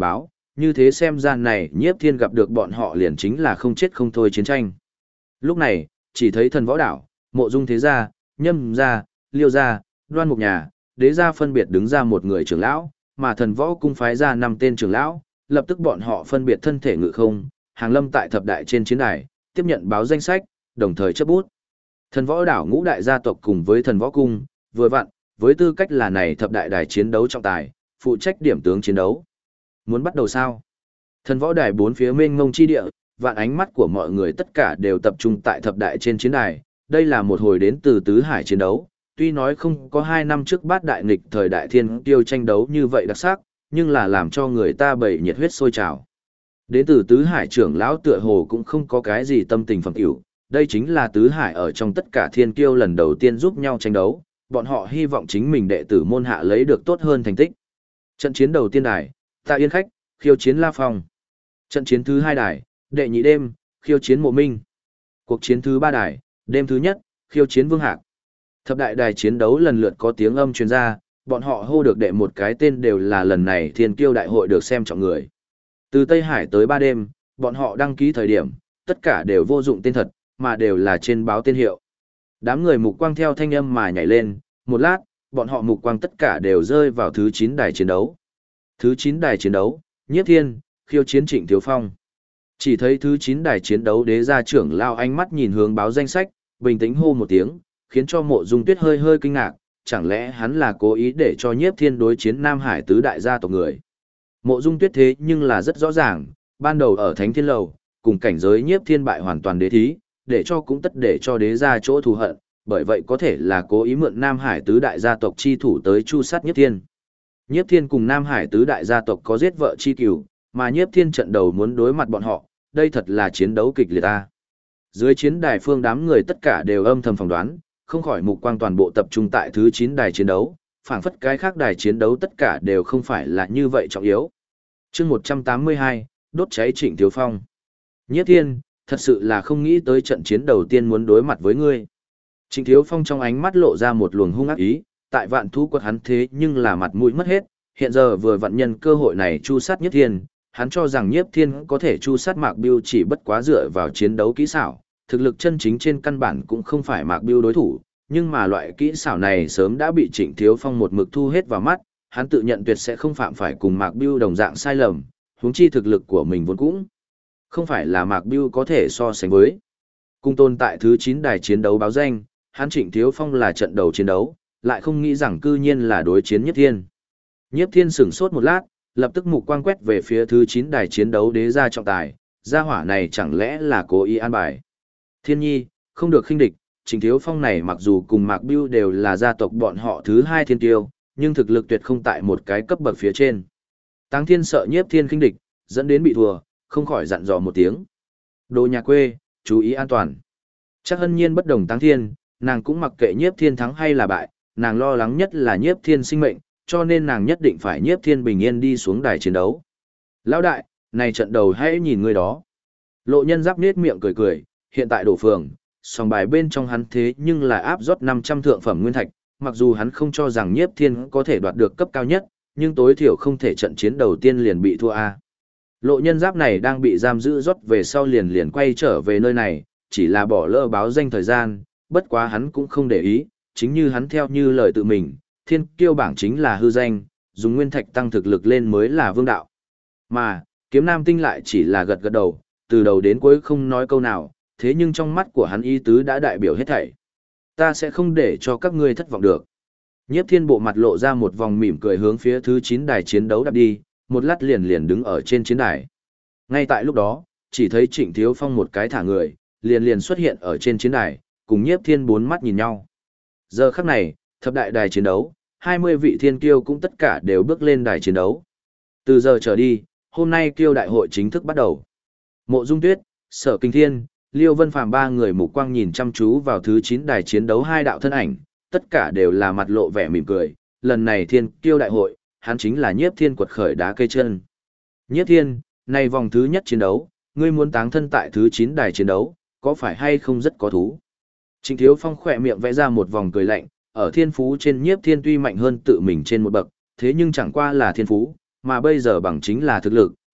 như thế xem ra này Nhiếp Thiên gặp được bọn họ liền chính là không chết không thôi chiến tranh. Lúc này, chỉ thấy Thần Võ Đảo, Mộ Dung Thế Gia, Nhâm Gia, Liêu Gia, Đoan Mục Nhà, Đế Gia phân biệt đứng ra một người trưởng lão, mà Thần Võ Cung phái ra 5 tên trưởng lão, lập tức bọn họ phân biệt thân thể ngự không, hàng lâm tại thập đại trên chiến đài, tiếp nhận báo danh sách, đồng thời chấp bút. Thần Võ Đảo ngũ đại gia tộc cùng với Thần Võ Cung, vừa vặn, với tư cách là này thập đại đài chiến đấu trọng tài, phụ trách điểm tướng chiến đấu. Muốn bắt đầu sao? Thần Võ Đài bốn phía mênh mông chi địa, vạn ánh mắt của mọi người tất cả đều tập trung tại thập đại trên chiến đài. Đây là một hồi đến từ tứ hải chiến đấu, tuy nói không có 2 năm trước bát đại nghịch thời đại thiên tiêu tranh đấu như vậy đặc sắc, nhưng là làm cho người ta bầy nhiệt huyết sôi trào. Đến từ tứ hải trưởng lão tựa hồ cũng không có cái gì tâm tình phẩm hữu, đây chính là tứ hải ở trong tất cả thiên kiêu lần đầu tiên giúp nhau tranh đấu, bọn họ hy vọng chính mình đệ tử môn hạ lấy được tốt hơn thành tích. Trận chiến đầu tiên đài, Tạ Yên Khách, khiêu chiến La Phong. Trận chiến thứ 2 đài, Đệ Nhị Đêm, khiêu chiến Mộ Minh. Cuộc chiến thứ 3 đài, đêm thứ nhất, khiêu chiến Vương Hạc. Thập đại đài chiến đấu lần lượt có tiếng âm truyền ra, bọn họ hô được đệ một cái tên đều là lần này thiên kiêu đại hội được xem trọng người. Từ Tây Hải tới 3 đêm, bọn họ đăng ký thời điểm, tất cả đều vô dụng tên thật, mà đều là trên báo tên hiệu. Đám người mục quang theo thanh âm mà nhảy lên, một lát, bọn họ mục quang tất cả đều rơi vào thứ 9 đài chiến đấu. Thứ 9 đài chiến đấu, Nhiếp Thiên, khiêu chiến Trịnh Thiếu Phong. Chỉ thấy thứ 9 đài chiến đấu Đế gia trưởng lao ánh mắt nhìn hướng báo danh sách, bình tĩnh hô một tiếng, khiến cho Mộ Dung Tuyết hơi hơi kinh ngạc, chẳng lẽ hắn là cố ý để cho Nhiếp Thiên đối chiến Nam Hải tứ đại gia tộc người. Mộ Dung Tuyết thế nhưng là rất rõ ràng, ban đầu ở Thánh Thiên Lầu, cùng cảnh giới Nhiếp Thiên bại hoàn toàn đế thí, để cho cũng tất để cho đế gia chỗ thù hận, bởi vậy có thể là cố ý mượn Nam Hải tứ đại gia tộc chi thủ tới chu sát Nhiếp Thiên. Nhiếp Thiên cùng Nam Hải tứ đại gia tộc có giết vợ chi cửu, mà Nhiếp Thiên trận đầu muốn đối mặt bọn họ, đây thật là chiến đấu kịch liệt ta. Dưới chiến đài phương đám người tất cả đều âm thầm phỏng đoán, không khỏi mục quang toàn bộ tập trung tại thứ 9 đài chiến đấu, phảng phất cái khác đài chiến đấu tất cả đều không phải là như vậy trọng yếu. Chương 182, đốt cháy Trịnh Thiếu Phong. Nhiếp Thiên, thật sự là không nghĩ tới trận chiến đầu tiên muốn đối mặt với ngươi. Trịnh Thiếu Phong trong ánh mắt lộ ra một luồng hung ác ý, tại Vạn Thú quật hắn thế nhưng là mặt mũi mất hết, hiện giờ vừa vận nhân cơ hội này chu sát Nhiếp Thiên, hắn cho rằng Nhiếp Thiên có thể chu sát Mạc Bưu chỉ bất quá dựa vào chiến đấu kỹ xảo, thực lực chân chính trên căn bản cũng không phải Mạc Bưu đối thủ, nhưng mà loại kỹ xảo này sớm đã bị Trịnh Thiếu Phong một mực thu hết vào mắt, hắn tự nhận tuyệt sẽ không phạm phải cùng Mạc Bưu đồng dạng sai lầm, huống chi thực lực của mình vốn cũng không phải là Mạc Bưu có thể so sánh với. Cùng tồn tại thứ 9 đài chiến đấu báo danh, hắn Trịnh Thiếu Phong là trận đầu chiến đấu, lại không nghĩ rằng cư nhiên là đối chiến Nhiếp Thiên. Nhiếp Thiên sửng sốt một lát, lập tức mục quang quét về phía thứ 9 đài chiến đấu Đế gia trọng tài, gia hỏa này chẳng lẽ là cố ý an bài. Thiên nhi, không được khinh địch, Trịnh Thiếu Phong này mặc dù cùng Mạc Bưu đều là gia tộc bọn họ thứ 2 thiên tiêu, nhưng thực lực tuyệt không tại một cái cấp bậc phía trên. Táng Thiên sợ Nhiếp Thiên khinh địch, dẫn đến bị thua, không khỏi dặn dò một tiếng. Đồ nhà quê, chú ý an toàn. Chắc Hân Nhiên bất đồng Táng Thiên, nàng cũng mặc kệ Nhiếp Thiên thắng hay là bại, nàng lo lắng nhất là Nhiếp Thiên sinh mệnh, cho nên nàng nhất định phải Nhiếp Thiên bình yên đi xuống đài chiến đấu. Lão đại, này trận đầu hãy nhìn người đó. Lộ Nhân Giáp nết miệng cười cười, hiện tại đổ phường, sòng bài bên trong hắn thế nhưng là áp rót 500 thượng phẩm nguyên thạch, mặc dù hắn không cho rằng Nhiếp Thiên có thể đoạt được cấp cao nhất, nhưng tối thiểu không thể trận chiến đầu tiên liền bị thua a. Lộ Nhân Giáp này đang bị giam giữ rót về sau liền quay trở về nơi này, chỉ là bỏ lỡ báo danh thời gian, bất quá hắn cũng không để ý, chính như hắn theo như lời tự mình, thiên kiêu bảng chính là hư danh, dùng nguyên thạch tăng thực lực lên mới là vương đạo. Mà, Kiếm Nam Tinh lại chỉ là gật gật đầu, từ đầu đến cuối không nói câu nào, thế nhưng trong mắt của hắn ý tứ đã đại biểu hết thảy. Ta sẽ không để cho các ngươi thất vọng được. Nhiếp Thiên bộ mặt lộ ra một vòng mỉm cười hướng phía thứ 9 đài chiến đấu đạp đi, một lát liền đứng ở trên chiến đài. Ngay tại lúc đó, chỉ thấy Trịnh Thiếu Phong một cái thả người, liền xuất hiện ở trên chiến đài, cùng Nhiếp Thiên bốn mắt nhìn nhau. Giờ khắc này, thập đại đài chiến đấu, 20 vị thiên kiêu cũng tất cả đều bước lên đài chiến đấu. Từ giờ trở đi, hôm nay kiêu đại hội chính thức bắt đầu. Mộ Dung Tuyết, Sở Kinh Thiên, Liêu Vân Phàm ba người mục quang nhìn chăm chú vào thứ 9 đài chiến đấu hai đạo thân ảnh, tất cả đều là mặt lộ vẻ mỉm cười, lần này thiên kiêu đại hội, hắn chính là Nhiếp Thiên quật khởi đá cây chân. Nhiếp Thiên, này vòng thứ nhất chiến đấu, ngươi muốn táng thân tại thứ 9 đài chiến đấu, có phải hay không rất có thú? Trịnh Thiếu Phong khỏe miệng vẽ ra một vòng cười lạnh, ở thiên phú trên Nhiếp Thiên tuy mạnh hơn tự mình trên một bậc, thế nhưng chẳng qua là thiên phú, mà bây giờ bằng chính là thực lực,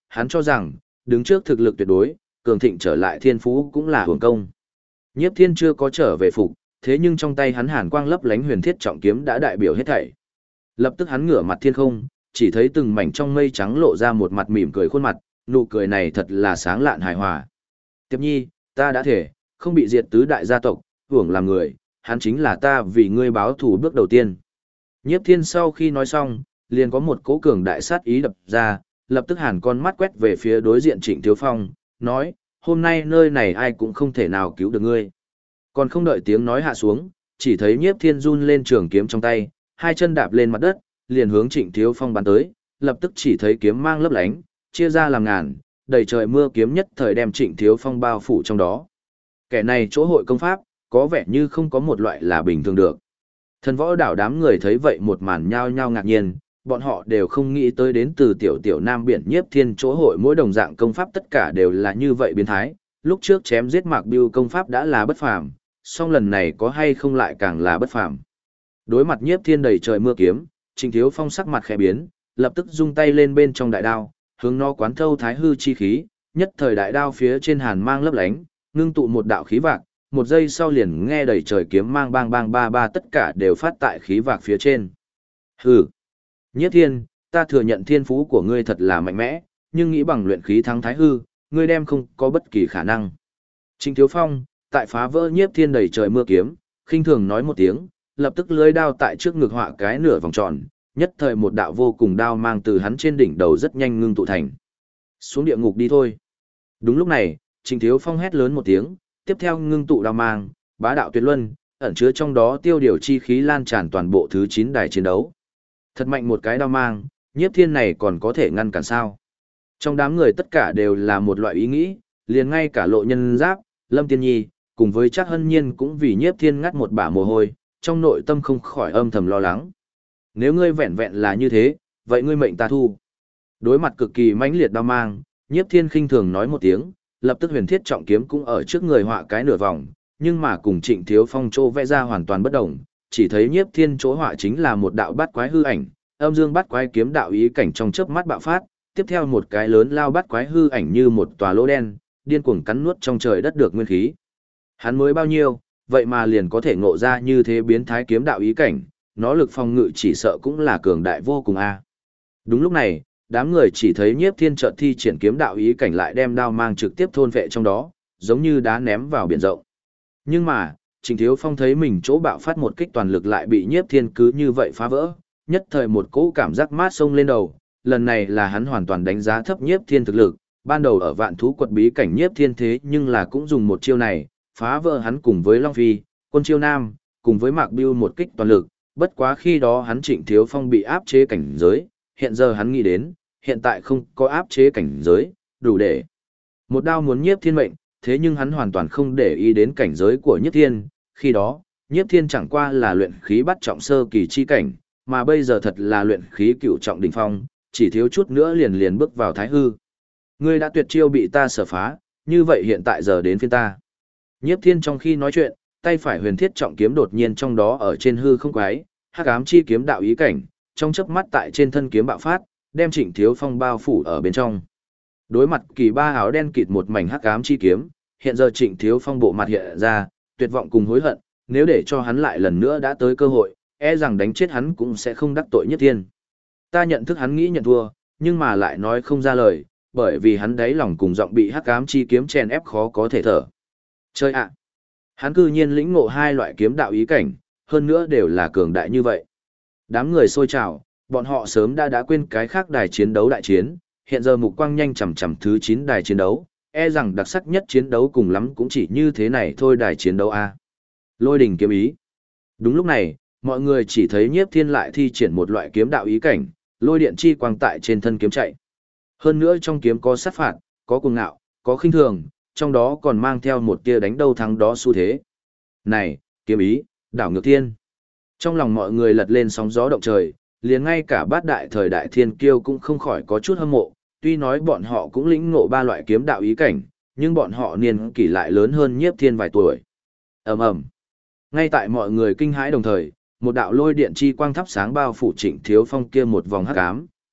hắn cho rằng, đứng trước thực lực tuyệt đối, cường thịnh trở lại thiên phú cũng là hưởng công. Nhiếp Thiên chưa có trở về phục, thế nhưng trong tay hắn hàn quang lấp lánh huyền thiết trọng kiếm đã đại biểu hết thảy. Lập tức hắn ngửa mặt thiên không, chỉ thấy từng mảnh trong mây trắng lộ ra một mặt mỉm cười khuôn mặt, nụ cười này thật là sáng lạn hài hòa. Tiệp Nhi, ta đã thể, không bị diệt tứ đại gia tộc, hưởng làm người, hắn chính là ta vì ngươi báo thù bước đầu tiên. Nhiếp Thiên sau khi nói xong, liền có một cỗ cường đại sát ý đập ra, lập tức hàn con mắt quét về phía đối diện Trịnh Thiếu Phong, nói, hôm nay nơi này ai cũng không thể nào cứu được ngươi. Còn không đợi tiếng nói hạ xuống, chỉ thấy Nhiếp Thiên run lên trường kiếm trong tay, hai chân đạp lên mặt đất, liền hướng Trịnh Thiếu Phong bắn tới, lập tức chỉ thấy kiếm mang lấp lánh, chia ra làm ngàn, đầy trời mưa kiếm nhất thời đem Trịnh Thiếu Phong bao phủ trong đó. Kẻ này chỗ hội công pháp, có vẻ như không có một loại là bình thường được. Thần võ đảo đám người thấy vậy một màn nhao nhao ngạc nhiên, bọn họ đều không nghĩ tới đến từ tiểu tiểu Nam Biển Nhiếp Thiên chỗ hội mỗi đồng dạng công pháp tất cả đều là như vậy biến thái. Lúc trước chém giết Mạc Bưu công pháp đã là bất phàm, song lần này có hay không lại càng là bất phàm. Đối mặt Nhiếp Thiên đầy trời mưa kiếm, Trịnh Thiếu Phong sắc mặt khẽ biến, lập tức rung tay lên bên trong đại đao, hướng nó quán thâu thái hư chi khí, nhất thời đại đao phía trên hàn mang lấp lánh, ngưng tụ một đạo khí vạc, một giây sau liền nghe đầy trời kiếm mang bang bang ba ba tất cả đều phát tại khí vạc phía trên. Hừ, Nhiếp Thiên, ta thừa nhận thiên phú của ngươi thật là mạnh mẽ, nhưng nghĩ bằng luyện khí thắng thái hư, ngươi đem không có bất kỳ khả năng. Trịnh Thiếu Phong, tại phá vỡ Nhiếp Thiên đầy trời mưa kiếm, khinh thường nói một tiếng, lập tức lưới đao tại trước ngực họa cái nửa vòng tròn, nhất thời một đạo vô cùng đao mang từ hắn trên đỉnh đầu rất nhanh ngưng tụ thành. Xuống địa ngục đi thôi. Đúng lúc này, Trịnh Thiếu Phong hét lớn một tiếng, tiếp theo ngưng tụ đao mang, bá đạo tuyệt luân, ẩn chứa trong đó tiêu điều chi khí lan tràn toàn bộ thứ 9 đài chiến đấu. Thật mạnh một cái đao mang, Nhiếp Thiên này còn có thể ngăn cản sao? Trong đám người tất cả đều là một loại ý nghĩ, liền ngay cả Lộ Nhân Giáp, Lâm Tiên Nhi, cùng với Trác Hân Nhiên cũng vì Nhiếp Thiên ngắt một bả mồ hôi, trong nội tâm không khỏi âm thầm lo lắng. Nếu ngươi vẹn vẹn là như thế, vậy ngươi mệnh ta thu. Đối mặt cực kỳ mãnh liệt đao mang, Nhiếp Thiên khinh thường nói một tiếng, lập tức huyền thiết trọng kiếm cũng ở trước người họa cái nửa vòng, nhưng mà cùng Trịnh Thiếu Phong chỗ vẽ ra hoàn toàn bất đồng, chỉ thấy Nhiếp Thiên chỗ họa chính là một đạo bát quái hư ảnh, âm dương bát quái kiếm đạo ý cảnh trong chớp mắt bạo phát, tiếp theo một cái lớn lao bát quái hư ảnh như một tòa lỗ đen, điên cuồng cắn nuốt trong trời đất được nguyên khí. Hắn mới bao nhiêu, vậy mà liền có thể ngộ ra như thế biến thái kiếm đạo ý cảnh, nó lực phòng ngự chỉ sợ cũng là cường đại vô cùng a. Đúng lúc này, đám người chỉ thấy Nhiếp Thiên chợt thi triển kiếm đạo ý cảnh lại đem đao mang trực tiếp thôn vệ trong đó, giống như đá ném vào biển rộng. Nhưng mà, Trịnh Thiếu Phong thấy mình chỗ bạo phát một kích toàn lực lại bị Nhiếp Thiên cứ như vậy phá vỡ, nhất thời một cỗ cảm giác mát sông lên đầu, lần này là hắn hoàn toàn đánh giá thấp Nhiếp Thiên thực lực, ban đầu ở Vạn Thú Quật bí cảnh Nhiếp Thiên thế nhưng là cũng dùng một chiêu này, phá vỡ hắn cùng với Long Phi, Quân Chiêu Nam, cùng với Mạc Bưu một kích toàn lực, bất quá khi đó hắn Trịnh Thiếu Phong bị áp chế cảnh giới, hiện giờ hắn nghĩ đến, hiện tại không có áp chế cảnh giới, đủ để một đao muốn Nhiếp Thiên mệnh, thế nhưng hắn hoàn toàn không để ý đến cảnh giới của Nhiếp Thiên, khi đó, Nhiếp Thiên chẳng qua là luyện khí bắt trọng sơ kỳ chi cảnh, mà bây giờ thật là luyện khí cửu trọng đỉnh phong, chỉ thiếu chút nữa liền bước vào thái hư. Ngươi đã tuyệt chiêu bị ta sở phá, như vậy hiện tại giờ đến phiên ta. Nhiếp Thiên trong khi nói chuyện, tay phải huyền thiết trọng kiếm đột nhiên trong đó ở trên hư không quái, hắc ám chi kiếm đạo ý cảnh, trong chớp mắt tại trên thân kiếm bạo phát, đem Trịnh Thiếu Phong bao phủ ở bên trong. Đối mặt kỳ ba áo đen kịt một mảnh hắc ám chi kiếm, hiện giờ Trịnh Thiếu Phong bộ mặt hiện ra, tuyệt vọng cùng hối hận, nếu để cho hắn lại lần nữa đã tới cơ hội, e rằng đánh chết hắn cũng sẽ không đắc tội Nhiếp Thiên. Ta nhận thức hắn nghĩ nhận thua, nhưng mà lại nói không ra lời, bởi vì hắn đáy lòng cùng giọng bị hắc ám chi kiếm chèn ép khó có thể thở. Chơi ạ! Hắn cư nhiên lĩnh ngộ hai loại kiếm đạo ý cảnh, hơn nữa đều là cường đại như vậy. Đám người xôi trào, bọn họ sớm đã quên cái khác đài chiến đấu đại chiến, hiện giờ mục quang nhanh chằm chằm thứ 9 đài chiến đấu, e rằng đặc sắc nhất chiến đấu cùng lắm cũng chỉ như thế này thôi đài chiến đấu a. Lôi đỉnh kiếm ý. Đúng lúc này, mọi người chỉ thấy Nhiếp Thiên lại thi triển một loại kiếm đạo ý cảnh, lôi điện chi quang tại trên thân kiếm chạy. Hơn nữa trong kiếm có sát phạt, có cuồng ngạo, có khinh thường, trong đó còn mang theo một tia đánh đâu thắng đó xu thế. Này, kiếm ý, đảo ngược thiên. Trong lòng mọi người lật lên sóng gió động trời, liền ngay cả bát đại thời đại thiên kiêu cũng không khỏi có chút hâm mộ, tuy nói bọn họ cũng lĩnh ngộ ba loại kiếm đạo ý cảnh, nhưng bọn họ niên kỷ lại lớn hơn Nhiếp Thiên vài tuổi. Ầm ầm. Ngay tại mọi người kinh hãi đồng thời, một đạo lôi điện chi quang thắp sáng bao phủ Trịnh Thiếu Phong kia một vòng hắc ám,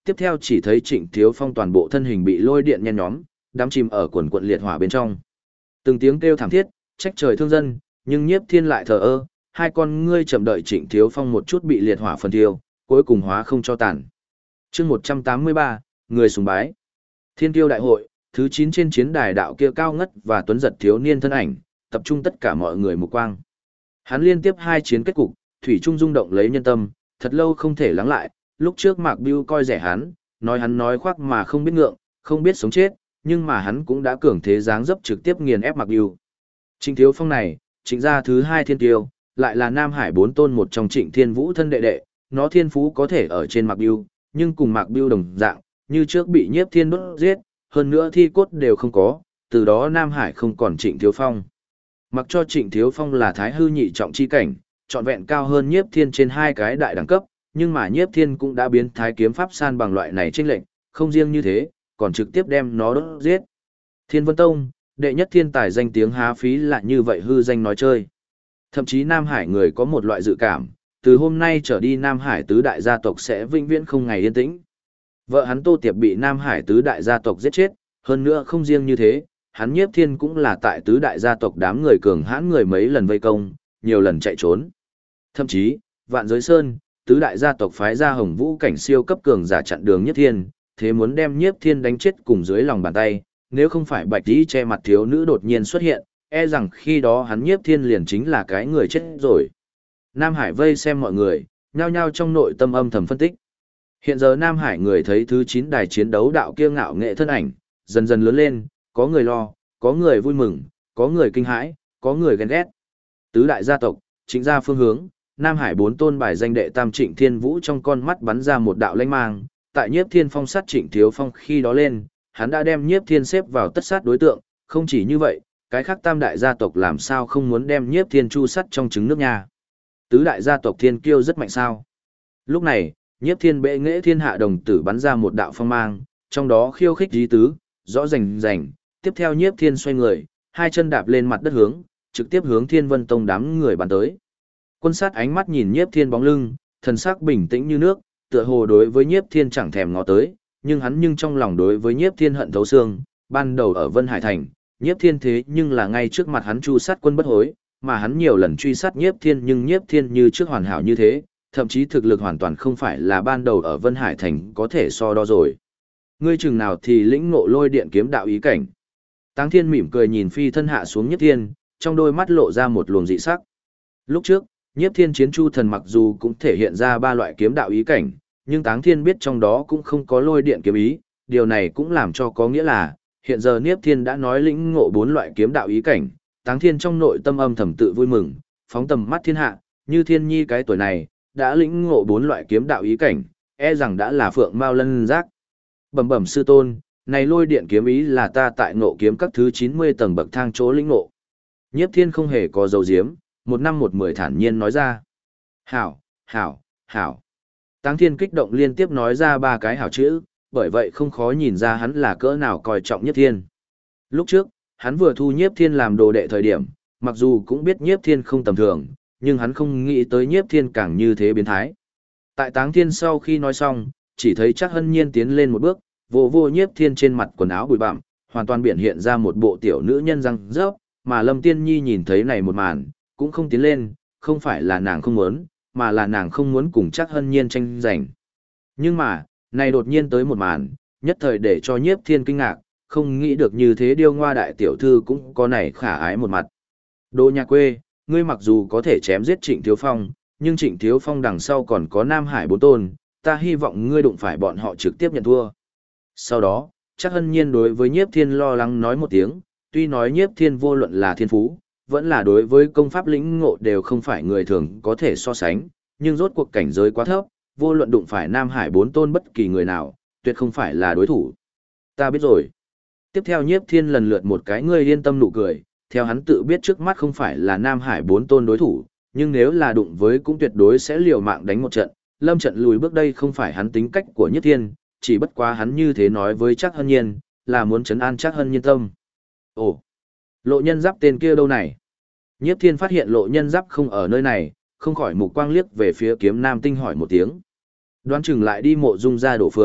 tiếp theo chỉ thấy Trịnh Thiếu Phong toàn bộ thân hình bị lôi điện nhen nhóm, đắm chìm ở quần quận liệt hỏa bên trong. Từng tiếng kêu thảm thiết, trách trời thương dân, nhưng Nhiếp Thiên lại thờ ơ, hai con ngươi chậm đợi Trịnh Thiếu Phong một chút bị liệt hỏa phần thiêu, cuối cùng hóa không cho tàn. Chương 183, người sùng bái. Thiên Tiêu đại hội, thứ 9 trên chiến đài đạo kia cao ngất và tuấn giật thiếu niên thân ảnh, tập trung tất cả mọi người mục quang. Hắn liên tiếp hai chiến kết cục, thủy trung rung động lấy nhân tâm, thật lâu không thể lắng lại, lúc trước Mạc Bưu coi rẻ hắn nói khoác mà không biết ngượng, không biết sống chết, nhưng mà hắn cũng đã cường thế dáng dấp trực tiếp nghiền ép Mạc Bưu. Trịnh Thiếu Phong này, Trịnh gia thứ hai thiên tiêu, lại là Nam Hải bốn tôn một trong Trịnh Thiên Vũ thân đệ đệ, nó thiên phú có thể ở trên Mạc Bưu, nhưng cùng Mạc Bưu đồng dạng, như trước bị Nhiếp Thiên đốt giết, hơn nữa thi cốt đều không có, từ đó Nam Hải không còn Trịnh Thiếu Phong. Mặc cho Trịnh Thiếu Phong là thái hư nhị trọng chi cảnh, trọn vẹn cao hơn Nhiếp Thiên trên hai cái đại đẳng cấp, nhưng mà Nhiếp Thiên cũng đã biến thái kiếm pháp san bằng loại này chênh lệnh, không riêng như thế, còn trực tiếp đem nó đốt giết. Thiên Vân Tông, đệ nhất thiên tài danh tiếng há phí là như vậy hư danh nói chơi. Thậm chí Nam Hải người có một loại dự cảm, từ hôm nay trở đi Nam Hải tứ đại gia tộc sẽ vĩnh viễn không ngày yên tĩnh. Vợ hắn Tô Tiệp bị Nam Hải tứ đại gia tộc giết chết, hơn nữa không riêng như thế, hắn Nhiếp Thiên cũng là tại tứ đại gia tộc đám người cường hãn người mấy lần vây công, nhiều lần chạy trốn. Thậm chí, Vạn Giới Sơn, tứ đại gia tộc phái ra Hồng Vũ cảnh siêu cấp cường giả chặn đường Nhiếp Thiên, thế muốn đem Nhiếp Thiên đánh chết cùng dưới lòng bàn tay, nếu không phải Bạch Tí che mặt thiếu nữ đột nhiên xuất hiện, e rằng khi đó hắn Nhiếp Thiên liền chính là cái người chết rồi. Nam Hải vây xem mọi người, nhao nhao trong nội tâm âm thầm phân tích. Hiện giờ Nam Hải người thấy thứ 9 đài chiến đấu đạo kia ngạo nghệ thân ảnh, dần dần lớn lên, có người lo, có người vui mừng, có người kinh hãi, có người ghen ghét. Tứ đại gia tộc, Trịnh gia phương hướng, Nam Hải bốn tôn bài danh đệ tam Trịnh Thiên Vũ trong con mắt bắn ra một đạo lanh mang, tại Nhiếp Thiên phong sát Trịnh Thiếu Phong khi đó lên, hắn đã đem Nhiếp Thiên xếp vào tất sát đối tượng, không chỉ như vậy, cái khác tam đại gia tộc làm sao không muốn đem Nhiếp Thiên chu sắt trong trứng nước nha. Tứ đại gia tộc thiên kiêu rất mạnh sao. Lúc này, Nhiếp Thiên bệ nghệ thiên hạ đồng tử bắn ra một đạo phong mang, trong đó khiêu khích ý tứ, rõ rành rành, tiếp theo Nhiếp Thiên xoay người, hai chân đạp lên mặt đất hướng, trực tiếp hướng Thiên Vân Tông đám người bắn tới. Quân sát ánh mắt nhìn Nhiếp Thiên bóng lưng, thần sắc bình tĩnh như nước, tựa hồ đối với Nhiếp Thiên chẳng thèm ngó tới, nhưng trong lòng đối với Nhiếp Thiên hận thấu xương, ban đầu ở Vân Hải Thành, Nhiếp Thiên thế nhưng là ngay trước mặt hắn chu sát quân bất hối, mà hắn nhiều lần truy sát Nhiếp Thiên nhưng Nhiếp Thiên như trước hoàn hảo như thế, thậm chí thực lực hoàn toàn không phải là ban đầu ở Vân Hải Thành có thể so đo rồi. Ngươi chừng nào thì lĩnh ngộ lôi điện kiếm đạo ý cảnh. Táng Thiên mỉm cười nhìn phi thân hạ xuống Nhiếp Thiên, trong đôi mắt lộ ra một luồng dị sắc. Lúc trước, Nhiếp Thiên chiến chu thần mặc dù cũng thể hiện ra ba loại kiếm đạo ý cảnh, nhưng Táng Thiên biết trong đó cũng không có lôi điện kiếm ý, điều này cũng làm cho có nghĩa là, hiện giờ Nhiếp Thiên đã nói lĩnh ngộ bốn loại kiếm đạo ý cảnh, Táng Thiên trong nội tâm âm thầm tự vui mừng, phóng tầm mắt thiên hạ, như Thiên Nhi cái tuổi này, đã lĩnh ngộ bốn loại kiếm đạo ý cảnh, e rằng đã là phượng mao lân giác. Bẩm bẩm sư tôn, này lôi điện kiếm ý là ta tại ngộ kiếm các thứ 90 tầng bậc thang chỗ lĩnh ngộ. Nhiếp Thiên không hề có dấu diếm, một năm một mười thản nhiên nói ra. Hảo, hảo, hảo. Táng Thiên kích động liên tiếp nói ra ba cái hảo chữ, bởi vậy không khó nhìn ra hắn là cỡ nào coi trọng Nhiếp Thiên. Lúc trước, hắn vừa thu Nhiếp Thiên làm đồ đệ thời điểm, mặc dù cũng biết Nhiếp Thiên không tầm thường, nhưng hắn không nghĩ tới Nhiếp Thiên càng như thế biến thái. Tại Táng Thiên sau khi nói xong, chỉ thấy Trác Hân Nhiên tiến lên một bước, vô vô Nhiếp Thiên trên mặt quần áo bụi bặm, hoàn toàn biểu hiện ra một bộ tiểu nữ nhân răng rớp, mà Lâm Tiên Nhi nhìn thấy này một màn, cũng không tiến lên, không phải là nàng không muốn, mà là nàng không muốn cùng Trác Hân Nhiên tranh giành. Nhưng mà, này đột nhiên tới một màn, nhất thời để cho Nhiếp Thiên kinh ngạc, không nghĩ được như thế điêu ngoa đại tiểu thư cũng có này khả ái một mặt. Đồ nhà quê, ngươi mặc dù có thể chém giết Trịnh Thiếu Phong, nhưng Trịnh Thiếu Phong đằng sau còn có Nam Hải bốn tôn, ta hy vọng ngươi đụng phải bọn họ trực tiếp nhận thua. Sau đó, Trác Hân Nhiên đối với Nhiếp Thiên lo lắng nói một tiếng, tuy nói Nhiếp Thiên vô luận là thiên phú, vẫn là đối với công pháp lĩnh ngộ đều không phải người thường có thể so sánh, nhưng rốt cuộc cảnh giới quá thấp, vô luận đụng phải Nam Hải bốn tôn bất kỳ người nào, tuyệt không phải là đối thủ. Ta biết rồi. Tiếp theo Nhiếp Thiên lần lượt một cái ngươi yên tâm nụ cười, theo hắn tự biết trước mắt không phải là Nam Hải bốn tôn đối thủ, nhưng nếu là đụng với cũng tuyệt đối sẽ liều mạng đánh một trận, lâm trận lùi bước đây không phải hắn tính cách của Nhiếp Thiên, chỉ bất quá hắn như thế nói với Trác Hân Nhiên, là muốn trấn an Trác Hân Nhiên tâm. Ồ, Lộ Nhân Giáp tên kia đâu này? Nhiếp Thiên phát hiện Lộ Nhân Giáp không ở nơi này, không khỏi mục quang liếc về phía Kiếm Nam Tinh hỏi một tiếng. Đoán chừng lại đi Mộ Dung gia đổ phường,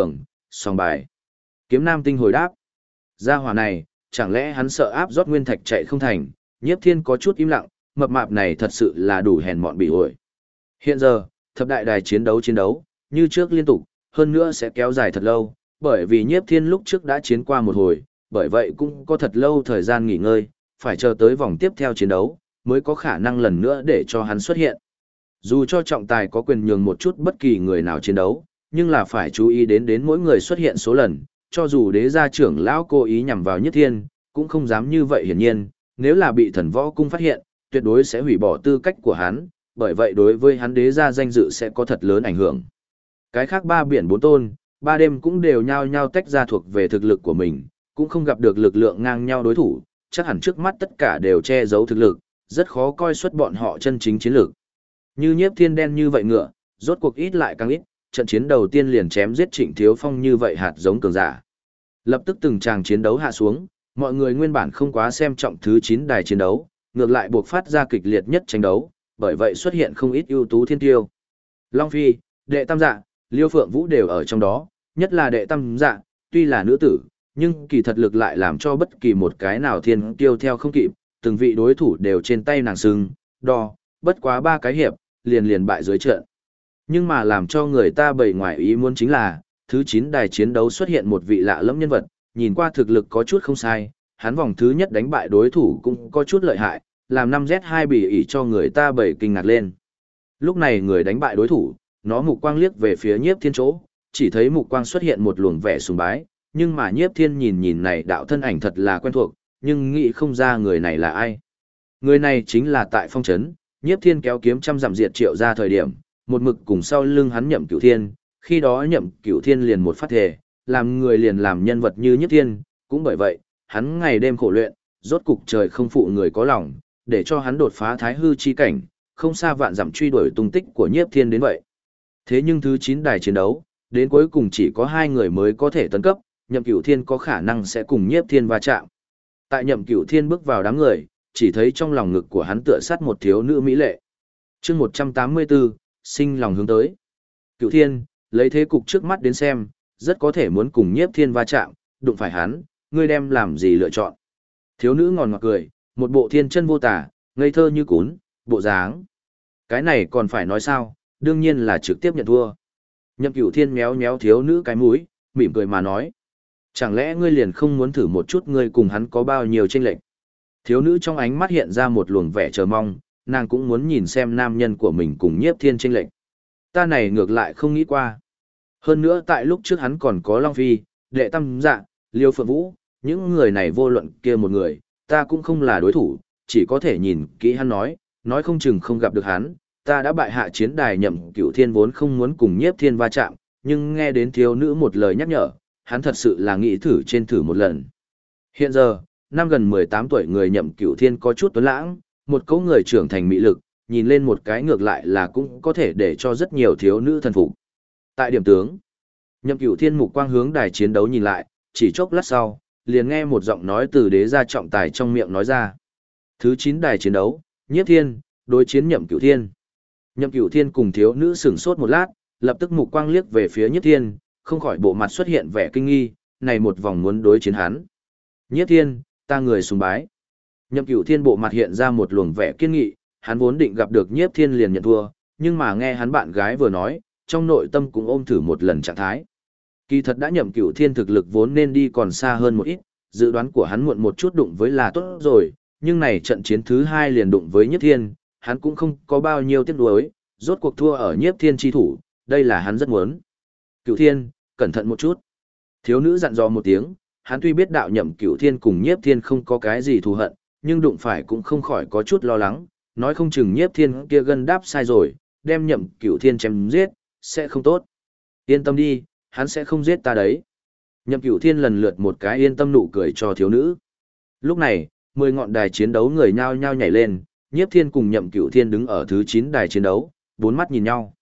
Song bài. Kiếm Nam Tinh hồi đáp. Gia hỏa này, chẳng lẽ hắn sợ áp rót nguyên thạch chạy không thành? Nhiếp Thiên có chút im lặng, mập mạp này thật sự là đủ hèn mọn bị ổi. Hiện giờ, thập đại đài chiến đấu, như trước liên tục, hơn nữa sẽ kéo dài thật lâu, bởi vì Nhiếp Thiên lúc trước đã chiến qua một hồi, bởi vậy cũng có thật lâu thời gian nghỉ ngơi, phải chờ tới vòng tiếp theo chiến đấu, mới có khả năng lần nữa để cho hắn xuất hiện. Dù cho trọng tài có quyền nhường một chút bất kỳ người nào chiến đấu, nhưng là phải chú ý đến mỗi người xuất hiện số lần, cho dù đế gia trưởng lão cố ý nhằm vào Nhất Thiên, cũng không dám như vậy hiển nhiên, nếu là bị thần võ cung phát hiện, tuyệt đối sẽ hủy bỏ tư cách của hắn, bởi vậy đối với hắn đế gia danh dự sẽ có thật lớn ảnh hưởng. Cái khác ba biển bốn tôn, ba đêm cũng đều nhao nhao tách ra thuộc về thực lực của mình, cũng không gặp được lực lượng ngang nhau đối thủ, chắc hẳn trước mắt tất cả đều che giấu thực lực, rất khó coi xuất bọn họ chân chính chiến lược. Như Nhiếp Thiên đen như vậy ngựa, rốt cuộc ít lại càng ít, trận chiến đầu tiên liền chém giết Trịnh Thiếu Phong như vậy hạt giống cường giả. Lập tức từng tràng chiến đấu hạ xuống, mọi người nguyên bản không quá xem trọng thứ 9 đài chiến đấu, ngược lại buộc phát ra kịch liệt nhất tranh đấu, bởi vậy xuất hiện không ít ưu tú thiên tiêu. Long Phi, Đệ Tam Dạ, Liêu Phượng Vũ đều ở trong đó, nhất là Đệ Tam Dạ, tuy là nữ tử, nhưng kỳ thật lực lại làm cho bất kỳ một cái nào thiên tiêu theo không kịp, từng vị đối thủ đều trên tay nàng sưng, đo, bất quá 3 cái hiệp, liền bại dưới trận. Nhưng mà làm cho người ta bầy ngoài ý muốn chính là, thứ 9 đài chiến đấu xuất hiện một vị lạ lẫm nhân vật, nhìn qua thực lực có chút không sai, hắn vòng thứ nhất đánh bại đối thủ cũng có chút lợi hại, làm 5Z2 bỉ ỉ cho người ta bầy kinh ngạc lên. Lúc này người đánh bại đối thủ, nó mục quang liếc về phía Nhiếp Thiên chỗ, chỉ thấy mục quang xuất hiện một luồng vẻ sùng bái, nhưng mà Nhiếp Thiên nhìn này đạo thân ảnh thật là quen thuộc, nhưng nghĩ không ra người này là ai. Người này chính là tại Phong Trấn, Nhiếp Thiên kéo kiếm trăm dặm diệt Triệu ra thời điểm, một mực cùng sau lưng hắn Nhậm Cửu Thiên, khi đó Nhậm Cửu Thiên liền một phát thề, làm người liền làm nhân vật như Nhiếp Thiên, cũng bởi vậy, hắn ngày đêm khổ luyện, rốt cục trời không phụ người có lòng, để cho hắn đột phá thái hư chi cảnh, không xa vạn dặm truy đuổi tung tích của Nhiếp Thiên đến vậy. Thế nhưng thứ 9 đài chiến đấu, đến cuối cùng chỉ có 2 người mới có thể tấn cấp, Nhậm Cửu Thiên có khả năng sẽ cùng Nhiếp Thiên va chạm. Tại Nhậm Cửu Thiên bước vào đám người, chỉ thấy trong lòng ngực của hắn tựa sát một thiếu nữ mỹ lệ. Chương 184, sinh lòng hướng tới. Cửu Thiên, lấy thế cục trước mắt đến xem, rất có thể muốn cùng Nhiếp Thiên va chạm, đụng phải hắn, ngươi đem làm gì lựa chọn? Thiếu nữ ngòn ngọt cười, một bộ thiên chân vô tả, ngây thơ như cún, bộ dáng. Cái này còn phải nói sao, đương nhiên là trực tiếp nhận thua. Nhậm Cửu Thiên méo méo thiếu nữ cái mũi, mỉm cười mà nói. Chẳng lẽ ngươi liền không muốn thử một chút ngươi cùng hắn có bao nhiêu chênh lệch? Thiếu nữ trong ánh mắt hiện ra một luồng vẻ chờ mong, nàng cũng muốn nhìn xem nam nhân của mình cùng Nhiếp Thiên chênh lệch. Ta này ngược lại không nghĩ qua. Hơn nữa tại lúc trước hắn còn có Long Phi, Đệ Tam Dạ, Liêu Phượng Vũ, những người này vô luận kia một người, ta cũng không là đối thủ, chỉ có thể nhìn kỹ hắn nói không chừng không gặp được hắn, ta đã bại hạ chiến đài. Nhậm Cửu Thiên vốn không muốn cùng Nhiếp Thiên va chạm, nhưng nghe đến thiếu nữ một lời nhắc nhở, hắn thật sự là nghĩ thử một lần. Hiện giờ, năm gần 18 tuổi người Nhậm Cửu Thiên có chút tuấn lãng, một cấu người trưởng thành mỹ lực, nhìn lên một cái ngược lại là cũng có thể để cho rất nhiều thiếu nữ thần phục. Tại điểm tướng, Nhậm Cửu Thiên mục quang hướng đài chiến đấu nhìn lại, chỉ chốc lát sau, liền nghe một giọng nói từ đế gia trọng tài trong miệng nói ra. Thứ 9 đài chiến đấu, Nhiếp Thiên, đối chiến Nhậm Cửu Thiên. Nhậm Cửu Thiên cùng thiếu nữ sửng sốt một lát, lập tức mục quang liếc về phía Nhiếp Thiên, không khỏi bộ mặt xuất hiện vẻ kinh nghi, này một vòng muốn đối chiến hắn. Nhiếp Thiên, ta người sùng bái. Nhậm Cửu Thiên bộ mặt hiện ra một luồng vẻ kiên nghị, hắn vốn định gặp được Nhiếp Thiên liền nhận thua, nhưng mà nghe hắn bạn gái vừa nói, trong nội tâm cũng ôm thử một lần trạng thái. Kỳ thật đã Nhậm Cửu Thiên thực lực vốn nên đi còn xa hơn một ít, dự đoán của hắn muộn một chút đụng với là tốt rồi, nhưng này trận chiến thứ 2 liền đụng với Nhiếp Thiên, hắn cũng không có bao nhiêu tiếc nuối, rốt cuộc thua ở Nhiếp Thiên chi thủ, đây là hắn rất muốn. Cửu Thiên, cẩn thận một chút. Thiếu nữ dặn dò một tiếng, hắn tuy biết đạo Nhậm Cửu Thiên cùng Nhiếp Thiên không có cái gì thù hận, nhưng đụng phải cũng không khỏi có chút lo lắng, nói không chừng Nhiếp Thiên kia gân đáp sai rồi, đem Nhậm Cửu Thiên chém giết, sẽ không tốt. Yên tâm đi, hắn sẽ không giết ta đấy. Nhậm Cửu Thiên lần lượt một cái yên tâm nụ cười cho thiếu nữ. Lúc này, 10 ngọn đài chiến đấu người nhao nhao nhảy lên, Nhiếp Thiên cùng Nhậm Cửu Thiên đứng ở thứ 9 đài chiến đấu, bốn mắt nhìn nhau.